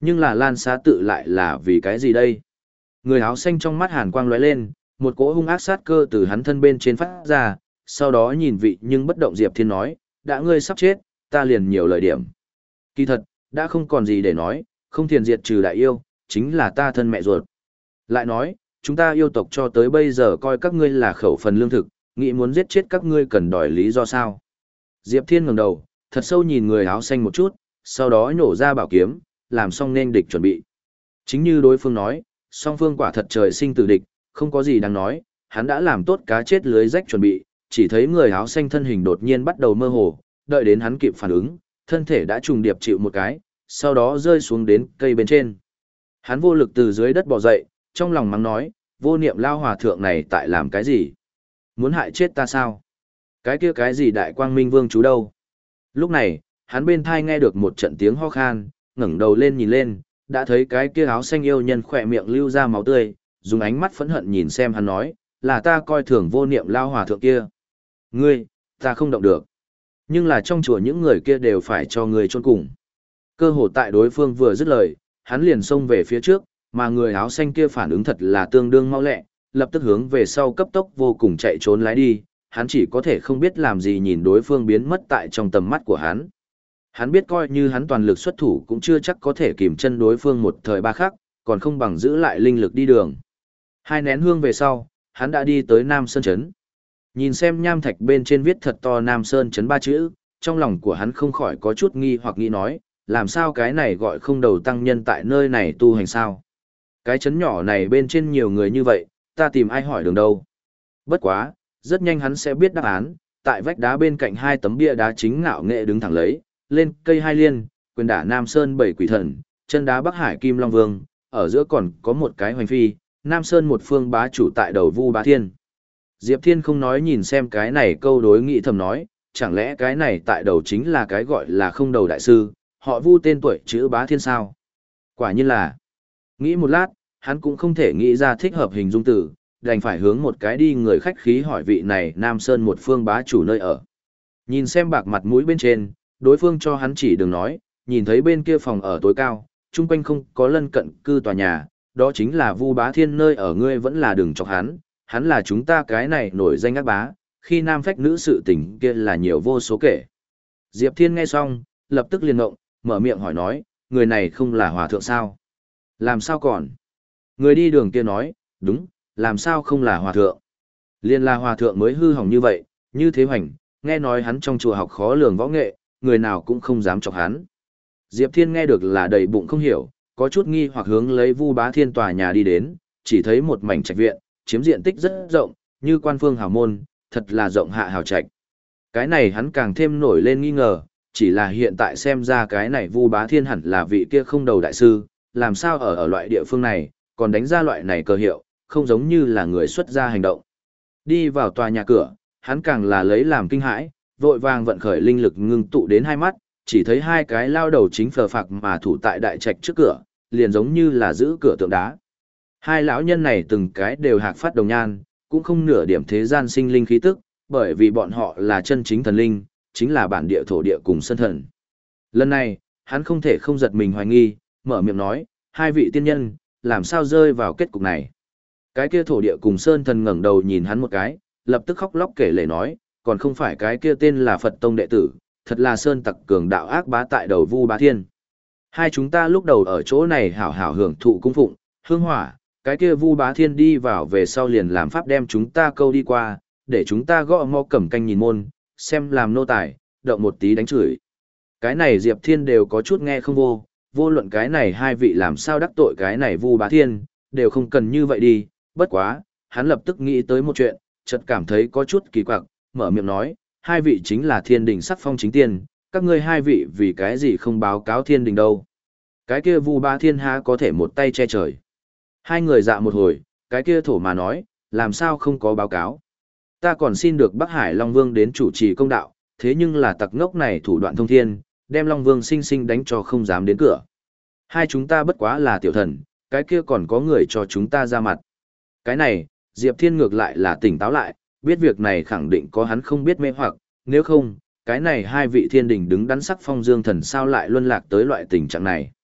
Nhưng là Lan Xá tự lại là vì cái gì đây? Người áo xanh trong mắt hàn quang lóe lên, một cỗ hung ác sát cơ từ hắn thân bên trên phát ra, sau đó nhìn vị nhưng bất động Diệp Thiên nói, đã ngươi sắp chết, ta liền nhiều lời điểm. Kỳ thật, đã không còn gì để nói, không thiền diệt trừ đại yêu, chính là ta thân mẹ ruột. Lại nói, chúng ta yêu tộc cho tới bây giờ coi các ngươi là khẩu phần lương thực, nghĩ muốn giết chết các ngươi cần đòi lý do sao. Diệp Thiên ngẩng đầu, thật sâu nhìn người áo xanh một chút, sau đó nhổ ra bảo kiếm, làm xong nên địch chuẩn bị. Chính như đối phương nói, song phương quả thật trời sinh tử địch, không có gì đáng nói, hắn đã làm tốt cá chết lưới rách chuẩn bị, chỉ thấy người áo xanh thân hình đột nhiên bắt đầu mơ hồ, đợi đến hắn kịp phản ứng, thân thể đã trùng điệp chịu một cái, sau đó rơi xuống đến cây bên trên. Hắn vô lực từ dưới đất bò dậy, trong lòng mắng nói, vô niệm lao hòa thượng này tại làm cái gì? Muốn hại chết ta sao? Cái kia cái gì đại quang minh vương chú đâu? Lúc này, hắn bên thai nghe được một trận tiếng ho khan, ngẩng đầu lên nhìn lên, đã thấy cái kia áo xanh yêu nhân khỏe miệng lưu ra máu tươi, dùng ánh mắt phẫn hận nhìn xem hắn nói, là ta coi thường vô niệm lao hòa thượng kia. Ngươi, ta không động được. Nhưng là trong chùa những người kia đều phải cho ngươi chôn cùng. Cơ hồ tại đối phương vừa dứt lời, hắn liền xông về phía trước, mà người áo xanh kia phản ứng thật là tương đương mau lẹ, lập tức hướng về sau cấp tốc vô cùng chạy trốn lái đi, hắn chỉ có thể không biết làm gì nhìn đối phương biến mất tại trong tầm mắt của hắn. Hắn biết coi như hắn toàn lực xuất thủ cũng chưa chắc có thể kìm chân đối phương một thời ba khắc, còn không bằng giữ lại linh lực đi đường. Hai nén hương về sau, hắn đã đi tới Nam Sơn Trấn. Nhìn xem nham thạch bên trên viết thật to Nam Sơn Trấn ba chữ, trong lòng của hắn không khỏi có chút nghi hoặc nghĩ nói, làm sao cái này gọi không đầu tăng nhân tại nơi này tu hành sao? Cái trấn nhỏ này bên trên nhiều người như vậy, ta tìm ai hỏi đường đâu? Bất quá, rất nhanh hắn sẽ biết đáp án, tại vách đá bên cạnh hai tấm bia đá chính ngạo nghệ đứng thẳng lấy, lên cây hai liên, quyền đả Nam Sơn bảy quỷ thần, chân đá Bắc Hải Kim Long Vương, ở giữa còn có một cái hoành phi, Nam Sơn một phương bá chủ tại đầu Vu Bá Thiên. Diệp Thiên không nói nhìn xem cái này câu đối nghị thầm nói, chẳng lẽ cái này tại đầu chính là cái gọi là không đầu đại sư, họ Vu tên tuổi chữ Bá Thiên sao? Quả nhiên là. Nghĩ một lát, hắn cũng không thể nghĩ ra thích hợp hình dung từ, đành phải hướng một cái đi người khách khí hỏi vị này Nam Sơn một phương bá chủ nơi ở. Nhìn xem bạc mặt mũi bên trên, đối phương cho hắn chỉ đường nói, nhìn thấy bên kia phòng ở tối cao, chung quanh không có lân cận cư tòa nhà, đó chính là Vu Bá Thiên nơi ở, ngươi vẫn là đừng chọc hắn, hắn là chúng ta cái này nổi danh ác bá, khi nam phách nữ sự tình kia là nhiều vô số kể. Diệp Thiên nghe xong, lập tức liền ngộng, mở miệng hỏi nói, người này không là hòa thượng sao? Làm sao còn? Người đi đường kia nói, đúng, làm sao không là hòa thượng? Liên là hòa thượng mới hư hỏng như vậy, như thế hoành, nghe nói hắn trong chùa học khó lường võ nghệ, người nào cũng không dám chọc hắn. Diệp Thiên nghe được là đầy bụng không hiểu, có chút nghi hoặc hướng lấy Vu Bá Thiên tòa nhà đi đến, chỉ thấy một mảnh trạch viện, chiếm diện tích rất rộng, như quan phương hào môn, thật là rộng hạ hào trạch. Cái này hắn càng thêm nổi lên nghi ngờ, chỉ là hiện tại xem ra cái này Vu Bá Thiên hẳn là vị kia không đầu đại sư, làm sao ở ở loại địa phương này, còn đánh ra loại này cờ hiệu, không giống như là người xuất gia hành động. Đi vào tòa nhà cửa, hắn càng là lấy làm kinh hãi, vội vàng vận khởi linh lực ngưng tụ đến hai mắt, chỉ thấy hai cái lao đầu chính phờ phạc mà thủ tại đại trạch trước cửa, liền giống như là giữ cửa tượng đá. Hai lão nhân này từng cái đều hạc phát đồng nhan, cũng không nửa điểm thế gian sinh linh khí tức, bởi vì bọn họ là chân chính thần linh, chính là bản địa thổ địa cùng sân thần. Lần này, hắn không thể không giật mình hoài nghi, mở miệng nói, hai vị tiên nhân, làm sao rơi vào kết cục này. Cái kia thổ địa cùng sơn thần ngẩng đầu nhìn hắn một cái, lập tức khóc lóc kể lể nói, còn không phải cái kia tên là Phật Tông đệ tử, thật là sơn tặc cường đạo ác bá tại đầu Vu Bá Thiên. Hai chúng ta lúc đầu ở chỗ này hảo hảo hưởng thụ cung phụng, hương hỏa, cái kia Vu Bá Thiên đi vào về sau liền làm pháp đem chúng ta câu đi qua, để chúng ta gõ ngõ cẩm canh nhìn môn, xem làm nô tài, động một tí đánh chửi. Cái này Diệp Thiên đều có chút nghe không vô, vô luận cái này hai vị làm sao đắc tội cái này Vu Bá Thiên, đều không cần như vậy đi, bất quá, hắn lập tức nghĩ tới một chuyện, chợt cảm thấy có chút kỳ quặc, mở miệng nói, hai vị chính là thiên đình sắc phong chính tiên, các ngươi hai vị vì cái gì không báo cáo thiên đình đâu. Cái kia Vu Bá Thiên há có thể một tay che trời. Hai người dạ một hồi, cái kia thổ mà nói, làm sao không có báo cáo. Ta còn xin được Bắc Hải Long Vương đến chủ trì công đạo, thế nhưng là tặc ngốc này thủ đoạn thông thiên, đem Long Vương sinh sinh đánh cho không dám đến cửa. Hai chúng ta bất quá là tiểu thần, cái kia còn có người cho chúng ta ra mặt. Cái này, Diệp Thiên ngược lại là tỉnh táo lại, biết việc này khẳng định có hắn không biết mê hoặc, nếu không, cái này hai vị thiên đình đứng đắn sắc phong dương thần sao lại luân lạc tới loại tình trạng này.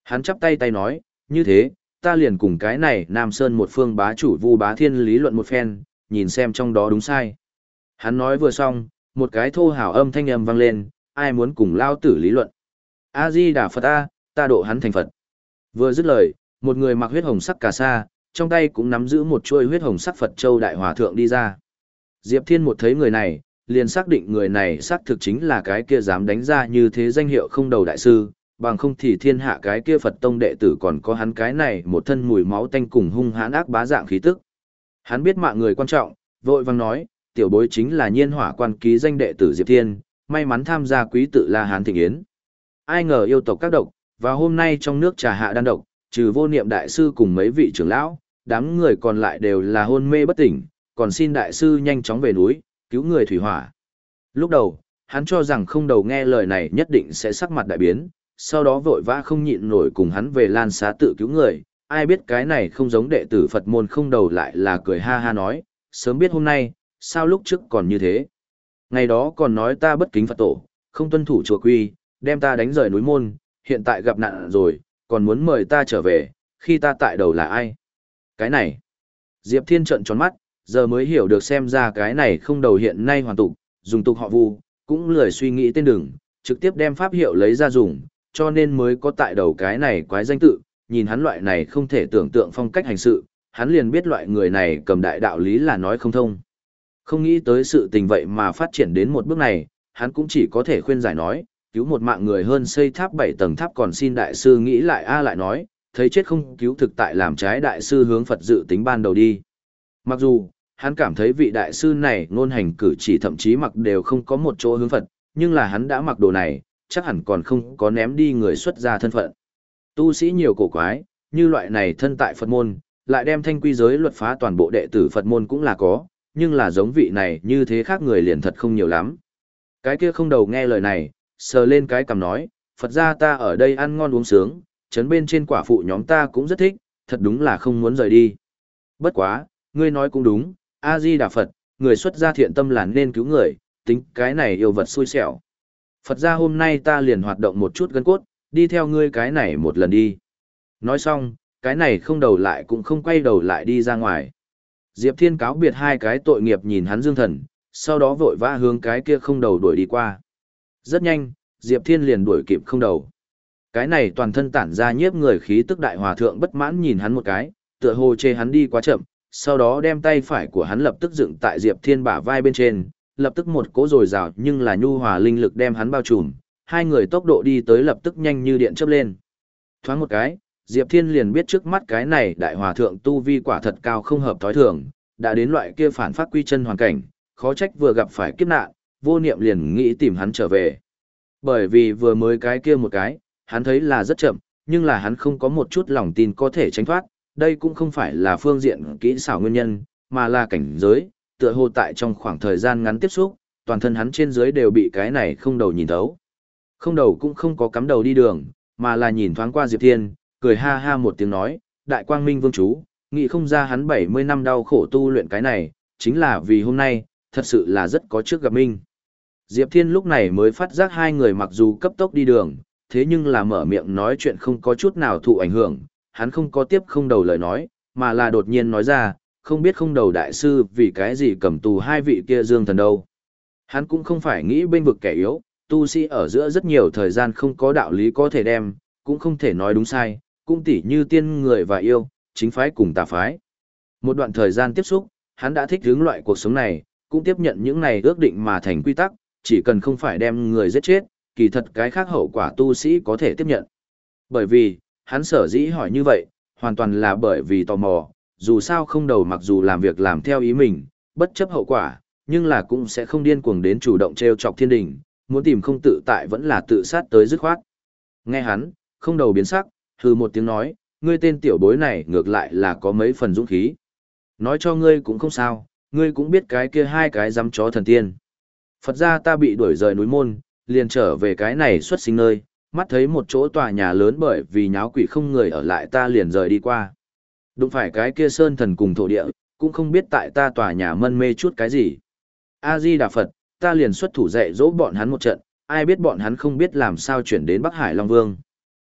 Hắn chắp tay tay nói, như thế, ta liền cùng cái này Nam Sơn một phương bá chủ Vu Bá Thiên lý luận một phen, nhìn xem trong đó đúng sai. Hắn nói vừa xong, một cái thô hào âm thanh âm vang lên, ai muốn cùng lao tử lý luận. A-di-đà Phật A, ta độ hắn thành Phật. Vừa dứt lời, một người mặc huyết hồng sắc cà sa, trong tay cũng nắm giữ một chuôi huyết hồng sắc Phật Châu Đại Hòa Thượng đi ra. Diệp Thiên một thấy người này, liền xác định người này xác thực chính là cái kia dám đánh ra như thế danh hiệu không đầu đại sư, bằng không thì thiên hạ cái kia Phật tông đệ tử còn có hắn cái này một thân mùi máu tanh cùng hung hãn ác bá dạng khí tức. Hắn biết mạng người quan trọng, vội vàng nói, tiểu bối chính là nhiên hỏa quan ký danh đệ tử Diệp Thiên, may mắn tham gia quý tự La Hán Thịnh Yến. Ai ngờ yêu tộc các độc, và hôm nay trong nước trà hạ đan độc, trừ vô niệm đại sư cùng mấy vị trưởng lão, đám người còn lại đều là hôn mê bất tỉnh, còn xin đại sư nhanh chóng về núi, cứu người thủy hỏa. Lúc đầu, hắn cho rằng không đầu nghe lời này nhất định sẽ sắc mặt đại biến, sau đó vội vã không nhịn nổi cùng hắn về Lan Xá tự cứu người, ai biết cái này không giống đệ tử Phật môn không đầu lại là cười ha ha nói, sớm biết hôm nay, sao lúc trước còn như thế. Ngày đó còn nói ta bất kính Phật tổ, không tuân thủ chùa quy, đem ta đánh rời núi môn, hiện tại gặp nạn rồi, còn muốn mời ta trở về, khi ta tại đầu là ai? Cái này, Diệp Thiên trợn tròn mắt, giờ mới hiểu được xem ra cái này không đầu hiện nay hoàn tục, dùng tục họ Vu, cũng lười suy nghĩ tên đường, trực tiếp đem pháp hiệu lấy ra dùng, cho nên mới có tại đầu cái này quái danh tự, nhìn hắn loại này không thể tưởng tượng phong cách hành sự, hắn liền biết loại người này cầm đại đạo lý là nói không thông. Không nghĩ tới sự tình vậy mà phát triển đến một bước này, hắn cũng chỉ có thể khuyên giải nói, cứu một mạng người hơn xây tháp bảy tầng tháp còn xin đại sư nghĩ lại a lại nói, thấy chết không cứu thực tại làm trái đại sư hướng Phật dự tính ban đầu đi. Mặc dù, hắn cảm thấy vị đại sư này ngôn hành cử chỉ thậm chí mặc đều không có một chỗ hướng Phật, nhưng là hắn đã mặc đồ này, chắc hẳn còn không có ném đi người xuất gia thân phận. Tu sĩ nhiều cổ quái, như loại này thân tại Phật môn, lại đem thanh quy giới luật phá toàn bộ đệ tử Phật môn cũng là có, nhưng là giống vị này như thế khác người liền thật không nhiều lắm. Cái kia không đầu nghe lời này, sờ lên cái cằm nói, Phật gia ta ở đây ăn ngon uống sướng, chấn bên trên quả phụ nhóm ta cũng rất thích, thật đúng là không muốn rời đi. Bất quá, ngươi nói cũng đúng, A-di-đà Phật, người xuất gia thiện tâm là nên cứu người, tính cái này yêu vật xui xẻo. Phật gia hôm nay ta liền hoạt động một chút gân cốt, đi theo ngươi cái này một lần đi. Nói xong, cái này không đầu lại cũng không quay đầu lại đi ra ngoài. Diệp Thiên cáo biệt hai cái tội nghiệp nhìn hắn dương thần, sau đó vội vã hướng cái kia không đầu đuổi đi qua. Rất nhanh, Diệp Thiên liền đuổi kịp không đầu. Cái này toàn thân tản ra nhiếp người khí tức đại hòa thượng bất mãn nhìn hắn một cái, tựa hồ chê hắn đi quá chậm, sau đó đem tay phải của hắn lập tức dựng tại Diệp Thiên bả vai bên trên, lập tức một cỗ dồi dào nhưng là nhu hòa linh lực đem hắn bao trùm, hai người tốc độ đi tới lập tức nhanh như điện chớp lên. Thoáng một cái, Diệp Thiên liền biết trước mắt cái này đại hòa thượng tu vi quả thật cao không hợp thói thường, đã đến loại kia phản phát quy chân hoàn cảnh, khó trách vừa gặp phải kiếp nạn, vô niệm liền nghĩ tìm hắn trở về. Bởi vì vừa mới cái kia một cái, hắn thấy là rất chậm, nhưng là hắn không có một chút lòng tin có thể tránh thoát, đây cũng không phải là phương diện kỹ xảo nguyên nhân, mà là cảnh giới, tựa hồ tại trong khoảng thời gian ngắn tiếp xúc, toàn thân hắn trên dưới đều bị cái này không đầu nhìn thấu. Không đầu cũng không có cắm đầu đi đường, mà là nhìn thoáng qua Diệp Thiên, cười ha ha một tiếng nói, đại quang minh vương chú, nghĩ không ra hắn bảy mươi năm đau khổ tu luyện cái này, chính là vì hôm nay, thật sự là rất có trước gặp minh. Diệp Thiên lúc này mới phát giác hai người mặc dù cấp tốc đi đường, thế nhưng là mở miệng nói chuyện không có chút nào thụ ảnh hưởng, hắn không có tiếp không đầu lời nói, mà là đột nhiên nói ra, không biết không đầu đại sư vì cái gì cầm tù hai vị kia dương thần đâu. Hắn cũng không phải nghĩ bên vực kẻ yếu, tu sĩ ở giữa rất nhiều thời gian không có đạo lý có thể đem, cũng không thể nói đúng sai, cũng tỉ như tiên người và yêu, chính phái cùng tà phái. Một đoạn thời gian tiếp xúc, hắn đã thích hướng loại cuộc sống này, cũng tiếp nhận những này ước định mà thành quy tắc, chỉ cần không phải đem người giết chết, kỳ thật cái khác hậu quả tu sĩ có thể tiếp nhận. Bởi vì, hắn sở dĩ hỏi như vậy, hoàn toàn là bởi vì tò mò, dù sao không đầu mặc dù làm việc làm theo ý mình, bất chấp hậu quả, nhưng là cũng sẽ không điên cuồng đến chủ động treo chọc thiên đình, muốn tìm không tự tại vẫn là tự sát tới dứt khoát. Nghe hắn, không đầu biến sắc, hừ một tiếng nói, ngươi tên tiểu bối này ngược lại là có mấy phần dũng khí. Nói cho ngươi cũng không sao, ngươi cũng biết cái kia hai cái dám chó thần tiên. Phật ra ta bị đuổi rời núi môn, liền trở về cái này xuất sinh nơi, mắt thấy một chỗ tòa nhà lớn bởi vì nháo quỷ không người ở lại ta liền rời đi qua. Đụng phải cái kia sơn thần cùng thổ địa, cũng không biết tại ta tòa nhà mân mê chút cái gì. A-di-đà Phật, ta liền xuất thủ dạy dỗ bọn hắn một trận, ai biết bọn hắn không biết làm sao chuyển đến Bắc Hải Long Vương.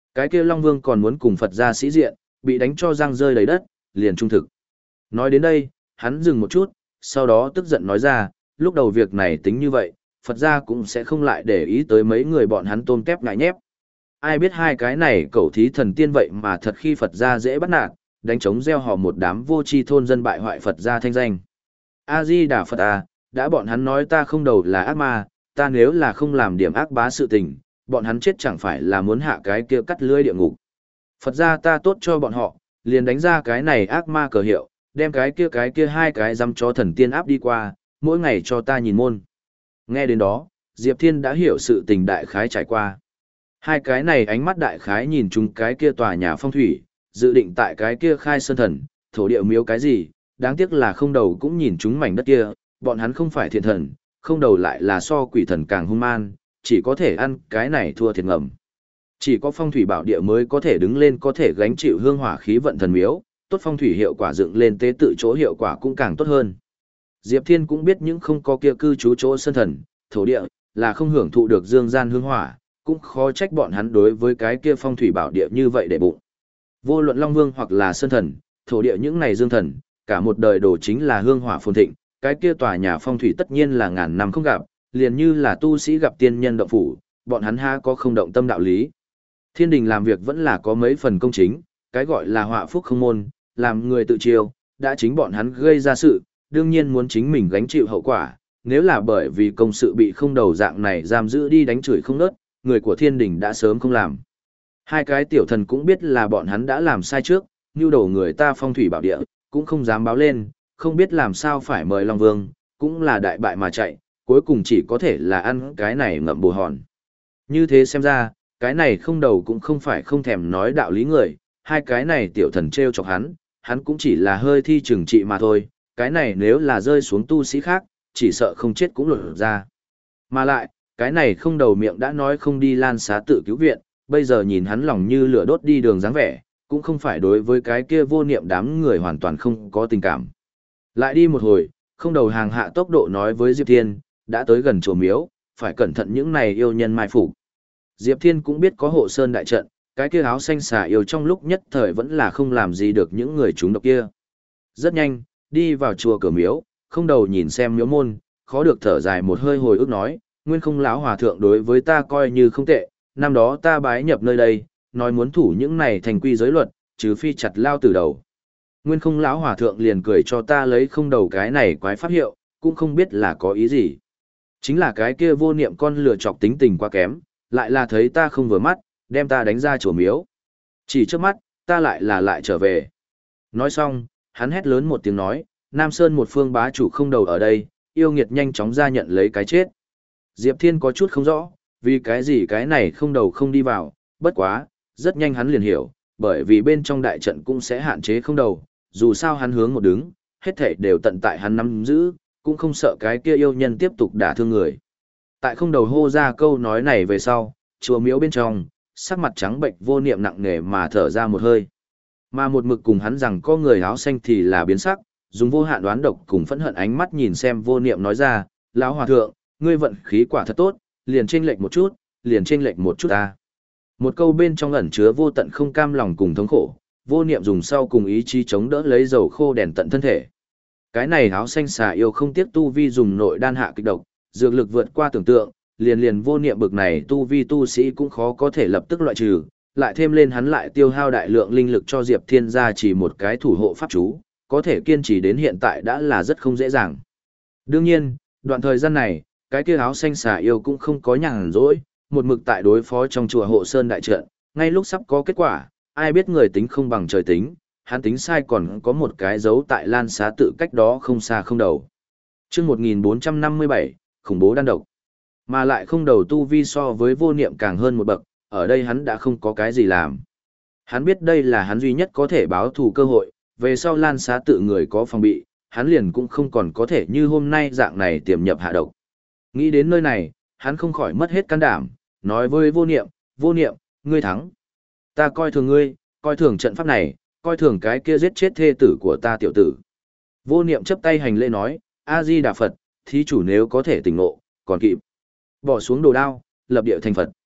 Cái kia Long Vương còn muốn cùng Phật gia sĩ diện, bị đánh cho răng rơi đầy đất, liền trung thực. Nói đến đây, hắn dừng một chút, sau đó tức giận nói ra, lúc đầu việc này tính như vậy, Phật gia cũng sẽ không lại để ý tới mấy người bọn hắn tôm kép ngại nhép. Ai biết hai cái này cẩu thí thần tiên vậy mà thật khi Phật gia dễ bắt nạt, đánh trống gieo họ một đám vô tri thôn dân bại hoại Phật gia thanh danh. A-di-đà Phật à, đã bọn hắn nói ta không đầu là ác ma, ta nếu là không làm điểm ác bá sự tình, bọn hắn chết chẳng phải là muốn hạ cái kia cắt lưới địa ngục. Phật gia ta tốt cho bọn họ, liền đánh ra cái này ác ma cờ hiệu, đem cái kia cái kia hai cái dăm chó thần tiên áp đi qua, mỗi ngày cho ta nhìn môn. Nghe đến đó, Diệp Thiên đã hiểu sự tình đại khái trải qua. Hai cái này ánh mắt đại khái nhìn chúng cái kia tòa nhà phong thủy, dự định tại cái kia khai sơn thần, thổ địa miếu cái gì, đáng tiếc là không đầu cũng nhìn chúng mảnh đất kia, bọn hắn không phải thiện thần, không đầu lại là so quỷ thần càng hung man, chỉ có thể ăn cái này thua thiệt ngầm. Chỉ có phong thủy bảo địa mới có thể đứng lên có thể gánh chịu hương hỏa khí vận thần miếu, tốt phong thủy hiệu quả dựng lên tế tự chỗ hiệu quả cũng càng tốt hơn. Diệp Thiên cũng biết những không có kia cư trú chỗ sơn thần, thổ địa, là không hưởng thụ được dương gian hương hỏa, cũng khó trách bọn hắn đối với cái kia phong thủy bảo địa như vậy để bụng. Vô luận Long Vương hoặc là sơn thần, thổ địa những này dương thần, cả một đời đồ chính là hương hỏa phồn thịnh, cái kia tòa nhà phong thủy tất nhiên là ngàn năm không gặp, liền như là tu sĩ gặp tiên nhân động phủ, bọn hắn ha có không động tâm đạo lý. Thiên đình làm việc vẫn là có mấy phần công chính, cái gọi là họa phúc không môn, làm người tự chiêu, đã chính bọn hắn gây ra sự, đương nhiên muốn chính mình gánh chịu hậu quả, nếu là bởi vì công sự bị không đầu dạng này giam giữ đi đánh chửi không nớt, người của thiên đình đã sớm không làm. Hai cái tiểu thần cũng biết là bọn hắn đã làm sai trước, như đổ người ta phong thủy bảo địa, cũng không dám báo lên, không biết làm sao phải mời Long Vương, cũng là đại bại mà chạy, cuối cùng chỉ có thể là ăn cái này ngậm bù hòn. Như thế xem ra, cái này không đầu cũng không phải không thèm nói đạo lý người, hai cái này tiểu thần treo chọc hắn, hắn cũng chỉ là hơi thi trừng trị mà thôi, cái này nếu là rơi xuống tu sĩ khác, chỉ sợ không chết cũng lột ra. Mà lại, cái này không đầu miệng đã nói không đi lan xá tự cứu viện, bây giờ nhìn hắn lòng như lửa đốt đi đường dáng vẻ, cũng không phải đối với cái kia vô niệm đám người hoàn toàn không có tình cảm. Lại đi một hồi, không đầu hàng hạ tốc độ nói với Diệp Thiên, đã tới gần chùa miếu, phải cẩn thận những này yêu nhân mai phục. Diệp Thiên cũng biết có hộ sơn đại trận, cái kia áo xanh xà yêu trong lúc nhất thời vẫn là không làm gì được những người chúng độc kia. Rất nhanh, đi vào chùa cửa miếu, không đầu nhìn xem miếu môn, khó được thở dài một hơi hồi ức nói, nguyên không lão hòa thượng đối với ta coi như không tệ, năm đó ta bái nhập nơi đây, nói muốn thủ những này thành quy giới luật, trừ phi chặt lao từ đầu. Nguyên không lão hòa thượng liền cười cho ta lấy không đầu cái này quái pháp hiệu, cũng không biết là có ý gì. Chính là cái kia vô niệm con lừa chọc tính tình quá kém, lại là thấy ta không vừa mắt, đem ta đánh ra chùa miếu. Chỉ trước mắt, ta lại là lại trở về. Nói xong, hắn hét lớn một tiếng nói, Nam Sơn một phương bá chủ không đầu ở đây, yêu nghiệt nhanh chóng ra nhận lấy cái chết. Diệp Thiên có chút không rõ, vì cái gì cái này không đầu không đi vào, bất quá, rất nhanh hắn liền hiểu, bởi vì bên trong đại trận cũng sẽ hạn chế không đầu, dù sao hắn hướng một đứng, hết thảy đều tận tại hắn nắm giữ, cũng không sợ cái kia yêu nhân tiếp tục đả thương người. Tại không đầu hô ra câu nói này về sau, chùa miếu bên trong, sắc mặt trắng bệnh vô niệm nặng nề mà thở ra một hơi. Mà một mực cùng hắn rằng có người áo xanh thì là biến sắc, dùng vô hạn đoán độc cùng phẫn hận ánh mắt nhìn xem vô niệm nói ra, lão hòa thượng, ngươi vận khí quả thật tốt, liền chênh lệch một chút, liền chênh lệch một chút ta. Một câu bên trong ẩn chứa vô tận không cam lòng cùng thống khổ, vô niệm dùng sau cùng ý chí chống đỡ lấy dầu khô đèn tận thân thể. Cái này áo xanh xà yêu không tiếc tu vi dùng nội đan hạ kịch độc, dược lực vượt qua tưởng tượng, liền liền vô niệm bực này tu vi tu sĩ cũng khó có thể lập tức loại trừ, lại thêm lên hắn lại tiêu hao đại lượng linh lực cho Diệp Thiên gia chỉ một cái thủ hộ pháp chú, có thể kiên trì đến hiện tại đã là rất không dễ dàng. Đương nhiên, đoạn thời gian này, cái kia áo xanh xà yêu cũng không có nhàn rỗi, một mực tại đối phó trong chùa hộ sơn đại trận, ngay lúc sắp có kết quả, ai biết người tính không bằng trời tính, hắn tính sai còn có một cái dấu tại lan xá tự cách đó không xa không đầu. Trước một nghìn bốn trăm năm mươi bảy, khủng bố đan độc. Mà lại không đầu tu vi so với vô niệm càng hơn một bậc, ở đây hắn đã không có cái gì làm. Hắn biết đây là hắn duy nhất có thể báo thù cơ hội, về sau lan xá tự người có phòng bị, hắn liền cũng không còn có thể như hôm nay dạng này tiềm nhập hạ độc. Nghĩ đến nơi này, hắn không khỏi mất hết can đảm, nói với vô niệm, vô niệm, ngươi thắng. Ta coi thường ngươi, coi thường trận pháp này, coi thường cái kia giết chết thê tử của ta tiểu tử. Vô niệm chấp tay hành lễ nói, A-di Đà Phật, thí chủ nếu có thể tỉnh ngộ, còn kịp. Bỏ xuống đồ đao, lập địa thành Phật.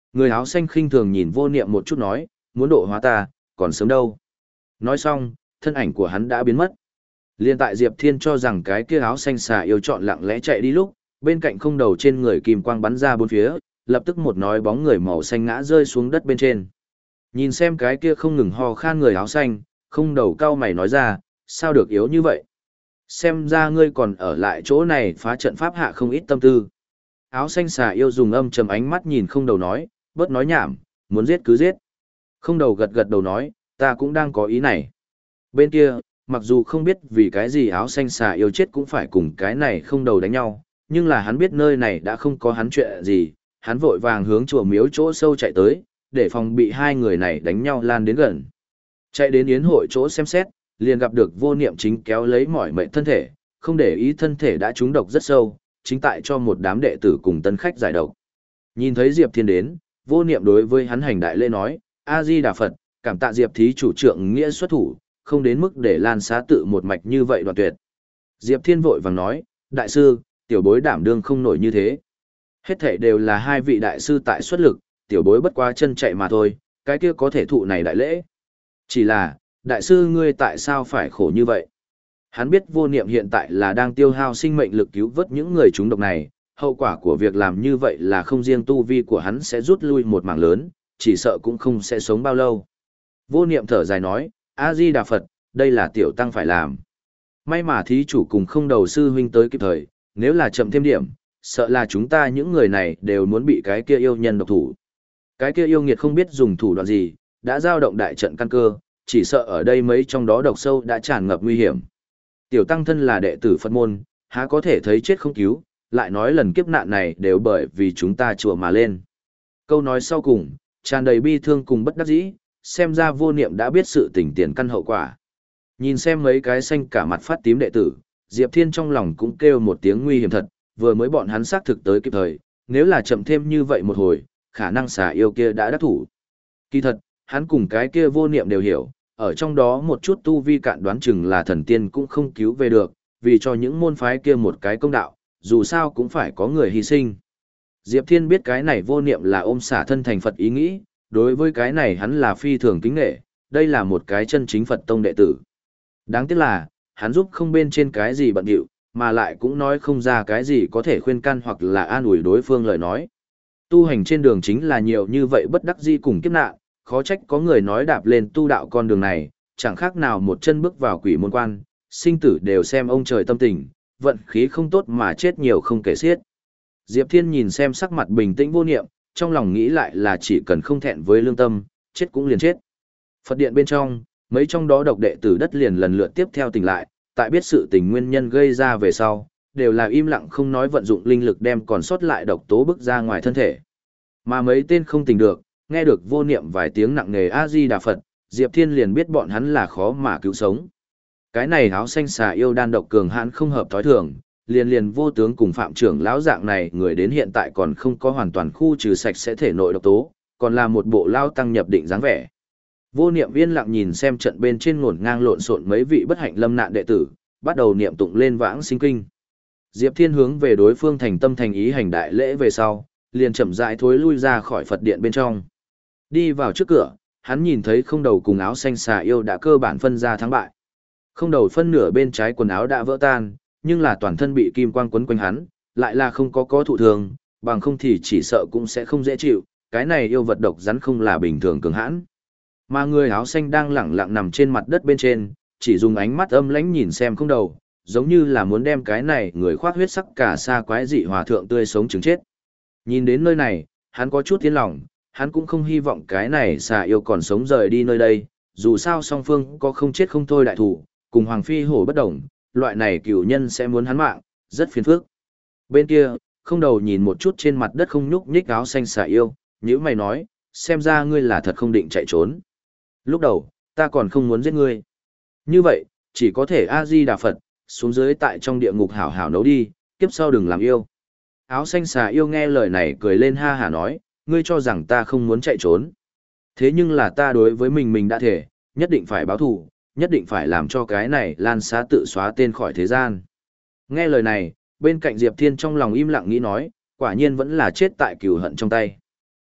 Người áo xanh khinh thường nhìn vô niệm một chút nói, muốn độ hóa ta, còn sớm đâu. Nói xong, thân ảnh của hắn đã biến mất. Liên tại Diệp Thiên cho rằng cái kia áo xanh xà yêu chọn lặng lẽ chạy đi lúc, bên cạnh không đầu trên người kim quang bắn ra bốn phía, lập tức một nói bóng người màu xanh ngã rơi xuống đất bên trên. Nhìn xem cái kia không ngừng ho khan người áo xanh, không đầu cao mày nói ra, sao được yếu như vậy? Xem ra ngươi còn ở lại chỗ này phá trận pháp hạ không ít tâm tư. Áo xanh xà yêu dùng âm trầm ánh mắt nhìn không đầu nói, bớt nói nhảm, muốn giết cứ giết. Không đầu gật gật đầu nói, ta cũng đang có ý này. Bên kia, mặc dù không biết vì cái gì áo xanh xà yêu chết cũng phải cùng cái này không đầu đánh nhau, nhưng là hắn biết nơi này đã không có hắn chuyện gì, hắn vội vàng hướng chùa miếu chỗ sâu chạy tới, để phòng bị hai người này đánh nhau lan đến gần. Chạy đến yến hội chỗ xem xét, liền gặp được vô niệm chính kéo lấy mỏi mệt thân thể, không để ý thân thể đã trúng độc rất sâu, chính tại cho một đám đệ tử cùng tân khách giải độc. Nhìn thấy Diệp Thiên đến, vô niệm đối với hắn hành đại lễ nói, A-di-đà Phật, cảm tạ Diệp thí chủ trượng nghĩa xuất thủ, không đến mức để lan xá tự một mạch như vậy đoạn tuyệt. Diệp Thiên vội vàng nói, đại sư, tiểu bối đảm đương không nổi như thế. Hết thảy đều là hai vị đại sư tại xuất lực, tiểu bối bất quá chân chạy mà thôi, cái kia có thể thụ này đại lễ. Chỉ là, đại sư ngươi tại sao phải khổ như vậy? Hắn biết vô niệm hiện tại là đang tiêu hao sinh mệnh lực cứu vớt những người chúng độc này, hậu quả của việc làm như vậy là không riêng tu vi của hắn sẽ rút lui một mảng lớn, chỉ sợ cũng không sẽ sống bao lâu. Vô niệm thở dài nói, A-di-đà Phật, đây là tiểu tăng phải làm. May mà thí chủ cùng không đầu sư huynh tới kịp thời, nếu là chậm thêm điểm, sợ là chúng ta những người này đều muốn bị cái kia yêu nhân độc thủ. Cái kia yêu nghiệt không biết dùng thủ đoạn gì, đã giao động đại trận căn cơ, chỉ sợ ở đây mấy trong đó độc sâu đã tràn ngập nguy hiểm. Tiểu tăng thân là đệ tử Phật môn, há có thể thấy chết không cứu, lại nói lần kiếp nạn này đều bởi vì chúng ta chùa mà lên. Câu nói sau cùng, tràn đầy bi thương cùng bất đắc dĩ, xem ra vô niệm đã biết sự tình tiền căn hậu quả. Nhìn xem mấy cái xanh cả mặt phát tím đệ tử, Diệp Thiên trong lòng cũng kêu một tiếng nguy hiểm thật, vừa mới bọn hắn xác thực tới kịp thời, nếu là chậm thêm như vậy một hồi, khả năng xà yêu kia đã đắc thủ. Kỳ thật, hắn cùng cái kia vô niệm đều hiểu, ở trong đó một chút tu vi cạn đoán chừng là thần tiên cũng không cứu về được, vì cho những môn phái kia một cái công đạo, dù sao cũng phải có người hy sinh. Diệp Thiên biết cái này vô niệm là ôm xả thân thành Phật ý nghĩ, đối với cái này hắn là phi thường kính nghệ, đây là một cái chân chính Phật tông đệ tử. Đáng tiếc là, hắn giúp không bên trên cái gì bận điệu, mà lại cũng nói không ra cái gì có thể khuyên can hoặc là an ủi đối phương lời nói. Tu hành trên đường chính là nhiều như vậy bất đắc dĩ cùng kiếp nạn, khó trách có người nói đạp lên tu đạo con đường này, chẳng khác nào một chân bước vào quỷ môn quan, sinh tử đều xem ông trời tâm tình, vận khí không tốt mà chết nhiều không kể xiết. Diệp Thiên nhìn xem sắc mặt bình tĩnh vô niệm, trong lòng nghĩ lại là chỉ cần không thẹn với lương tâm, chết cũng liền chết. Phật điện bên trong, mấy trong đó độc đệ tử đất liền lần lượt tiếp theo tỉnh lại, tại biết sự tình nguyên nhân gây ra về sau, đều là im lặng không nói vận dụng linh lực đem còn sót lại độc tố bức ra ngoài thân thể. Mà mấy tên không tỉnh được, nghe được vô niệm vài tiếng nặng nề A-di-đà Phật, Diệp Thiên liền biết bọn hắn là khó mà cứu sống. Cái này áo xanh xà yêu đan độc cường hãn không hợp thói thường, liền liền vô tướng cùng phạm trưởng lão dạng này người đến hiện tại còn không có hoàn toàn khu trừ sạch sẽ thể nội độc tố, còn là một bộ lao tăng nhập định dáng vẻ. Vô niệm yên lặng nhìn xem trận bên trên ngổn ngang lộn xộn mấy vị bất hạnh lâm nạn đệ tử, bắt đầu niệm tụng lên vãng sinh kinh. Diệp Thiên hướng về đối phương thành tâm thành ý hành đại lễ về sau, liền chậm rãi thối lui ra khỏi Phật điện bên trong. Đi vào trước cửa, hắn nhìn thấy không đầu cùng áo xanh xà yêu đã cơ bản phân ra thắng bại. Không đầu phân nửa bên trái quần áo đã vỡ tan, nhưng là toàn thân bị kim quang quấn quanh hắn, lại là không có có thụ thường, bằng không thì chỉ sợ cũng sẽ không dễ chịu, cái này yêu vật độc rắn không là bình thường cường hãn. Mà người áo xanh đang lẳng lặng nằm trên mặt đất bên trên, chỉ dùng ánh mắt âm lãnh nhìn xem không đầu, giống như là muốn đem cái này người khoác huyết sắc cả xa quái dị hòa thượng tươi sống chứng chết. Nhìn đến nơi này, hắn có chút tiến lòng, hắn cũng không hy vọng cái này xà yêu còn sống rời đi nơi đây, dù sao song phương có không chết không thôi đại thủ, cùng Hoàng Phi hổ bất đồng, loại này cửu nhân sẽ muốn hắn mạng, rất phiền phức. Bên kia, không đầu nhìn một chút trên mặt đất không nhúc nhích áo xanh xà yêu, nhữ mày nói, xem ra ngươi là thật không định chạy trốn. Lúc đầu, ta còn không muốn giết ngươi. Như vậy, chỉ có thể A-di-đà Phật, xuống dưới tại trong địa ngục hảo hảo nấu đi, kiếp sau đừng làm yêu. Áo xanh xà yêu nghe lời này cười lên ha hả nói, ngươi cho rằng ta không muốn chạy trốn. Thế nhưng là ta đối với mình mình đã thể, nhất định phải báo thù, nhất định phải làm cho cái này lan xá tự xóa tên khỏi thế gian. Nghe lời này, bên cạnh Diệp Thiên trong lòng im lặng nghĩ nói, quả nhiên vẫn là chết tại cừu hận trong tay.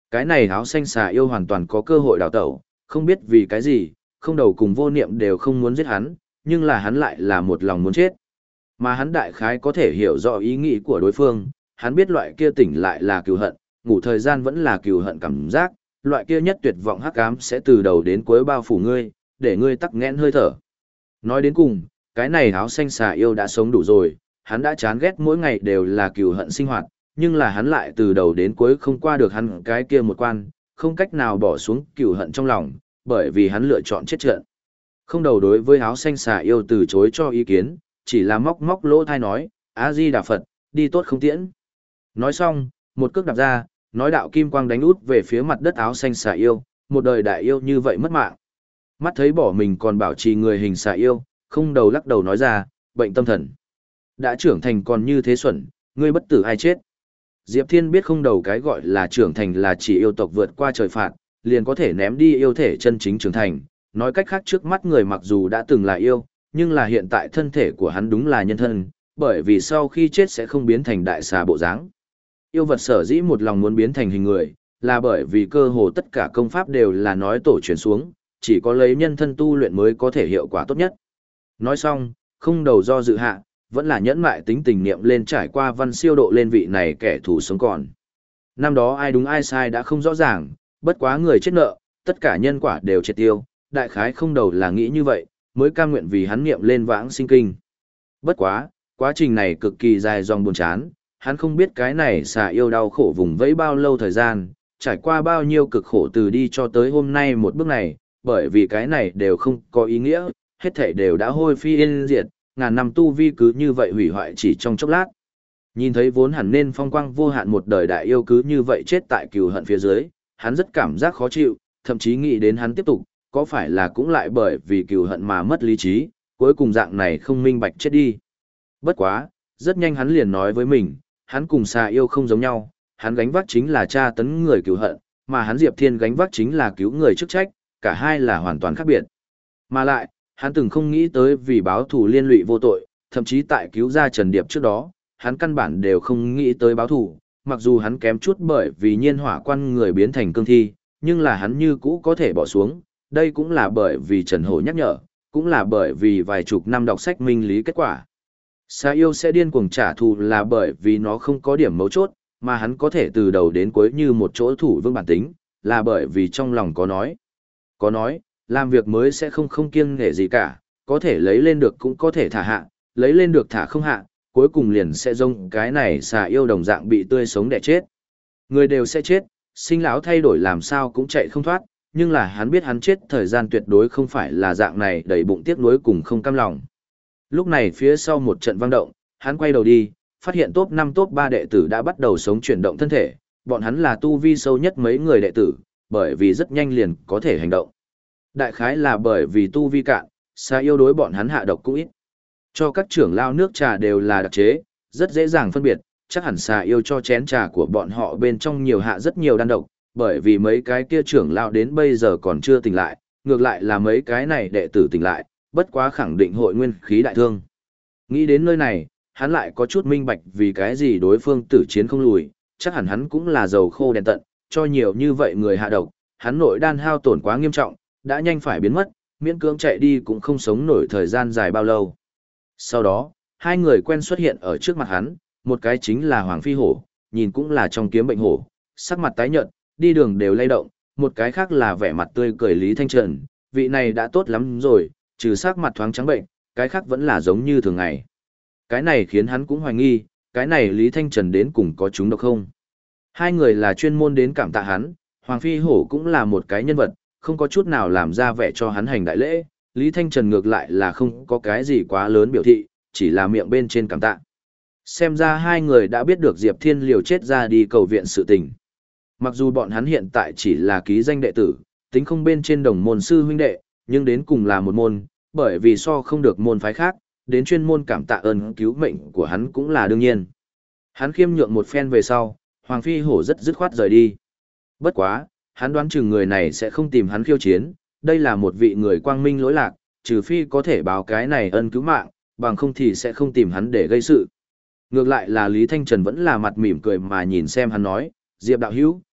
Cái này áo xanh xà yêu hoàn toàn có cơ hội đào tẩu, không biết vì cái gì, không đầu cùng vô niệm đều không muốn giết hắn, nhưng là hắn lại là một lòng muốn chết. Mà hắn đại khái có thể hiểu rõ ý nghĩ của đối phương, hắn biết loại kia tỉnh lại là cừu hận, ngủ thời gian vẫn là cừu hận cảm giác, loại kia nhất tuyệt vọng hắc ám sẽ từ đầu đến cuối bao phủ ngươi, để ngươi tắc nghẽn hơi thở. Nói đến cùng, cái này áo xanh xà yêu đã sống đủ rồi, hắn đã chán ghét mỗi ngày đều là cừu hận sinh hoạt, nhưng là hắn lại từ đầu đến cuối không qua được hắn cái kia một quan, không cách nào bỏ xuống cừu hận trong lòng, bởi vì hắn lựa chọn chết trận. Không đầu đối với áo xanh xà yêu từ chối cho ý kiến, chỉ là móc móc lỗ thai nói, A-di Đà Phật, đi tốt không tiễn. Nói xong, một cước đạp ra, nói đạo kim quang đánh út về phía mặt đất áo xanh xà yêu, một đời đại yêu như vậy mất mạng. Mắt thấy bỏ mình còn bảo trì người hình xà yêu, không đầu lắc đầu nói ra, bệnh tâm thần. Đã trưởng thành còn như thế xuẩn, ngươi bất tử ai chết. Diệp Thiên biết không đầu cái gọi là trưởng thành là chỉ yêu tộc vượt qua trời phạt, liền có thể ném đi yêu thể chân chính trưởng thành. Nói cách khác trước mắt người mặc dù đã từng là yêu, nhưng là hiện tại thân thể của hắn đúng là nhân thân, bởi vì sau khi chết sẽ không biến thành đại xà bộ dáng. Yêu vật sở dĩ một lòng muốn biến thành hình người, là bởi vì cơ hồ tất cả công pháp đều là nói tổ truyền xuống, chỉ có lấy nhân thân tu luyện mới có thể hiệu quả tốt nhất. Nói xong, không đầu do dự hạ, vẫn là nhẫn mại tính tình niệm lên trải qua văn siêu độ lên vị này kẻ thù sống còn. Năm đó ai đúng ai sai đã không rõ ràng, bất quá người chết nợ, tất cả nhân quả đều triệt tiêu, đại khái không đầu là nghĩ như vậy, mới cam nguyện vì hắn niệm lên vãng sinh kinh. Bất quá, quá trình này cực kỳ dài dòng buồn chán, hắn không biết cái này xà yêu đau khổ vùng vẫy bao lâu thời gian, trải qua bao nhiêu cực khổ từ đi cho tới hôm nay một bước này, bởi vì cái này đều không có ý nghĩa, hết thảy đều đã hôi phi yên diệt, ngàn năm tu vi cứ như vậy hủy hoại chỉ trong chốc lát. Nhìn thấy vốn hẳn nên phong quang vô hạn một đời đại yêu cứ như vậy chết tại cừu hận phía dưới, hắn rất cảm giác khó chịu, thậm chí nghĩ đến hắn tiếp tục, có phải là cũng lại bởi vì cừu hận mà mất lý trí, cuối cùng dạng này không minh bạch chết đi. Bất quá, rất nhanh hắn liền nói với mình, hắn cùng xà yêu không giống nhau, hắn gánh vác chính là tra tấn người cừu hận, mà hắn Diệp Thiên gánh vác chính là cứu người chức trách, cả hai là hoàn toàn khác biệt. Mà lại, hắn từng không nghĩ tới vì báo thù liên lụy vô tội, thậm chí tại cứu ra Trần Điệp trước đó, hắn căn bản đều không nghĩ tới báo thù, mặc dù hắn kém chút bởi vì nhiên hỏa quan người biến thành cương thi, nhưng là hắn như cũ có thể bỏ xuống, đây cũng là bởi vì Trần Hổ nhắc nhở, cũng là bởi vì vài chục năm đọc sách minh lý kết quả. Xà yêu sẽ điên cuồng trả thù là bởi vì nó không có điểm mấu chốt, mà hắn có thể từ đầu đến cuối như một chỗ thủ vương bản tính, là bởi vì trong lòng có nói. Có nói, làm việc mới sẽ không không kiêng nể gì cả, có thể lấy lên được cũng có thể thả hạ, lấy lên được thả không hạ, cuối cùng liền sẽ rông cái này xà yêu đồng dạng bị tươi sống đẻ chết. Người đều sẽ chết, sinh lão thay đổi làm sao cũng chạy không thoát, nhưng là hắn biết hắn chết thời gian tuyệt đối không phải là dạng này đầy bụng tiếc nuối cùng không cam lòng. Lúc này phía sau một trận vang động, hắn quay đầu đi, phát hiện top năm top ba đệ tử đã bắt đầu sống chuyển động thân thể, bọn hắn là tu vi sâu nhất mấy người đệ tử, bởi vì rất nhanh liền có thể hành động. Đại khái là bởi vì tu vi cạn, xà yêu đối bọn hắn hạ độc cũng ít. Cho các trưởng lao nước trà đều là đặc chế, rất dễ dàng phân biệt, chắc hẳn xà yêu cho chén trà của bọn họ bên trong nhiều hạ rất nhiều đan độc, bởi vì mấy cái kia trưởng lao đến bây giờ còn chưa tỉnh lại, ngược lại là mấy cái này đệ tử tỉnh lại, bất quá khẳng định hội nguyên khí đại thương. Nghĩ đến nơi này, hắn lại có chút minh bạch vì cái gì đối phương tử chiến không lùi, chắc hẳn hắn cũng là dầu khô đèn tận, cho nhiều như vậy người hạ độc, hắn nội đan hao tổn quá nghiêm trọng, đã nhanh phải biến mất, miễn cưỡng chạy đi cũng không sống nổi thời gian dài bao lâu. Sau đó, hai người quen xuất hiện ở trước mặt hắn, một cái chính là Hoàng Phi Hổ, nhìn cũng là trong kiếm bệnh hổ, sắc mặt tái nhợt, đi đường đều lay động, một cái khác là vẻ mặt tươi cười Lý Thanh Trần, vị này đã tốt lắm rồi, trừ sắc mặt thoáng trắng bệnh, cái khác vẫn là giống như thường ngày. Cái này khiến hắn cũng hoài nghi, cái này Lý Thanh Trần đến cùng có chúng độc không. Hai người là chuyên môn đến cảm tạ hắn, Hoàng Phi Hổ cũng là một cái nhân vật, không có chút nào làm ra vẻ cho hắn hành đại lễ, Lý Thanh Trần ngược lại là không có cái gì quá lớn biểu thị, chỉ là miệng bên trên cảm tạ. Xem ra hai người đã biết được Diệp Thiên liều chết ra đi cầu viện sự tình. Mặc dù bọn hắn hiện tại chỉ là ký danh đệ tử, tính không bên trên đồng môn sư huynh đệ, nhưng đến cùng là một môn, bởi vì so không được môn phái khác, đến chuyên môn cảm tạ ơn cứu mệnh của hắn cũng là đương nhiên. Hắn khiêm nhượng một phen về sau, Hoàng Phi Hổ rất dứt khoát rời đi. Bất quá, hắn đoán chừng người này sẽ không tìm hắn khiêu chiến, đây là một vị người quang minh lỗi lạc, trừ phi có thể báo cái này ân cứu mạng, bằng không thì sẽ không tìm hắn để gây sự. Ngược lại là Lý Thanh Trần vẫn là mặt mỉm cười mà nhìn xem hắn nói, Diệp đạo hữu,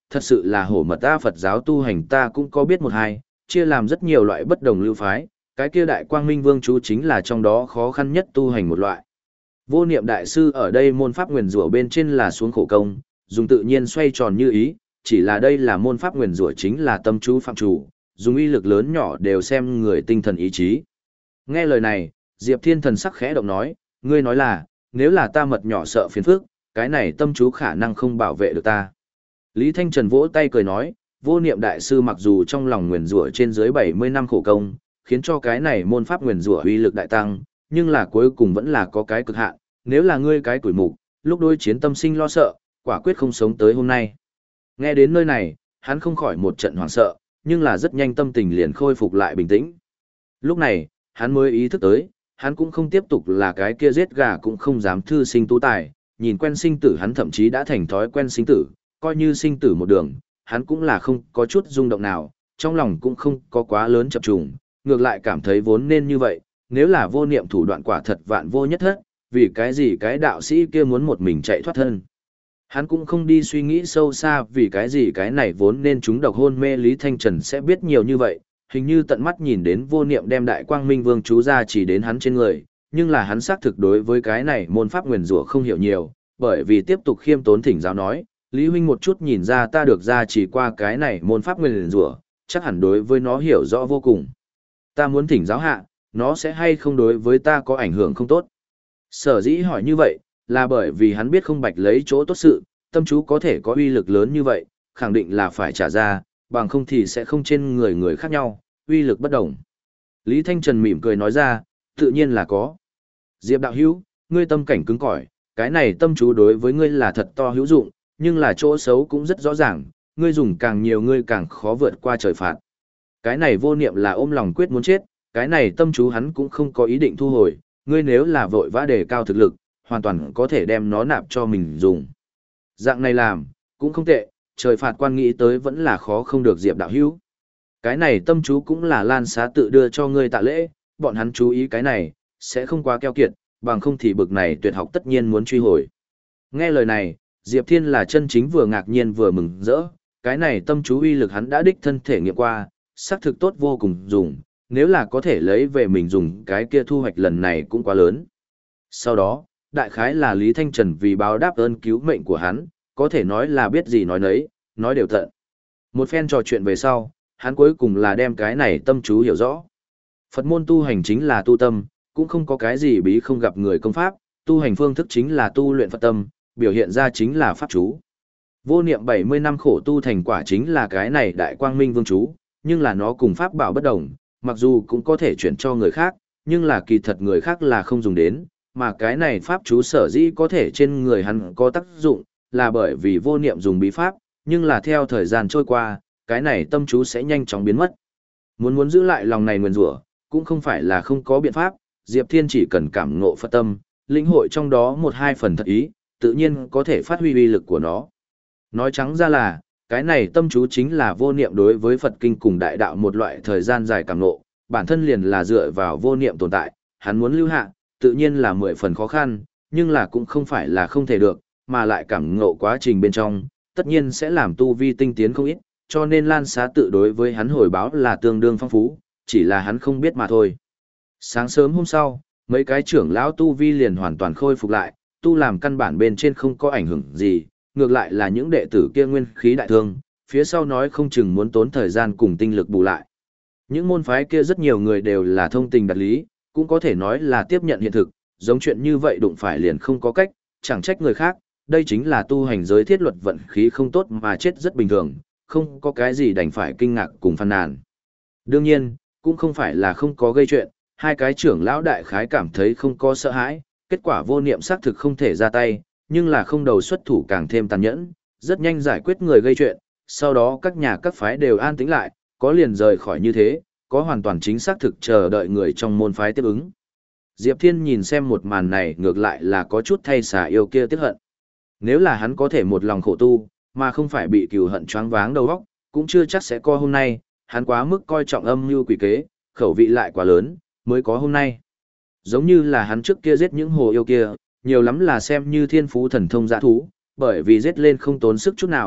thật sự là hổ mật ta. Phật giáo tu hành ta cũng có biết một hai, chia làm rất nhiều loại bất đồng lưu phái, cái kia Đại Quang Minh Vương chú chính là trong đó khó khăn nhất tu hành một loại. Vô Niệm đại sư ở đây môn pháp nguyền rủa bên trên là xuống khổ công, dùng tự nhiên xoay tròn như ý, chỉ là đây là môn pháp nguyền rủa chính là tâm chú phạm chủ, dùng uy lực lớn nhỏ đều xem người tinh thần ý chí. Nghe lời này, Diệp Thiên thần sắc khẽ động nói, ngươi nói là, nếu là ta mật nhỏ sợ phiền phức, cái này tâm chú khả năng không bảo vệ được ta. Lý Thanh Trần vỗ tay cười nói, Vô Niệm đại sư mặc dù trong lòng nguyền rủa trên dưới bảy mươi năm khổ công, khiến cho cái này môn pháp nguyền rủa uy lực đại tăng, nhưng là cuối cùng vẫn là có cái cực hạn, nếu là ngươi cái tuổi mục, lúc đối chiến tâm sinh lo sợ, quả quyết không sống tới hôm nay. Nghe đến nơi này, hắn không khỏi một trận hoảng sợ, nhưng là rất nhanh tâm tình liền khôi phục lại bình tĩnh. Lúc này, hắn mới ý thức tới, hắn cũng không tiếp tục là cái kia giết gà cũng không dám thư sinh tú tài, nhìn quen sinh tử hắn thậm chí đã thành thói quen sinh tử, coi như sinh tử một đường, hắn cũng là không có chút rung động nào, trong lòng cũng không có quá lớn chập trùng, ngược lại cảm thấy vốn nên như vậy, nếu là vô niệm thủ đoạn quả thật vạn vô nhất thất, vì cái gì cái đạo sĩ kia muốn một mình chạy thoát thân. Hắn cũng không đi suy nghĩ sâu xa vì cái gì cái này vốn nên chúng độc hôn mê Lý Thanh Trần sẽ biết nhiều như vậy, hình như tận mắt nhìn đến vô niệm đem Đại Quang Minh Vương chú ra chỉ đến hắn trên người, nhưng là hắn xác thực đối với cái này môn pháp nguyền rủa không hiểu nhiều, bởi vì tiếp tục khiêm tốn thỉnh giáo nói, Lý huynh một chút nhìn ra ta được ra chỉ qua cái này môn pháp nguyền rủa, chắc hẳn đối với nó hiểu rõ vô cùng. Ta muốn thỉnh giáo hạ, nó sẽ hay không đối với ta có ảnh hưởng không tốt. Sở dĩ hỏi như vậy, là bởi vì hắn biết không bạch lấy chỗ tốt sự, tâm chú có thể có uy lực lớn như vậy, khẳng định là phải trả ra, bằng không thì sẽ không trên người người khác nhau, uy lực bất đồng. Lý Thanh Trần mỉm cười nói ra, tự nhiên là có. Diệp đạo hữu, ngươi tâm cảnh cứng cỏi, cái này tâm chú đối với ngươi là thật to hữu dụng, nhưng là chỗ xấu cũng rất rõ ràng, ngươi dùng càng nhiều ngươi càng khó vượt qua trời phạt. Cái này vô niệm là ôm lòng quyết muốn chết, cái này tâm chú hắn cũng không có ý định thu hồi, ngươi nếu là vội vã đề cao thực lực, hoàn toàn có thể đem nó nạp cho mình dùng. Dạng này làm, cũng không tệ, trời phạt quan nghĩ tới vẫn là khó không được Diệp đạo hữu. Cái này tâm chú cũng là Lan Xá tự đưa cho ngươi tạ lễ, bọn hắn chú ý cái này, sẽ không quá keo kiệt, bằng không thì bực này tuyệt học tất nhiên muốn truy hồi. Nghe lời này, Diệp Thiên là chân chính vừa ngạc nhiên vừa mừng rỡ, cái này tâm chú uy lực hắn đã đích thân thể nghiệm qua, xác thực tốt vô cùng dùng, nếu là có thể lấy về mình dùng cái kia thu hoạch lần này cũng quá lớn. Sau đó, đại khái là Lý Thanh Trần vì báo đáp ơn cứu mệnh của hắn, có thể nói là biết gì nói nấy, nói đều tận. Một phen trò chuyện về sau, hắn cuối cùng là đem cái này tâm chú hiểu rõ. Phật môn tu hành chính là tu tâm, cũng không có cái gì bí không gặp người công pháp, tu hành phương thức chính là tu luyện Phật tâm, biểu hiện ra chính là pháp chú. Vô niệm bảy mươi năm khổ tu thành quả chính là cái này Đại Quang Minh Vương chú, nhưng là nó cùng pháp bảo bất đồng, mặc dù cũng có thể chuyển cho người khác, nhưng là kỳ thật người khác là không dùng đến, mà cái này pháp chú sở dĩ có thể trên người hắn có tác dụng, là bởi vì vô niệm dùng bí pháp, nhưng là theo thời gian trôi qua, cái này tâm chú sẽ nhanh chóng biến mất. Muốn muốn giữ lại lòng này nguyền rủa, cũng không phải là không có biện pháp, Diệp Thiên chỉ cần cảm ngộ Phật tâm, lĩnh hội trong đó một hai phần thật ý, tự nhiên có thể phát huy uy lực của nó. Nói trắng ra là, cái này tâm chú chính là vô niệm đối với Phật kinh cùng đại đạo một loại thời gian dài cảm ngộ, bản thân liền là dựa vào vô niệm tồn tại, hắn muốn lưu hạ, tự nhiên là mười phần khó khăn, nhưng là cũng không phải là không thể được, mà lại cảm ngộ quá trình bên trong, tất nhiên sẽ làm tu vi tinh tiến không ít, cho nên Lan Xá tự đối với hắn hồi báo là tương đương phong phú, chỉ là hắn không biết mà thôi. Sáng sớm hôm sau, mấy cái trưởng lão tu vi liền hoàn toàn khôi phục lại, tu làm căn bản bên trên không có ảnh hưởng gì, ngược lại là những đệ tử kia nguyên khí đại thương, phía sau nói không chừng muốn tốn thời gian cùng tinh lực bù lại. Những môn phái kia rất nhiều người đều là thông tình đạt lý, cũng có thể nói là tiếp nhận hiện thực, giống chuyện như vậy đụng phải liền không có cách, chẳng trách người khác, đây chính là tu hành giới thiết luật vận khí không tốt mà chết rất bình thường, không có cái gì đành phải kinh ngạc cùng phàn nàn. Đương nhiên, cũng không phải là không có gây chuyện, hai cái trưởng lão đại khái cảm thấy không có sợ hãi, kết quả vô niệm xác thực không thể ra tay, nhưng là không đầu xuất thủ càng thêm tàn nhẫn, rất nhanh giải quyết người gây chuyện, sau đó các nhà các phái đều an tĩnh lại, có liền rời khỏi như thế, có hoàn toàn chính xác thực chờ đợi người trong môn phái tiếp ứng. Diệp Thiên nhìn xem một màn này ngược lại là có chút thay xà yêu kia tiếc hận. Nếu là hắn có thể một lòng khổ tu, mà không phải bị cừu hận choáng váng đầu óc, cũng chưa chắc sẽ có hôm nay, hắn quá mức coi trọng âm mưu quỷ kế, khẩu vị lại quá lớn, mới có hôm nay. Giống như là hắn trước kia giết những hồ yêu kia, nhiều lắm là xem như thiên phú thần thông dã thú, bởi vì giết lên không tốn sức chút nào,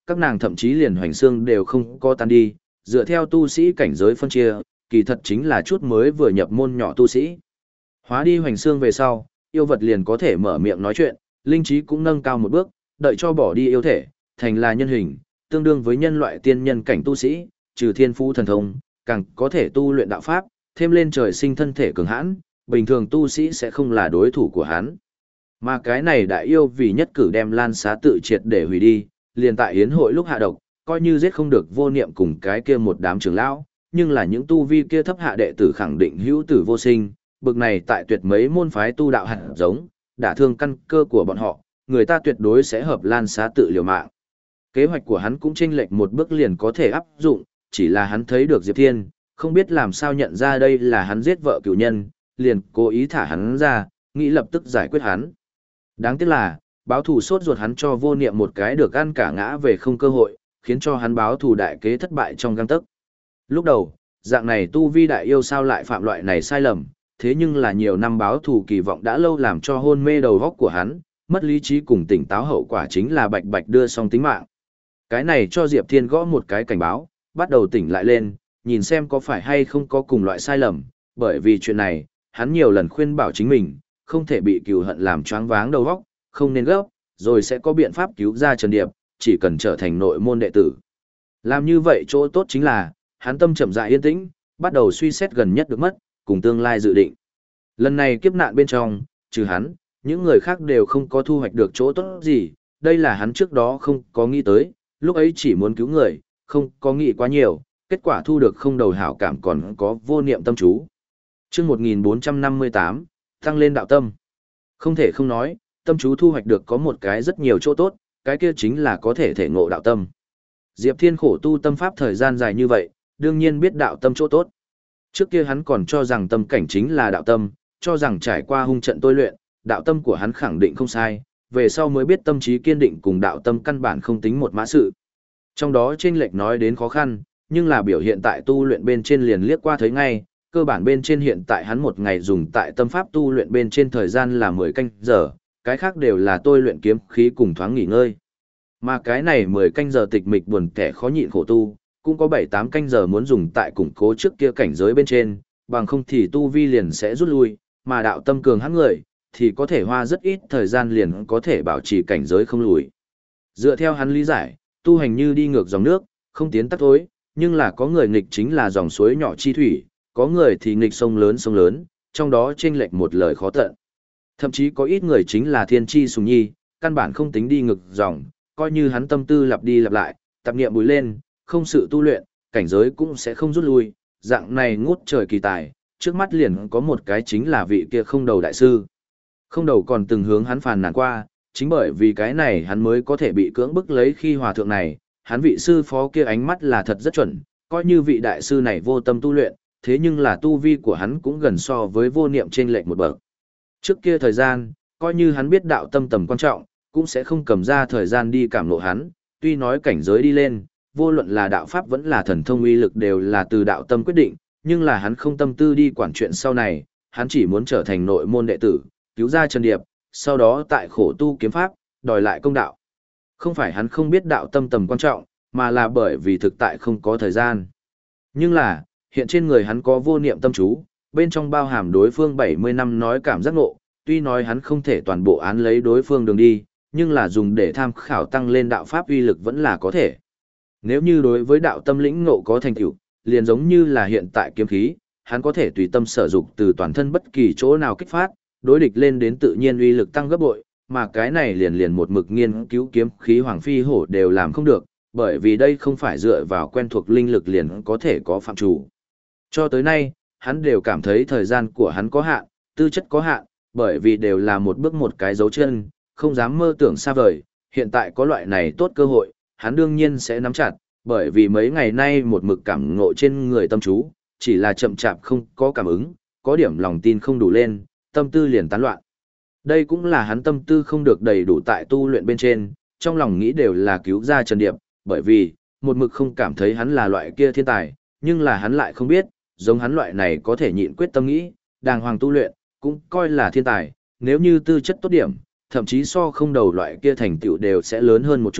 các nàng thậm chí liền hoành xương đều không có tan đi, dựa theo tu sĩ cảnh giới phân chia, kỳ thật chính là chút mới vừa nhập môn nhỏ tu sĩ. Hóa đi hoành xương về sau, yêu vật liền có thể mở miệng nói chuyện, linh trí cũng nâng cao một bước, đợi cho bỏ đi yêu thể, thành là nhân hình, tương đương với nhân loại tiên nhân cảnh tu sĩ, trừ thiên phú thần thông, càng có thể tu luyện đạo pháp, thêm lên trời sinh thân thể cường hãn, bình thường tu sĩ sẽ không là đối thủ của hắn. Mà cái này đại yêu vì nhất cử đem Lan Xá tự triệt để hủy đi, liền tại yến hội lúc hạ độc, coi như giết không được vô niệm cùng cái kia một đám trưởng lão, nhưng là những tu vi kia thấp hạ đệ tử khẳng định hữu tử vô sinh, bực này tại tuyệt mấy môn phái tu đạo hạt giống, đả thương căn cơ của bọn họ, người ta tuyệt đối sẽ hợp Lan Xá tự liều mạng. Kế hoạch của hắn cũng chênh lệch một bước liền có thể áp dụng, chỉ là hắn thấy được Diệp Thiên, không biết làm sao nhận ra đây là hắn giết vợ cửu nhân, liền cố ý thả hắn ra, nghĩ lập tức giải quyết hắn. Đáng tiếc là, báo thù sốt ruột hắn cho vô niệm một cái được ăn cả ngã về không cơ hội, khiến cho hắn báo thù đại kế thất bại trong gang tấc. Lúc đầu, dạng này tu vi đại yêu sao lại phạm loại này sai lầm, thế nhưng là nhiều năm báo thù kỳ vọng đã lâu làm cho hôn mê đầu góc của hắn, mất lý trí cùng tỉnh táo hậu quả chính là bạch bạch đưa xong tính mạng. Cái này cho Diệp Thiên gõ một cái cảnh báo, bắt đầu tỉnh lại lên, nhìn xem có phải hay không có cùng loại sai lầm, bởi vì chuyện này, hắn nhiều lần khuyên bảo chính mình, không thể bị cừu hận làm choáng váng đầu óc, không nên gấp, rồi sẽ có biện pháp cứu ra Trần Điệp, chỉ cần trở thành nội môn đệ tử. Làm như vậy chỗ tốt chính là, hắn tâm chậm rãi yên tĩnh, bắt đầu suy xét gần nhất được mất, cùng tương lai dự định. Lần này kiếp nạn bên trong, trừ hắn, những người khác đều không có thu hoạch được chỗ tốt gì, đây là hắn trước đó không có nghĩ tới, lúc ấy chỉ muốn cứu người, không có nghĩ quá nhiều, kết quả thu được không đầu hảo cảm còn có vô niệm tâm chú. Chương một nghìn bốn trăm năm mươi tám, tăng lên đạo tâm. Không thể không nói, tâm chú thu hoạch được có một cái rất nhiều chỗ tốt, cái kia chính là có thể thể ngộ đạo tâm. Diệp Thiên khổ tu tâm pháp thời gian dài như vậy, đương nhiên biết đạo tâm chỗ tốt. Trước kia hắn còn cho rằng tâm cảnh chính là đạo tâm, cho rằng trải qua hung trận tôi luyện, đạo tâm của hắn khẳng định không sai, về sau mới biết tâm trí kiên định cùng đạo tâm căn bản không tính một mã sự. Trong đó chênh lệch nói đến khó khăn, nhưng là biểu hiện tại tu luyện bên trên liền liếc qua thấy ngay, cơ bản bên trên hiện tại hắn một ngày dùng tại tâm pháp tu luyện bên trên thời gian là mười canh giờ, cái khác đều là tôi luyện kiếm khí cùng thoáng nghỉ ngơi. Mà cái này mười canh giờ tịch mịch buồn kẻ khó nhịn khổ tu, cũng có bảy tám canh giờ muốn dùng tại củng cố trước kia cảnh giới bên trên, bằng không thì tu vi liền sẽ rút lui, mà đạo tâm cường hãn người, thì có thể hoa rất ít thời gian liền có thể bảo trì cảnh giới không lùi. Dựa theo hắn lý giải, tu hành như đi ngược dòng nước, không tiến tắt thối, nhưng là có người nghịch chính là dòng suối nhỏ chi thủy, có người thì nghịch sông lớn sông lớn, trong đó chênh lệch một lời khó tận. Thậm chí có ít người chính là thiên chi sùng nhi, căn bản không tính đi ngược dòng, coi như hắn tâm tư lặp đi lặp lại, tập niệm bùi lên, không sự tu luyện, cảnh giới cũng sẽ không rút lui, dạng này ngút trời kỳ tài, trước mắt liền có một cái chính là vị kia không đầu đại sư. Không đầu còn từng hướng hắn phàn nàn qua, chính bởi vì cái này hắn mới có thể bị cưỡng bức lấy khi hòa thượng này, hắn vị sư phó kia ánh mắt là thật rất chuẩn, coi như vị đại sư này vô tâm tu luyện, thế nhưng là tu vi của hắn cũng gần so với vô niệm trên lệch một bậc. Trước kia thời gian, coi như hắn biết đạo tâm tầm quan trọng, cũng sẽ không cầm ra thời gian đi cảm ngộ hắn, tuy nói cảnh giới đi lên, vô luận là đạo pháp vẫn là thần thông uy lực đều là từ đạo tâm quyết định, nhưng là hắn không tâm tư đi quản chuyện sau này, hắn chỉ muốn trở thành nội môn đệ tử, cứu ra Trần Điệp, sau đó tại khổ tu kiếm pháp, đòi lại công đạo. Không phải hắn không biết đạo tâm tầm quan trọng, mà là bởi vì thực tại không có thời gian. Nhưng là, hiện trên người hắn có vô niệm tâm chú, bên trong bao hàm đối phương bảy mươi năm nói cảm giác ngộ, tuy nói hắn không thể toàn bộ án lấy đối phương đường đi, nhưng là dùng để tham khảo tăng lên đạo pháp uy lực vẫn là có thể. Nếu như đối với đạo tâm lĩnh ngộ có thành tựu, liền giống như là hiện tại kiếm khí, hắn có thể tùy tâm sở dục từ toàn thân bất kỳ chỗ nào kích phát, đối địch lên đến tự nhiên uy lực tăng gấp bội, mà cái này liền liền một mực nghiên cứu kiếm khí hoàng phi hổ đều làm không được, bởi vì đây không phải dựa vào quen thuộc linh lực liền có thể có phạm chủ. Cho tới nay, hắn đều cảm thấy thời gian của hắn có hạn, tư chất có hạn, bởi vì đều là một bước một cái dấu chân, không dám mơ tưởng xa vời, hiện tại có loại này tốt cơ hội, hắn đương nhiên sẽ nắm chặt, bởi vì mấy ngày nay một mực cảm ngộ trên người tâm chú, chỉ là chậm chạp không có cảm ứng, có điểm lòng tin không đủ lên, tâm tư liền tán loạn. Đây cũng là hắn tâm tư không được đầy đủ tại tu luyện bên trên, trong lòng nghĩ đều là cứu ra Trần Điệp, bởi vì, một mực không cảm thấy hắn là loại kia thiên tài, nhưng là hắn lại không biết, giống hắn loại này có thể nhịn quyết tâm nghĩ, đàng hoàng tu luyện, cũng coi là thiên tài, nếu như tư chất tốt điểm, thậm chí so không đầu loại kia thành tựu đều sẽ lớn hơn một chút,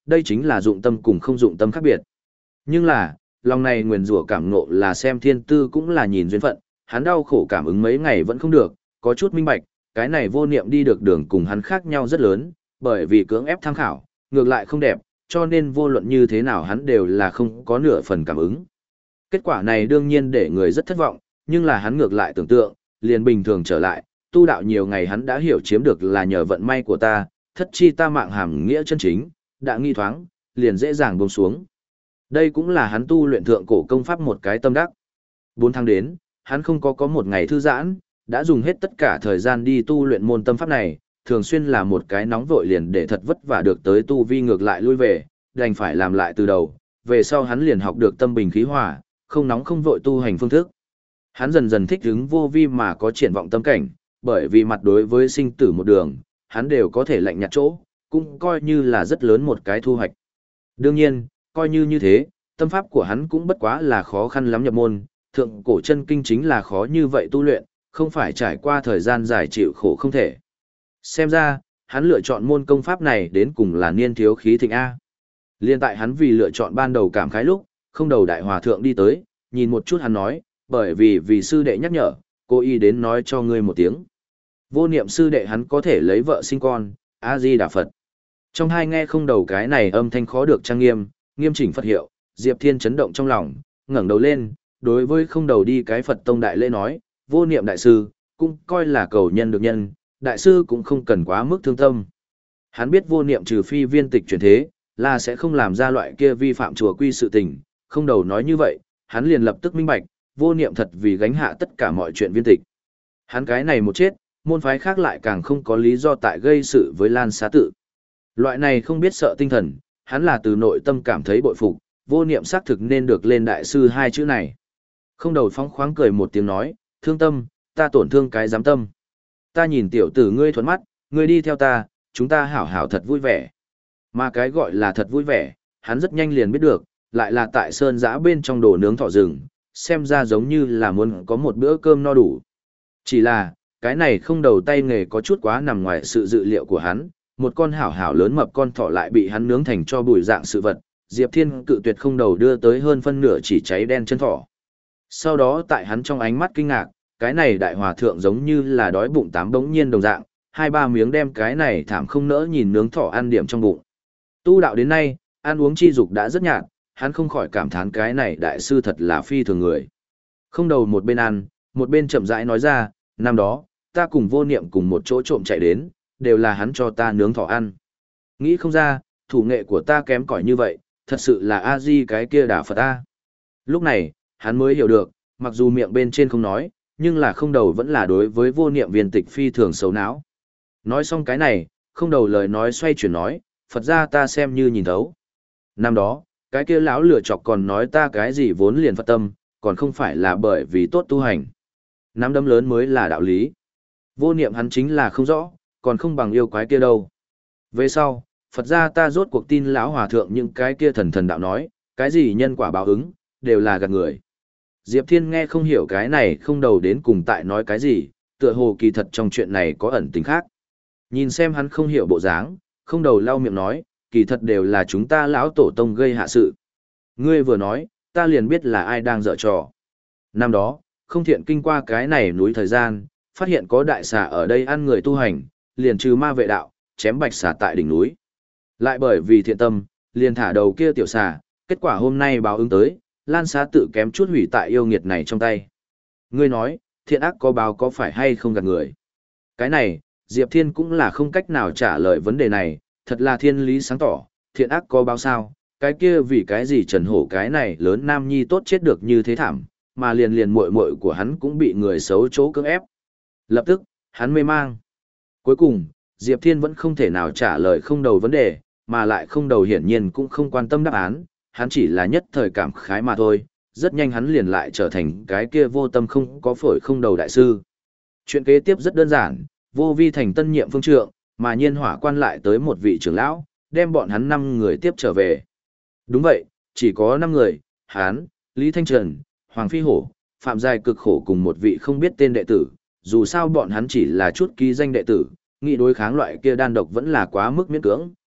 đây chính là dụng tâm cùng không dụng tâm khác biệt. Nhưng là, lòng này nguyền rủa cảm ngộ là xem thiên tư cũng là nhìn duyên phận, hắn đau khổ cảm ứng mấy ngày vẫn không được, có chút minh bạch, cái này vô niệm đi được đường cùng hắn khác nhau rất lớn, bởi vì cưỡng ép tham khảo, ngược lại không đẹp, cho nên vô luận như thế nào hắn đều là không có nửa phần cảm ứng. Kết quả này đương nhiên để người rất thất vọng, nhưng là hắn ngược lại tưởng tượng, liền bình thường trở lại, tu đạo nhiều ngày hắn đã hiểu chiếm được là nhờ vận may của ta, thất chi ta mạng hàm nghĩa chân chính, đã nghi thoáng, liền dễ dàng buông xuống. Đây cũng là hắn tu luyện thượng cổ công pháp một cái tâm đắc. Bốn tháng đến, hắn không có có một ngày thư giãn, đã dùng hết tất cả thời gian đi tu luyện môn tâm pháp này, thường xuyên là một cái nóng vội liền để thật vất vả được tới tu vi ngược lại lui về, đành phải làm lại từ đầu, về sau hắn liền học được tâm bình khí hòa, không nóng không vội tu hành phương thức. Hắn dần dần thích ứng vô vi mà có triển vọng tâm cảnh, bởi vì mặt đối với sinh tử một đường, hắn đều có thể lạnh nhạt chỗ, cũng coi như là rất lớn một cái thu hoạch. Đương nhiên, coi như như thế, tâm pháp của hắn cũng bất quá là khó khăn lắm nhập môn, thượng cổ chân kinh chính là khó như vậy tu luyện, không phải trải qua thời gian dài chịu khổ không thể. Xem ra, hắn lựa chọn môn công pháp này đến cùng là niên thiếu khí thịnh A. Liên tại hắn vì lựa chọn ban đầu cảm khái lúc, không đầu đại hòa thượng đi tới, nhìn một chút hắn nói, bởi vì vì sư đệ nhắc nhở, cô y đến nói cho ngươi một tiếng. Vô niệm sư đệ hắn có thể lấy vợ sinh con, A-di-đà Phật. Trong hai nghe không đầu cái này âm thanh khó được trang nghiêm, nghiêm chỉnh Phật hiệu, Diệp Thiên chấn động trong lòng, ngẩng đầu lên, đối với không đầu đi cái Phật tông đại lễ nói, vô niệm đại sư, cũng coi là cầu nhân được nhân, đại sư cũng không cần quá mức thương tâm. Hắn biết vô niệm trừ phi viên tịch chuyển thế, là sẽ không làm ra loại kia vi phạm chùa quy sự tình, không đầu nói như vậy, hắn liền lập tức minh bạch, vô niệm thật vì gánh hạ tất cả mọi chuyện viên tịch. Hắn cái này một chết, môn phái khác lại càng không có lý do tại gây sự với Lan Xá Tự. Loại này không biết sợ tinh thần, hắn là từ nội tâm cảm thấy bội phục, vô niệm xác thực nên được lên đại sư hai chữ này. Không đầu phóng khoáng cười một tiếng nói, thương tâm, ta tổn thương cái giám tâm. Ta nhìn tiểu tử ngươi thuận mắt, ngươi đi theo ta, chúng ta hảo hảo thật vui vẻ. Mà cái gọi là thật vui vẻ, hắn rất nhanh liền biết được, lại là tại sơn giã bên trong đồ nướng thỏ rừng, xem ra giống như là muốn có một bữa cơm no đủ. Chỉ là, cái này không đầu tay nghề có chút quá nằm ngoài sự dự liệu của hắn, một con hảo hảo lớn mập con thỏ lại bị hắn nướng thành cho bùi dạng sự vật, Diệp Thiên cự tuyệt không đầu đưa tới hơn phân nửa chỉ cháy đen chân thỏ. Sau đó tại hắn trong ánh mắt kinh ngạc, cái này đại hòa thượng giống như là đói bụng tám bỗng nhiên đồng dạng, hai ba miếng đem cái này thảm không nỡ nhìn nướng thỏ ăn điểm trong bụng. Tu đạo đến nay, ăn uống chi dục đã rất nhạt, hắn không khỏi cảm thán cái này đại sư thật là phi thường người. Không đầu một bên ăn, một bên chậm rãi nói ra, năm đó, ta cùng vô niệm cùng một chỗ trộm chạy đến, đều là hắn cho ta nướng thỏ ăn. Nghĩ không ra, thủ nghệ của ta kém cỏi như vậy, thật sự là A-di cái kia đả Phật ta. Lúc này, hắn mới hiểu được, mặc dù miệng bên trên không nói, nhưng là không đầu vẫn là đối với vô niệm viên tịch phi thường xấu não. Nói xong cái này, không đầu lời nói xoay chuyển nói, Phật ra ta xem như nhìn thấu. Năm đó, cái kia lão lửa chọc còn nói ta cái gì vốn liền Phật tâm, còn không phải là bởi vì tốt tu hành. Nắm đấm lớn mới là đạo lý. Vô niệm hắn chính là không rõ, còn không bằng yêu quái kia đâu. Về sau, Phật ra ta rốt cuộc tin lão hòa thượng những cái kia thần thần đạo nói, cái gì nhân quả báo ứng, đều là gạt người. Diệp Thiên nghe không hiểu cái này không đầu đến cùng tại nói cái gì, tựa hồ kỳ thật trong chuyện này có ẩn tình khác. Nhìn xem hắn không hiểu bộ dáng, không đầu lau miệng nói, kỳ thật đều là chúng ta lão tổ tông gây hạ sự. Ngươi vừa nói, ta liền biết là ai đang dở trò. Năm đó, không thiện kinh qua cái này núi thời gian, phát hiện có đại xà ở đây ăn người tu hành, liền trừ ma vệ đạo, chém bạch xà tại đỉnh núi. Lại bởi vì thiện tâm, liền thả đầu kia tiểu xà, kết quả hôm nay báo ứng tới, Lan Xá Tự kém chút hủy tại yêu nghiệt này trong tay. Ngươi nói, thiện ác có báo có phải hay không gạt người? Cái này, Diệp Thiên cũng là không cách nào trả lời vấn đề này, thật là thiên lý sáng tỏ, thiện ác có báo sao? Cái kia vì cái gì Trần Hổ cái này lớn nam nhi tốt chết được như thế thảm, mà liền liền muội muội của hắn cũng bị người xấu chỗ cưỡng ép. Lập tức, hắn mê mang. Cuối cùng, Diệp Thiên vẫn không thể nào trả lời không đầu vấn đề, mà lại không đầu hiển nhiên cũng không quan tâm đáp án, hắn chỉ là nhất thời cảm khái mà thôi, rất nhanh hắn liền lại trở thành cái kia vô tâm không có phổi không đầu đại sư. Chuyện kế tiếp rất đơn giản, vô vi thành tân nhiệm phương trượng, mà nhiên hỏa quan lại tới một vị trưởng lão, đem bọn hắn năm người tiếp trở về. Đúng vậy, chỉ có năm người, hắn, Lý Thanh Trần, Hoàng Phi Hổ, Phạm Giai cực khổ cùng một vị không biết tên đệ tử, dù sao bọn hắn chỉ là chút ký danh đệ tử, nghị đối kháng loại kia đan độc vẫn là quá mức miễn cưỡng,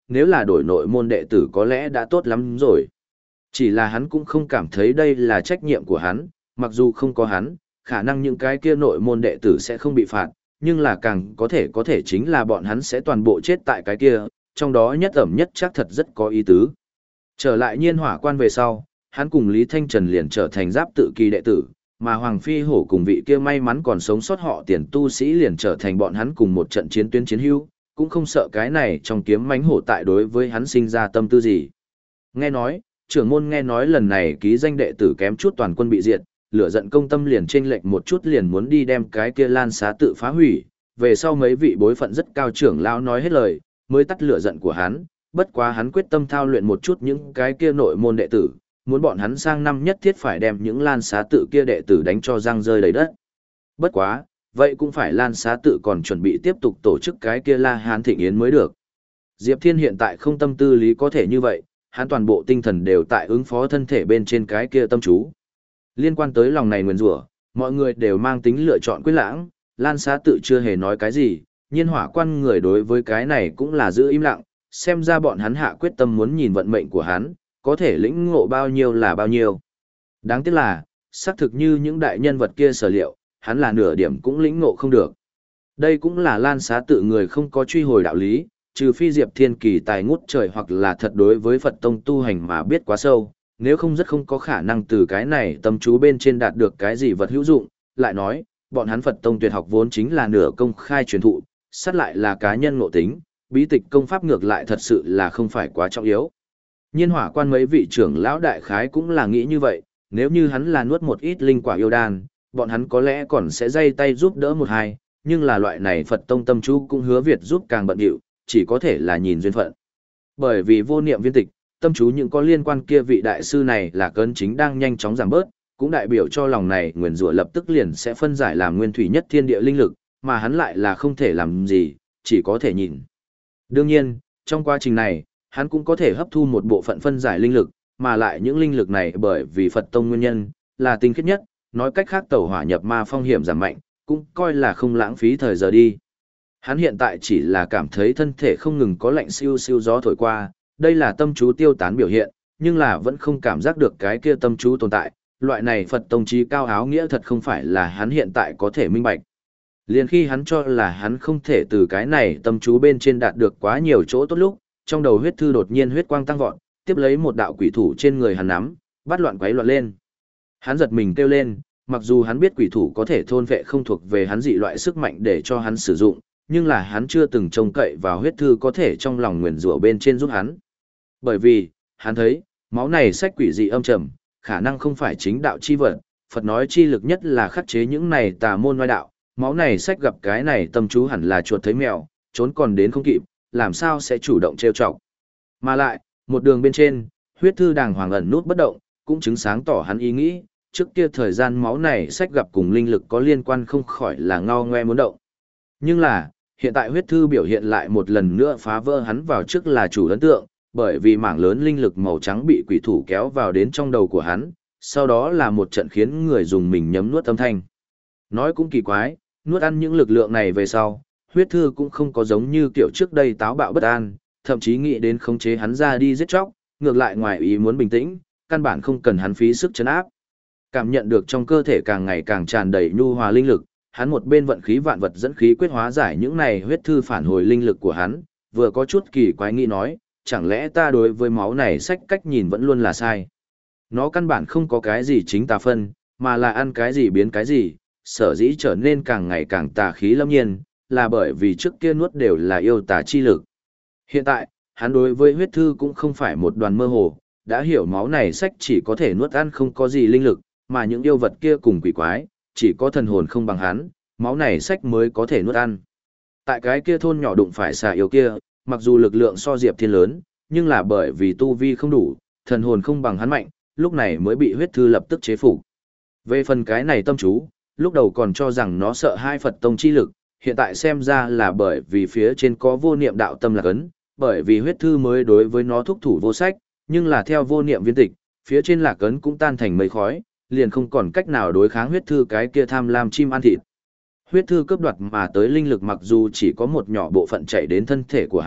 nếu là đổi nội môn đệ tử có lẽ đã tốt lắm rồi. Chỉ là hắn cũng không cảm thấy đây là trách nhiệm của hắn, mặc dù không có hắn, khả năng những cái kia nội môn đệ tử sẽ không bị phạt, nhưng là càng có thể có thể chính là bọn hắn sẽ toàn bộ chết tại cái kia, trong đó nhất ẩm nhất chắc thật rất có ý tứ. Trở lại nhiên hỏa quan về sau, hắn cùng Lý Thanh Trần liền trở thành giáp tự kỳ đệ tử, mà Hoàng Phi Hổ cùng vị kia may mắn còn sống sót họ tiền tu sĩ liền trở thành bọn hắn cùng một trận chiến tuyến chiến hữu, cũng không sợ cái này trong kiếm mánh hổ tại đối với hắn sinh ra tâm tư gì. Nghe nói, trưởng môn nghe nói lần này ký danh đệ tử kém chút toàn quân bị diệt, lửa giận công tâm liền chênh lệch một chút liền muốn đi đem cái kia lan xá tự phá hủy, về sau mấy vị bối phận rất cao trưởng lão nói hết lời, mới tắt lửa giận của hắn, bất quá hắn quyết tâm thao luyện một chút những cái kia nội môn đệ tử, muốn bọn hắn sang năm nhất thiết phải đem những lan xá tự kia đệ tử đánh cho răng rơi đầy đất. Bất quá, vậy cũng phải lan xá tự còn chuẩn bị tiếp tục tổ chức cái kia La Hán Thịnh Yến mới được. Diệp Thiên hiện tại không tâm tư lý có thể như vậy, hắn toàn bộ tinh thần đều tại ứng phó thân thể bên trên cái kia tâm chú. Liên quan tới lòng này nguyền rủa, mọi người đều mang tính lựa chọn quyết lãng, Lan Xá tự chưa hề nói cái gì, nhiên hỏa quan người đối với cái này cũng là giữ im lặng, xem ra bọn hắn hạ quyết tâm muốn nhìn vận mệnh của hắn, có thể lĩnh ngộ bao nhiêu là bao nhiêu. Đáng tiếc là, xác thực như những đại nhân vật kia sở liệu, hắn là nửa điểm cũng lĩnh ngộ không được. Đây cũng là Lan Xá tự người không có truy hồi đạo lý, trừ phi Diệp Thiên kỳ tài ngút trời hoặc là thật đối với Phật tông tu hành mà biết quá sâu, nếu không rất không có khả năng từ cái này tâm chú bên trên đạt được cái gì vật hữu dụng. Lại nói, bọn hắn Phật tông tuyệt học vốn chính là nửa công khai truyền thụ, sát lại là cá nhân ngộ tính, bí tịch công pháp ngược lại thật sự là không phải quá trọng yếu. Nhiên hỏa quan mấy vị trưởng lão đại khái cũng là nghĩ như vậy, nếu như hắn là nuốt một ít linh quả yêu đan, bọn hắn có lẽ còn sẽ dây tay giúp đỡ một hai, nhưng là loại này Phật tông tâm chú cũng hứa Việt giúp càng bận điệu, chỉ có thể là nhìn duyên phận. Bởi vì vô niệm viên tịch, tâm chú những có liên quan kia vị đại sư này là cơn chính đang nhanh chóng giảm bớt, cũng đại biểu cho lòng này nguyền rủa lập tức liền sẽ phân giải làm nguyên thủy nhất thiên địa linh lực, mà hắn lại là không thể làm gì, chỉ có thể nhìn. Đương nhiên, trong quá trình này, hắn cũng có thể hấp thu một bộ phận phân giải linh lực, mà lại những linh lực này bởi vì Phật tông nguyên nhân, là tinh khiết nhất, nói cách khác tẩu hỏa nhập ma phong hiểm giảm mạnh, cũng coi là không lãng phí thời giờ đi. Hắn hiện tại chỉ là cảm thấy thân thể không ngừng có lạnh siêu siêu gió thổi qua, đây là tâm chú tiêu tán biểu hiện, nhưng là vẫn không cảm giác được cái kia tâm chú tồn tại, loại này Phật tông trí cao áo nghĩa thật không phải là hắn hiện tại có thể minh bạch. Liền khi hắn cho là hắn không thể từ cái này tâm chú bên trên đạt được quá nhiều chỗ tốt lúc, trong đầu huyết thư đột nhiên huyết quang tăng vọt, tiếp lấy một đạo quỷ thủ trên người hắn nắm, bắt loạn quấy loạn lên. Hắn giật mình kêu lên, mặc dù hắn biết quỷ thủ có thể thôn vệ không thuộc về hắn dị loại sức mạnh để cho hắn sử dụng, nhưng là hắn chưa từng trông cậy vào huyết thư có thể trong lòng nguyền rủa bên trên giúp hắn. Bởi vì, hắn thấy, máu này sách quỷ dị âm trầm, khả năng không phải chính đạo chi vật, Phật nói chi lực nhất là khắc chế những này tà môn ngoại đạo, máu này sách gặp cái này tâm chú hẳn là chuột thấy mèo, trốn còn đến không kịp, làm sao sẽ chủ động trêu chọc. Mà lại, một đường bên trên, huyết thư đàng hoàng ẩn nút bất động, cũng chứng sáng tỏ hắn ý nghĩ, trước kia thời gian máu này sách gặp cùng linh lực có liên quan không khỏi là ngao ngoe muốn động. Nhưng là, hiện tại huyết thư biểu hiện lại một lần nữa phá vỡ hắn vào trước là chủ ấn tượng, bởi vì mảng lớn linh lực màu trắng bị quỷ thủ kéo vào đến trong đầu của hắn, sau đó là một trận khiến người dùng mình nhấm nuốt âm thanh. Nói cũng kỳ quái, nuốt ăn những lực lượng này về sau, huyết thư cũng không có giống như kiểu trước đây táo bạo bất an, thậm chí nghĩ đến khống chế hắn ra đi giết chóc, ngược lại ngoài ý muốn bình tĩnh, căn bản không cần hắn phí sức chấn áp. Cảm nhận được trong cơ thể càng ngày càng tràn đầy nhu hòa linh lực, hắn một bên vận khí vạn vật dẫn khí quyết hóa giải những này huyết thư phản hồi linh lực của hắn, vừa có chút kỳ quái nghĩ nói, chẳng lẽ ta đối với máu này sách cách nhìn vẫn luôn là sai. Nó căn bản không có cái gì chính tà phân, mà là ăn cái gì biến cái gì, sở dĩ trở nên càng ngày càng tà khí lâm nhiên, là bởi vì trước kia nuốt đều là yêu tà chi lực. Hiện tại, hắn đối với huyết thư cũng không phải một đoàn mơ hồ, đã hiểu máu này sách chỉ có thể nuốt ăn không có gì linh lực, mà những yêu vật kia cùng quỷ quái, chỉ có thần hồn không bằng hắn, máu này sách mới có thể nuốt ăn. Tại cái kia thôn nhỏ đụng phải xà yêu kia, mặc dù lực lượng so Diệp Thiên lớn, nhưng là bởi vì tu vi không đủ, thần hồn không bằng hắn mạnh, lúc này mới bị huyết thư lập tức chế phục. Về phần cái này tâm chú, lúc đầu còn cho rằng nó sợ hai Phật tông chi lực, hiện tại xem ra là bởi vì phía trên có vô niệm đạo tâm là cấn, bởi vì huyết thư mới đối với nó thúc thủ vô sách, nhưng là theo vô niệm viên tịch, phía trên lạc cấn cũng tan thành mây khói, liền không còn cách nào đối kháng huyết thư cái kia tham lam chim ăn thịt. Huyết thư cướp đoạt mà tới linh lực mặc dù chỉ có một nhỏ bộ phận chạy đến thân thể của hắn,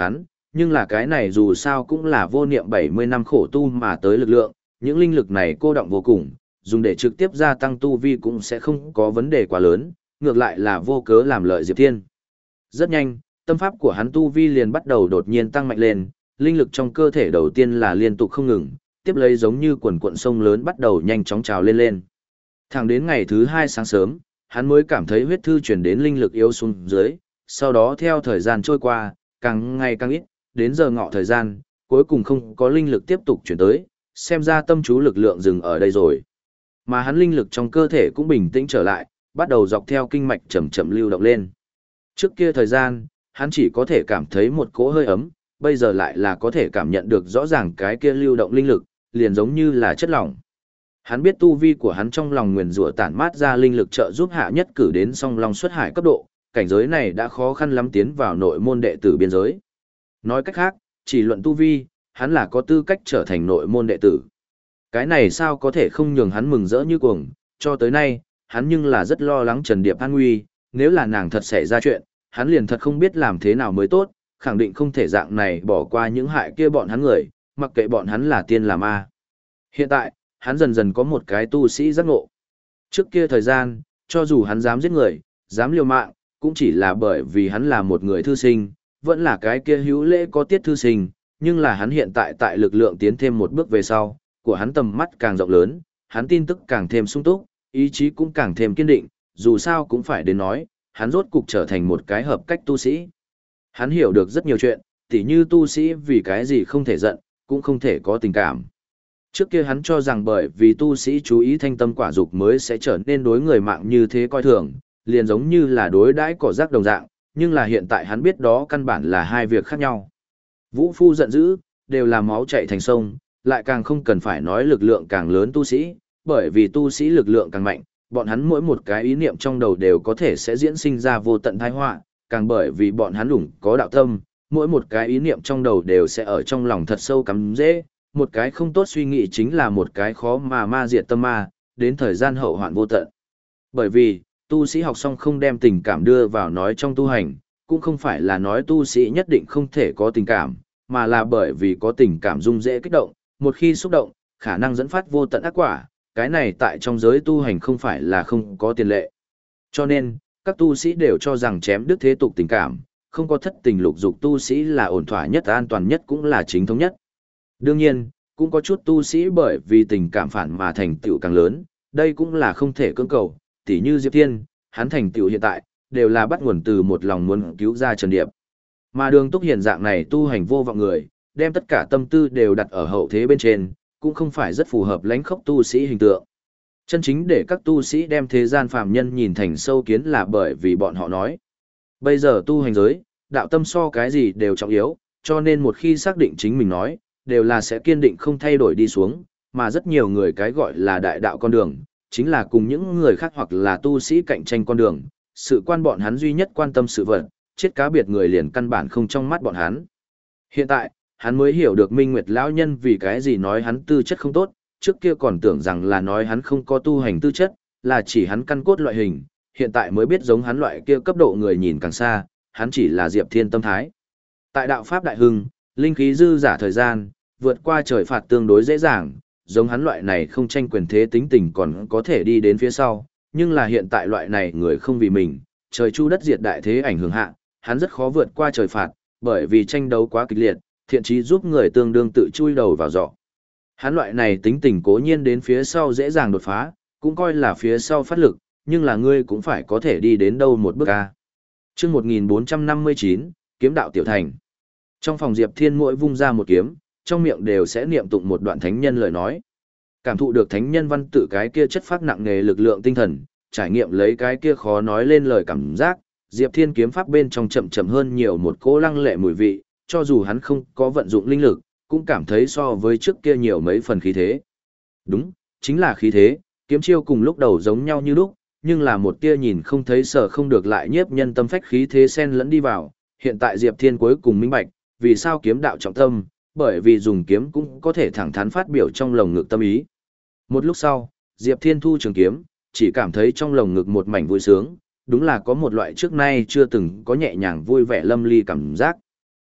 nhưng là cái này dù sao cũng là vô niệm bảy mươi năm khổ tu mà tới lực lượng, những linh lực này cô đọng vô cùng, dùng để trực tiếp gia tăng tu vi cũng sẽ không có vấn đề quá lớn, ngược lại là vô cớ làm lợi Diệp Thiên. Rất nhanh, tâm pháp của hắn tu vi liền bắt đầu đột nhiên tăng mạnh lên, linh lực trong cơ thể đầu tiên là liên tục không ngừng, tiếp lấy giống như quần cuộn sông lớn bắt đầu nhanh chóng trào lên lên. Thẳng đến ngày thứ hai sáng sớm, hắn mới cảm thấy huyết thư chuyển đến linh lực yếu xuống dưới, sau đó theo thời gian trôi qua, càng ngày càng ít, đến giờ ngọ thời gian, cuối cùng không có linh lực tiếp tục chuyển tới, xem ra tâm chú lực lượng dừng ở đây rồi. Mà hắn linh lực trong cơ thể cũng bình tĩnh trở lại, bắt đầu dọc theo kinh mạch chậm chậm lưu động lên. Trước kia thời gian, hắn chỉ có thể cảm thấy một cỗ hơi ấm, bây giờ lại là có thể cảm nhận được rõ ràng cái kia lưu động linh lực, liền giống như là chất lỏng. Hắn biết tu vi của hắn trong lòng nguyền rủa tản mát ra linh lực trợ giúp hạ nhất cử đến song long xuất hải cấp độ, cảnh giới này đã khó khăn lắm tiến vào nội môn đệ tử biên giới. Nói cách khác, chỉ luận tu vi, hắn là có tư cách trở thành nội môn đệ tử. Cái này sao có thể không nhường hắn mừng rỡ như cuồng, cho tới nay, hắn nhưng là rất lo lắng Trần Điệp an nguy, nếu là nàng thật xảy ra chuyện, hắn liền thật không biết làm thế nào mới tốt, khẳng định không thể dạng này bỏ qua những hại kia bọn hắn người, mặc kệ bọn hắn là tiên là ma. Hiện tại, hắn dần dần có một cái tu sĩ giác ngộ. Trước kia thời gian, cho dù hắn dám giết người, dám liều mạng, cũng chỉ là bởi vì hắn là một người thư sinh, vẫn là cái kia hữu lễ có tiết thư sinh, nhưng là hắn hiện tại tại lực lượng tiến thêm một bước về sau, của hắn tầm mắt càng rộng lớn, hắn tin tức càng thêm sung túc, ý chí cũng càng thêm kiên định, dù sao cũng phải đến nói, hắn rốt cục trở thành một cái hợp cách tu sĩ. Hắn hiểu được rất nhiều chuyện, tỉ như tu sĩ vì cái gì không thể giận, cũng không thể có tình cảm. Trước kia hắn cho rằng bởi vì tu sĩ chú ý thanh tâm quả dục mới sẽ trở nên đối người mạng như thế coi thường, liền giống như là đối đãi cỏ rác đồng dạng, nhưng là hiện tại hắn biết đó căn bản là hai việc khác nhau. Vũ phu giận dữ, đều là máu chảy thành sông, lại càng không cần phải nói lực lượng càng lớn tu sĩ, bởi vì tu sĩ lực lượng càng mạnh, bọn hắn mỗi một cái ý niệm trong đầu đều có thể sẽ diễn sinh ra vô tận tai họa, càng bởi vì bọn hắn đủng có đạo tâm, mỗi một cái ý niệm trong đầu đều sẽ ở trong lòng thật sâu cắm rễ, một cái không tốt suy nghĩ chính là một cái khó mà ma diệt tâm ma, đến thời gian hậu hoạn vô tận. Bởi vì, tu sĩ học xong không đem tình cảm đưa vào nói trong tu hành, cũng không phải là nói tu sĩ nhất định không thể có tình cảm, mà là bởi vì có tình cảm dung dễ kích động, một khi xúc động, khả năng dẫn phát vô tận ác quả, cái này tại trong giới tu hành không phải là không có tiền lệ. Cho nên, các tu sĩ đều cho rằng chém đứt thế tục tình cảm, không có thất tình lục dục tu sĩ là ổn thỏa nhất, an toàn nhất cũng là chính thống nhất. Đương nhiên, cũng có chút tu sĩ bởi vì tình cảm phản mà thành tựu càng lớn, đây cũng là không thể cưỡng cầu, tỉ như Diệp Thiên, hắn thành tựu hiện tại, đều là bắt nguồn từ một lòng muốn cứu ra Trần Điệp. Mà Đường Túc Hiền dạng này tu hành vô vọng người, đem tất cả tâm tư đều đặt ở hậu thế bên trên, cũng không phải rất phù hợp lãnh khốc tu sĩ hình tượng. Chân chính để các tu sĩ đem thế gian phàm nhân nhìn thành sâu kiến là bởi vì bọn họ nói. Bây giờ tu hành giới, đạo tâm so cái gì đều trọng yếu, cho nên một khi xác định chính mình nói, đều là sẽ kiên định không thay đổi đi xuống, mà rất nhiều người cái gọi là đại đạo con đường, chính là cùng những người khác hoặc là tu sĩ cạnh tranh con đường, sự quan bọn hắn duy nhất quan tâm sự vật, chết cá biệt người liền căn bản không trong mắt bọn hắn. Hiện tại, hắn mới hiểu được Minh Nguyệt lão nhân vì cái gì nói hắn tư chất không tốt, trước kia còn tưởng rằng là nói hắn không có tu hành tư chất, là chỉ hắn căn cốt loại hình, hiện tại mới biết giống hắn loại kia cấp độ người nhìn càng xa, hắn chỉ là Diệp Thiên tâm thái. Tại đạo pháp đại hưng, linh khí dư giả thời gian, vượt qua trời phạt tương đối dễ dàng, giống hắn loại này không tranh quyền thế tính tình còn có thể đi đến phía sau, nhưng là hiện tại loại này người không vì mình, trời chu đất diệt đại thế ảnh hưởng hạ, hắn rất khó vượt qua trời phạt, bởi vì tranh đấu quá kịch liệt, thiện chí giúp người tương đương tự chui đầu vào giỏ. Hắn loại này tính tình cố nhiên đến phía sau dễ dàng đột phá, cũng coi là phía sau phát lực, nhưng là ngươi cũng phải có thể đi đến đâu một bước a. Chương một nghìn bốn trăm năm mươi chín, kiếm đạo tiểu thành. Trong phòng Diệp Thiên mỗi vung ra một kiếm, trong miệng đều sẽ niệm tụng một đoạn thánh nhân lời nói. Cảm thụ được thánh nhân văn tự cái kia chất phát nặng nề lực lượng tinh thần, trải nghiệm lấy cái kia khó nói lên lời cảm giác, Diệp Thiên kiếm pháp bên trong chậm chậm hơn nhiều một cỗ lăng lệ mùi vị, cho dù hắn không có vận dụng linh lực, cũng cảm thấy so với trước kia nhiều mấy phần khí thế. Đúng, chính là khí thế, kiếm chiêu cùng lúc đầu giống nhau như lúc, nhưng là một tia nhìn không thấy sợ không được lại nhiếp nhân tâm phách khí thế xen lẫn đi vào. Hiện tại Diệp Thiên cuối cùng minh bạch, vì sao kiếm đạo trọng tâm, bởi vì dùng kiếm cũng có thể thẳng thắn phát biểu trong lồng ngực tâm ý. Một lúc sau, Diệp Thiên thu trường kiếm, chỉ cảm thấy trong lồng ngực một mảnh vui sướng, đúng là có một loại trước nay chưa từng có nhẹ nhàng vui vẻ lâm ly cảm giác.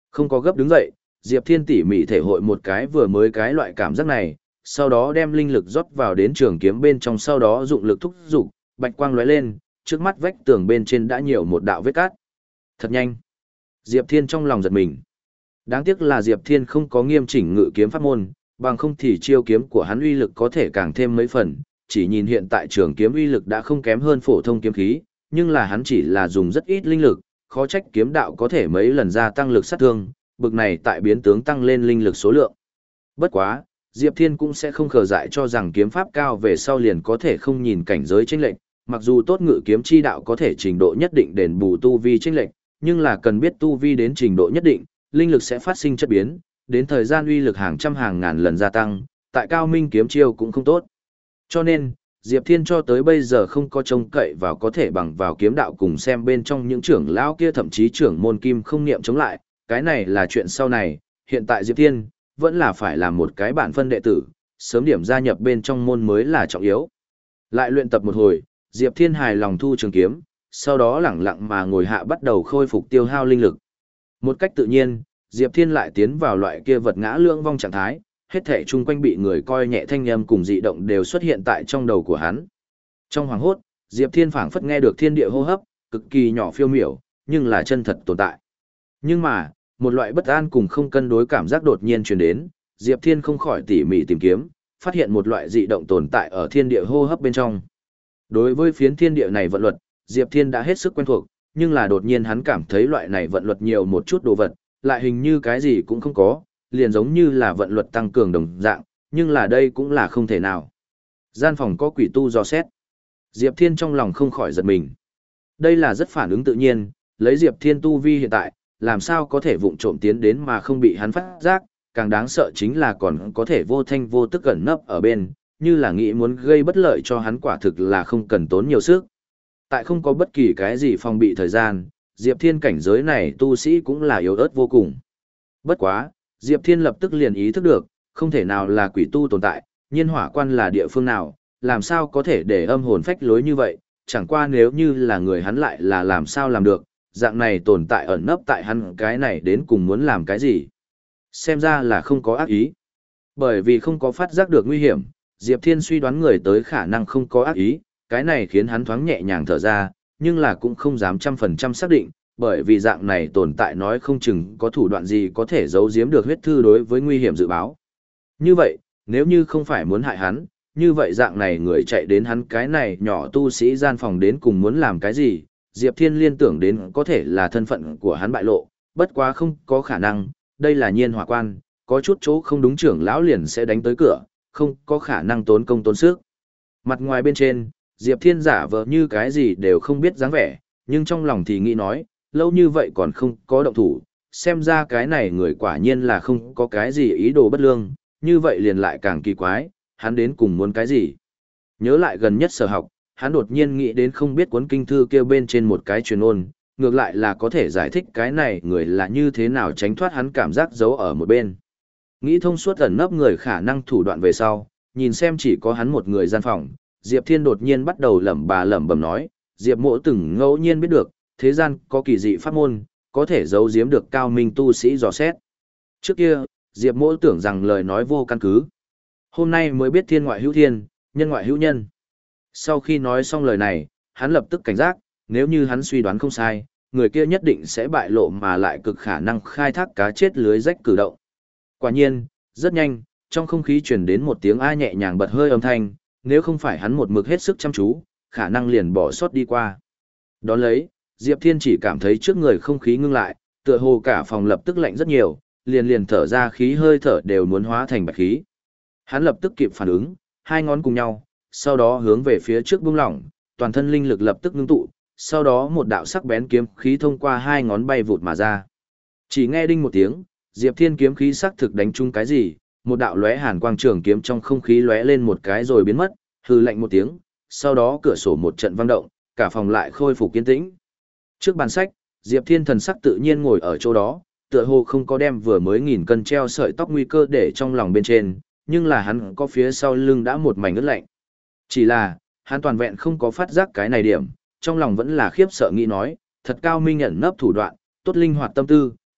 Không có gấp đứng dậy, Diệp Thiên tỉ mỉ thể hội một cái vừa mới cái loại cảm giác này, sau đó đem linh lực rót vào đến trường kiếm bên trong, sau đó dụng lực thúc dục, bạch quang lóe lên, trước mắt vách tường bên trên đã nhiều một đạo vết cát. Thật nhanh. Diệp Thiên trong lòng giật mình. Đáng tiếc là Diệp Thiên không có nghiêm chỉnh ngự kiếm pháp môn, bằng không thì chiêu kiếm của hắn uy lực có thể càng thêm mấy phần, chỉ nhìn hiện tại trường kiếm uy lực đã không kém hơn phổ thông kiếm khí, nhưng là hắn chỉ là dùng rất ít linh lực, khó trách kiếm đạo có thể mấy lần gia tăng lực sát thương, bực này tại biến tướng tăng lên linh lực số lượng. Bất quá, Diệp Thiên cũng sẽ không khờ dại cho rằng kiếm pháp cao về sau liền có thể không nhìn cảnh giới chênh lệch, mặc dù tốt ngự kiếm chi đạo có thể trình độ nhất định đền bù tu vi chênh lệch, nhưng là cần biết tu vi đến trình độ nhất định, linh lực sẽ phát sinh chất biến, đến thời gian uy lực hàng trăm hàng ngàn lần gia tăng, tại cao minh kiếm chiêu cũng không tốt. Cho nên, Diệp Thiên cho tới bây giờ không có trông cậy vào có thể bằng vào kiếm đạo cùng xem bên trong những trưởng lão kia thậm chí trưởng môn kim không niệm chống lại, cái này là chuyện sau này, hiện tại Diệp Thiên vẫn là phải làm một cái bản phân đệ tử, sớm điểm gia nhập bên trong môn mới là trọng yếu. Lại luyện tập một hồi, Diệp Thiên hài lòng thu trường kiếm, sau đó lẳng lặng mà ngồi hạ bắt đầu khôi phục tiêu hao linh lực. Một cách tự nhiên, Diệp Thiên lại tiến vào loại kia vật ngã lưỡng vong trạng thái, hết thảy chung quanh bị người coi nhẹ thanh âm cùng dị động đều xuất hiện tại trong đầu của hắn. Trong hoàng hốt, Diệp Thiên phảng phất nghe được thiên địa hô hấp, cực kỳ nhỏ phiêu miểu, nhưng là chân thật tồn tại. Nhưng mà, một loại bất an cùng không cân đối cảm giác đột nhiên truyền đến, Diệp Thiên không khỏi tỉ mỉ tìm kiếm, phát hiện một loại dị động tồn tại ở thiên địa hô hấp bên trong. Đối với phiến thiên địa này vận luật, Diệp Thiên đã hết sức quen thuộc, nhưng là đột nhiên hắn cảm thấy loại này vận luật nhiều một chút đồ vật, lại hình như cái gì cũng không có, liền giống như là vận luật tăng cường đồng dạng, nhưng là đây cũng là không thể nào. Gian phòng có quỷ tu dò xét. Diệp Thiên trong lòng không khỏi giật mình. Đây là rất phản ứng tự nhiên, lấy Diệp Thiên tu vi hiện tại, làm sao có thể vụng trộm tiến đến mà không bị hắn phát giác, càng đáng sợ chính là còn có thể vô thanh vô tức ẩn nấp ở bên, như là nghĩ muốn gây bất lợi cho hắn quả thực là không cần tốn nhiều sức. Tại không có bất kỳ cái gì phòng bị thời gian, Diệp Thiên cảnh giới này tu sĩ cũng là yếu ớt vô cùng. Bất quá, Diệp Thiên lập tức liền ý thức được, không thể nào là quỷ tu tồn tại, nhiên hỏa quan là địa phương nào, làm sao có thể để âm hồn phách lối như vậy, chẳng qua nếu như là người hắn lại là làm sao làm được, dạng này tồn tại ẩn nấp tại hắn cái này đến cùng muốn làm cái gì. Xem ra là không có ác ý. Bởi vì không có phát giác được nguy hiểm, Diệp Thiên suy đoán người tới khả năng không có ác ý, cái này khiến hắn thoáng nhẹ nhàng thở ra, nhưng là cũng không dám trăm phần trăm xác định, bởi vì dạng này tồn tại nói không chừng có thủ đoạn gì có thể giấu giếm được huyết thư đối với nguy hiểm dự báo. Như vậy, nếu như không phải muốn hại hắn, như vậy dạng này người chạy đến hắn cái này nhỏ tu sĩ gian phòng đến cùng muốn làm cái gì, Diệp Thiên liên tưởng đến có thể là thân phận của hắn bại lộ, bất quá không có khả năng, đây là nhiên hỏa quan, có chút chỗ không đúng trưởng lão liền sẽ đánh tới cửa, không có khả năng tốn công tốn sức. Mặt ngoài bên trên, Diệp Thiên giả vờ như cái gì đều không biết dáng vẻ, nhưng trong lòng thì nghĩ nói, lâu như vậy còn không có động thủ, xem ra cái này người quả nhiên là không có cái gì ý đồ bất lương, như vậy liền lại càng kỳ quái, hắn đến cùng muốn cái gì. Nhớ lại gần nhất sở học, hắn đột nhiên nghĩ đến không biết cuốn kinh thư kêu bên trên một cái truyền ôn, ngược lại là có thể giải thích cái này người là như thế nào tránh thoát hắn cảm giác giấu ở một bên. Nghĩ thông suốt ẩn nấp người khả năng thủ đoạn về sau, nhìn xem chỉ có hắn một người gian phòng, Diệp Thiên đột nhiên bắt đầu lẩm bà lẩm bẩm nói, Diệp Mỗ từng ngẫu nhiên biết được, thế gian có kỳ dị pháp môn, có thể giấu giếm được cao minh tu sĩ dò xét. Trước kia, Diệp Mỗ tưởng rằng lời nói vô căn cứ. Hôm nay mới biết thiên ngoại hữu thiên, nhân ngoại hữu nhân. Sau khi nói xong lời này, hắn lập tức cảnh giác, nếu như hắn suy đoán không sai, người kia nhất định sẽ bại lộ mà lại cực khả năng khai thác cá chết lưới rách cử động. Quả nhiên, rất nhanh, trong không khí truyền đến một tiếng a nhẹ nhàng bật hơi âm thanh, nếu không phải hắn một mực hết sức chăm chú, khả năng liền bỏ sót đi qua. Đón lấy, Diệp Thiên chỉ cảm thấy trước người không khí ngưng lại, tựa hồ cả phòng lập tức lạnh rất nhiều, liền liền thở ra khí hơi thở đều muốn hóa thành bạch khí. Hắn lập tức kịp phản ứng, hai ngón cùng nhau, sau đó hướng về phía trước buông lỏng, toàn thân linh lực lập tức ngưng tụ, sau đó một đạo sắc bén kiếm khí thông qua hai ngón bay vụt mà ra. Chỉ nghe đinh một tiếng, Diệp Thiên kiếm khí sắc thực đánh trúng cái gì, một đạo lóe hàn quang trường kiếm trong không khí lóe lên một cái rồi biến mất, hư lạnh một tiếng, sau đó cửa sổ một trận vang động, cả phòng lại khôi phục kiên tĩnh. Trước bàn sách, Diệp Thiên thần sắc tự nhiên ngồi ở chỗ đó, tựa hồ không có đem vừa mới nghìn cân treo sợi tóc nguy cơ để trong lòng bên trên, nhưng là hắn có phía sau lưng đã một mảnh ướt lạnh. Chỉ là, hắn toàn vẹn không có phát giác cái này điểm, trong lòng vẫn là khiếp sợ nghĩ nói, thật cao minh ẩn nấp thủ đoạn, tốt linh hoạt tâm tư,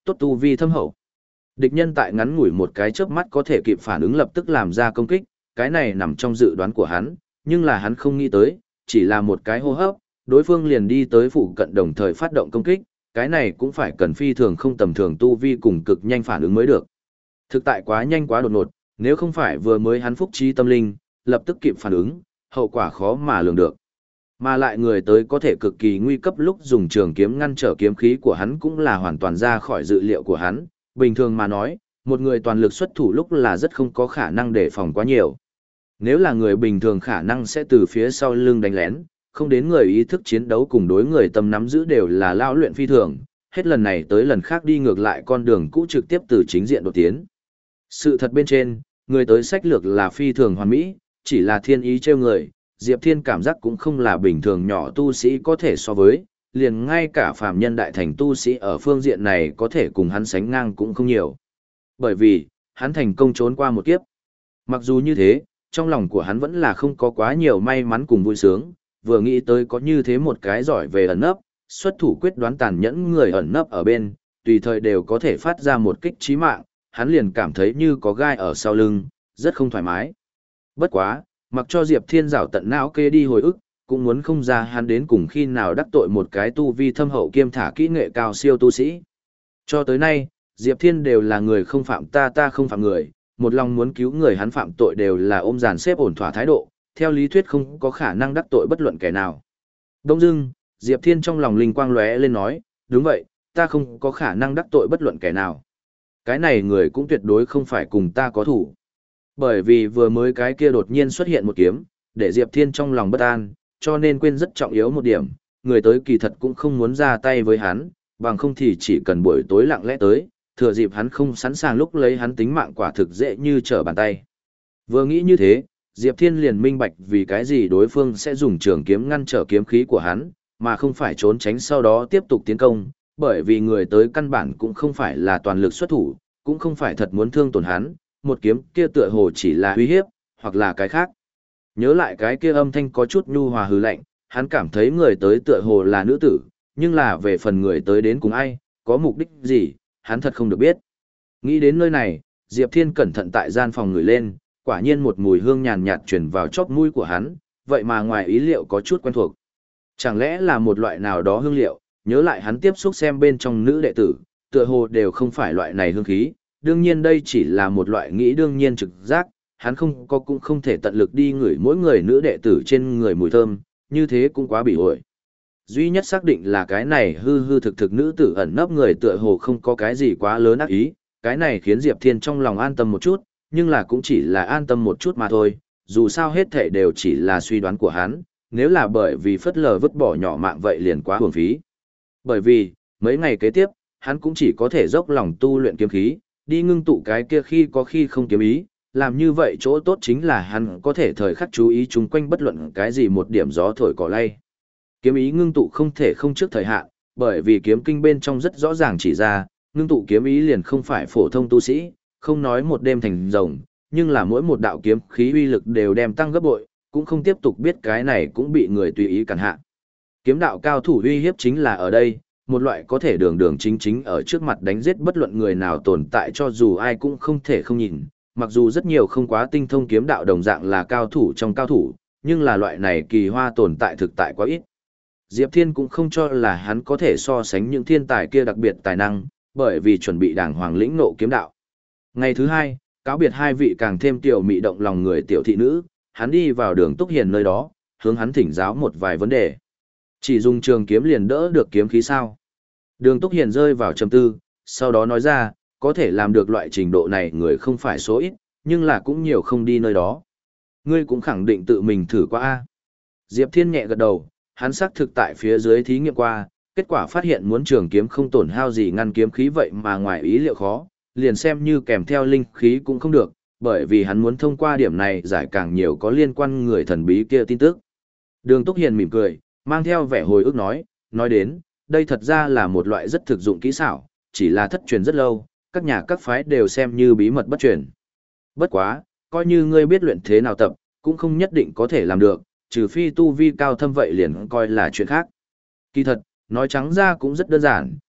tốt tu vi thâm hậu. Địch nhân tại ngắn ngủi một cái chớp mắt có thể kịp phản ứng lập tức làm ra công kích, cái này nằm trong dự đoán của hắn, nhưng là hắn không nghĩ tới, chỉ là một cái hô hấp, đối phương liền đi tới phụ cận đồng thời phát động công kích, cái này cũng phải cần phi thường không tầm thường tu vi cùng cực nhanh phản ứng mới được. Thực tại quá nhanh quá đột ngột, nếu không phải vừa mới hắn phúc trí tâm linh, lập tức kịp phản ứng, hậu quả khó mà lường được. Mà lại người tới có thể cực kỳ nguy cấp lúc dùng trường kiếm ngăn trở kiếm khí của hắn cũng là hoàn toàn ra khỏi dự liệu của hắn, bình thường mà nói, một người toàn lực xuất thủ lúc là rất không có khả năng đề phòng quá nhiều. Nếu là người bình thường khả năng sẽ từ phía sau lưng đánh lén, không đến người ý thức chiến đấu cùng đối người tâm nắm giữ đều là lao luyện phi thường, hết lần này tới lần khác đi ngược lại con đường cũ trực tiếp từ chính diện đột tiến. Sự thật bên trên, người tới sách lược là phi thường hoàn mỹ, chỉ là thiên ý trêu người, Diệp Thiên cảm giác cũng không là bình thường nhỏ tu sĩ có thể so với, liền ngay cả phàm nhân đại thành tu sĩ ở phương diện này có thể cùng hắn sánh ngang cũng không nhiều. Bởi vì, hắn thành công trốn qua một kiếp. Mặc dù như thế, trong lòng của hắn vẫn là không có quá nhiều may mắn cùng vui sướng, vừa nghĩ tới có như thế một cái giỏi về ẩn nấp, xuất thủ quyết đoán tàn nhẫn người ẩn nấp ở bên, tùy thời đều có thể phát ra một kích chí mạng, hắn liền cảm thấy như có gai ở sau lưng, rất không thoải mái. Bất quá, mặc cho Diệp Thiên rảo tận não kê đi hồi ức, cũng muốn không ra hắn đến cùng khi nào đắc tội một cái tu vi thâm hậu kiêm thả kỹ nghệ cao siêu tu sĩ. Cho tới nay, Diệp Thiên đều là người không phạm ta ta không phạm người, một lòng muốn cứu người hắn phạm tội đều là ôm dàn xếp ổn thỏa thái độ, theo lý thuyết không có khả năng đắc tội bất luận kẻ nào. Đông dưng, Diệp Thiên trong lòng linh quang lóe lên nói, đúng vậy, ta không có khả năng đắc tội bất luận kẻ nào. Cái này người cũng tuyệt đối không phải cùng ta có thủ. Bởi vì vừa mới cái kia đột nhiên xuất hiện một kiếm, để Diệp Thiên trong lòng bất an, cho nên quên rất trọng yếu một điểm, người tới kỳ thật cũng không muốn ra tay với hắn, bằng không thì chỉ cần buổi tối lặng lẽ tới, thừa dịp hắn không sẵn sàng lúc lấy hắn tính mạng quả thực dễ như trở bàn tay. Vừa nghĩ như thế, Diệp Thiên liền minh bạch vì cái gì đối phương sẽ dùng trường kiếm ngăn trở kiếm khí của hắn, mà không phải trốn tránh sau đó tiếp tục tiến công, bởi vì người tới căn bản cũng không phải là toàn lực xuất thủ, cũng không phải thật muốn thương tổn hắn, một kiếm kia tựa hồ chỉ là uy hiếp, hoặc là cái khác. Nhớ lại cái kia âm thanh có chút nhu hòa hừ lạnh, hắn cảm thấy người tới tựa hồ là nữ tử, nhưng là về phần người tới đến cùng ai, có mục đích gì, hắn thật không được biết. Nghĩ đến nơi này, Diệp Thiên cẩn thận tại gian phòng người lên, quả nhiên một mùi hương nhàn nhạt truyền vào chóp mũi của hắn, vậy mà ngoài ý liệu có chút quen thuộc. Chẳng lẽ là một loại nào đó hương liệu, nhớ lại hắn tiếp xúc xem bên trong nữ đệ tử, tựa hồ đều không phải loại này hương khí, đương nhiên đây chỉ là một loại nghĩ đương nhiên trực giác, hắn không có cũng không thể tận lực đi ngửi mỗi người nữ đệ tử trên người mùi thơm, như thế cũng quá bị ổi. Duy nhất xác định là cái này hư hư thực thực nữ tử ẩn nấp người tựa hồ không có cái gì quá lớn ác ý, cái này khiến Diệp Thiên trong lòng an tâm một chút, nhưng là cũng chỉ là an tâm một chút mà thôi, dù sao hết thảy đều chỉ là suy đoán của hắn, nếu là bởi vì phất lờ vứt bỏ nhỏ mạng vậy liền quá uổng phí. Bởi vì, mấy ngày kế tiếp, hắn cũng chỉ có thể dốc lòng tu luyện kiếm khí, đi ngưng tụ cái kia khi có khi không kiếm ý, làm như vậy chỗ tốt chính là hắn có thể thời khắc chú ý chung quanh bất luận cái gì một điểm gió thổi cỏ lay. Kiếm ý ngưng tụ không thể không trước thời hạn, bởi vì kiếm kinh bên trong rất rõ ràng chỉ ra, ngưng tụ kiếm ý liền không phải phổ thông tu sĩ, không nói một đêm thành rồng, nhưng là mỗi một đạo kiếm khí uy lực đều đem tăng gấp bội, cũng không tiếp tục biết cái này cũng bị người tùy ý cản hạ. Kiếm đạo cao thủ uy hiếp chính là ở đây, một loại có thể đường đường chính chính ở trước mặt đánh giết bất luận người nào tồn tại cho dù ai cũng không thể không nhìn, mặc dù rất nhiều không quá tinh thông kiếm đạo đồng dạng là cao thủ trong cao thủ, nhưng là loại này kỳ hoa tồn tại thực tại quá ít. Diệp Thiên cũng không cho là hắn có thể so sánh những thiên tài kia đặc biệt tài năng, bởi vì chuẩn bị đàng hoàng lĩnh ngộ kiếm đạo. Ngày thứ hai, cáo biệt hai vị càng thêm tiểu mị động lòng người tiểu thị nữ, hắn đi vào đường Túc Hiền nơi đó, hướng hắn thỉnh giáo một vài vấn đề. Chỉ dùng trường kiếm liền đỡ được kiếm khí sao? Đường Túc Hiền rơi vào trầm tư, sau đó nói ra, có thể làm được loại trình độ này người không phải số ít, nhưng là cũng nhiều không đi nơi đó. Ngươi cũng khẳng định tự mình thử qua a. Diệp Thiên nhẹ gật đầu, hắn xác thực tại phía dưới thí nghiệm qua, kết quả phát hiện muốn trường kiếm không tổn hao gì ngăn kiếm khí vậy mà ngoài ý liệu khó, liền xem như kèm theo linh khí cũng không được, bởi vì hắn muốn thông qua điểm này giải càng nhiều có liên quan người thần bí kia tin tức. Đường Túc Hiền mỉm cười, mang theo vẻ hồi ức nói, nói đến, đây thật ra là một loại rất thực dụng kỹ xảo, chỉ là thất truyền rất lâu, các nhà các phái đều xem như bí mật bất truyền. Bất quá, coi như ngươi biết luyện thế nào tập, cũng không nhất định có thể làm được, trừ phi tu vi cao thâm vậy liền coi là chuyện khác. Kỳ thật, nói trắng ra cũng rất đơn giản,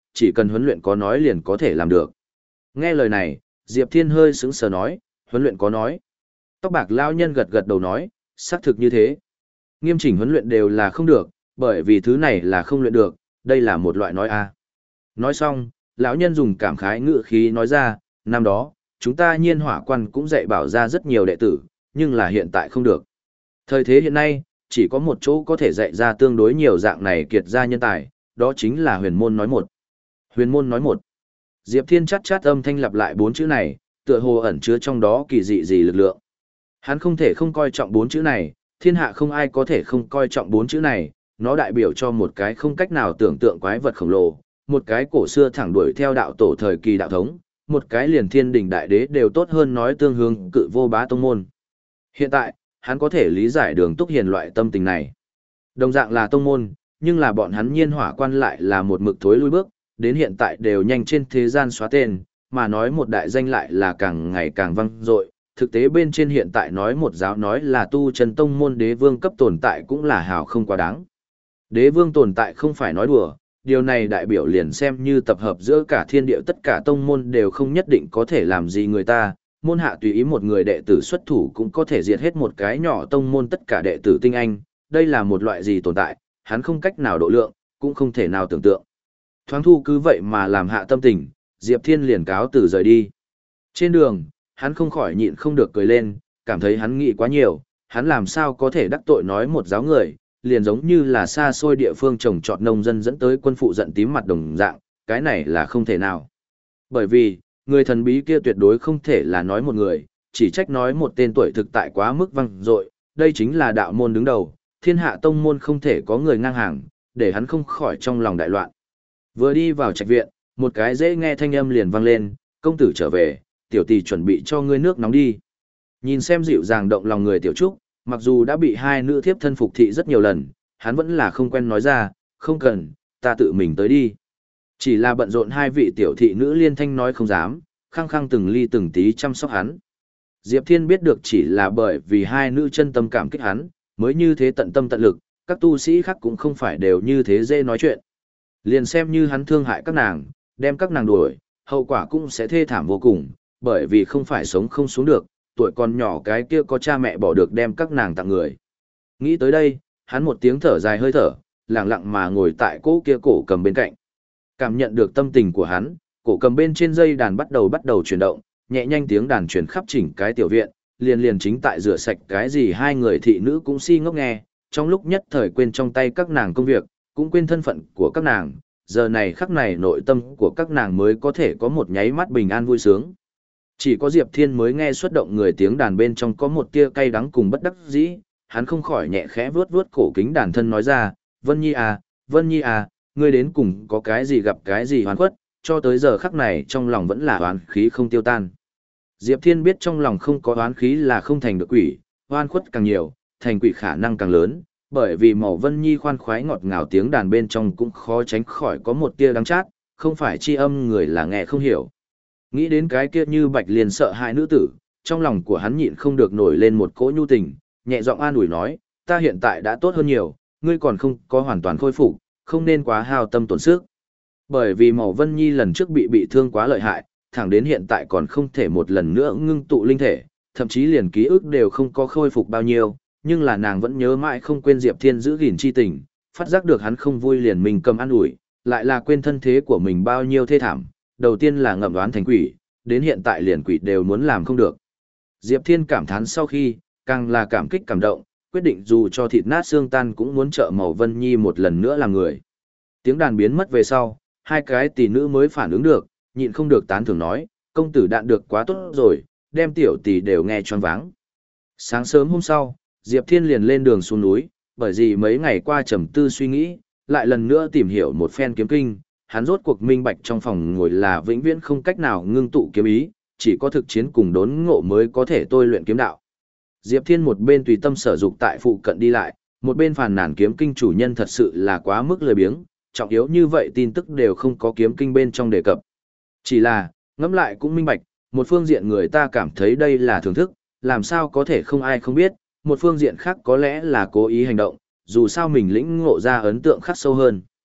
chỉ cần huấn luyện có nói liền có thể làm được. Nghe lời này, Diệp Thiên hơi sững sờ nói, huấn luyện có nói. Tóc bạc lao nhân gật gật đầu nói, xác thực như thế. Nghiêm chỉnh huấn luyện đều là không được, bởi vì thứ này là không luyện được, đây là một loại nói a. Nói xong, lão nhân dùng cảm khái ngữ khí nói ra, năm đó, chúng ta nhiên hỏa quan cũng dạy bảo ra rất nhiều đệ tử, nhưng là hiện tại không được. Thời thế hiện nay, chỉ có một chỗ có thể dạy ra tương đối nhiều dạng này kiệt ra nhân tài, đó chính là huyền môn nói một. Huyền môn nói một. Diệp Thiên chát chát âm thanh lặp lại bốn chữ này, tựa hồ ẩn chứa trong đó kỳ dị gì lực lượng. Hắn không thể không coi trọng bốn chữ này, thiên hạ không ai có thể không coi trọng bốn chữ này, nó đại biểu cho một cái không cách nào tưởng tượng quái vật khổng lồ, một cái cổ xưa thẳng đuổi theo đạo tổ thời kỳ đạo thống, một cái liền thiên đình đại đế đều tốt hơn nói tương hương cự vô bá tông môn. Hiện tại, hắn có thể lý giải Đường Túc Hiền loại tâm tình này. Đồng dạng là tông môn, nhưng là bọn hắn nhiên hỏa quan lại là một mực thối lui bước, đến hiện tại đều nhanh trên thế gian xóa tên, mà nói một đại danh lại là càng ngày càng vang dội. Thực tế bên trên hiện tại nói một giáo nói là tu chân tông môn đế vương cấp tồn tại cũng là hào không quá đáng. Đế vương tồn tại không phải nói đùa, điều này đại biểu liền xem như tập hợp giữa cả thiên địa tất cả tông môn đều không nhất định có thể làm gì người ta, môn hạ tùy ý một người đệ tử xuất thủ cũng có thể diệt hết một cái nhỏ tông môn tất cả đệ tử tinh anh, đây là một loại gì tồn tại, hắn không cách nào độ lượng, cũng không thể nào tưởng tượng. Thoáng thu cứ vậy mà làm hạ tâm tình, Diệp Thiên liền cáo từ rời đi. Trên đường, hắn không khỏi nhịn không được cười lên, cảm thấy hắn nghĩ quá nhiều, hắn làm sao có thể đắc tội nói một giáo người, liền giống như là xa xôi địa phương trồng trọt nông dân dẫn tới quân phụ giận tím mặt đồng dạng, cái này là không thể nào. Bởi vì, người thần bí kia tuyệt đối không thể là nói một người, chỉ trách nói một tên tuổi thực tại quá mức văng dội, đây chính là đạo môn đứng đầu, thiên hạ tông môn không thể có người ngang hàng, để hắn không khỏi trong lòng đại loạn. Vừa đi vào trạch viện, một cái dễ nghe thanh âm liền vang lên, công tử trở về, tiểu tỷ chuẩn bị cho ngươi nước nóng đi. Nhìn xem dịu dàng động lòng người tiểu trúc, mặc dù đã bị hai nữ thiếp thân phục thị rất nhiều lần, hắn vẫn là không quen nói ra, không cần, ta tự mình tới đi. Chỉ là bận rộn hai vị tiểu thị nữ liên thanh nói không dám, khăng khăng từng ly từng tí chăm sóc hắn. Diệp Thiên biết được chỉ là bởi vì hai nữ chân tâm cảm kích hắn, mới như thế tận tâm tận lực, các tu sĩ khác cũng không phải đều như thế dễ nói chuyện. Liền xem như hắn thương hại các nàng, đem các nàng đuổi, hậu quả cũng sẽ thê thảm vô cùng, bởi vì không phải sống không xuống được, tuổi còn nhỏ cái kia có cha mẹ bỏ được đem các nàng tặng người. Nghĩ tới đây, hắn một tiếng thở dài hơi thở, lặng lặng mà ngồi tại cỗ kia cổ cầm bên cạnh. Cảm nhận được tâm tình của hắn, cổ cầm bên trên dây đàn bắt đầu bắt đầu chuyển động, nhẹ nhanh tiếng đàn chuyển khắp chỉnh cái tiểu viện, liền liền chính tại rửa sạch cái gì hai người thị nữ cũng si ngốc nghe, trong lúc nhất thời quên trong tay các nàng công việc, cũng quên thân phận của các nàng, giờ này khắc này nội tâm của các nàng mới có thể có một nháy mắt bình an vui sướng. Chỉ có Diệp Thiên mới nghe xuất động người tiếng đàn bên trong có một tia cay đắng cùng bất đắc dĩ, hắn không khỏi nhẹ khẽ vuốt vuốt cổ kính đàn thân nói ra, Vân Nhi à, Vân Nhi à, ngươi đến cùng có cái gì gặp cái gì hoán khuất, cho tới giờ khắc này trong lòng vẫn là oán khí không tiêu tan. Diệp Thiên biết trong lòng không có oán khí là không thành được quỷ, oán khuất càng nhiều, thành quỷ khả năng càng lớn, bởi vì màu Vân Nhi khoan khoái ngọt ngào tiếng đàn bên trong cũng khó tránh khỏi có một tia đắng chát, không phải chi âm người là nghe không hiểu. Nghĩ đến cái kia như bạch liền sợ hãi nữ tử, trong lòng của hắn nhịn không được nổi lên một cỗ nhu tình, nhẹ giọng an ủi nói, ta hiện tại đã tốt hơn nhiều, ngươi còn không có hoàn toàn khôi phục, không nên quá hao tâm tổn sức. Bởi vì màu Vân Nhi lần trước bị bị thương quá lợi hại, thẳng đến hiện tại còn không thể một lần nữa ngưng tụ linh thể, thậm chí liền ký ức đều không có khôi phục bao nhiêu, nhưng là nàng vẫn nhớ mãi không quên Diệp Thiên giữ gìn chi tình, phát giác được hắn không vui liền mình cầm an ủi, lại là quên thân thế của mình bao nhiêu thê thảm, đầu tiên là ngậm đoán thành quỷ, đến hiện tại liền quỷ đều muốn làm không được. Diệp Thiên cảm thán sau khi, càng là cảm kích cảm động, quyết định dù cho thịt nát xương tan cũng muốn trợ màu Vân Nhi một lần nữa làm người. Tiếng đàn biến mất về sau, hai cái tỷ nữ mới phản ứng được, nhịn không được tán thưởng nói, công tử đạn được quá tốt rồi, đem tiểu tỷ đều nghe choáng váng. Sáng sớm hôm sau, Diệp Thiên liền lên đường xuống núi, bởi vì mấy ngày qua trầm tư suy nghĩ, lại lần nữa tìm hiểu một phen kiếm kinh, hắn rốt cuộc minh bạch trong phòng ngồi là vĩnh viễn không cách nào ngưng tụ kiếm ý, chỉ có thực chiến cùng đốn ngộ mới có thể tôi luyện kiếm đạo. Diệp Thiên một bên tùy tâm sở dục tại phụ cận đi lại, một bên phàn nàn kiếm kinh chủ nhân thật sự là quá mức lười biếng, trọng yếu như vậy tin tức đều không có kiếm kinh bên trong đề cập. Chỉ là, ngẫm lại cũng minh bạch, một phương diện người ta cảm thấy đây là thưởng thức, làm sao có thể không ai không biết, một phương diện khác có lẽ là cố ý hành động, dù sao mình lĩnh ngộ ra ấn tượng khắc sâu hơn.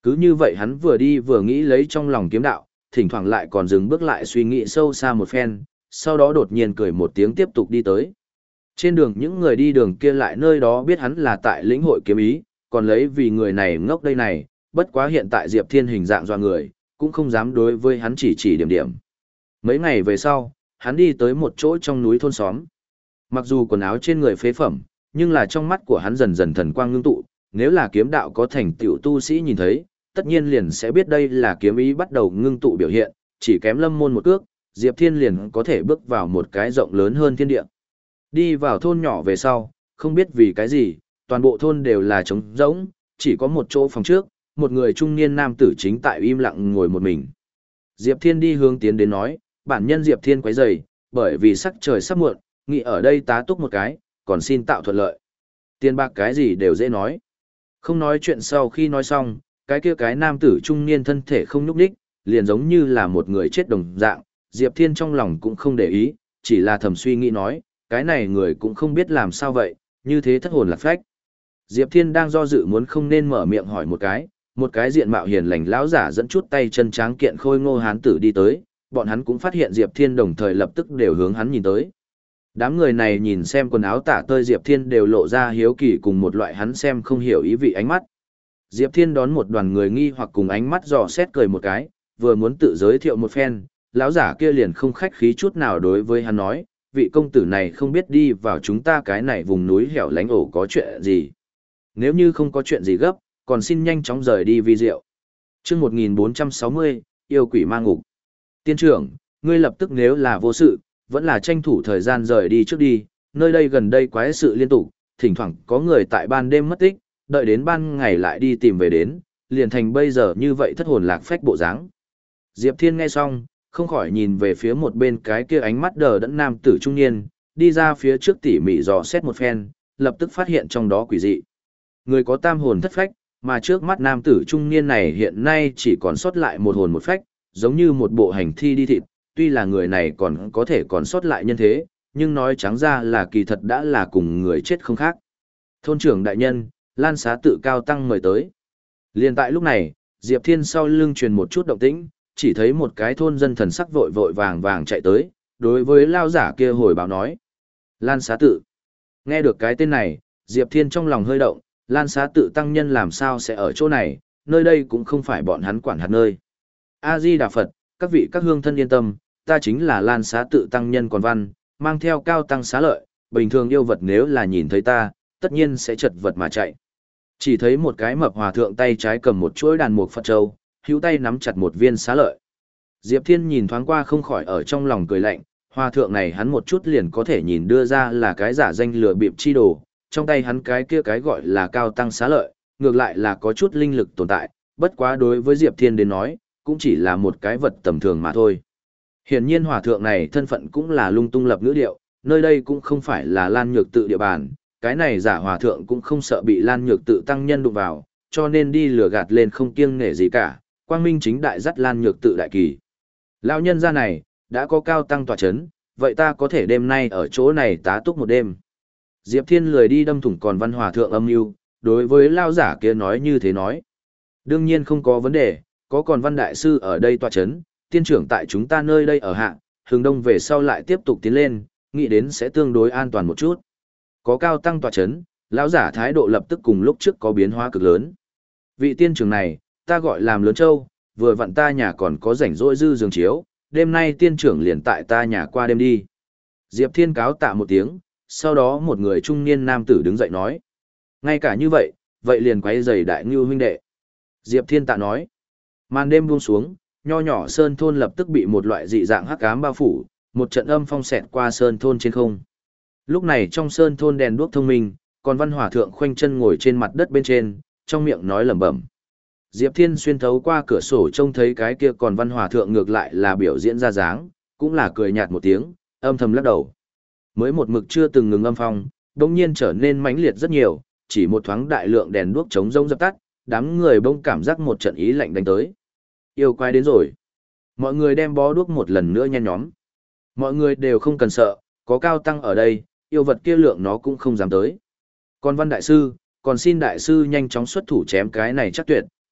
Cứ như vậy hắn vừa đi vừa nghĩ lấy trong lòng kiếm đạo, thỉnh thoảng lại còn dừng bước lại suy nghĩ sâu xa một phen, sau đó đột nhiên cười một tiếng tiếp tục đi tới. Trên đường những người đi đường kia lại nơi đó biết hắn là tại lĩnh hội kiếm ý, còn lấy vì người này ngốc đây này, bất quá hiện tại Diệp Thiên hình dạng doa người, cũng không dám đối với hắn chỉ chỉ điểm điểm. Mấy ngày về sau, hắn đi tới một chỗ trong núi thôn xóm. Mặc dù quần áo trên người phế phẩm, nhưng là trong mắt của hắn dần dần thần quang ngưng tụ, nếu là kiếm đạo có thành tựu tu sĩ nhìn thấy, tất nhiên liền sẽ biết đây là kiếm ý bắt đầu ngưng tụ biểu hiện, chỉ kém lâm môn một cước, Diệp Thiên liền có thể bước vào một cái rộng lớn hơn thiên địa. Đi vào thôn nhỏ về sau, không biết vì cái gì, toàn bộ thôn đều là trống rỗng, chỉ có một chỗ phòng trước, một người trung niên nam tử chính tại im lặng ngồi một mình. Diệp Thiên đi hướng tiến đến nói, bản nhân Diệp Thiên quấy rầy, bởi vì sắc trời sắp muộn, nghĩ ở đây tá túc một cái, còn xin tạo thuận lợi. Tiền bạc cái gì đều dễ nói. Không nói chuyện sau khi nói xong, cái kia cái nam tử trung niên thân thể không nhúc nhích, liền giống như là một người chết đồng dạng, Diệp Thiên trong lòng cũng không để ý, chỉ là thầm suy nghĩ nói, cái này người cũng không biết làm sao vậy, như thế thất hồn lạc phách. Diệp Thiên đang do dự muốn không nên mở miệng hỏi một cái, một cái diện mạo hiền lành lão giả dẫn chút tay chân tráng kiện khôi ngô hán tử đi tới, bọn hắn cũng phát hiện Diệp Thiên đồng thời lập tức đều hướng hắn nhìn tới. Đám người này nhìn xem quần áo tả tơi Diệp Thiên đều lộ ra hiếu kỳ cùng một loại hắn xem không hiểu ý vị ánh mắt. Diệp Thiên đón một đoàn người nghi hoặc cùng ánh mắt dò xét cười một cái, vừa muốn tự giới thiệu một phen, lão giả kia liền không khách khí chút nào đối với hắn nói, vị công tử này không biết đi vào chúng ta cái này vùng núi hẻo lánh ổ có chuyện gì. Nếu như không có chuyện gì gấp, còn xin nhanh chóng rời đi vi diệu. Chương một nghìn bốn trăm sáu mươi, yêu quỷ ma ngục. Tiên trưởng, ngươi lập tức nếu là vô sự, vẫn là tranh thủ thời gian rời đi trước đi, nơi đây gần đây quái sự liên tục, thỉnh thoảng có người tại ban đêm mất tích, đợi đến ban ngày lại đi tìm về đến, liền thành bây giờ như vậy thất hồn lạc phách bộ dáng. Diệp Thiên nghe xong, không khỏi nhìn về phía một bên cái kia ánh mắt đờ đẫn nam tử trung niên, đi ra phía trước tỉ mỉ dò xét một phen, lập tức phát hiện trong đó quỷ dị. Người có tam hồn thất phách, mà trước mắt nam tử trung niên này hiện nay chỉ còn sót lại một hồn một phách, giống như một bộ hành thi đi thịt, tuy là người này còn có thể còn sót lại nhân thế, nhưng nói trắng ra là kỳ thật đã là cùng người chết không khác. Thôn trưởng đại nhân, Lan Xá tự cao tăng mời tới. Liên tại lúc này, Diệp Thiên sau lưng truyền một chút động tĩnh, chỉ thấy một cái thôn dân thần sắc vội vội vàng vàng chạy tới, đối với lao giả kia hồi báo nói. Lan Xá tự. Nghe được cái tên này, Diệp Thiên trong lòng hơi động, Lan Xá tự tăng nhân làm sao sẽ ở chỗ này, nơi đây cũng không phải bọn hắn quản hạt nơi. A-di-đà Phật, các vị các hương thân yên tâm, ta chính là Lan Xá tự tăng nhân còn văn, mang theo cao tăng xá lợi, bình thường yêu vật nếu là nhìn thấy ta, tất nhiên sẽ chật vật mà chạy. Chỉ thấy một cái mập hòa thượng tay trái cầm một chuỗi đàn mục Phật châu, hữu tay nắm chặt một viên xá lợi. Diệp Thiên nhìn thoáng qua không khỏi ở trong lòng cười lạnh, hòa thượng này hắn một chút liền có thể nhìn đưa ra là cái giả danh lừa bịp chi đồ, trong tay hắn cái kia cái gọi là cao tăng xá lợi, ngược lại là có chút linh lực tồn tại, bất quá đối với Diệp Thiên đến nói, cũng chỉ là một cái vật tầm thường mà thôi. Hiển nhiên hòa thượng này thân phận cũng là lung tung lập ngữ điệu, nơi đây cũng không phải là Lan Nhược tự địa bàn, cái này giả hòa thượng cũng không sợ bị Lan Nhược tự tăng nhân đụng vào, cho nên đi lừa gạt lên không kiêng nể gì cả, quang minh chính đại dắt Lan Nhược tự đại kỳ. Lão nhân gia này, đã có cao tăng tọa chấn, vậy ta có thể đêm nay ở chỗ này tá túc một đêm. Diệp Thiên lười đi đâm thủng còn văn hòa thượng âm mưu, đối với lao giả kia nói như thế nói. Đương nhiên không có vấn đề, có còn văn đại sư ở đây tọa chấn, tiên trưởng tại chúng ta nơi đây ở hạ, hướng đông về sau lại tiếp tục tiến lên, nghĩ đến sẽ tương đối an toàn một chút. Có cao tăng tọa chấn, lão giả thái độ lập tức cùng lúc trước có biến hóa cực lớn. Vị tiên trưởng này, ta gọi làm lớn châu, vừa vặn ta nhà còn có rảnh rỗi dư giường chiếu, đêm nay tiên trưởng liền tại ta nhà qua đêm đi. Diệp Thiên cáo tạ một tiếng, sau đó một người trung niên nam tử đứng dậy nói. Ngay cả như vậy, vậy liền quấy giày đại ngưu huynh đệ. Diệp Thiên tạ nói. Màn đêm buông xuống, nho nhỏ sơn thôn lập tức bị một loại dị dạng hắc ám bao phủ, một trận âm phong xẹt qua sơn thôn trên không. Lúc này trong sơn thôn đèn đuốc thông minh, còn văn hòa thượng khoanh chân ngồi trên mặt đất bên trên, trong miệng nói lẩm bẩm. Diệp Thiên xuyên thấu qua cửa sổ trông thấy cái kia còn văn hòa thượng ngược lại là biểu diễn ra dáng, cũng là cười nhạt một tiếng, âm thầm lắc đầu. Mới một mực chưa từng ngừng âm phong, đông nhiên trở nên mãnh liệt rất nhiều, chỉ một thoáng đại lượng đèn đuốc chống rông dập tắt, đám người bỗng cảm giác một trận ý lạnh đánh tới. Yêu quái đến rồi. Mọi người đem bó đuốc một lần nữa nhen nhóm. Mọi người đều không cần sợ, có cao tăng ở đây, yêu vật kia lượng nó cũng không dám tới. Còn văn đại sư, còn xin đại sư nhanh chóng xuất thủ chém cái này chắc tuyệt,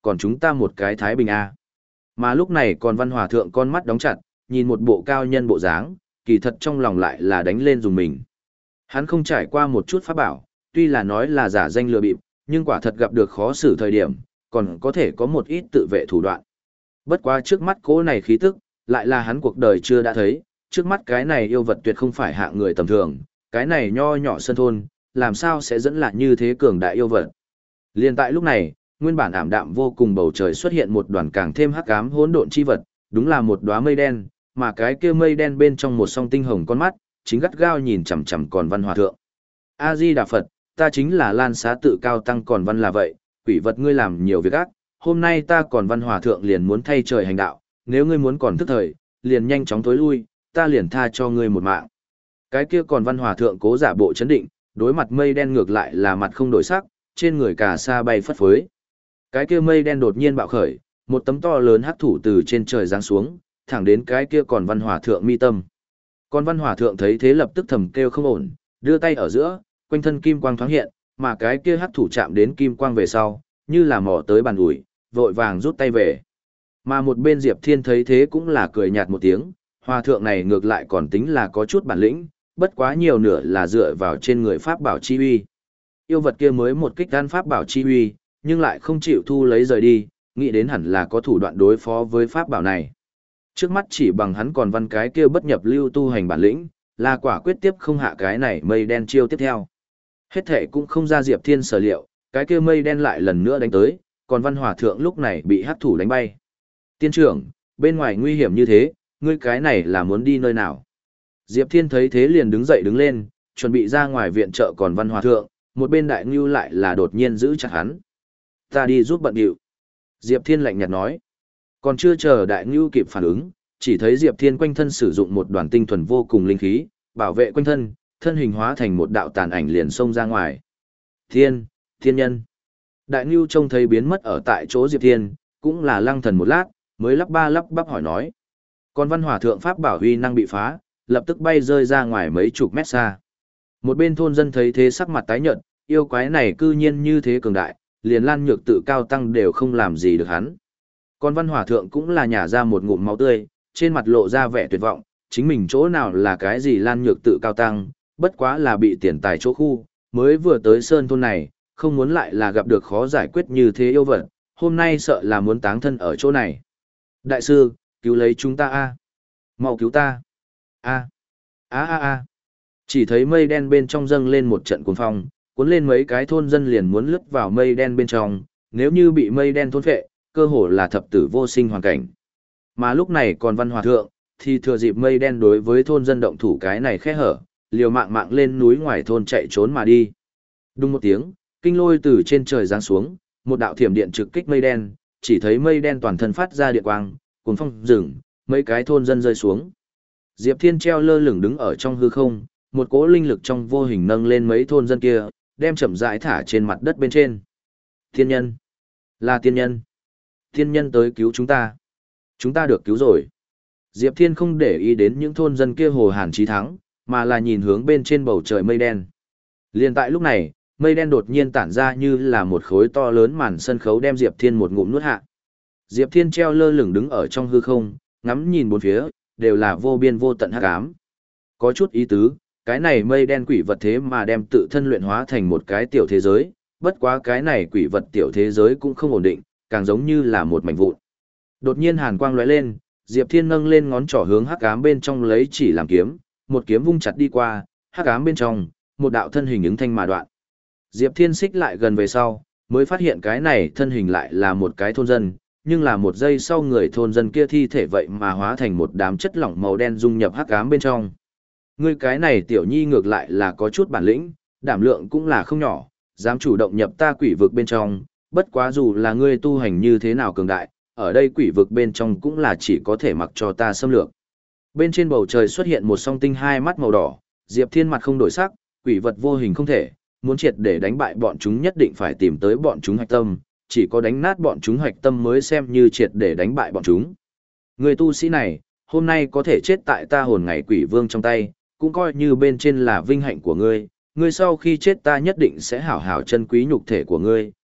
còn chúng ta một cái Thái Bình A. Mà lúc này còn Văn Hòa Thượng con mắt đóng chặt, nhìn một bộ cao nhân bộ dáng, kỳ thật trong lòng lại là đánh lên dùng mình. Hắn không trải qua một chút pháp bảo, tuy là nói là giả danh lừa bịp, nhưng quả thật gặp được khó xử thời điểm, còn có thể có một ít tự vệ thủ đoạn. Bất quá trước mắt cố này khí tức, lại là hắn cuộc đời chưa đã thấy, trước mắt cái này yêu vật tuyệt không phải hạng người tầm thường, cái này nho nhỏ sân thôn, làm sao sẽ dẫn lại như thế cường đại yêu vật. Liên tại lúc này, nguyên bản ảm đạm vô cùng bầu trời xuất hiện một đoàn càng thêm hắc ám hỗn độn chi vật, đúng là một đóa mây đen, mà cái kia mây đen bên trong một song tinh hồng con mắt, chính gắt gao nhìn chằm chằm Còn Văn Hòa Thượng. A Di Đà Phật, ta chính là Lan Xá tự cao tăng Còn Văn là vậy, quỷ vật ngươi làm nhiều việc ác, hôm nay ta Còn Văn Hòa Thượng liền muốn thay trời hành đạo, nếu ngươi muốn còn thức thời, liền nhanh chóng tối lui, ta liền tha cho ngươi một mạng. Cái kia Còn Văn Hòa Thượng cố giả bộ chấn định, đối mặt mây đen ngược lại là mặt không đổi sắc, trên người cà sa bay phất phới. Cái kia mây đen đột nhiên bạo khởi, một tấm to lớn hắc thủ từ trên trời giáng xuống, thẳng đến cái kia Còn Văn Hòa Thượng mi tâm. Còn Văn Hòa Thượng thấy thế lập tức thầm kêu không ổn, đưa tay ở giữa, quanh thân kim quang thoáng hiện, mà cái kia hắc thủ chạm đến kim quang về sau, như là mò tới bàn ủi, vội vàng rút tay về. Mà một bên Diệp Thiên thấy thế cũng là cười nhạt một tiếng, Hòa Thượng này ngược lại còn tính là có chút bản lĩnh, bất quá nhiều nửa là dựa vào trên người pháp bảo chi uy. Yêu vật kia mới một kích gan pháp bảo chi uy, nhưng lại không chịu thu lấy rời đi, nghĩ đến hẳn là có thủ đoạn đối phó với pháp bảo này. Trước mắt chỉ bằng hắn Còn Văn cái kia bất nhập lưu tu hành bản lĩnh, là quả quyết tiếp không hạ cái này mây đen chiêu tiếp theo. Hết thể cũng không ra Diệp Thiên sở liệu, cái kia mây đen lại lần nữa đánh tới, còn Văn Hòa Thượng lúc này bị hắc thủ đánh bay. Tiên trưởng, bên ngoài nguy hiểm như thế, ngươi cái này là muốn đi nơi nào? Diệp Thiên thấy thế liền đứng dậy đứng lên, chuẩn bị ra ngoài viện trợ còn Văn Hòa Thượng, một bên Đại Ngưu lại là đột nhiên giữ chặt hắn. Ta đi giúp bận điệu. Diệp Thiên lạnh nhạt nói. Còn chưa chờ Đại Ngưu kịp phản ứng, chỉ thấy Diệp Thiên quanh thân sử dụng một đoàn tinh thuần vô cùng linh khí, bảo vệ quanh thân, thân hình hóa thành một đạo tàn ảnh liền xông ra ngoài. Thiên, thiên nhân. Đại Ngưu trông thấy biến mất ở tại chỗ Diệp Thiên, cũng là lăng thần một lát, mới lắp ba lắp bắp hỏi nói. Còn Văn Hòa Thượng pháp bảo huy năng bị phá, lập tức bay rơi ra ngoài mấy chục mét xa. Một bên thôn dân thấy thế sắc mặt tái nhợt, yêu quái này cư nhiên như thế cường đại, liền Lan Nhược Tự cao tăng đều không làm gì được hắn. Còn Văn Hòa Thượng cũng là nhả ra một ngụm máu tươi, trên mặt lộ ra vẻ tuyệt vọng, chính mình chỗ nào là cái gì Lan Nhược Tự cao tăng, bất quá là bị tiền tài chỗ khu, mới vừa tới sơn thôn này, không muốn lại là gặp được khó giải quyết như thế yêu vật, hôm nay sợ là muốn táng thân ở chỗ này. Đại sư, cứu lấy chúng ta a, mau cứu ta. A, a a a. Chỉ thấy mây đen bên trong dâng lên một trận cuồng phong, cuốn lên mấy cái thôn dân liền muốn lướt vào mây đen bên trong, nếu như bị mây đen thôn phệ, cơ hồ là thập tử vô sinh hoàn cảnh. Mà lúc này còn Văn Hòa Thượng, thì thừa dịp mây đen đối với thôn dân động thủ cái này khe hở, liều mạng mạng lên núi ngoài thôn chạy trốn mà đi. Đùng một tiếng, kinh lôi từ trên trời giáng xuống, một đạo thiểm điện trực kích mây đen, chỉ thấy mây đen toàn thân phát ra điện quang, cuồng phong rừng, mấy cái thôn dân rơi xuống. Diệp Thiên treo lơ lửng đứng ở trong hư không, một cỗ linh lực trong vô hình nâng lên mấy thôn dân kia, đem chậm rãi thả trên mặt đất bên trên. Thiên nhân, là tiên nhân. Thiên nhân tới cứu chúng ta. Chúng ta được cứu rồi. Diệp Thiên không để ý đến những thôn dân kia hồ hàn chí thắng, mà là nhìn hướng bên trên bầu trời mây đen. Liên tại lúc này, mây đen đột nhiên tản ra như là một khối to lớn màn sân khấu đem Diệp Thiên một ngụm nuốt hạ. Diệp Thiên treo lơ lửng đứng ở trong hư không, ngắm nhìn bốn phía, đều là vô biên vô tận hắc ám. Có chút ý tứ, cái này mây đen quỷ vật thế mà đem tự thân luyện hóa thành một cái tiểu thế giới, bất quá cái này quỷ vật tiểu thế giới cũng không ổn định, càng giống như là một mảnh vụn. Đột nhiên hàn quang lóe lên, Diệp Thiên nâng lên ngón trỏ hướng hắc ám bên trong lấy chỉ làm kiếm, một kiếm vung chặt đi qua, hắc ám bên trong, một đạo thân hình ứng thanh mà đoạn. Diệp Thiên xích lại gần về sau, mới phát hiện cái này thân hình lại là một cái thôn dân, nhưng là một giây sau người thôn dân kia thi thể vậy mà hóa thành một đám chất lỏng màu đen dung nhập hắc ám bên trong. Ngươi cái này tiểu nhi ngược lại là có chút bản lĩnh, đảm lượng cũng là không nhỏ, dám chủ động nhập ta quỷ vực bên trong, bất quá dù là ngươi tu hành như thế nào cường đại, ở đây quỷ vực bên trong cũng là chỉ có thể mặc cho ta xâm lược. Bên trên bầu trời xuất hiện một song tinh hai mắt màu đỏ, Diệp Thiên mặt không đổi sắc, quỷ vật vô hình không thể, muốn triệt để đánh bại bọn chúng nhất định phải tìm tới bọn chúng hạch tâm, chỉ có đánh nát bọn chúng hạch tâm mới xem như triệt để đánh bại bọn chúng. Người tu sĩ này, hôm nay có thể chết tại ta hồn ngày quỷ vương trong tay, cũng coi như bên trên là vinh hạnh của ngươi, ngươi sau khi chết ta nhất định sẽ hảo hảo chân quý nhục thể của ngươi,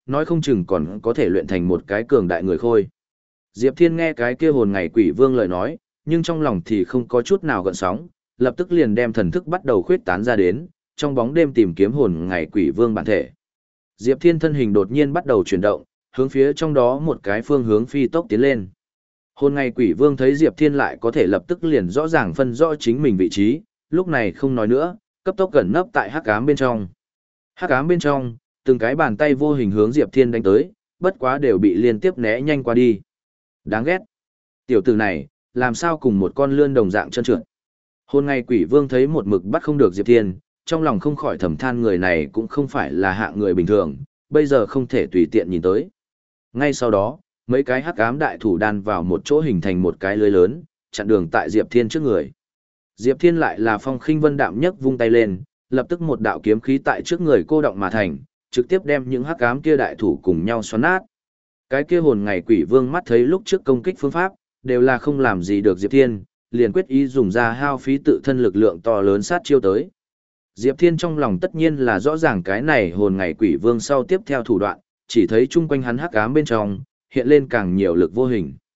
nói không chừng còn có thể luyện thành một cái cường đại người khôi. Diệp Thiên nghe cái kia hồn ngày quỷ vương lời nói, nhưng trong lòng thì không có chút nào gợn sóng, lập tức liền đem thần thức bắt đầu khuyết tán ra đến, trong bóng đêm tìm kiếm hồn ngày quỷ vương bản thể. Diệp Thiên thân hình đột nhiên bắt đầu chuyển động, hướng phía trong đó một cái phương hướng phi tốc tiến lên. Hồn ngày quỷ vương thấy Diệp Thiên lại có thể lập tức liền rõ ràng phân rõ chính mình vị trí, lúc này không nói nữa, cấp tốc gần nấp tại hắc ám bên trong. Hắc ám bên trong, từng cái bàn tay vô hình hướng Diệp Thiên đánh tới, bất quá đều bị liên tiếp né nhanh qua đi. Đáng ghét. Tiểu tử này, làm sao cùng một con lươn đồng dạng trơn trượt. Hồn ngày quỷ vương thấy một mực bắt không được Diệp Thiên, trong lòng không khỏi thầm than người này cũng không phải là hạng người bình thường, bây giờ không thể tùy tiện nhìn tới. Ngay sau đó, mấy cái hắc ám đại thủ đan vào một chỗ hình thành một cái lưới lớn, chặn đường tại Diệp Thiên trước người. Diệp Thiên lại là phong khinh vân đạm nhất vung tay lên, lập tức một đạo kiếm khí tại trước người cô động mà thành, trực tiếp đem những hắc ám kia đại thủ cùng nhau xoắn nát. Cái kia hồn ngày quỷ vương mắt thấy lúc trước công kích phương pháp, đều là không làm gì được Diệp Thiên, liền quyết ý dùng ra hao phí tự thân lực lượng to lớn sát chiêu tới. Diệp Thiên trong lòng tất nhiên là rõ ràng cái này hồn ngày quỷ vương sau tiếp theo thủ đoạn, chỉ thấy chung quanh hắn hắc ám bên trong, hiện lên càng nhiều lực vô hình.